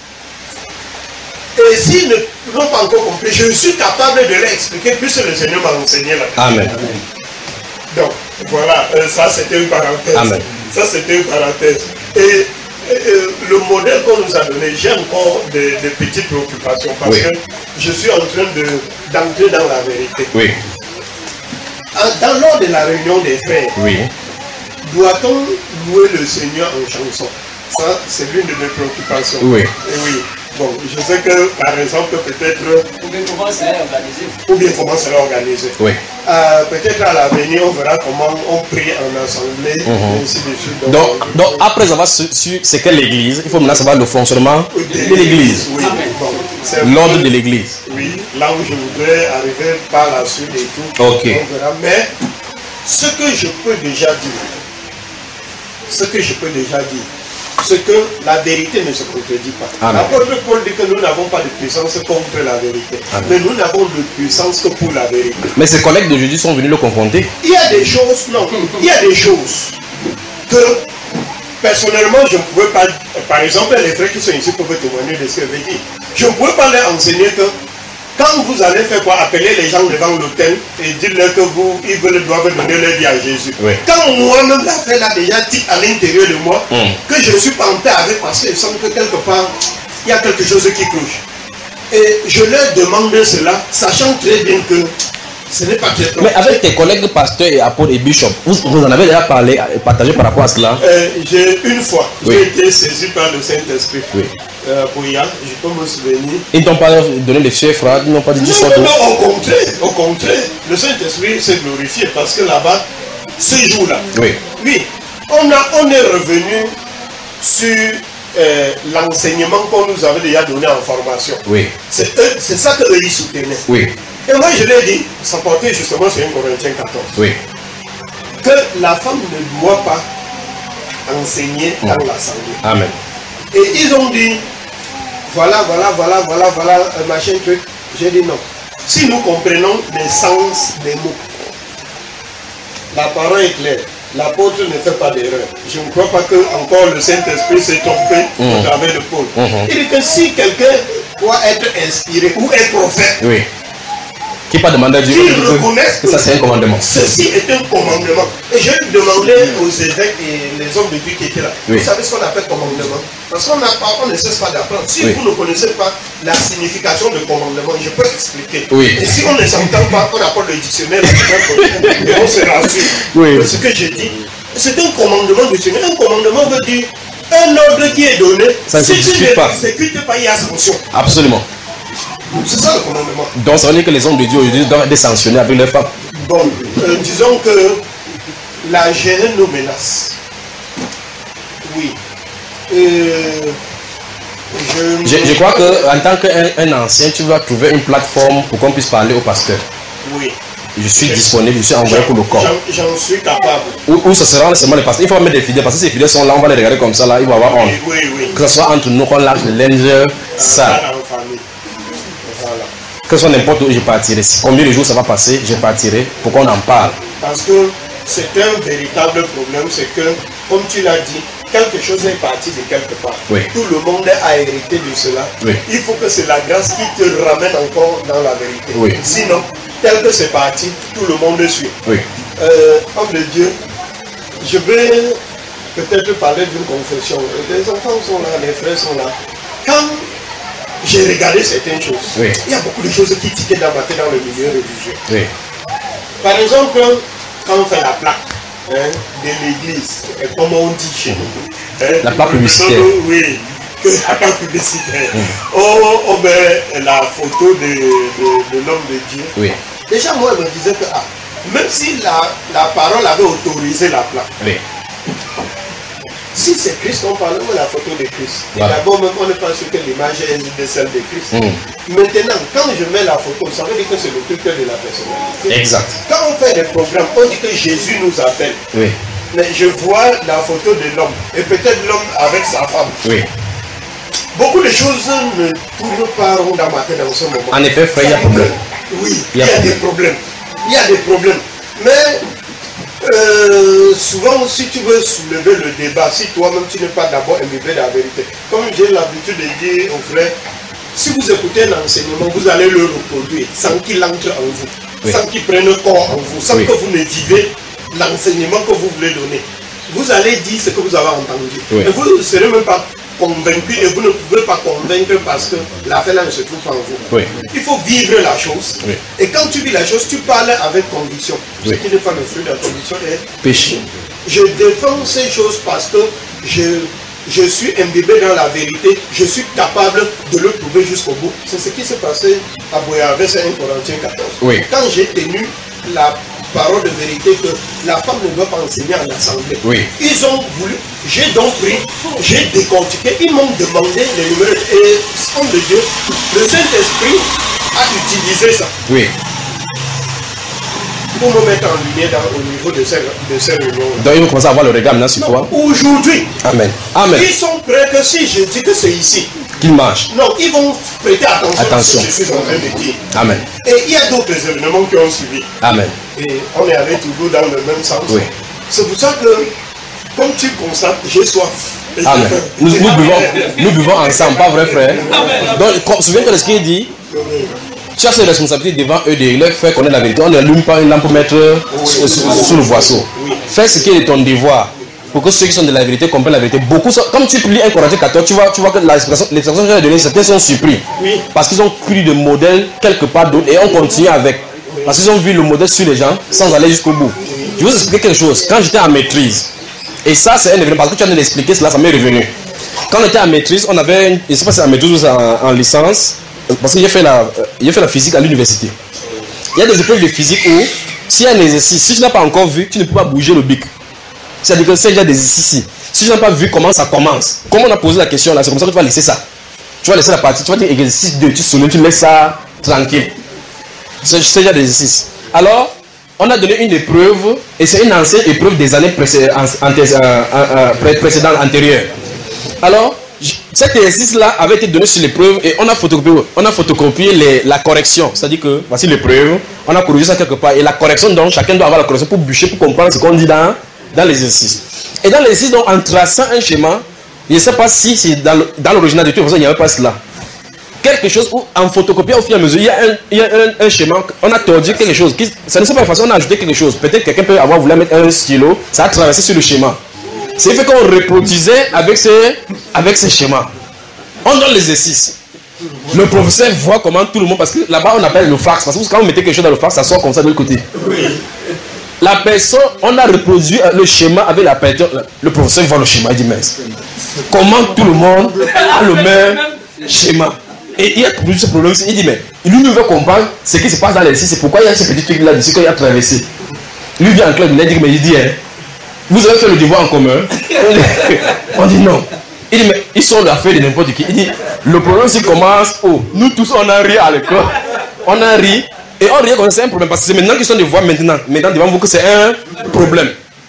Et s'ils ne l'ont pas encore compris, je suis capable de l'expliquer puisque le Seigneur m'a enseigné là. Amen. Donc, voilà, euh, ça c'était une parenthèse. Amen. Ça c'était une parenthèse. Et, et, euh, le modèle qu'on nous a donné, j'ai encore des, des petites préoccupations parce Oui. que je suis en train de- d'entrer dans la vérité. Oui. En- Dans lors de la réunion des frères, Oui. doit-on louer le Seigneur en chanson? Ça, c'est l'une de mes préoccupations. Oui. Et oui. Bon, je sais que par exemple, peut-être, Ou bien comment c'est organisé? ou bien comment c'est organisé. Oui. Euh, peut-être à l'avenir, on verra comment on prie en assemblée, Mhm. et ainsi de suite. Donc, donc, après avoir su, su ce qu'est l'église, il faut maintenant savoir le fonctionnement de l'église. Oui, bon, c'est un L'ordre peu- de l'église. Oui, là où je voudrais arriver par la suite et tout. Ok. On verra. Mais ce que je peux déjà dire, ce que je peux déjà dire, c'est que la vérité ne se contredit pas. Amen. L'apôtre Paul dit que nous n'avons pas de puissance contre la vérité, Amen. mais nous n'avons de puissance que pour la vérité. Mais ses collègues de Jésus sont venus le confronter. Il y a des choses, non, il y a des choses que personnellement je ne pouvais pas, par exemple les frères qui sont ici peuvent témoigner de ce que je veux dire. Je ne pouvais pas leur enseigner que quand vous allez faire quoi, appeler les gens devant l'autel et dire-leur que vous, ils veulent, doivent donner leur vie à Jésus. Oui. Quand moi-même l'affaire là déjà dit à l'intérieur de moi Mm. que je suis pas en paix avec parce que je sens que quelque part il y a quelque chose qui cloche. Et je leur demande cela, sachant très bien que ce n'est pas très propre. Mais avec tes collègues pasteurs et apôtres et bishops, vous, vous en avez déjà parlé, partagé par rapport à cela? Euh, j'ai une fois, Oui. j'ai été saisi par le Saint-Esprit. Oui. Euh, pour hier, je peux me souvenir. Ils ne t'ont pas donné les chefs, ils n'ont pas dit du Non, soir non, d'eau. non, au contraire, au contraire, le Saint-Esprit s'est glorifié parce que là-bas, ce jour-là. Oui. Oui. On, a, on est revenu sur euh, l'enseignement qu'on nous avait déjà donné en formation. Oui. C'est eux- c'est ça qu'eux ils soutenaient. Oui. Et moi je l'ai dit, ça portait justement sur un Corinthiens quatorze. Oui. Que la femme ne doit pas enseigner dans Mm. l'assemblée. Amen. Et ils ont dit, voilà, voilà, voilà, voilà, voilà, un machin truc. J'ai dit non. Si nous comprenons le sens des mots, la parole est claire. L'apôtre ne fait pas d'erreur. Je ne crois pas que encore le Saint-Esprit s'est trompé Mm. au travers de Paul. Mhm. Il dit que si quelqu'un doit être inspiré ou un prophète, Oui. Qui pas demandé à Dieu qui que- reconnaissent que ça c'est un commandement. ceci est un commandement. Et je demandais aux évêques et les hommes de Dieu qui étaient là, Oui. vous savez ce qu'on appelle commandement? Parce qu'on n'a pas, on ne cesse pas d'apprendre. Si Oui. vous ne connaissez pas la signification de commandement, je peux expliquer. Oui. Et si on ne s'entend pas, on apporte le dictionnaire et on se rassure. Oui. Mais ce que j'ai dit, c'est un commandement de Dieu. Un commandement veut dire un ordre qui est donné. Ça ne se si tu discute ne pas. l'exécutes pas, il y a sanction. Absolument. C'est ça le commandement. Donc ça veut dire que les hommes de Dieu aujourd'hui doivent être sanctionnés avec leurs femmes. Bon, euh, disons que la gêne nous menace. Oui. Euh, je, Je, je crois qu'en tant qu'un un ancien, tu dois trouver une plateforme pour qu'on puisse parler au pasteur. Oui. Je suis disponible, je suis envoyé pour le corps. J'en- J'en suis capable. Ou, ou ce sera seulement les pasteurs. Il faut mettre des fidèles parce que ces fidèles sont là, on va les regarder comme ça là, ils vont avoir honte. Oui, oui, oui. Que ce soit entre nous qu'on lâche le linge sale. Voilà, en famille. Voilà. Que ce soit n'importe où je partirai. Combien de jours ça va passer, je partirai pour qu'on en parle. Parce que c'est un véritable problème, c'est que, comme tu l'as dit, quelque chose est parti de quelque part. Oui. Tout le monde a hérité de cela. Oui. Il faut que c'est la grâce qui te ramène encore dans la vérité. Oui. Sinon, tel que c'est parti, tout le monde suit. Oui. Euh, homme de Dieu, je vais peut-être parler d'une confession. Les enfants sont là, les frères sont là. Quand j'ai regardé certaines choses, Oui. il y a beaucoup de choses qui tiquaient dans ma tête dans le milieu religieux. Oui. Par exemple, quand on fait la plaque hein, de l'église, et comme on dit chez nous, hein, La plaque publicitaire. Oui, que la plaque publicitaire. On, on met la photo de, de, de l'homme de Dieu. Oui. Déjà, moi, je me disais que ah, même si la, la parole avait autorisé la plaque, Oui. si c'est Christ, on parle de la photo de Christ. Et Voilà. d'abord, même, on n'est pas sûr que l'image est de celle de Christ. Mm. Maintenant, quand je mets la photo, ça veut dire que c'est le culte de la personnalité. Exact. Quand on fait des programmes, on dit que Jésus nous appelle. Oui. Mais je vois la photo de l'homme, et peut-être l'homme avec sa femme. Oui. Beaucoup de choses ne tournent pas rond dans ma tête dans ce moment. En effet, frère, il y a problème. Oui, Il il y y a a, des problèmes. Il y a des problèmes. Mais euh, souvent, si tu veux soulever le débat, si toi-même tu n'es pas d'abord imbibé de la vérité, comme j'ai l'habitude de dire aux frères, si vous écoutez l'enseignement, vous allez le reproduire sans qu'il entre en vous, Oui. sans qu'il prenne corps en vous, sans Oui. que vous ne vivez l'enseignement que vous voulez donner. Vous allez dire ce que vous avez entendu. Oui. Et vous ne serez même pas convaincu et vous ne pouvez pas convaincre parce que l'affaire là ne se trouve pas en vous. Oui. Il faut vivre la chose. Oui. Et quand tu vis la chose, tu parles avec conviction. Oui. Ce qui n'est pas le fruit de la conviction est Péché. je défends ces choses parce que je, je suis imbibé dans la vérité, je suis capable de le prouver jusqu'au bout. C'est ce qui s'est passé à Boyarvé, c'est un Corinthiens quatorze. Oui. Quand j'ai tenu la parole de vérité que la femme ne doit pas enseigner à l'assemblée, Oui. ils ont voulu, j'ai donc pris, j'ai décortiqué, ils m'ont demandé les numéros et, homme de Dieu, le Saint-Esprit a utilisé ça Oui. pour me mettre en lumière dans- au niveau de ces, de ces réunions. Donc ils vont commencer à avoir le regard maintenant sur toi. Aujourd'hui, Amen. Amen. ils sont prêts que si je dis que c'est ici, Qu'il marche. non, ils vont prêter attention, Attention. à ce que je suis en train de dire. Amen. Et il y a d'autres événements qui ont suivi. Amen. Et on est allé toujours dans le même sens. Oui. C'est pour ça que, comme tu constates, j'ai soif. Et Amen. j'ai faim. Nous, nous, buvons, nous buvons ensemble, pas vrai frère? Donc, comme- souviens-toi de ce qu'il dit. Tu as cette responsabilité devant eux de leur faire connaître la vérité. On n'allume pas une lampe pour mettre sous, sous- sous le boisseau. Fais ce qui est de ton devoir pour que ceux qui sont de la vérité comprennent la vérité. Beaucoup sont, comme tu lis un Corinthiens quatorze, tu vois, tu vois que l'expression l'expression que j'ai donnée, certains sont surpris. Oui. Parce qu'ils ont pris de modèles quelque part d'autre et on continue avec. Parce qu'ils ont vu le modèle sur les gens sans aller jusqu'au bout. Je vais vous expliquer quelque chose. Quand j'étais en maîtrise, et ça c'est un événement, parce que tu viens de l'expliquer, cela ça m'est revenu. Quand on était en maîtrise, on avait, une, je ne sais pas si c'est en maîtrise ou c'est en, en licence, parce que j'ai fait, la, euh, j'ai fait la physique à l'université. Il y a des épreuves de physique où S'il y a un exercice, si tu n'as pas encore vu, tu ne peux pas bouger le bic. C'est-à-dire que c'est déjà des exercices. Si tu n'as pas vu comment ça commence, comme on a posé la question là, c'est comme ça que tu vas laisser ça. Tu vas laisser la partie, tu vas dire exercice deux, tu soulèves, tu laisses ça tranquille. C'est déjà des exercices. Alors, on a donné une épreuve, et c'est une ancienne épreuve des années précédentes, précédentes antérieures. Alors, cet exercice-là avait été donné sur l'épreuve et on a photocopié, on a photocopié les, la correction. C'est-à-dire que, voici l'épreuve, on a corrigé ça quelque part. Et la correction, donc, chacun doit avoir la correction pour bûcher, pour comprendre ce qu'on dit dans, dans l'exercice. Et dans l'exercice, donc, en traçant un schéma, je ne sais pas si c'est dans l'original de tout, il n'y avait pas cela. Quelque chose où, en photocopiant au fur et à mesure, il y a un, il y a un, un schéma, on a tordu quelque chose. Qui, ça ne sait pas façon, on a ajouté quelque chose. Peut-être quelqu'un peut avoir voulu mettre un stylo, ça a traversé sur le schéma. C'est fait qu'on reproduisait avec ces, avec ces schémas. On donne l'exercice. Le professeur voit comment tout le monde, parce que là-bas on appelle le fax, parce que quand vous mettez quelque chose dans le fax, ça sort comme ça de l'autre côté. La personne, on a reproduit le schéma avec la personne. Le professeur voit le schéma, il dit mais comment tout le monde a le même schéma? Et il y a toujours ce problème, il dit mais lui ne veut comprendre ce qui se passe dans l'exercice, c'est pourquoi il y a ce petit truc là-dessus qu'il a traversé. Lui vient en classe, il dit mais il dit hein, vous avez fait le devoir en commun? On dit non. Il dit mais ils sont l'affaire de n'importe qui. Il dit le problème c'est commence, oh, nous tous on a ri à l'école, on a ri et on rit comme c'est un problème parce que c'est maintenant qu'ils sont de voir maintenant, maintenant devant vous que c'est un problème.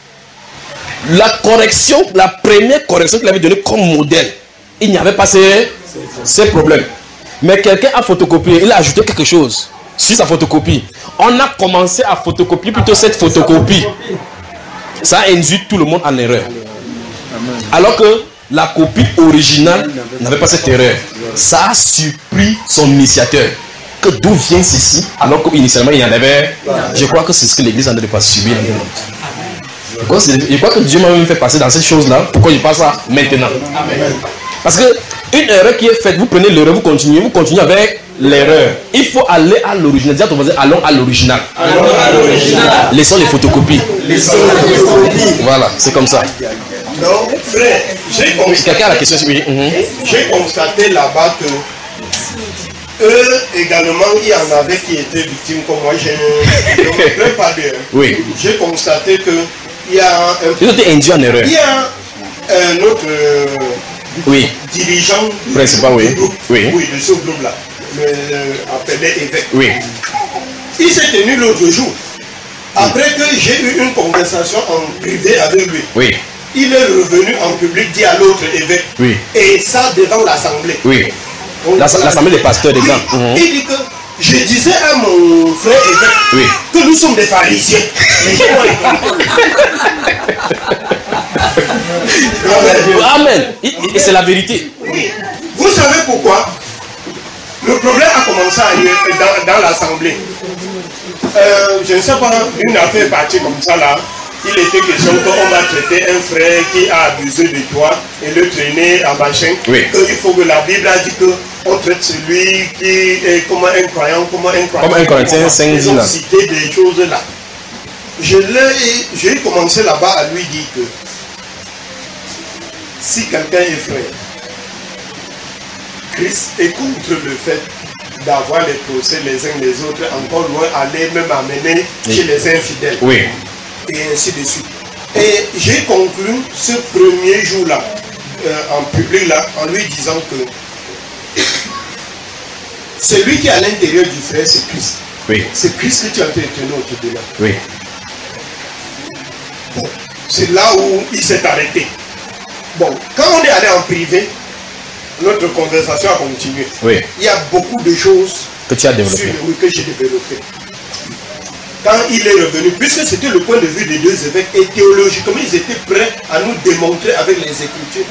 La correction, la première correction qu'il avait donnée comme modèle, il n'y avait pas ces, ces problèmes. Mais quelqu'un a photocopié, il a ajouté quelque chose sur sa photocopie. On a commencé à photocopier plutôt cette photocopie. Ça a induit tout le monde en erreur. Alors que la copie originale n'avait pas cette erreur. Ça a surpris son initiateur. Que d'où vient ceci alors qu'initialement il y en avait. Je crois que c'est ce que l'église en a pas subi. Je crois que Dieu m'a même fait passer dans cette chose-là. Pourquoi il passe ça maintenant? Parce que une erreur qui est faite, vous prenez l'erreur, vous continuez, vous continuez avec l'erreur. Il faut aller à l'original. Dis à ton voisin, allons à l'original. Laissons les photocopies. Laissons les photocopies. Voilà, c'est comme ça. Non, frère, j'ai constaté, quelqu'un a la question, oui. mm-hmm. j'ai constaté là-bas que eux également, il y en avait qui étaient victimes comme moi. Je ne me plains pas d'eux. Oui. J'ai constaté que il y a un. Ils ont été induits en erreur. Il y a un autre euh, oui. dirigeant principal, oui. Groupe, oui. Oui, de ce groupe-là, le, le appelé évêque. Oui. Il s'est tenu l'autre jour. Après que j'ai eu une conversation en privé avec lui. Oui. Il est revenu en public dire à l'autre évêque. Oui. Et ça devant l'assemblée. Oui. L'assemblée des pasteurs, des grands. Oui. Mm-hmm. Il dit que je disais à mon frère évêque oui. que nous sommes des pharisiens. Amen. Et c'est la vérité. Oui. Vous savez pourquoi? Le problème a commencé à aller dans, dans l'assemblée. Euh, je ne sais pas, une affaire partie comme ça là. Il était question qu'on va traiter un frère qui a abusé de toi et le traîner en machin. Oui. Il faut que la Bible a dit qu'on traite celui qui est comme un croyant, comme un croyant. Comme un Corinthien cinq dix. Ils ont cité des choses là. Je l'ai, j'ai commencé là-bas à lui dire que si quelqu'un est frère, Christ est contre le fait d'avoir les procès les uns les autres, encore loin, aller même amener oui. chez les infidèles. Oui. Et ainsi de suite. Et j'ai conclu ce premier jour-là, euh, en public là, en lui disant que celui qui est à l'intérieur du frère, c'est Christ. Oui. C'est Christ que tu as été étonné autour de là. Oui. Bon, c'est là où il s'est arrêté. Bon, quand on est allé en privé, notre conversation a continué. Oui. Il y a beaucoup de choses que tu as développées. Sur, oui, que j'ai développées. Quand il est revenu, puisque c'était le point de vue des deux évêques, et théologiquement, ils étaient prêts à nous démontrer avec les Écritures.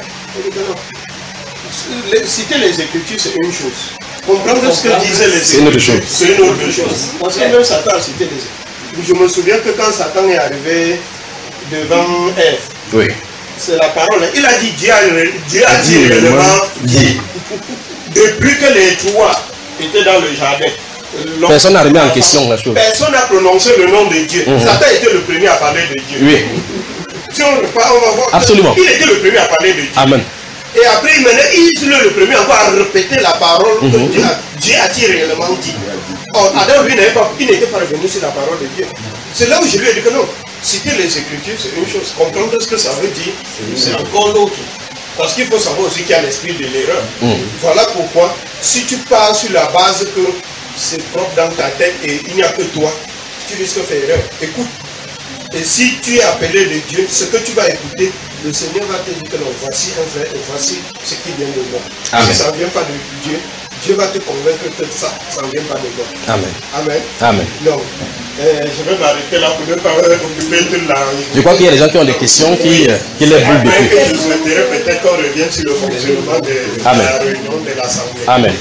Citer les Écritures, c'est une chose. Comprendre ce que disaient les Écritures, c'est une autre chose. Parce que même Satan a cité les Écritures. Je me souviens que quand Satan est arrivé devant Ève, oui. c'est la parole, il a dit, Dieu a, Dieu a dit réellement, dit. Depuis que les trois étaient dans le jardin, personne n'a remis en question la chose. Personne n'a prononcé le nom de Dieu. Mm-hmm. Satan était le premier à parler de Dieu. Oui. Si on, on va voir, absolument. Il était le premier à parler de Dieu. Amen. Et après, maintenant, il est le premier encore à répéter la parole que mm-hmm. Dieu, a, Dieu a-t-il réellement dit. Or, Adam, lui, n'avait pas, il n'était pas revenu sur la parole de Dieu. C'est là où je lui ai dit que non, citer les Écritures, c'est une chose. Comprendre ce que ça veut dire, c'est encore l'autre. Parce qu'il faut savoir aussi qu'il y a l'esprit de l'erreur. Mm. Voilà pourquoi, si tu pars sur la base que c'est propre dans ta tête et il n'y a que toi, tu risques de faire erreur. Écoute. Et si tu es appelé de Dieu, ce que tu vas écouter, le Seigneur va te dire que non, voici un frère et voici ce qui vient de moi. Amen. Si ça ne vient pas de Dieu, Dieu va te convaincre que ça, ça ne vient pas de moi. Amen. Amen. Amen. Donc, euh, je vais m'arrêter là pour ne pas occuper toute la... Je crois qu'il y a des gens qui ont des questions qui, euh, qui les brûlent beaucoup. Je souhaiterais peut-être qu'on revienne sur le fonctionnement de, de la réunion de l'Assemblée. Amen.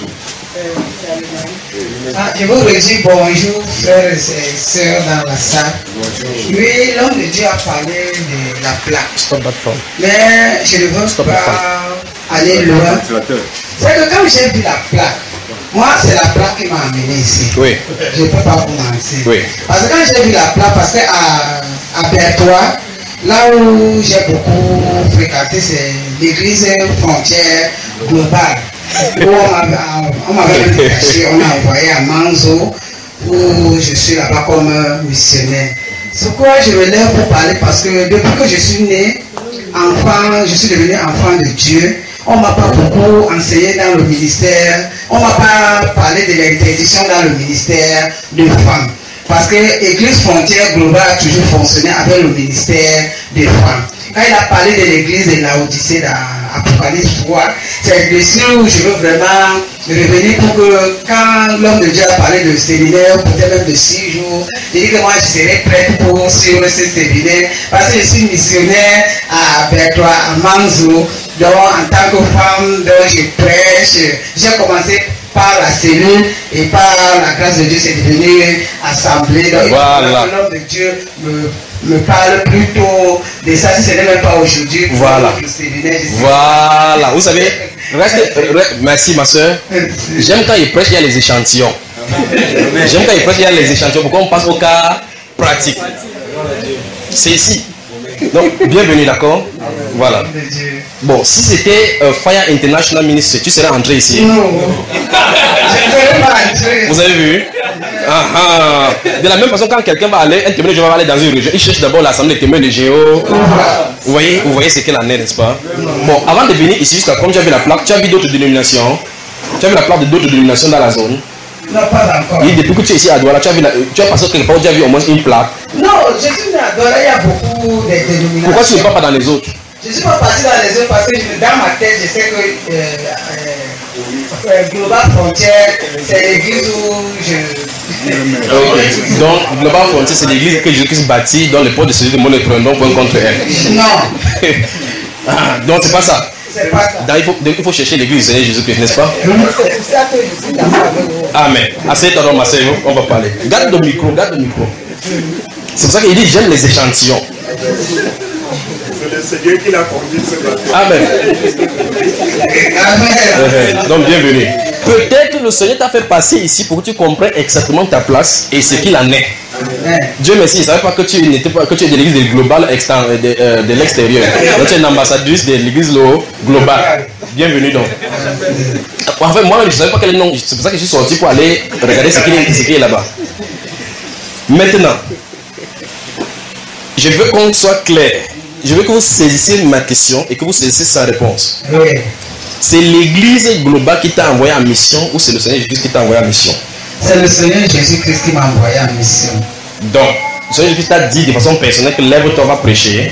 Ah, je vous redis bonjour, frères et sœurs dans la salle. Oui, l'homme de Dieu a parlé de la plaque. Mais je ne veux pas aller loin. C'est que quand j'ai vu la plaque, moi, c'est la plaque qui m'a amené ici. Oui. Je ne peux pas commencer. Oui. Parce que quand j'ai vu la plaque, parce qu'à à Bertois, là où j'ai beaucoup fréquenté, c'est l'église frontière globale. On m'avait détaché, on m'a envoyé à Manzo, où je suis là-bas comme missionnaire. C'est pourquoi je me lève pour parler, parce que depuis que je suis né, enfant, je suis devenu enfant de Dieu. On ne m'a pas beaucoup enseigné dans le ministère, on ne m'a pas parlé de l'interdiction dans le ministère de femmes. Parce que l'Église frontière globale a toujours fonctionné avec le ministère des femmes. Quand il a parlé de l'église de Laodicée dans Apocalypse trois, c'est dessus où je veux vraiment revenir pour que quand l'homme de Dieu a parlé de séminaire, peut-être même de six jours, il dit que moi je serai prête pour suivre ce séminaire parce que je suis missionnaire à Bertois, à Manzo, donc en tant que femme, donc je prêche, j'ai commencé par la cellule et par la grâce de Dieu, c'est devenu assemblée. Donc voilà. L'homme de Dieu me, me parle plutôt de ça, si ce n'est même pas aujourd'hui. Voilà. Voilà. Vous savez, reste, reste, merci ma soeur. J'aime quand il prêche, il y a les échantillons. J'aime quand il prêche, il y a les échantillons. Pourquoi on passe au cas pratique? C'est ici. Donc, bienvenue, d'accord? Voilà. Bon, si c'était euh, Fire International Ministry, tu serais entré ici? Non. Je ne serais pas entré. Vous avez vu? Ah, ah. De la même façon, quand quelqu'un va aller, un témoin de Jéhovah va aller dans une région, il cherche d'abord l'assemblée des témoins de Jéhovah. Vous voyez, vous voyez ce qu'elle en est, n'est-ce pas? Bon, avant de venir ici, jusqu'à comme tu as vu la plaque, tu as vu d'autres dénominations. Tu as vu la plaque de d'autres dénominations dans la zone? Non, pas encore. Et depuis que tu es ici à Douala, tu as, vu la, tu as passé quelque part, tu as vu au moins une plaque. Non, je suis venu à Douala, il y a beaucoup de dénominations. Pourquoi tu ne vas pas dans les autres? Je ne suis pas parti dans les autres parce que dans ma tête, je sais que euh, euh, Global Frontière, c'est l'église où je... Okay. Donc, Global Frontière, c'est l'église que Jésus-Christ bâtit dans le port de celui de Montréal pour contre elle. Non. Ah, donc, c'est pas ça. C'est pas ça. Donc, il faut, donc, il faut chercher l'église du Seigneur Jésus-Christ, n'est-ce pas? C'est pour ça que je suis d'accord avec vous. Amen. Asseyez-toi dans ma sœur, on va parler. Garde le micro, garde le micro. C'est pour ça qu'il dit j'aime les échantillons. C'est le Seigneur qui l'a conduit ce matin. Amen. Amen. Donc, bienvenue. Peut-être que le Seigneur t'a fait passer ici pour que tu comprennes exactement ta place et ce qu'il en est. Dieu merci, il ne savait pas que tu n'étais pas que tu es de l'église globale de, de, de l'extérieur. Donc tu es une ambassadrice de l'église globale. Bienvenue donc. En fait, moi je ne savais pas quel est le nom. C'est pour ça que je suis sorti pour aller regarder ce qu'il est, ce qu'il est là-bas. Maintenant, je veux qu'on soit clair. Je veux que vous saisissiez ma question et que vous saisissiez sa réponse. Oui. C'est l'église globale qui t'a envoyé en mission ou c'est le Seigneur Jésus qui t'a envoyé en mission? C'est le Seigneur Jésus-Christ qui m'a envoyé en mission. Donc, le Seigneur Jésus t'a dit de façon personnelle que lève-toi, va prêcher.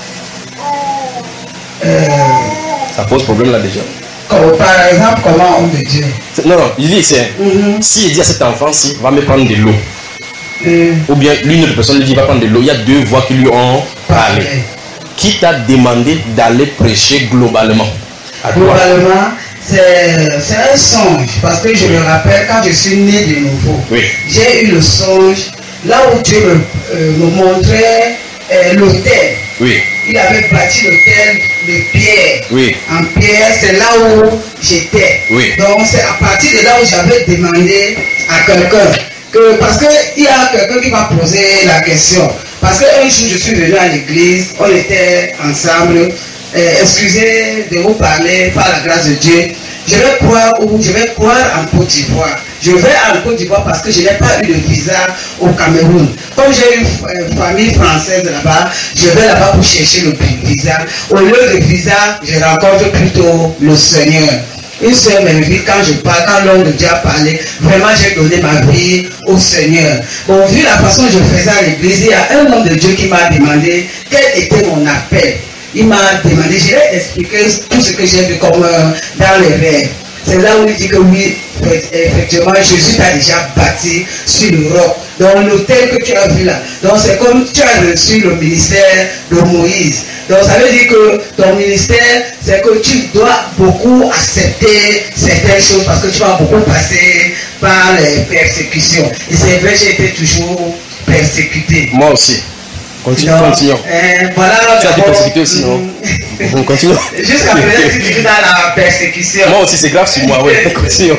Euh, Ça pose problème là déjà. comme, par exemple, comment homme de Dieu? Non, non, il dit c'est. Mm-hmm. S'il dit à cet enfant-ci, va me prendre de l'eau. Mm. Ou bien l'une autre personne lui dit, va prendre de l'eau. Il y a deux voix qui lui ont parlé. Qui t'a demandé d'aller prêcher globalement? À toi. Globalement, c'est un songe. Parce que je me rappelle quand je suis né de nouveau. Oui. J'ai eu le songe là où Dieu me, euh, me montrait euh, l'autel. Oui. Il avait bâti l'autel de pierre. Oui. En pierre, c'est là où j'étais. Oui. Donc c'est à partir de là où j'avais demandé à quelqu'un. Que, parce qu'il y a quelqu'un qui m'a posé la question. Parce qu'un jour je suis venu à l'église, on était ensemble. euh, excusez de vous parler par la grâce de Dieu. Je vais croire où je vais croire en Côte d'Ivoire. Je vais en Côte d'Ivoire parce que je n'ai pas eu de visa au Cameroun. Comme j'ai une euh, famille française là-bas, je vais là-bas pour chercher le visa. Au lieu de visa, je rencontre plutôt le Seigneur. Une seule me dit, quand je parle, quand l'homme de Dieu a parlé, vraiment j'ai donné ma vie au Seigneur. Bon, vu la façon dont je faisais à l'église, il y a un homme de Dieu qui m'a demandé quel était mon appel. Il m'a demandé, je lui ai expliqué tout ce que j'ai vu comme euh, dans les rêves. C'est là où il dit que oui, effectivement, Jésus t'a déjà bâti sur le roc. Donc l'autel que tu as vu là, donc c'est comme tu as reçu le ministère de Moïse. Donc ça veut dire que ton ministère, c'est que tu dois beaucoup accepter certaines choses parce que tu vas beaucoup passer par les persécutions. Et c'est vrai, j'ai été toujours persécuté. Moi aussi. Continue, Donc, continue. Euh, voilà, tu as été persécuté aussi, non? On continue. Jusqu'à présent, tu es dans la persécution. Moi aussi, c'est grave sur moi, oui. Continue.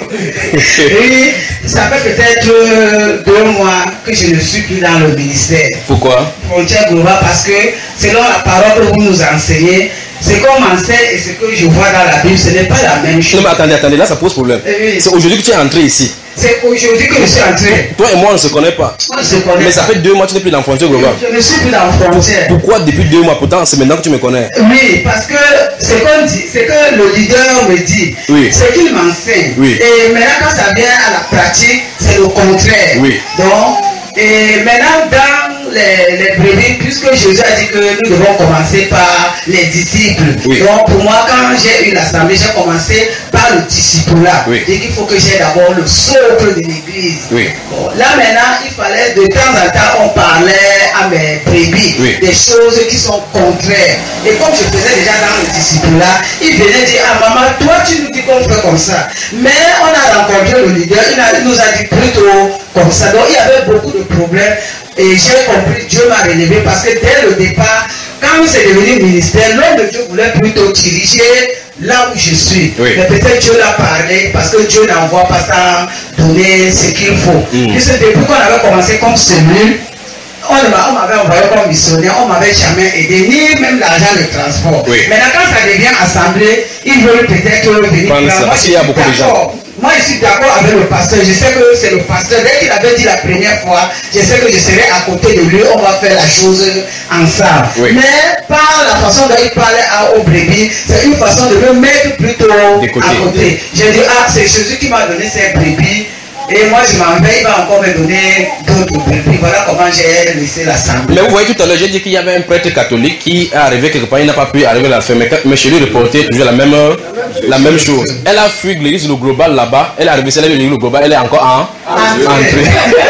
Et ça fait peut-être euh, deux mois que je ne suis plus dans le ministère. Pourquoi? Frontière globale, parce que selon la parole que vous nous enseignez, ce qu'on m'enseigne et ce que je vois dans la Bible, ce n'est pas la même chose. Non, mais attendez, attendez, là ça pose problème. Oui. C'est aujourd'hui que tu es entré ici. C'est aujourd'hui que je suis entré. Toi et moi, on ne se connaît pas. On ne se connaît Mais ça pas. fait deux mois que tu n'es plus dans la frontière globale. Je ne suis plus dans la frontière. Pourquoi depuis deux mois? Pourtant, c'est maintenant que tu me connais. Oui, parce que c'est comme dit, c'est que le leader me dit, Oui. c'est qu'il m'enseigne. Oui. Et maintenant, quand ça vient à la pratique, c'est le contraire. Oui. Donc, et maintenant, dans les, les brebis, puisque Jésus a dit que nous devons commencer par les disciples. Oui. Donc, pour moi, quand j'ai eu l'assemblée, j'ai commencé par le disciple-là. Oui. Et qu'il faut que j'ai d'abord le socle de l'église. Oui. Bon, là, maintenant, il fallait de temps en temps, on parlait à mes brebis Oui. des choses qui sont contraires. Et comme je faisais déjà dans le disciple-là, il venait dire, ah maman, toi tu nous dis qu'on fait comme ça. Mais on a rencontré le leader, il, a, il nous a dit plutôt comme ça. Donc il y avait beaucoup de problèmes. Et j'ai compris, Dieu m'a relevé parce que dès le départ, quand c'est devenu ministère, l'homme de Dieu voulait plutôt diriger là où je suis. Oui. Mais peut-être Dieu l'a parlé parce que Dieu n'envoie pas sans donner ce qu'il faut. Mm. Puisque depuis qu'on avait commencé comme cellule, on m'avait envoyé comme missionnaire, on m'avait jamais aidé, ni même l'argent de transport. Oui. Maintenant, quand ça devient assemblée, ils veulent peut-être venir. Prendre ça, Moi, parce je qu'il y a suis beaucoup de gens. d'accord. Moi, je suis d'accord avec le pasteur. Je sais que c'est le pasteur. Dès qu'il avait dit la première fois, je sais que je serai à côté de lui. On va faire la chose ensemble. Oui. Mais par la façon dont il parlait à, au brebis, c'est une façon de me mettre plutôt Des côtés. à côté. J'ai dit, ah, c'est Jésus qui m'a donné ces brebis. Et moi, je m'en vais, il va encore me donner d'autres brebis. Voilà comment j'ai laissé l'assemblée. Mais vous voyez, tout à l'heure, j'ai dit qu'il y avait un prêtre catholique qui est arrivé quelque part, il n'a pas pu arriver à la fin. Mais, mais chez lui, le reporter toujours la même, la même chose. Elle a fui l'église le global là-bas, elle est arrivée, c'est l'église le global, elle est encore en entrée.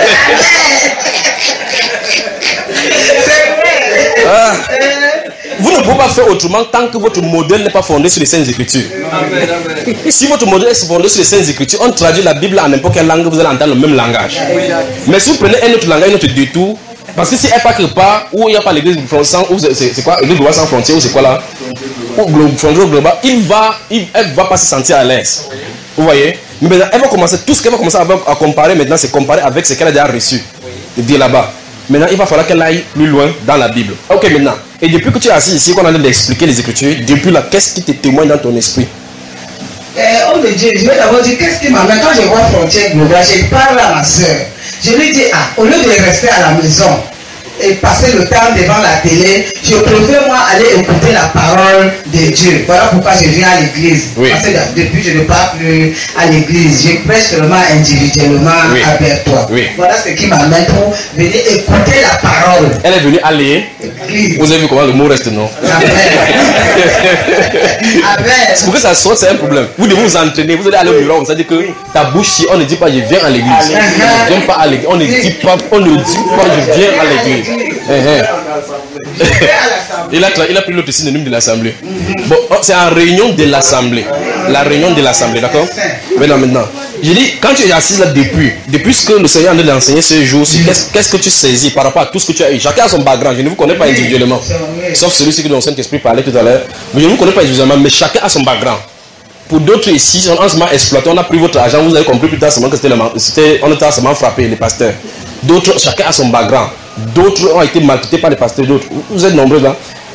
Ah. Vous ne pouvez pas faire autrement tant que votre modèle n'est pas fondé sur les Saintes Écritures. Amen, amen. Si votre modèle est fondé sur les Saintes Écritures, on traduit la Bible en n'importe quelle langue, vous allez entendre le même langage. Mais si vous prenez un autre langage, un autre détour, parce que si elle n'est pas quelque part où il n'y a pas l'église sans, ou c'est quoi, l'église globale sans frontières, ou c'est quoi là, ou frontière globale, il va, il, elle va pas se sentir à l'aise. Vous voyez? Mais maintenant, elle va commencer, tout ce qu'elle va commencer à, à comparer maintenant, c'est comparer avec ce qu'elle a déjà reçu. De dire là-bas. Maintenant, il va falloir qu'elle aille plus loin dans la Bible. Ok, maintenant. Et depuis que tu es assis ici, qu'on a l'air d'expliquer les Écritures, depuis là, qu'est-ce qui te témoigne dans ton esprit? Eh, homme de Dieu, je vais d'abord dire qu'est-ce qui m'amène. Quand je vois frontière globale, je parle à ma soeur. Je lui dis, ah, au lieu de rester à la maison et passer le temps devant la télé, je préfère moi aller écouter la parole de Dieu. Voilà pourquoi je viens à l'église. Oui. Parce que depuis, je ne pars plus à l'église. Je prêche seulement individuellement Oui. à Berthois. Oui. Voilà ce qui m'amène pour venir écouter la parole. Elle est venue aller. Église. Vous avez vu comment le mot reste, non? Amen. Amen. C'est pour que ça sorte, c'est un problème. Vous devez vous entraîner, vous allez aller au bureau, on dit que ta bouche, si on ne dit pas je viens à l'église. On ne vient pas à l'église. On ne dit pas, on ne dit pas je viens à l'église. Eh, eh. Il a, tra- il a pris l'autre synonyme de l'assemblée. Bon, oh, c'est en réunion de l'assemblée. La réunion de l'assemblée, d'accord? Maintenant, maintenant. Je dis, quand tu es assis là depuis, depuis ce que le Seigneur est en train d'enseigner ce jour, qu'est-ce, qu'est-ce que tu saisis par rapport à tout ce que tu as eu? Chacun a son background, je ne vous connais pas individuellement. Sauf celui-ci que le Saint-Esprit parlait tout à l'heure. Mais je ne vous connais pas individuellement, mais chacun a son background. Pour d'autres ici, on a seulement exploité, on a pris votre argent, vous avez compris plus tard seulement que c'était, le, c'était on était seulement frappé, les pasteurs. D'autres, chacun a son background. D'autres ont été maltraités par les pasteurs, d'autres. Vous êtes nombreux là.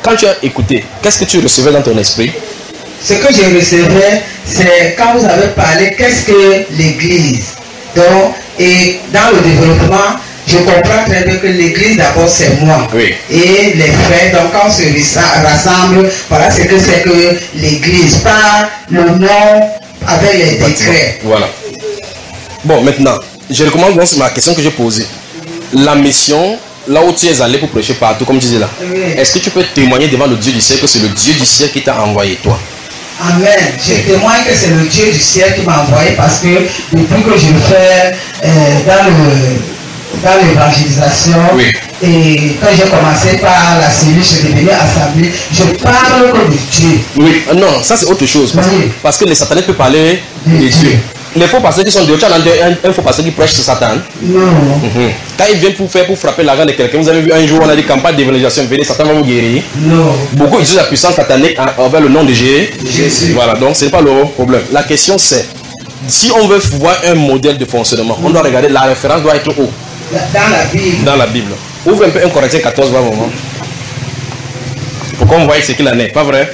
quand tu as écouté, qu'est-ce que tu recevais dans ton esprit? Ce que je recevais, c'est quand vous avez parlé, qu'est-ce que l'église? Donc, et dans le développement, je comprends très bien que l'église d'abord c'est moi. Oui. Et les frères, donc quand on se rassemble, voilà ce que c'est que l'église, pas le nom avec les décrets. Voilà. Bon, maintenant, je recommence donc ma question que j'ai posée. La mission, là où tu es allé pour prêcher partout, comme tu dis là, Oui. est-ce que tu peux témoigner devant le Dieu du ciel que c'est le Dieu du ciel qui t'a envoyé toi? Amen. Je témoigne que c'est le Dieu du ciel qui m'a envoyé parce que depuis que je fais euh, dans le dans l'évangélisation, oui. Et quand j'ai commencé par la cellule, je suis devenu assemblée, je parle que de Dieu. Oui, non, ça c'est autre chose. Parce, Oui. parce que les satanistes peuvent parler de Oui. Dieu. Les faux pasteurs qui sont dehors, tu as un, un faux pasteur qui prêche sur Satan. Non. Mhm. Quand il vient pour faire, pour frapper l'argent de quelqu'un, vous avez vu un jour, on a dit campagne d'évangélisation, venez, Satan va vous guérir. Non. Beaucoup utilisent la puissance satanique envers le nom de Jésus. Jésus. Voilà, donc ce n'est pas le problème. La question c'est, si on veut voir un modèle de fonctionnement, on doit regarder, la référence doit être où? Dans la Bible. Dans la Bible. Ouvre un peu un Corinthiens quatorze, va un moment. Pour qu'on voie ce qu'il en est, pas vrai?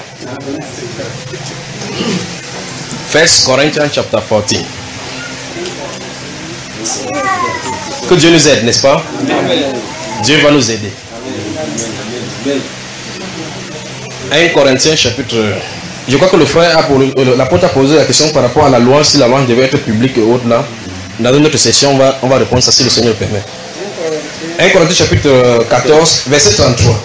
First Corinthians chapter fourteen. Que Dieu nous aide, n'est-ce pas? Dieu va nous aider. un Corinthiens chapitre. Je crois que le frère a posé, l'apôtre a posé la question par rapport à la loi, si la loi devait être publique et autres là. Dans une autre session, on va, on va répondre ça si le Seigneur le permet. un Corinthiens chapitre quatorze, verset trente-trois.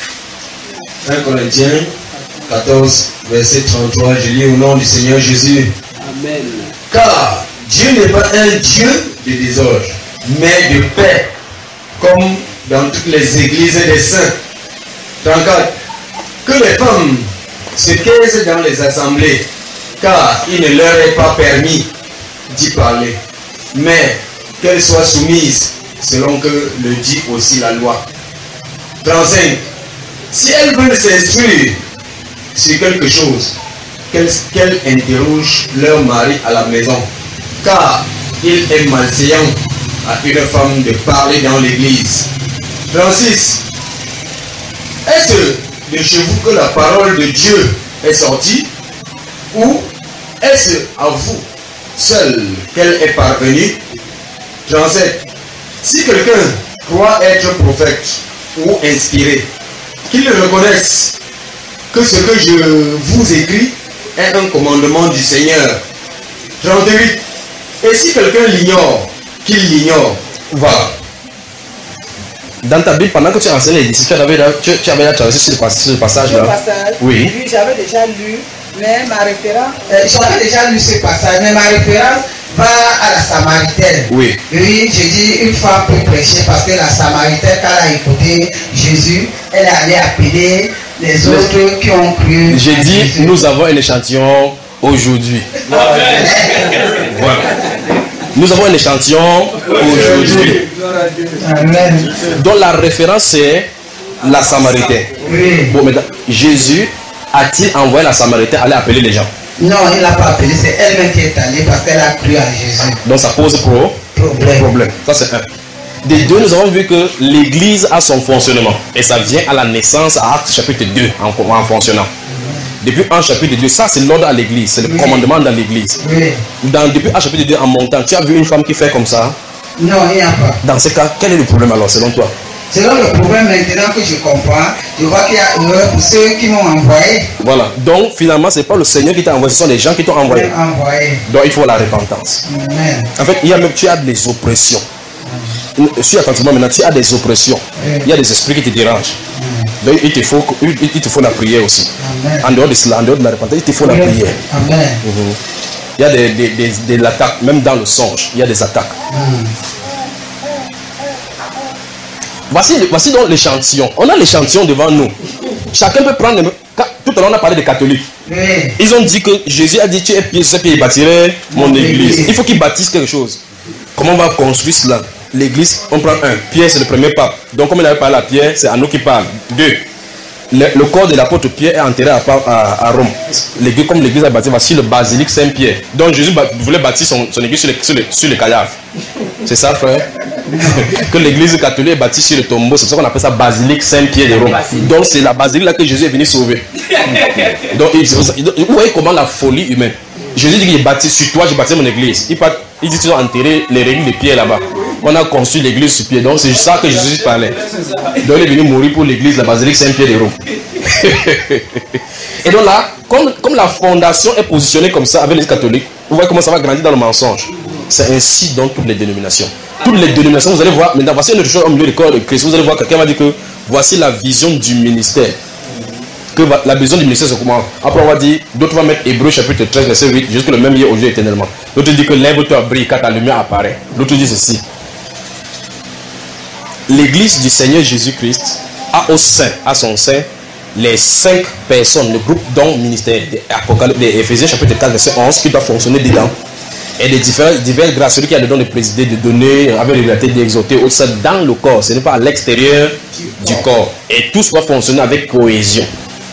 un Corinthiens quatorze, verset trente-trois, je lis au nom du Seigneur Jésus. Amen. Car Dieu n'est pas un Dieu de désordre, mais de paix, comme dans toutes les églises des saints. trente-quatre. Que les femmes se taisent dans les assemblées, car il ne leur est pas permis d'y parler, mais qu'elles soient soumises selon que le dit aussi la loi. trente-cinq. Si elles veulent s'instruire sur quelque chose, qu'elles qu'elles interrogent leur mari à la maison, car il est malséant à une femme de parler dans l'église. trente-six. Est-ce de chez vous que la parole de Dieu est sortie, ou est-ce à vous seul qu'elle est parvenue? trente-sept. Si quelqu'un croit être prophète ou inspiré, qu'il reconnaisse que ce que je vous écris est un commandement du Seigneur. trente-huit. Et si quelqu'un l'ignore, qu'il l'ignore. Voilà. Dans ta Bible, pendant que tu enseignes les disciples, tu avais, tu, tu avais traversé ce, ce passage-là. Passage, oui. Oui, j'avais déjà lu, mais ma référence, euh, j'avais déjà lu ce passage, mais ma référence va à la Samaritaine. Oui. Oui, je dis une femme peut prêcher parce que la Samaritaine, quand elle a écouté Jésus, elle est allée appeler les autres qui ont cru. J'ai dit, Jésus. Nous avons un échantillon aujourd'hui. Voilà. Voilà. Nous avons un échantillon aujourd'hui. Amen. Dont la référence c'est la Samaritaine. Oui. Bon, maintenant, Jésus a-t-il envoyé la Samaritaine aller appeler les gens? Non, il ne l'a pas appelé, c'est elle-même qui est allée parce qu'elle a cru à Jésus. Donc ça pose pro problème. problème. Ça c'est un. Des deux, nous avons vu que l'église a son fonctionnement. Et ça vient à la naissance à Actes chapitre deux en, en fonctionnant. Depuis un chapitre deux, ça c'est l'ordre à l'église, c'est le oui. commandement dans l'église. Oui. Dans, depuis un chapitre deux en montant, tu as vu une femme qui fait comme ça? Non, il n'y a pas. Dans ce cas, quel est le problème alors selon toi? Selon le problème maintenant que je comprends, je vois qu'il y a erreur pour ceux qui m'ont envoyé. Voilà, donc finalement ce n'est pas le Seigneur qui t'a envoyé, ce sont les gens qui t'ont envoyé. envoyé. Donc il faut la repentance. Amen. En fait, il y a même, tu as des oppressions. Suis attentivement maintenant, tu as des oppressions. Amen. Il y a des esprits qui te dérangent. Amen. Donc il te, faut, il te faut la prière aussi. Amen. En dehors de cela, en dehors de la repentance, il te faut Amen. La prière. Amen. Mm-hmm. Il y a des, des, des, des, des attaques, même dans le songe, il y a des attaques. Amen. Voici, voici donc l'échantillon. On a l'échantillon devant nous. Chacun peut prendre. Tout à l'heure, on a parlé des catholiques. Oui. Ils ont dit que Jésus a dit tu es pied sur ce pied, il bâtirait mon église. Il faut qu'il bâtisse quelque chose. Comment on va construire cela? L'église, on prend un. Pierre, c'est le premier pape. Donc, comme il avait parlé à Pierre, c'est à nous qui parle. Deux. Le, le corps de l'apôtre Pierre est enterré à, à, à Rome. L'église, comme l'église a bâti, voici le basilique Saint-Pierre. Donc, Jésus voulait bâtir son, son église sur les, sur les, sur les cadavres. C'est ça, frère? que l'église catholique est bâtie sur le tombeau. C'est pour ça qu'on appelle ça basilique Saint-Pierre de Rome. Donc c'est la basilique là que Jésus est venu sauver. Donc vous voyez comment la folie humaine. Jésus dit qu'il est bâti sur toi, j'ai bâti mon église. Il, part, il dit qu'ils ont enterré les reliques de pierre là-bas. On a construit l'église sur pied. Donc c'est ça que Jésus parlait. Donc il est venu mourir pour l'église, la basilique Saint-Pierre de Rome. Et donc là, comme, comme la fondation est positionnée comme ça avec l'église catholique, vous voyez comment ça va grandir dans le mensonge. C'est ainsi dans toutes les dénominations. Toutes les dénominations, vous allez voir, maintenant voici une autre chose au milieu du corps de Christ. Vous allez voir quelqu'un va dire que voici la vision du ministère. Que la vision du ministère c'est comment? Après on va dire, d'autres vont mettre Hébreux chapitre treize verset huit, jusque le même hier aujourd'hui éternellement. L'autre dit que lève-toi, brille car ta lumière apparaît. L'autre dit ceci. L'église du Seigneur Jésus-Christ a au sein, à son sein, les cinq personnes, le groupe dont ministère des Éphésiens chapitre quatre verset onze qui doit fonctionner dedans. Et des différentes, diverses grâces, celui qui a le don de présider, de donner, avec la liberté d'exhorter, au sein dans le corps, ce n'est pas à l'extérieur du corps. Et tout doit fonctionner avec cohésion.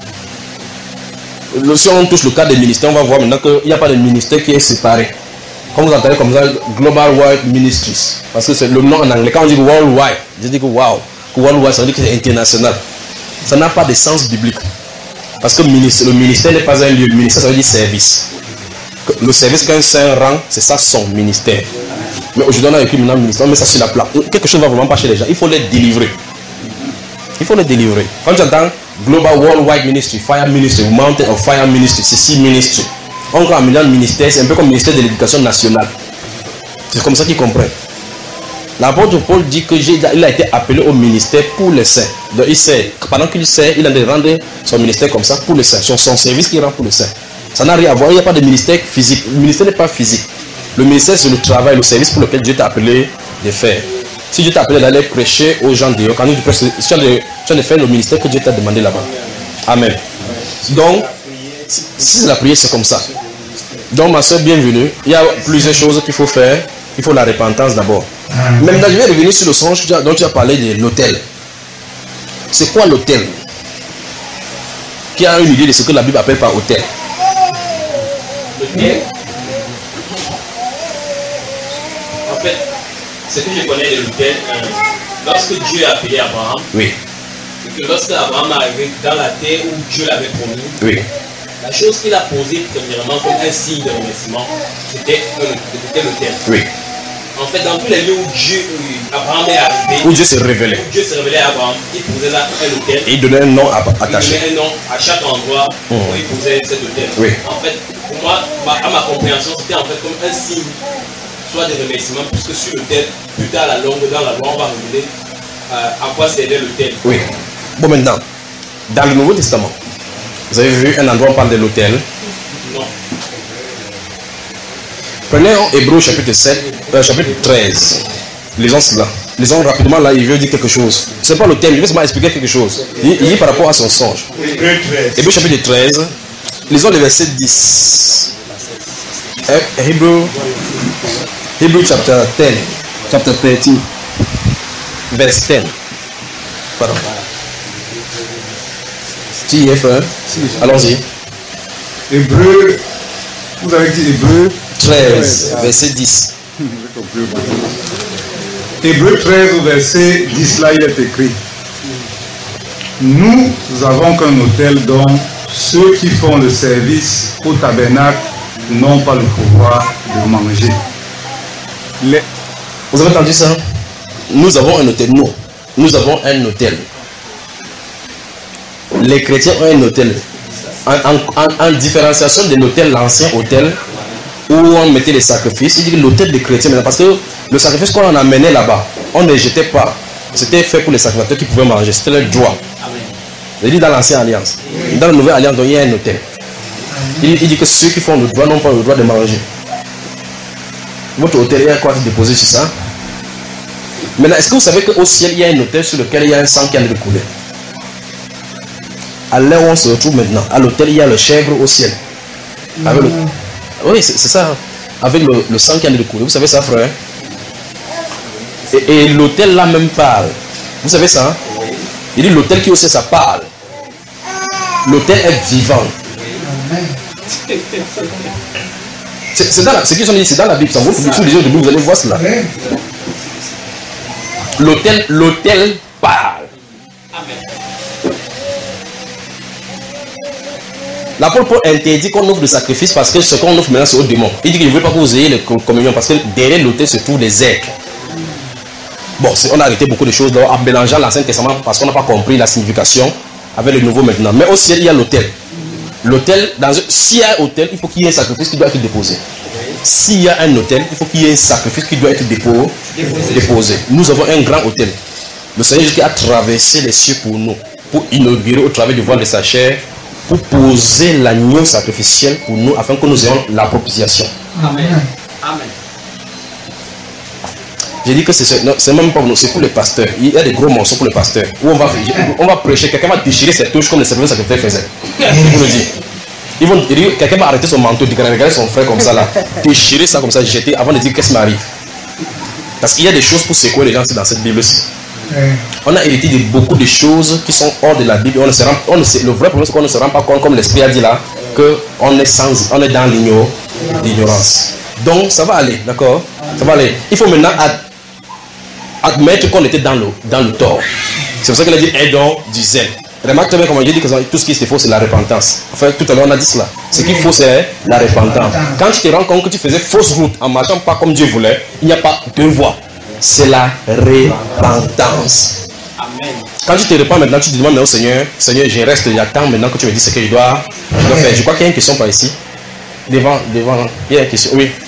Si on touche le cas des ministères, on va voir maintenant qu'il n'y a pas de ministère qui est séparé. Comme vous entendez comme ça, Global World Ministries. Parce que c'est le nom en anglais. Quand on dit worldwide, je dis que wow, worldwide, ça veut dire que c'est international. Ça n'a pas de sens biblique. Parce que le ministère n'est pas un lieu. Le ministère, ça veut dire service. Le service qu'un saint rend, c'est ça son ministère. Mais aujourd'hui, on a écrit maintenant le ministère, on met ça sur la plaque. Quelque chose ne va vraiment pas chez les gens. Il faut les délivrer. Il faut les délivrer. Quand tu entends Global Worldwide Ministry, Fire Ministry, Mountain of Fire Ministry, c'est six ministries. On croit en million de ministères, c'est un peu comme le ministère de l'éducation nationale. C'est comme ça qu'ils comprennent. L'apôtre Paul dit qu'il a été appelé au ministère pour les saints. Donc il sait, pendant qu'il sait, il a de rendre son ministère comme ça pour les saints. Son, son service qu'il rend pour les saints. Ça n'a rien à voir, il n'y a pas de ministère physique. Le ministère n'est pas physique. Le ministère c'est le travail, le service pour lequel Dieu t'a appelé de faire. Si Dieu t'a appelé d'aller prêcher aux gens dehors, quand tu prêches, tu as de faire le ministère que Dieu t'a demandé là-bas. Amen. Donc, si c'est la prière, c'est comme ça. Donc ma soeur, bienvenue. Il y a plusieurs choses qu'il faut faire. Il faut la repentance d'abord. Maintenant, je vais revenir sur le songe dont tu as parlé de l'autel. C'est quoi l'autel? Qui a une idée de ce que la Bible appelle par autel? L'autel. En fait, ce que je connais de l'autel, euh, lorsque Dieu a appelé Abraham, oui. Et que lorsque Abraham est arrivé dans la terre où Dieu l'avait promis, oui. La chose qu'il a posée premièrement comme un signe de remerciement, c'était l'autel. Oui. En fait, dans tous les lieux où Dieu, où Abraham est arrivé, où Dieu s'est révélé, où Dieu s'est révélé à Abraham, il posait là un autel. Et il donnait un nom attaché. Il donnait un nom à chaque endroit mmh. où il posait cet autel. Oui. En fait, pour moi, à ma compréhension, c'était en fait comme un signe, soit de remerciement, puisque sur l'autel, plus tard à la longue, dans la loi, on va révéler euh, à quoi servait l'autel. Oui. Bon, maintenant, dans le Nouveau Testament, vous avez vu un endroit où on parle de l'autel? Non. Prenez Hébreux chapitre sept, euh, chapitre treize. Lisons cela. Lisons rapidement là, il veut dire quelque chose. Ce n'est pas l'autel, il veut seulement expliquer quelque chose. Il, il dit par rapport à son songe. Hébreux chapitre treize. Lisons le verset dix. Hébreux, Hébreux chapter dix. Chapter treize. Verset dix. Pardon. Tu y es, frère? Allons-y. Hébreux, vous avez dit Hébreux treize, verset dix. Hébreux treize, verset dix, là il est écrit: nous avons qu'un autel dont ceux qui font le service au tabernacle n'ont pas le pouvoir de manger. Les... Vous avez entendu ça? Nous avons un autel, nous. Nous avons un autel. Les chrétiens ont un autel. En, en, en, en différenciation de l'autel, l'ancien autel, où on mettait les sacrifices, il dit que l'autel des chrétiens, parce que le sacrifice qu'on en amenait là-bas, on ne jetait pas. C'était fait pour les sacrificateurs qui pouvaient manger. C'était leur droit. Il dit dans l'ancienne alliance. Dans la nouvelle alliance, il y a un autel. Il, il dit que ceux qui font le droit n'ont pas le droit de manger. Votre autel, il y a quoi déposer sur ça? Maintenant, est-ce que vous savez qu'au ciel, il y a un autel sur lequel il y a un sang qui a de couler? À l'heure où on se retrouve maintenant, à l'autel, il y a le chèvre au ciel. Avec le... Oui, c'est ça. Avec le, le sang qui a de couler. Vous savez ça, frère? Et, et l'autel là même parle. Vous savez ça? Il dit l'autel qui aussi ça parle. L'autel est vivant. C'est dans la, ce qu'ils ont dit, c'est dans la Bible. Vous, vous lisez au début, vous allez voir cela. l'autel, l'autel parle. L'apôtre Paul interdit qu'on offre le sacrifice parce que ce qu'on offre maintenant c'est au démon. Il dit qu'il ne veut pas que vous ayez les communions parce que derrière l'autel se trouvent les êtres. Bon, on a arrêté beaucoup de choses là, en mélangeant l'Ancien Testament parce qu'on n'a pas compris la signification avec le Nouveau maintenant. Mais au ciel, il y a l'autel. L'autel, s'il y a un autel, il faut qu'il y ait un sacrifice qui doit être déposé. S'il y a un autel, il faut qu'il y ait un sacrifice qui doit être dépo, déposé. déposé. Nous avons un grand autel. Le Seigneur Jésus a traversé les cieux pour nous, pour inaugurer au travers du voile de sa chair, pour poser l'agneau sacrificiel pour nous, afin que nous ayons la propitiation. Amen. Amen. J'ai dit que c'est même pas pour nous, c'est pour les pasteurs. Il y a des gros morceaux pour les pasteurs. Où on va, on va prêcher, quelqu'un va déchirer ses touches comme les serviteurs sacrificateurs faisaient. Je vous le dis. Ils vont, quelqu'un va arrêter son manteau, regarder son frère comme ça là, déchirer ça comme ça, jeter avant de dire qu'est-ce qui m'arrive. Parce qu'il y a des choses pour secouer les gens dans cette Bible-ci. On a hérité de beaucoup de choses qui sont hors de la Bible. On ne se rend, on ne se, le vrai problème c'est qu'on ne se rend pas compte, comme l'Esprit a dit là, qu'on est sans, on est dans l'ignorance. Donc ça va aller, d'accord? Ça va aller. Il faut maintenant ad, admettre qu'on était dans le, dans le tort. C'est pour ça qu'il a dit aidons du zèle. Remarque bien comment j'ai dit que tout ce qui est faux c'est la repentance. Enfin tout à l'heure on a dit cela. Ce qu'il faut c'est la repentance. Quand tu te rends compte que tu faisais fausse route en marchant pas comme Dieu voulait, il n'y a pas deux voies. C'est la repentance. Amen. Quand tu te repens maintenant, tu te demandes au Seigneur, Seigneur, je reste, j'attends maintenant que tu me dises ce que je dois, je dois faire. Je crois qu'il y a une question par ici. Devant, devant, il y a une question. Oui.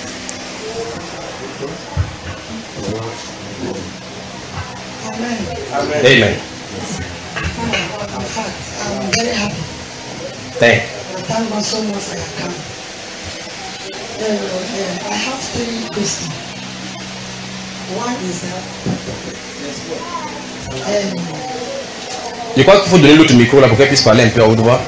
Amen. Amen. In fact, I'm very happy. Thank you. I thank God so much for your time. Uh, uh, I have three questions. One is that. Um, Je crois qu'il faut donner l'autre micro là pour qu'elle puisse parler un peu à haute voix.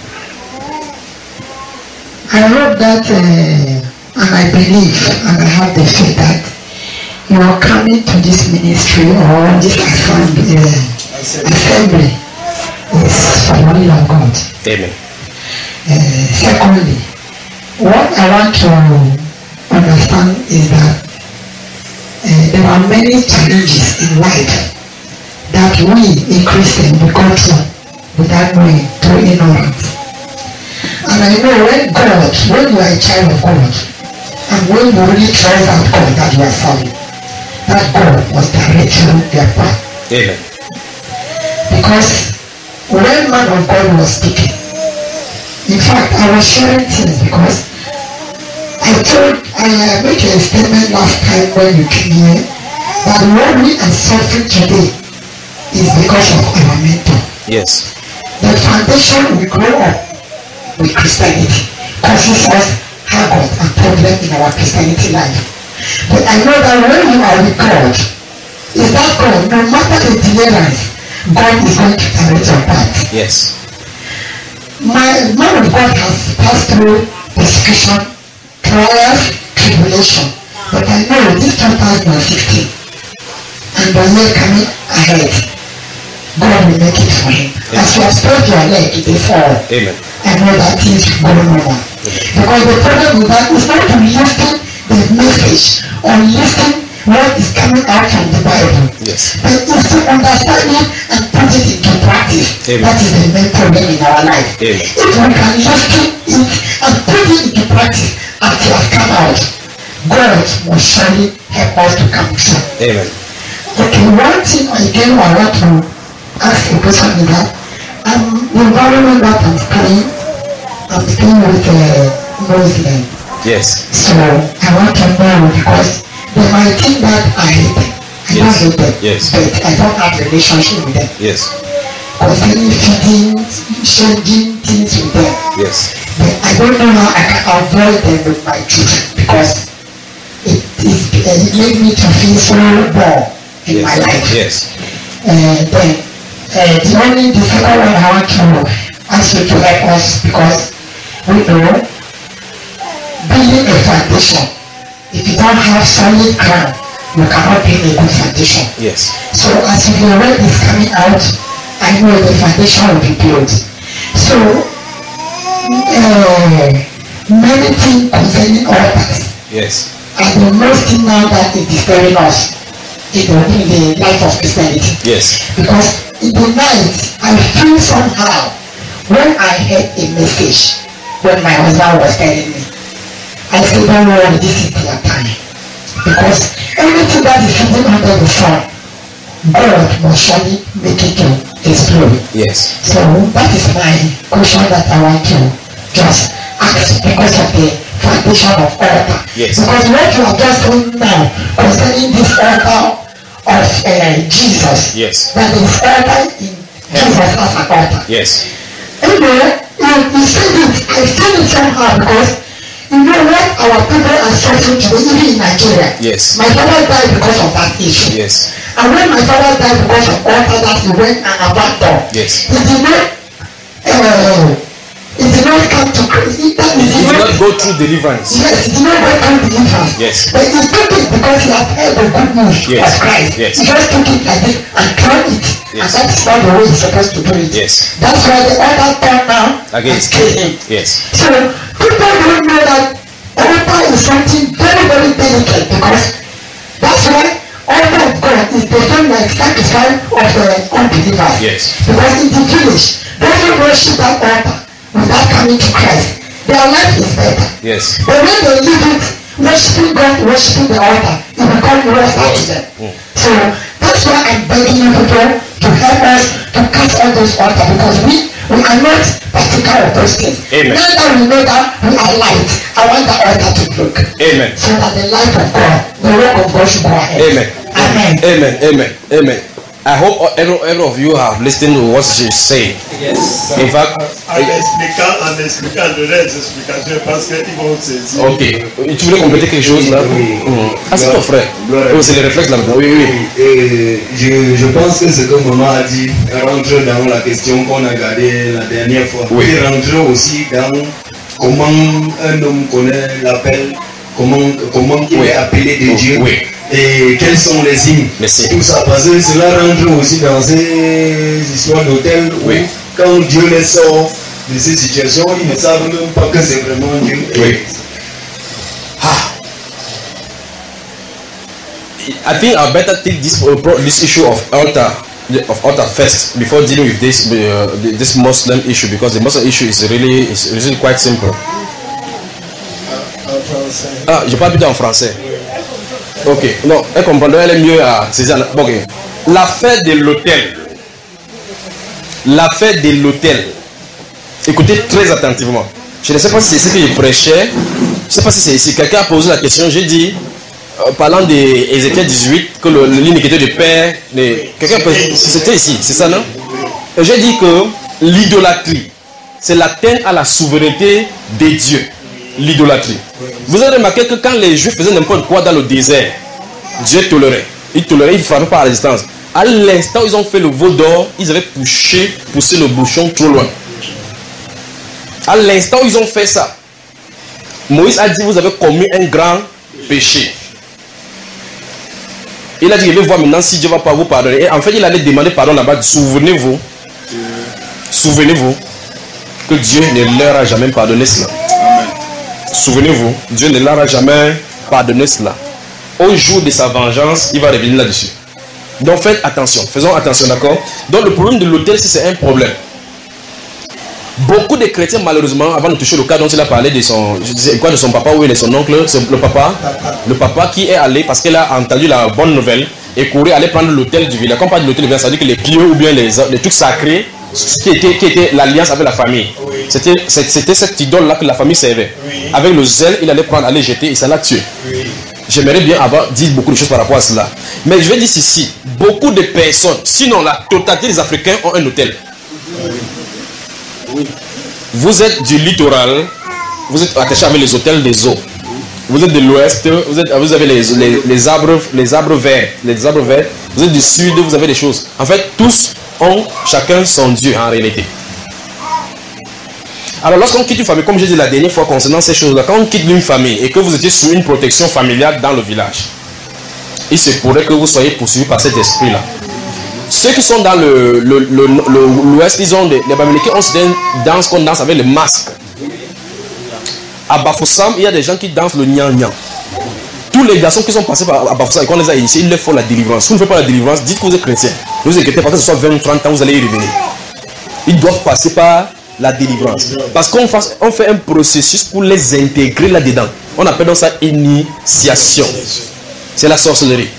I hope that, uh, and I believe, and I have the faith that you are coming to this ministry or this assembly, uh, assembly is for the will of God. Amen. Uh, secondly, what I want to understand is that uh, there are many challenges in life that we, in Christians, we go through without knowing, through ignorance. And I know when God, when you are a child of God, and when you really trust that God that you are serving, that God must direct you your path. Amen. Because when man of God was speaking, in fact, I was sharing things because I told, I uh, made a statement last time when you came here, that what we are suffering today is because of our mentor. Yes. The foundation we grow up with Christianity causes us havoc and problem in our Christianity life. But I know that when you are with God, is that God, no matter the deliverance, God is going to direct your path. Yes. My man of God has passed through persecution, trials, tribulation. But I know this two thousand sixteen and the year coming ahead, God will make it for him. Amen. As you have spread your leg before, Amen. I know that things will go normal. Because the problem with that is not to listen the message or listen what is coming out from the Bible. Yes. But is to understand it and put it into practice. Amen. That is the main problem in our life. Amen. If we can listen it and put it into practice after it has come out, God will surely help us to come true. Amen. Okay, one thing again I want to ask a question is that um, the environment that I'm staying, I'm staying with a Muslim. Yes. So I want to know because they might think that I hate them. I Yes. don't hate them. Yes. But I don't have a relationship with them. Yes. Concerning feeding, changing things with them. Yes. But I don't know how I can avoid them with my children because it, is, uh, it made me to feel so bored in Yes. my life. Yes. Uh, then uh, the only the second one I want to ask you to help us because we know building a foundation, if you don't have solid ground, you cannot build a good foundation. Yes. So as the word is coming out, I know the foundation will be built. So uh, many things concerning altars. Yes. And the most thing now that is disturbing us in the, in the life of Christianity. Yes. Because in the night, I feel somehow when I heard a message when my husband was telling me, I said, don't worry, this is their time. Because everything that is hidden under the sun, God must surely make it to His glory. Yes. So that is my question that I want to just ask because of the foundation of altar. Yes. Because what you are just doing now concerning this altar of uh, Jesus, yes, that is altar in Jesus as an altar. Yes. Anyway, you, you said it, I said it somehow because you know what our people are suffering today, even in Nigeria. Yes. My father died because of that issue. Yes. And when my father died because of altar that he went and abandoned, yes, he did not, uh, he did not come to Christ. He, he, he did not go through deliverance. Yes, he did not go through deliverance. Yes. But he took it because he had heard the good news yes. of Christ. Yes. He just took it like this and thrown it. Yes. And that's not the way he's supposed to do it. Yes. That's why the other turned now against him. Yes. So people don't know that altar is something very, very delicate because that's why altar of God is the same like sacrifice of the unbelievers. Yes. Because in the village, those who worship that altar without coming to Christ, their life is better. Yes. But when they leave it, worshiping God, worshiping the altar, it becomes worse to them. Mm. So that's why I'm begging you people to help us to cast all those altars because we we are not practical of those things. Amen. Now that we know that we are light, I want that altar to look. Amen. So that the life of God, the work of God should go ahead. Amen. Amen. Amen. Amen. Amen. I hope every, every of you have listened to what she say. Yes. In fact, en expliquant, en expliquant, de les explications parce qu'ils vont saisir. Ok. Tu voulais compléter quelque chose là? Oui. Mmh. Ah, c'est ton frère. Oh, c'est les réflexes là-dedans. Oui, oui. Et je, je pense que ce que maman a dit rentre dans la question qu'on a gardée la dernière fois. Oui. Et rentre aussi dans comment un homme connaît l'appel, comment, comment il est appelé de Dieu. Oui. Et quels sont les signes. Merci. Tout ça, parce que cela rentre aussi dans ces histoires d'hôtel où oui. quand Dieu les sort de ces situations, ils ne savent même pas que c'est vraiment Dieu. Oui. Ah. I think I better take this uh, this issue of altar of altar first before dealing with this uh, this Muslim issue because the Muslim issue is really is really quite simple. En français. Ah, je parle plutôt en français. Ok, non, elle comprend, elle est mieux à Cézanne. Ok, l'affaire de l'hôtel, l'affaire de l'hôtel, écoutez très attentivement. Je ne sais pas si c'est ce que je prêchais, je ne sais pas si c'est ici. Quelqu'un a posé la question, j'ai dit, euh, parlant d'Ézéchiel dix-huit, que le, l'iniquité de père, quelqu'un peut, c'était ici, c'est ça, non? J'ai dit que l'idolâtrie, c'est l'atteinte à la souveraineté des dieux. L'idolâtrie. Vous avez remarqué que quand les Juifs faisaient n'importe quoi dans le désert, Dieu tolérait. Il tolérait, il ne frappait pas à la résistance. À l'instant où ils ont fait le veau d'or, ils avaient poussé, poussé le bouchon trop loin. À l'instant où ils ont fait ça, Moïse a dit, vous avez commis un grand péché. Il a dit, je vais voir maintenant si Dieu ne va pas vous pardonner. Et en fait, il allait demander pardon là-bas. Souvenez-vous, souvenez-vous que Dieu ne leur a jamais pardonné cela. Souvenez-vous, Dieu ne leur a jamais pardonné cela. Au jour de sa vengeance, il va revenir là-dessus. Donc faites attention, faisons attention, d'accord? Donc le problème de l'autel, c'est un problème. Beaucoup de chrétiens, malheureusement, avant de toucher le cas dont il a parlé de son, je disais, quoi, de son papa ou de son oncle, c'est le papa, le papa qui est allé parce qu'il a entendu la bonne nouvelle et courait aller prendre l'autel du village. Quand on parle de l'autel du village, ça veut dire que les pieux ou bien les, les trucs sacrés qui était, qui était l'alliance avec la famille. Oui. C'était, c'était cette idole-là que la famille servait. Oui. Avec le zèle, il allait prendre, aller jeter et ça l'a tué. Oui. J'aimerais bien avoir dit beaucoup de choses par rapport à cela. Mais je vais dire ceci, beaucoup de personnes, sinon la totalité des Africains ont un hôtel. Oui. Vous êtes du littoral, vous êtes attaché avec les hôtels des eaux. Vous êtes de l'ouest, vous, êtes, vous avez les, les, les, arbres, les arbres verts, les arbres verts. Vous êtes du sud, vous avez des choses. En fait, tous ont chacun son Dieu en réalité. Alors lorsqu'on quitte une famille, comme j'ai dit la dernière fois concernant ces choses-là, quand on quitte une famille et que vous étiez sous une protection familiale dans le village, il se pourrait que vous soyez poursuivi par cet esprit-là. Ceux qui sont dans le, le, le, le, l'ouest, ils ont des, les Bamileke ont une danse qu'on danse avec le masque. À Bafoussam, il y a des gens qui dansent le nyan-nyan. tous les garçons qui sont passés par Bafoussa et qu'on les a initiés, ils leur font la délivrance. Si vous ne faites pas la délivrance, dites que vous êtes chrétien. Ne vous inquiétez pas que ce soit vingt ou trente ans, vous allez y revenir. Ils doivent passer par la délivrance. Parce qu'on fait, on fait un processus pour les intégrer là-dedans. On appelle donc ça initiation. C'est la sorcellerie.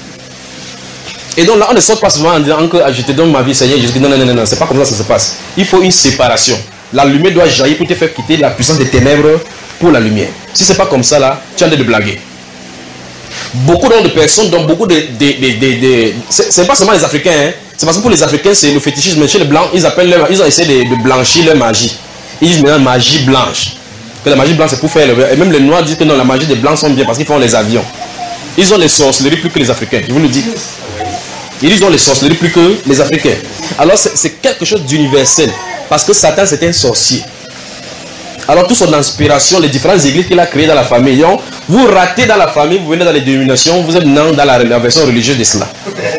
Et donc là, on ne sort pas souvent en disant que ah, je te donne ma vie, Seigneur. Je dis non, non, non, non, c'est pas comme ça que ça se passe. Il faut une séparation. La lumière doit jaillir pour te faire quitter la puissance des ténèbres pour la lumière. Si c'est pas comme ça là, tu es en train de blaguer. Beaucoup de personnes, donc beaucoup de... de, de, de, de c'est pas seulement les Africains, hein. C'est parce que pour les Africains, c'est le fétichisme. Chez les Blancs, ils appellent leur, ils ont essayé de, de blanchir leur magie. Ils disent maintenant magie blanche. Que la magie blanche c'est pour faire le... Et même les Noirs disent que non, la magie des Blancs sont bien parce qu'ils font les avions. Ils ont les sorcelleries plus que les Africains, je vous le dis. Ils ont les sorcelleries plus que les Africains. Alors c'est quelque chose d'universel. Parce que Satan c'est un sorcier. Alors toute son inspiration, les différentes églises qu'il a créées dans la famille, donc, vous ratez dans la famille, vous venez dans les dénominations, vous êtes dans la, la version religieuse de cela.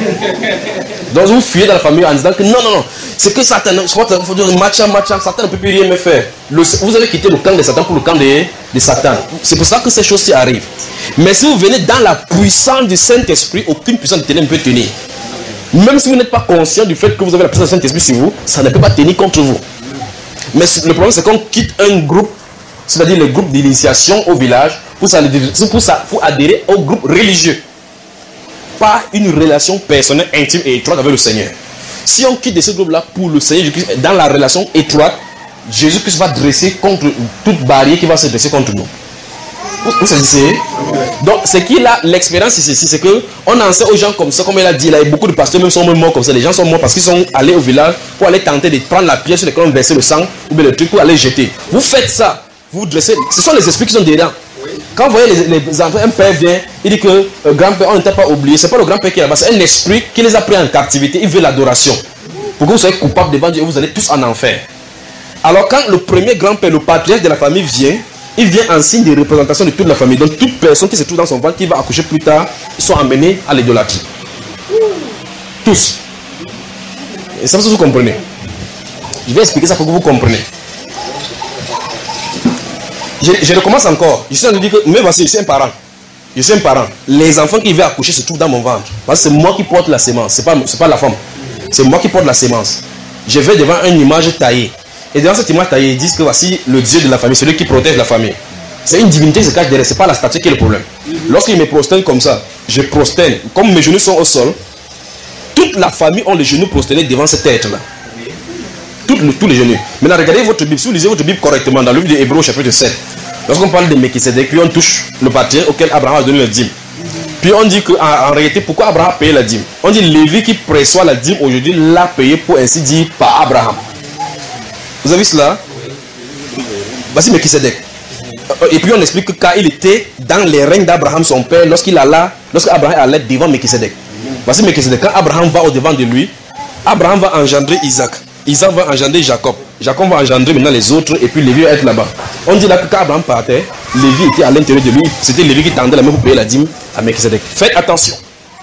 Donc vous fuyez dans la famille en disant que non, non, non, c'est que Satan, je crois qu'il faut dire matcha, matcha, Satan ne peut plus rien me faire. Le, vous avez quitté le camp de Satan pour le camp de, de Satan. C'est pour ça que ces choses-ci arrivent. Mais si vous venez dans la puissance du Saint-Esprit, aucune puissance de ténèbres ne peut tenir. Même si vous n'êtes pas conscient du fait que vous avez la puissance du Saint-Esprit sur vous, ça ne peut pas tenir contre vous. Mais le problème c'est qu'on quitte un groupe, c'est-à-dire le groupe d'initiation au village, pour, ça, pour, ça, pour adhérer au groupe religieux. Pas une relation personnelle, intime et étroite avec le Seigneur. Si on quitte de ce groupe-là pour le Seigneur Jésus-Christ, dans la relation étroite, Jésus-Christ va dresser contre toute barrière qui va se dresser contre nous. Vous saisissez? Donc, ce qu'il a, l'expérience ici, c'est que on enseigne aux gens comme ça, comme il a dit, là, et beaucoup de pasteurs même sont morts comme ça. Les gens sont morts parce qu'ils sont allés au village pour aller tenter de prendre la pierre sur laquelle on versait le sang ou bien le truc pour aller jeter. Vous faites ça, vous dressez. Ce sont les esprits qui sont dedans. Quand vous voyez les, les enfants, un père vient, il dit que euh, grand-père, on n'était pas oublié. C'est pas le grand-père qui est là-bas, c'est un esprit qui les a pris en captivité. Il veut l'adoration. Pour que vous soyez coupables devant Dieu, vous allez tous en enfer. Alors, quand le premier grand-père, le patriarche de la famille vient, il vient en signe de représentation de toute la famille. Donc, toute personne qui se trouve dans son ventre, qui va accoucher plus tard, ils sont amenés à l'idolâtrie. Tous. Et ça, vous comprenez. Je vais expliquer ça pour que vous compreniez. Je, je recommence encore. Je suis en train de dire que, mais voici, je suis un parent. Je suis un parent. Les enfants qui viennent accoucher se trouvent dans mon ventre. Parce que c'est moi qui porte la sémence. Ce n'est pas, pas la femme. C'est moi qui porte la sémence. Je vais devant une image taillée. Et devant cette image taillée, ils disent que voici le Dieu de la famille, celui qui protège la famille. C'est une divinité qui se cache derrière. Ce n'est pas la statue qui est le problème. Lorsqu'ils me prosternent comme ça, je prosterne. Comme mes genoux sont au sol, toute la famille ont les genoux prosternés devant cet être-là. Le, tous les genoux. Maintenant, regardez votre Bible. Si vous lisez votre Bible correctement, dans le livre de Hébreux, chapitre sept, lorsqu'on parle de Melchisedec, puis on touche le patriarche auquel Abraham a donné la dîme. Puis on dit qu'en en réalité, pourquoi Abraham a payé la dîme? On dit Lévi qui préçoit la dîme aujourd'hui l'a payé pour ainsi dire par Abraham. Vous avez cela? Voici Melchisedec. Et puis on explique que quand il était dans les règnes d'Abraham, son père, lorsqu'il alla, lorsqu'Abraham allait devant Melchisedec. Voici Melchisedec. Quand Abraham va au devant de lui, Abraham va engendrer Isaac. Isaac va engendrer Jacob. Jacob va engendrer maintenant les autres et puis Lévi va être là-bas. On dit là que quand Abraham partait, Lévi était à l'intérieur de lui. C'était Lévi qui tendait la main pour payer la dîme à Melchisedec. Faites attention.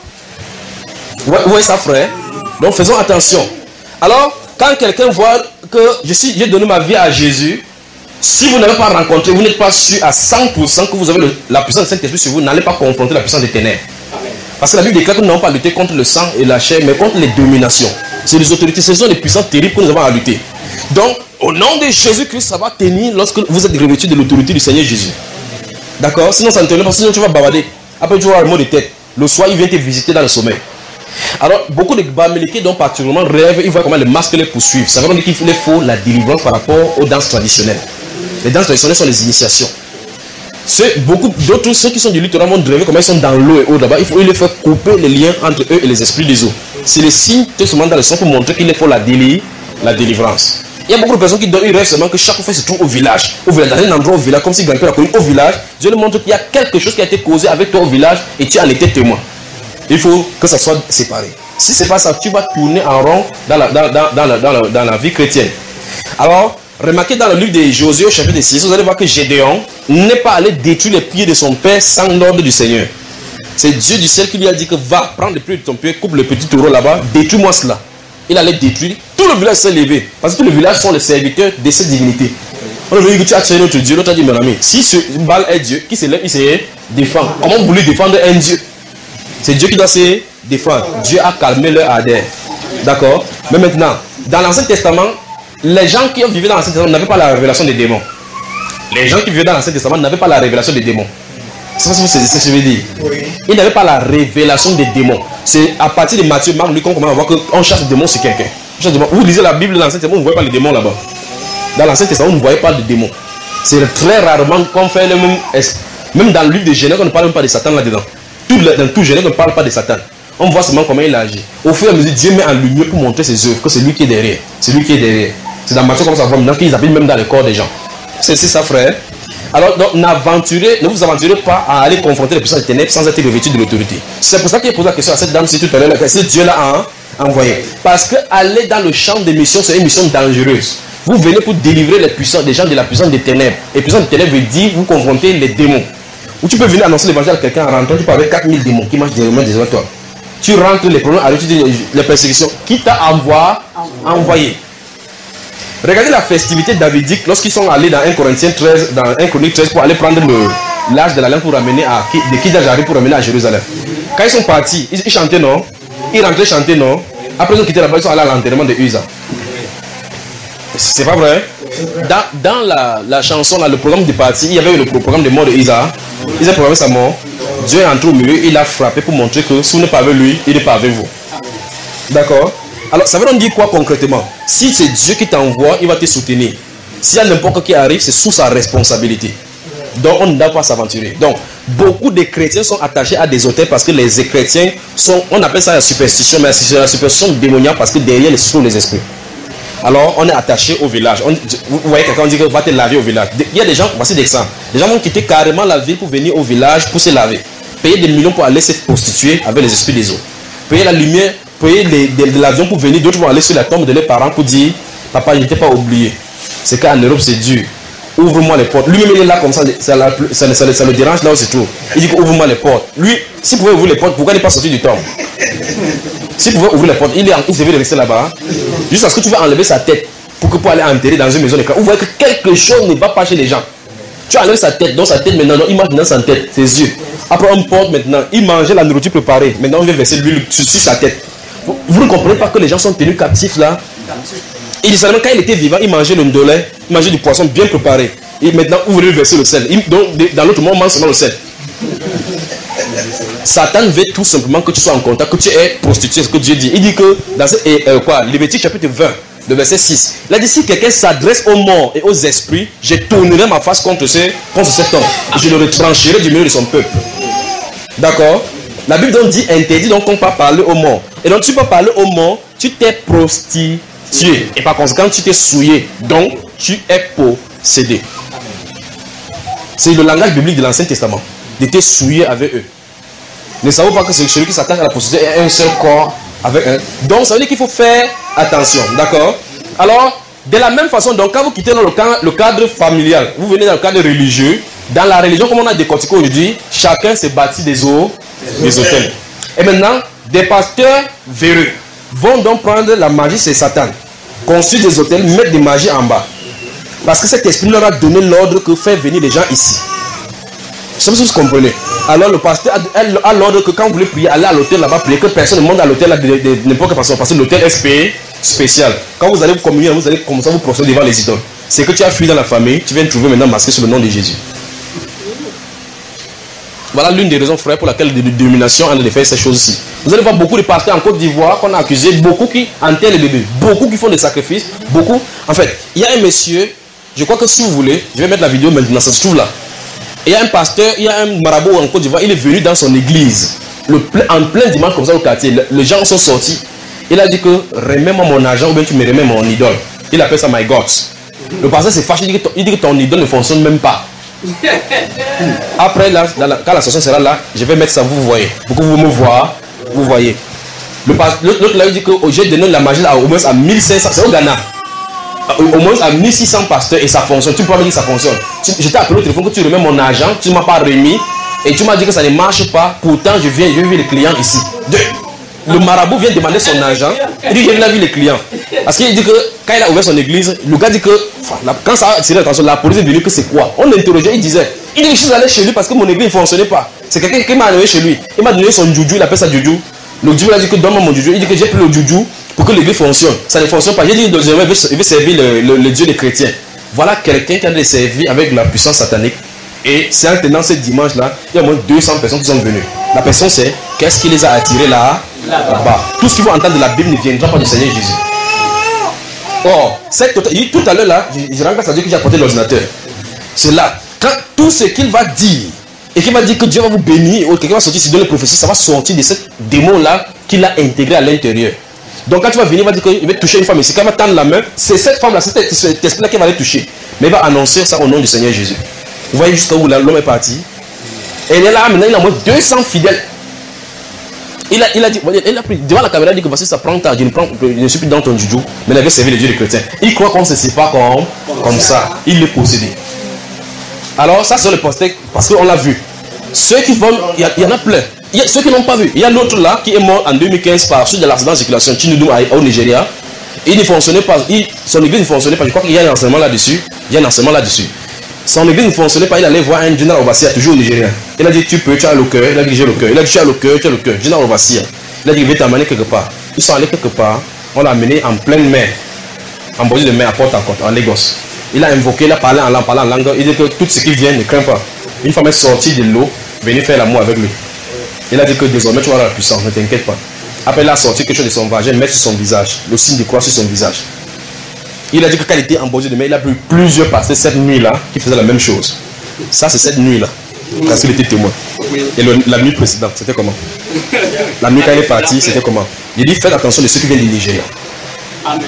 Vous voyez ça, frère? Donc faisons attention. Alors, quand quelqu'un voit que je suis, j'ai donné ma vie à Jésus, si vous n'avez pas rencontré, vous n'êtes pas sûr à cent pour cent que vous avez le, la puissance du Saint-Esprit sur vous, n'allez pas confronter la puissance des ténèbres. Parce que la Bible déclare que nous n'avons pas lutté contre le sang et la chair, mais contre les dominations. C'est les autorités, ce sont les puissances terribles que nous avons à lutter. Donc, au nom de Jésus-Christ, ça va tenir lorsque vous êtes revêtu de l'autorité du Seigneur Jésus. D'accord? Sinon, ça ne tenait pas, sinon tu vas bavarder. Après, tu vas avoir le mot de tête. Le soir, il vient te visiter dans le sommeil. Alors, beaucoup de Bamélékés, dont particulièrement rêvent, ils voient comment les masques les poursuivent. Ça veut dire qu'il faut la délivrance par rapport aux danses traditionnelles. Les danses traditionnelles sont les initiations. Ceux, beaucoup d'autres, ceux qui sont du littoral vont rêver comment ils sont dans l'eau et eau là-bas. Il faut il les faire couper les liens entre eux et les esprits des eaux. C'est le signe que ce moment dans le sang pour montrer qu'il faut la, déli la délivrance. Il y a beaucoup de personnes qui donnent, ils rêvent seulement que chaque fois se trouve au village. Au village, dans un endroit au village, comme si grand-père a connu au village. Dieu lui montre qu'il y a quelque chose qui a été causé avec toi au village et tu en étais témoin. Il faut que ça soit séparé. Si ce n'est pas ça, tu vas tourner en rond dans la, dans, dans, dans, la, dans, la, dans la vie chrétienne. Alors, remarquez dans le livre de Josué au chapitre six, vous allez voir que Gédéon n'est pas allé détruire les pieds de son père sans l'ordre du Seigneur. C'est Dieu du ciel qui lui a dit que va prendre les pieds de ton père, coupe le petit taureau là-bas, détruis-moi cela. Il allait détruire. Tout le village s'est levé. Parce que tout le village sont les serviteurs de cette divinité. On veut dire que tu as tué notre Dieu. L'autre a dit, mon ami, si ce Baal est Dieu, qui se lève, il se défend. Comment vous voulez défendre un Dieu? C'est Dieu qui doit se défendre. Dieu a calmé leur ardeur. D'accord? Mais maintenant, dans l'Ancien Testament, les gens qui ont vivé dans l'Ancien Testament n'avaient pas la révélation des démons. Les gens qui vivaient dans l'Ancien Testament n'avaient pas la révélation des démons. C'est ce que je veux dire. Oui. Ils n'avaient pas la révélation des démons. C'est à partir de Matthieu, Marc, Luc qu'on commence à voir qu'on chasse des démons sur quelqu'un. Vous lisez la Bible dans l'Ancien Testament, vous ne voyez pas les démons là-bas. Dans l'Ancien Testament, vous ne voyez pas de démons. C'est très rarement qu'on fait le même. Même dans le livre de Genèse, on ne parle même pas de Satan là-dedans. Tout, dans tout Genèse, on ne parle pas de Satan. On voit seulement comment il agit. Au fur et à mesure, Dieu met en lumière pour montrer ses œuvres, que c'est lui qui est derrière. C'est lui qui est derrière. C'est dans Matthieu comme ça, maintenant qu'ils habitent même dans le corps des gens. C'est ça, frère. Alors, donc, n'aventurez, ne vous aventurez pas à aller confronter les puissances des ténèbres sans être revêtu de l'autorité. C'est pour ça qu'il a posé la question à cette dame, si tout à l'heure, c'est Dieu l'a envoyé. Parce que aller dans le champ des missions, c'est une mission dangereuse. Vous venez pour délivrer les puissants, des gens de la puissance des ténèbres. Et puissance des ténèbres veut dire vous confronter les démons. Ou tu peux venir annoncer l'évangile à quelqu'un en rentrant, tu peux avec quatre mille démons qui marchent derrière des toi. Tu rentres, les problèmes arrivent, tu dis les persécutions. Qui t'a envoyé? Regardez la festivité davidique lorsqu'ils sont allés dans un Corinthiens treize, dans un Chronique treize pour aller prendre l'âge de la lampe pour ramener à de Kidajari pour ramener à Jérusalem. Quand ils sont partis, ils, ils chantaient non, ils rentraient chanter non. Après ils ont quitté là-bas, ils sont allés à l'enterrement de Uza. C'est pas vrai? Dans, dans la, la chanson, là, le programme de parti, il y avait le programme de mort de Isa. Ils ont programmé sa mort. Dieu est entré au milieu, il a frappé pour montrer que si vous n'êtes pas avec lui, il n'est pas avec vous. D'accord? Alors, ça veut donc dire quoi concrètement? Si c'est Dieu qui t'envoie, il va te soutenir. S'il y a n'importe qui arrive, c'est sous sa responsabilité. Donc, on ne doit pas s'aventurer. Donc, beaucoup de chrétiens sont attachés à des autels parce que les chrétiens sont, on appelle ça la superstition, mais c'est la superstition démoniaque parce que derrière, ce sont les esprits. Alors, on est attaché au village. On, vous voyez quelqu'un dit que va te laver au village. Il y a des gens, voici des exemples. Les gens vont quitter carrément la ville pour venir au village pour se laver. Payer des millions pour aller se prostituer avec les esprits des eaux. Payer la lumière, payer les, de, de l'avion pour venir. D'autres vont aller sur la tombe de leurs parents pour dire papa, je ne t'ai pas oublié. C'est qu'en Europe, c'est dur. Ouvre-moi les portes. Lui-même, il est là comme ça, ça, ça, ça, ça, ça le dérange là où c'est tout. Il dit ouvre-moi les portes. Lui, s'il pouvait ouvrir les portes, pourquoi il n'est pas sorti du temple? S'il pouvait ouvrir les portes, il, est, il devait rester là-bas. Jusqu'à ce que tu vas enlever sa tête pour que pour aller enterrer dans une maison de camp. Vous voyez que quelque chose ne va pas chez les gens. Tu enlèves sa tête, donc sa tête maintenant, non, il mange dans sa tête, ses yeux. Après on porte maintenant, il mangeait la nourriture préparée. Maintenant on vient verser l'huile sur, sur sa tête. Vous, vous ne comprenez pas que les gens sont tenus captifs là? Il dit seulement quand il était vivant, il mangeait le ndolé, il mangeait du poisson bien préparé. Et maintenant vous voulez verser le sel. Il, donc dans l'autre monde, on mange seulement le sel. Satan veut tout simplement que tu sois en contact, que tu es prostitué, ce que Dieu dit. Il dit que dans ce, et, euh, quoi, Lévitique chapitre vingt, le verset six, il a dit si quelqu'un s'adresse aux morts et aux esprits, je tournerai ma face contre, ce, contre cet homme. Je le retrancherai du milieu de son peuple. D'accord? La Bible donc dit interdit donc qu'on ne peut pas parler aux morts. Et donc tu peux parler aux morts, tu t'es prostitué. Et par conséquent, tu t'es souillé. Donc tu es possédé. C'est le langage biblique de l'Ancien Testament. D'être souillé avec eux. Ne savons pas que c'est celui qui s'attache à la prostitution est un seul corps avec un. Donc ça veut dire qu'il faut faire attention, d'accord? Alors, de la même façon, donc quand vous quittez dans le cadre, le cadre familial, vous venez dans le cadre religieux, dans la religion comme on a décortiqué aujourd'hui, chacun s'est bâti des eaux, des hôtels. Et maintenant, des pasteurs véreux vont donc prendre la magie, c'est Satan, construire des hôtels, mettre des magies en bas. Parce que cet esprit leur a donné l'ordre que faire venir les gens ici. Je sais pas si vous comprenez. Alors le pasteur a, a l'ordre que quand vous voulez prier, allez à l'hôtel là-bas, prier, que personne ne monte à l'hôtel de, de, de n'importe quelle façon, parce que l'hôtel est spécial. Quand vous allez vous communier, vous allez commencer à vous prosterner devant les idoles. C'est que tu as fui dans la famille, tu viens te trouver maintenant masqué sur le nom de Jésus. Voilà l'une des raisons, frère, pour laquelle les dénominations ont de faire ces choses-ci. Vous allez voir beaucoup de pasteurs en Côte d'Ivoire qu'on a accusé, beaucoup qui enterrent les bébés, beaucoup qui font des sacrifices, beaucoup. En fait, il y a un monsieur, je crois que si vous voulez, je vais mettre la vidéo maintenant, ça se trouve là. Il y a un pasteur, il y a un marabout en Côte d'Ivoire, il est venu dans son église, le, en plein dimanche comme ça au quartier, le, les gens sont sortis. Il a dit que remets-moi mon argent ou bien tu me remets mon idole. Il appelle ça my God. Le pasteur s'est fâché, il dit, que ton, il dit que ton idole ne fonctionne même pas. Après, là, la, quand la session sera là, je vais mettre ça, vous voyez. Pour que vous me voyez, vous voyez. L'autre là, il dit que j'ai donné la magie là, au moins à mille cinq cents, c'est au Ghana. Au moins à mille six cents pasteurs et ça fonctionne. Tu peux pas me dire que ça fonctionne. Je t'ai appelé au téléphone que tu remets mon argent, tu ne m'as pas remis et tu m'as dit que ça ne marche pas. Pourtant, je viens, je viens les clients ici. Deux. Le marabout vient demander son argent. Il dit, je viens la vie les clients. Parce qu'il dit que quand il a ouvert son église, le gars dit que, enfin, la, quand ça a attiré l'attention, la police est venue que c'est quoi? On l'interrogeait, il disait, il dit que je suis allé chez lui parce que mon église ne fonctionnait pas. C'est quelqu'un qui m'a amené chez lui. Il m'a donné son juju, il appelle ça juju. Le juju, il a dit que donne-moi mon juju. Il dit que j'ai pris le juju pour que l'église fonctionne. Ça ne fonctionne pas. J'ai dit, il veut servir le, le, le Dieu des chrétiens. Voilà quelqu'un qui a servi avec la puissance satanique. Et c'est en tenant ce dimanche-là, il y a au moins deux cents personnes qui sont venues. La personne c'est, qu'est-ce qui les a attirés là, là-bas? Tout ce qu'ils vont entendre de la Bible ne viendra pas du Seigneur Jésus. Or, cette, tout à l'heure là, je, je rends grâce à Dieu que j'ai apporté l'ordinateur. C'est là, quand tout ce qu'il va dire, et qu'il va dire que Dieu va vous bénir, ou quelqu'un va sortir, si donne les prophéties, ça va sortir de ce démon-là qu'il a intégré à l'intérieur. Donc quand tu vas venir, il va dire qu'il va toucher une femme ici. Quand il va tendre la main, c'est cette femme-là, c'est cet esprit-là qui va aller toucher. Mais il va annoncer ça au nom du Seigneur Jésus. Vous voyez jusqu'à où l'homme est parti. Et il est là, maintenant il a moins deux cents fidèles. Il a, il a dit, il a pris devant la caméra, il dit que voici ça prend ta, je ne, prends, je ne suis plus dans ton juju, mais il avait servi le Dieu des chrétiens. Il croit qu'on ne se sépare comme, comme ça. Il l'est possédé. Alors ça c'est le poster parce qu'on l'a vu. Ceux qui vont, il y, y en a plein. Il y a ceux qui n'ont pas vu. Il y a l'autre là qui est mort en deux mille quinze par suite de l'accident de circulation Chinudum au Nigeria. Il ne fonctionnait pas. Il, son église ne fonctionnait pas. Je crois qu'il y a un enseignement là-dessus. Il y a un enseignement là-dessus. Son église ne fonctionnait pas. Il allait voir un General Overseer, toujours au Nigeria. Il a dit tu peux, tu as le cœur. Il a dit j'ai le cœur. Il a dit tu as le cœur, tu as le cœur. General Overseer. Il a dit il va t'amener quelque part. Ils sont allés quelque part. On l'a amené en pleine mer. En bordure de mer, à porte à côte, en Lagos. Il a invoqué, il a parlé en langue, parlé en langue. Il dit que tout ce qui vient ne craint pas. Une femme est sortie de l'eau, venez faire l'amour avec lui. Il a dit que désormais tu vas avoir la puissance, ne t'inquiète pas. Après il a sorti quelque chose de son vagin, mettre sur son visage, le signe de croix sur son visage. Il a dit que quand il était en bordure de mer, il a vu plusieurs pasteurs cette nuit-là qui faisaient la même chose. Ça c'est cette nuit-là, parce qu'il était témoin. Et le, la nuit précédente, c'était comment? La nuit quand il est parti, c'était comment? Il dit faites attention de ceux qui viennent du Nigeria. Amen.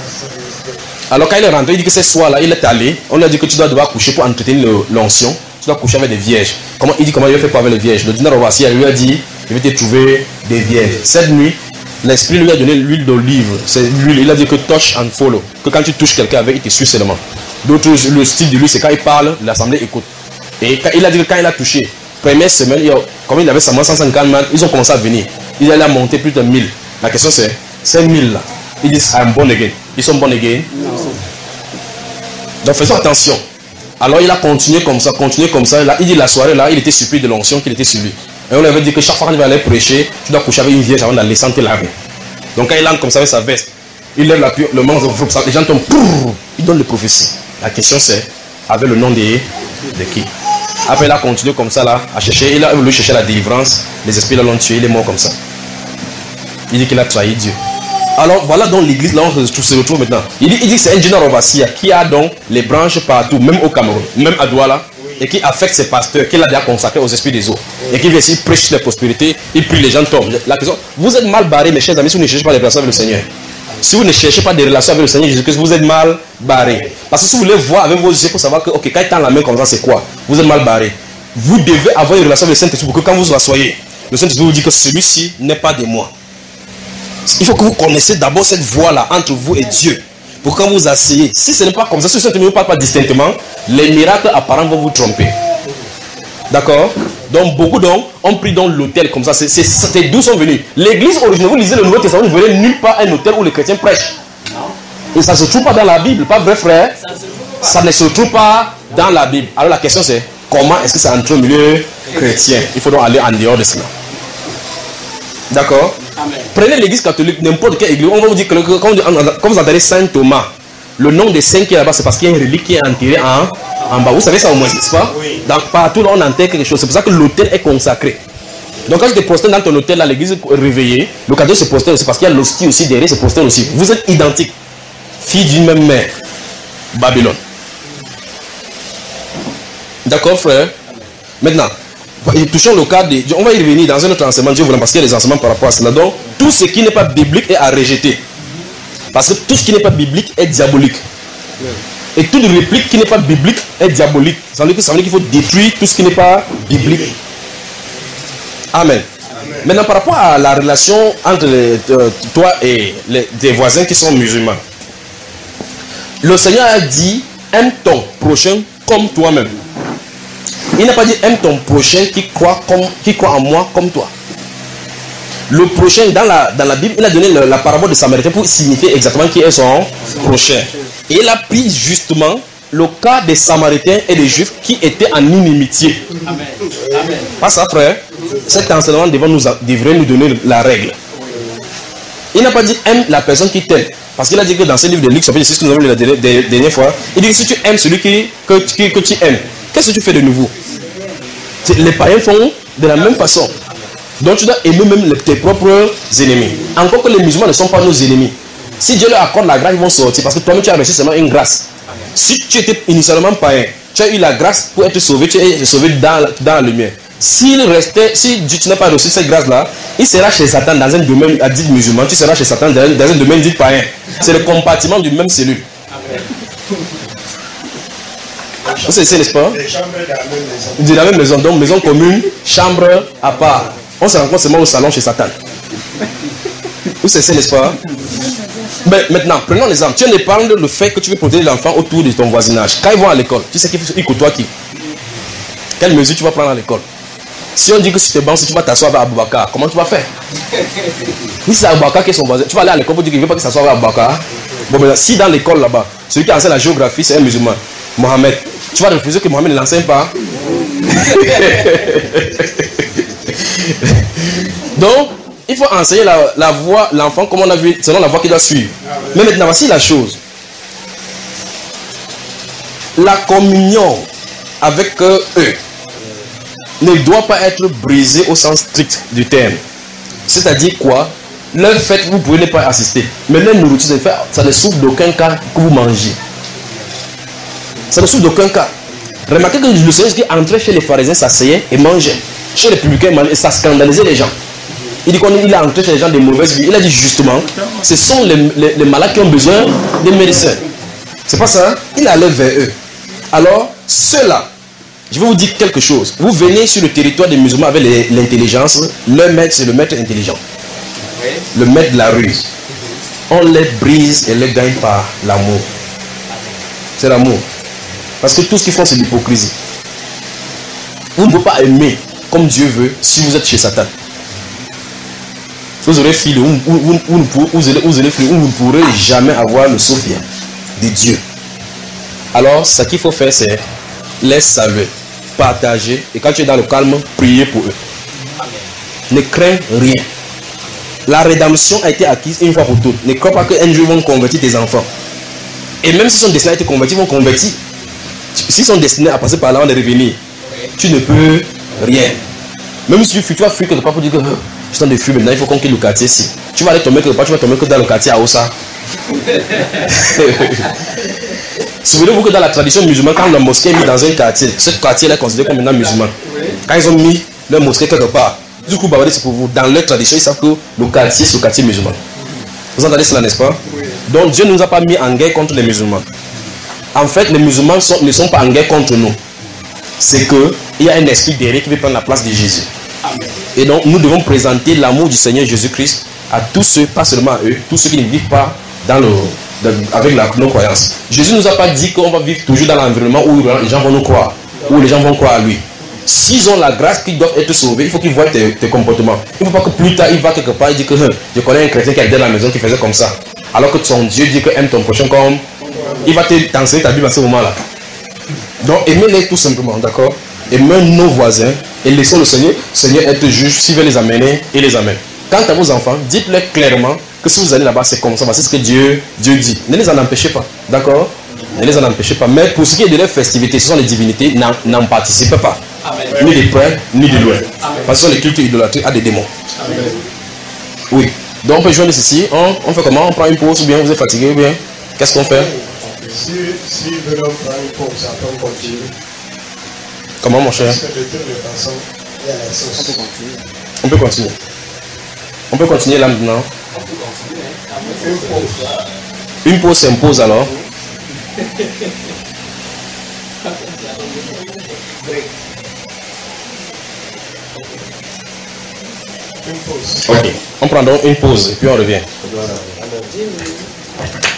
Alors quand il est rentré, il dit que ce soir-là, il est allé, on lui a dit que tu dois devoir coucher pour entretenir l'onction, tu dois coucher avec des vierges. Comment, il dit comment il va faire pour avec les vierges. Le dîner Rovassi lui a dit, je vais te trouver des vierges. Cette nuit, l'esprit lui a donné l'huile d'olive. C'est l'huile, il a dit que touch and follow. Que quand tu touches quelqu'un avec, il te suit seulement. D'autres, le style de lui, c'est quand il parle, l'assemblée écoute. Et quand, il a dit que quand il a touché, première semaine, il a, comme il avait seulement cent cinquante man, ils ont commencé à venir. Il allait monter plus de mille. La question c'est, ces mille là, ils disent I'm born again. Ils sont born again? Non. Donc faisons attention. Alors il a continué comme ça, continué comme ça. Là, il dit la soirée là, il était surpris de l'onction qu'il était sur lui. Et on lui avait dit que chaque fois qu'il va aller prêcher, tu dois coucher avec une vierge avant d'aller sans te laver. Donc quand il entre comme ça avec sa veste, il lève la pure, le manche, les gens tombent, il donne les prophéties. La question c'est, avec le nom de, de qui? Après il a continué comme ça là, à chercher, il a voulu chercher la délivrance, les esprits l'ont tué, il est mort comme ça. Il dit qu'il a trahi Dieu. Alors voilà donc l'église là on se retrouve maintenant. Il dit, il dit que c'est un General Overseer qui a donc les branches partout, même au Cameroun, même à Douala, oui. Et qui affecte ses pasteurs, qu'il a déjà consacrés aux esprits des eaux. Oui. Et qui vient ici, prêche sur la prospérité, et puis les gens tombent. La question, vous êtes mal barrés mes chers amis si vous ne cherchez pas des relations avec le Seigneur. Si vous ne cherchez pas des relations avec le Seigneur Jésus-Christ, vous êtes mal barrés. Parce que si vous voulez voir avec vos yeux pour savoir que ok, quand il tend la main comme ça, c'est quoi? Vous êtes mal barrés. Vous devez avoir une relation avec le Saint-Esprit pour que quand vous vous assoyez, le Saint-Esprit vous dit que celui-ci n'est pas de moi. Il faut que vous connaissiez d'abord cette voie-là entre vous et Dieu. Pour que quand vous vous asseyez, si ce n'est pas comme ça, si ce ne parle pas distinctement, les miracles apparents vont vous tromper. D'accord? Donc beaucoup d'hommes ont pris dans l'hôtel comme ça. C'est d'où sont venus. L'église originelle, vous lisez le Nouveau Testament, vous ne verrez nulle part un hôtel où les chrétiens prêchent. Et ça ne se trouve pas dans la Bible, pas vrai frère? Ça ne se trouve pas dans la Bible. Alors la question c'est, comment est-ce que ça entre au milieu chrétien? Il faut donc aller en dehors de cela. D'accord? Prenez l'église catholique, n'importe quelle église, on va vous dire que quand vous entendez Saint Thomas, le nom des saints qui est là-bas, c'est parce qu'il y a une relique qui est enterrée en, en bas. Vous savez ça au moins, n'est-ce pas? Oui. Donc partout là, on enterre quelque chose. C'est pour ça que l'autel est consacré. Donc quand je te prosterne dans ton hôtel, là, l'église est réveillée, le catholique se prosterne aussi parce qu'il y a l'hostie aussi derrière, se prosterne aussi. Vous êtes identiques, filles d'une même mère. Babylone. D'accord, frère? Maintenant, touchons le cas de... On va y revenir dans un autre enseignement, Dieu voulant, parce qu'il y a des enseignements par rapport à cela. Donc, tout ce qui n'est pas biblique est à rejeter. Parce que tout ce qui n'est pas biblique est diabolique. Et toute réplique qui n'est pas biblique est diabolique. Ça veut dire qu'il faut détruire tout ce qui n'est pas biblique. Amen. Amen. Maintenant, par rapport à la relation entre les, euh, toi et les, tes voisins qui sont musulmans, le Seigneur a dit, aime ton prochain comme toi-même. Il n'a pas dit aime ton prochain qui croit, comme, qui croit en moi comme toi. Le prochain, dans la, dans la Bible, il a donné le, la parabole de Samaritain pour signifier exactement qui est son prochain. Et il a pris justement le cas des Samaritains et des Juifs qui étaient en inimitié. Amen. Amen. Pas ça, frère. Cet enseignement devrait nous, devrait nous donner la règle. Il n'a pas dit aime la personne qui t'aime. Parce qu'il a dit que dans ce livre de Luc, chapitre six, que nous avons lu la dernière, dernière fois, il dit que si tu aimes celui qui, que, que, que tu aimes, qu'est-ce que tu fais de nouveau? Les païens font de la même façon. Donc tu dois aimer même tes propres ennemis. Encore que les musulmans ne sont pas nos ennemis. Si Dieu leur accorde la grâce, ils vont sortir. Parce que toi-même tu as reçu seulement une grâce. Si tu étais initialement païen, tu as eu la grâce pour être sauvé, tu es sauvé dans, dans la lumière. S'il restait, si tu n'as pas reçu cette grâce-là, il sera chez Satan dans un domaine à dit musulman, tu seras chez Satan dans, dans un domaine dit païen. C'est le compartiment du même cellule. Vous savez, n'est-ce pas? Les chambres de la même maison. De la même maison, donc maison commune, chambre à part. On se rencontre seulement au salon chez Satan. Vous savez, n'est-ce pas? Mais maintenant, prenons l'exemple. Tu épargnes le fait que tu veux protéger l'enfant autour de ton voisinage. Quand ils vont à l'école, tu sais qu'ils côtoient qui? Quelle mesure tu vas prendre à l'école? Si on dit que si tu es bon, si tu vas t'asseoir avec Aboubakar, comment tu vas faire? Si c'est Aboubakar qui est son voisin, tu vas aller à l'école pour dire qu'il ne veut pas qu'il s'assoie avec Aboubakar. Bon, mais si dans l'école là-bas, celui qui enseigne la géographie, c'est un musulman, Mohamed, tu vas refuser que Mohamed ne l'enseigne pas? Donc, il faut enseigner la, la voie, l'enfant, comme on a vu, selon la voie qu'il doit suivre. Mais maintenant, voici la chose. La communion avec eux ne doit pas être brisée au sens strict du terme. C'est-à-dire quoi? Leur fête, vous pouvez ne pas assister. Mais leur nourriture, ça ne souffre d'aucun cas que vous mangez. Ça ne souffre d'aucun cas. Remarquez que le Seigneur qui entrait chez les pharisiens, s'asseyait et mangeait. Chez les publicains, et ça scandalisait les gens. Il dit qu'il a entré chez les gens de mauvaise vie. Il a dit justement, ce sont les, les, les malades qui ont besoin des médecins. C'est pas ça? Il allait vers eux. Alors, ceux-là, je vais vous dire quelque chose. Vous venez sur le territoire des musulmans avec l'intelligence. Leur maître, c'est le maître intelligent. Le maître de la ruse. On les brise et les gagne par l'amour. C'est l'amour. Parce que tout ce qu'ils font, c'est l'hypocrisie. Vous ne pouvez pas aimer comme Dieu veut si vous êtes chez Satan. Vous aurez filé, vous, vous, vous, vous, vous, vous, allez, vous, allez, vous ne pourrez jamais avoir le soutien de Dieu. Alors, ce qu'il faut faire, c'est les saluer, partager, et quand tu es dans le calme, prier pour eux. Ne crains rien. La rédemption a été acquise une fois pour toutes. Ne crois pas qu'un jour ils vont convertir tes enfants. Et même s'ils sont destinés à être convertis, ils vont convertir. S'ils sont destinés à passer par là, on est revenir. Tu ne peux rien. Même si tu fuis, tu vas fuir quelque part pour dire que oh, je suis en train de fuir maintenant, il faut qu'on quitte le quartier ici. Tu vas aller tomber quelque part, tu vas tomber que dans le quartier à Ossa. Souvenez-vous que dans la tradition musulmane, quand la mosquée est mise dans un quartier, ce quartier-là est considéré comme maintenant musulman. Quand ils ont mis leur mosquée quelque part, du coup, c'est pour vous. Dans leur tradition, ils savent que le quartier, c'est le quartier musulman. Vous entendez cela, n'est-ce pas? Donc Dieu ne nous a pas mis en guerre contre les musulmans. En fait, les musulmans sont, ne sont pas en guerre contre nous. C'est qu'il y a un esprit derrière qui veut prendre la place de Jésus. Amen. Et donc, nous devons présenter l'amour du Seigneur Jésus-Christ à tous ceux, pas seulement à eux, tous ceux qui ne vivent pas dans le, dans, avec la, nos croyances. Jésus ne nous a pas dit qu'on va vivre toujours dans l'environnement où les gens vont nous croire, où les gens vont croire à lui. S'ils ont la grâce qu'ils doivent être sauvés, il faut qu'ils voient tes, tes comportements. Il ne faut pas que plus tard, il va quelque part et dit que je connais un chrétien qui était dans la maison qui faisait comme ça. Alors que ton Dieu dit que aime ton prochain comme... Il va t'enseigner ta Bible à ce moment-là. Donc aimez-les tout simplement, d'accord? Aimez nos voisins et laissons le Seigneur, Seigneur être juge s'il veut les amener et les amène. Quant à vos enfants, dites-leur clairement que si vous allez là-bas, c'est comme ça, c'est ce que Dieu, Dieu dit. Ne les en empêchez pas, d'accord? Ne les en empêchez pas. Mais pour ce qui est de leurs festivités, ce sont les divinités, n'en participez pas. Amen. Ni de près, ni de loin. Parce que ce sont les cultes idolâtres à des démons. Amen. Oui. Donc on peut joindre ceci. On, on fait comment? On prend une pause ou bien vous êtes fatigué ou bien qu'est-ce qu'on fait? Si, si nous venons prendre une pause, ça peut continuer. Comment mon cher? Parce que de toute façon, il y a la sauce. On peut continuer. On peut continuer là maintenant. On peut continuer. Une pause. Une pause s'impose alors. Une pause. Ok. On prend donc une pause et puis on revient.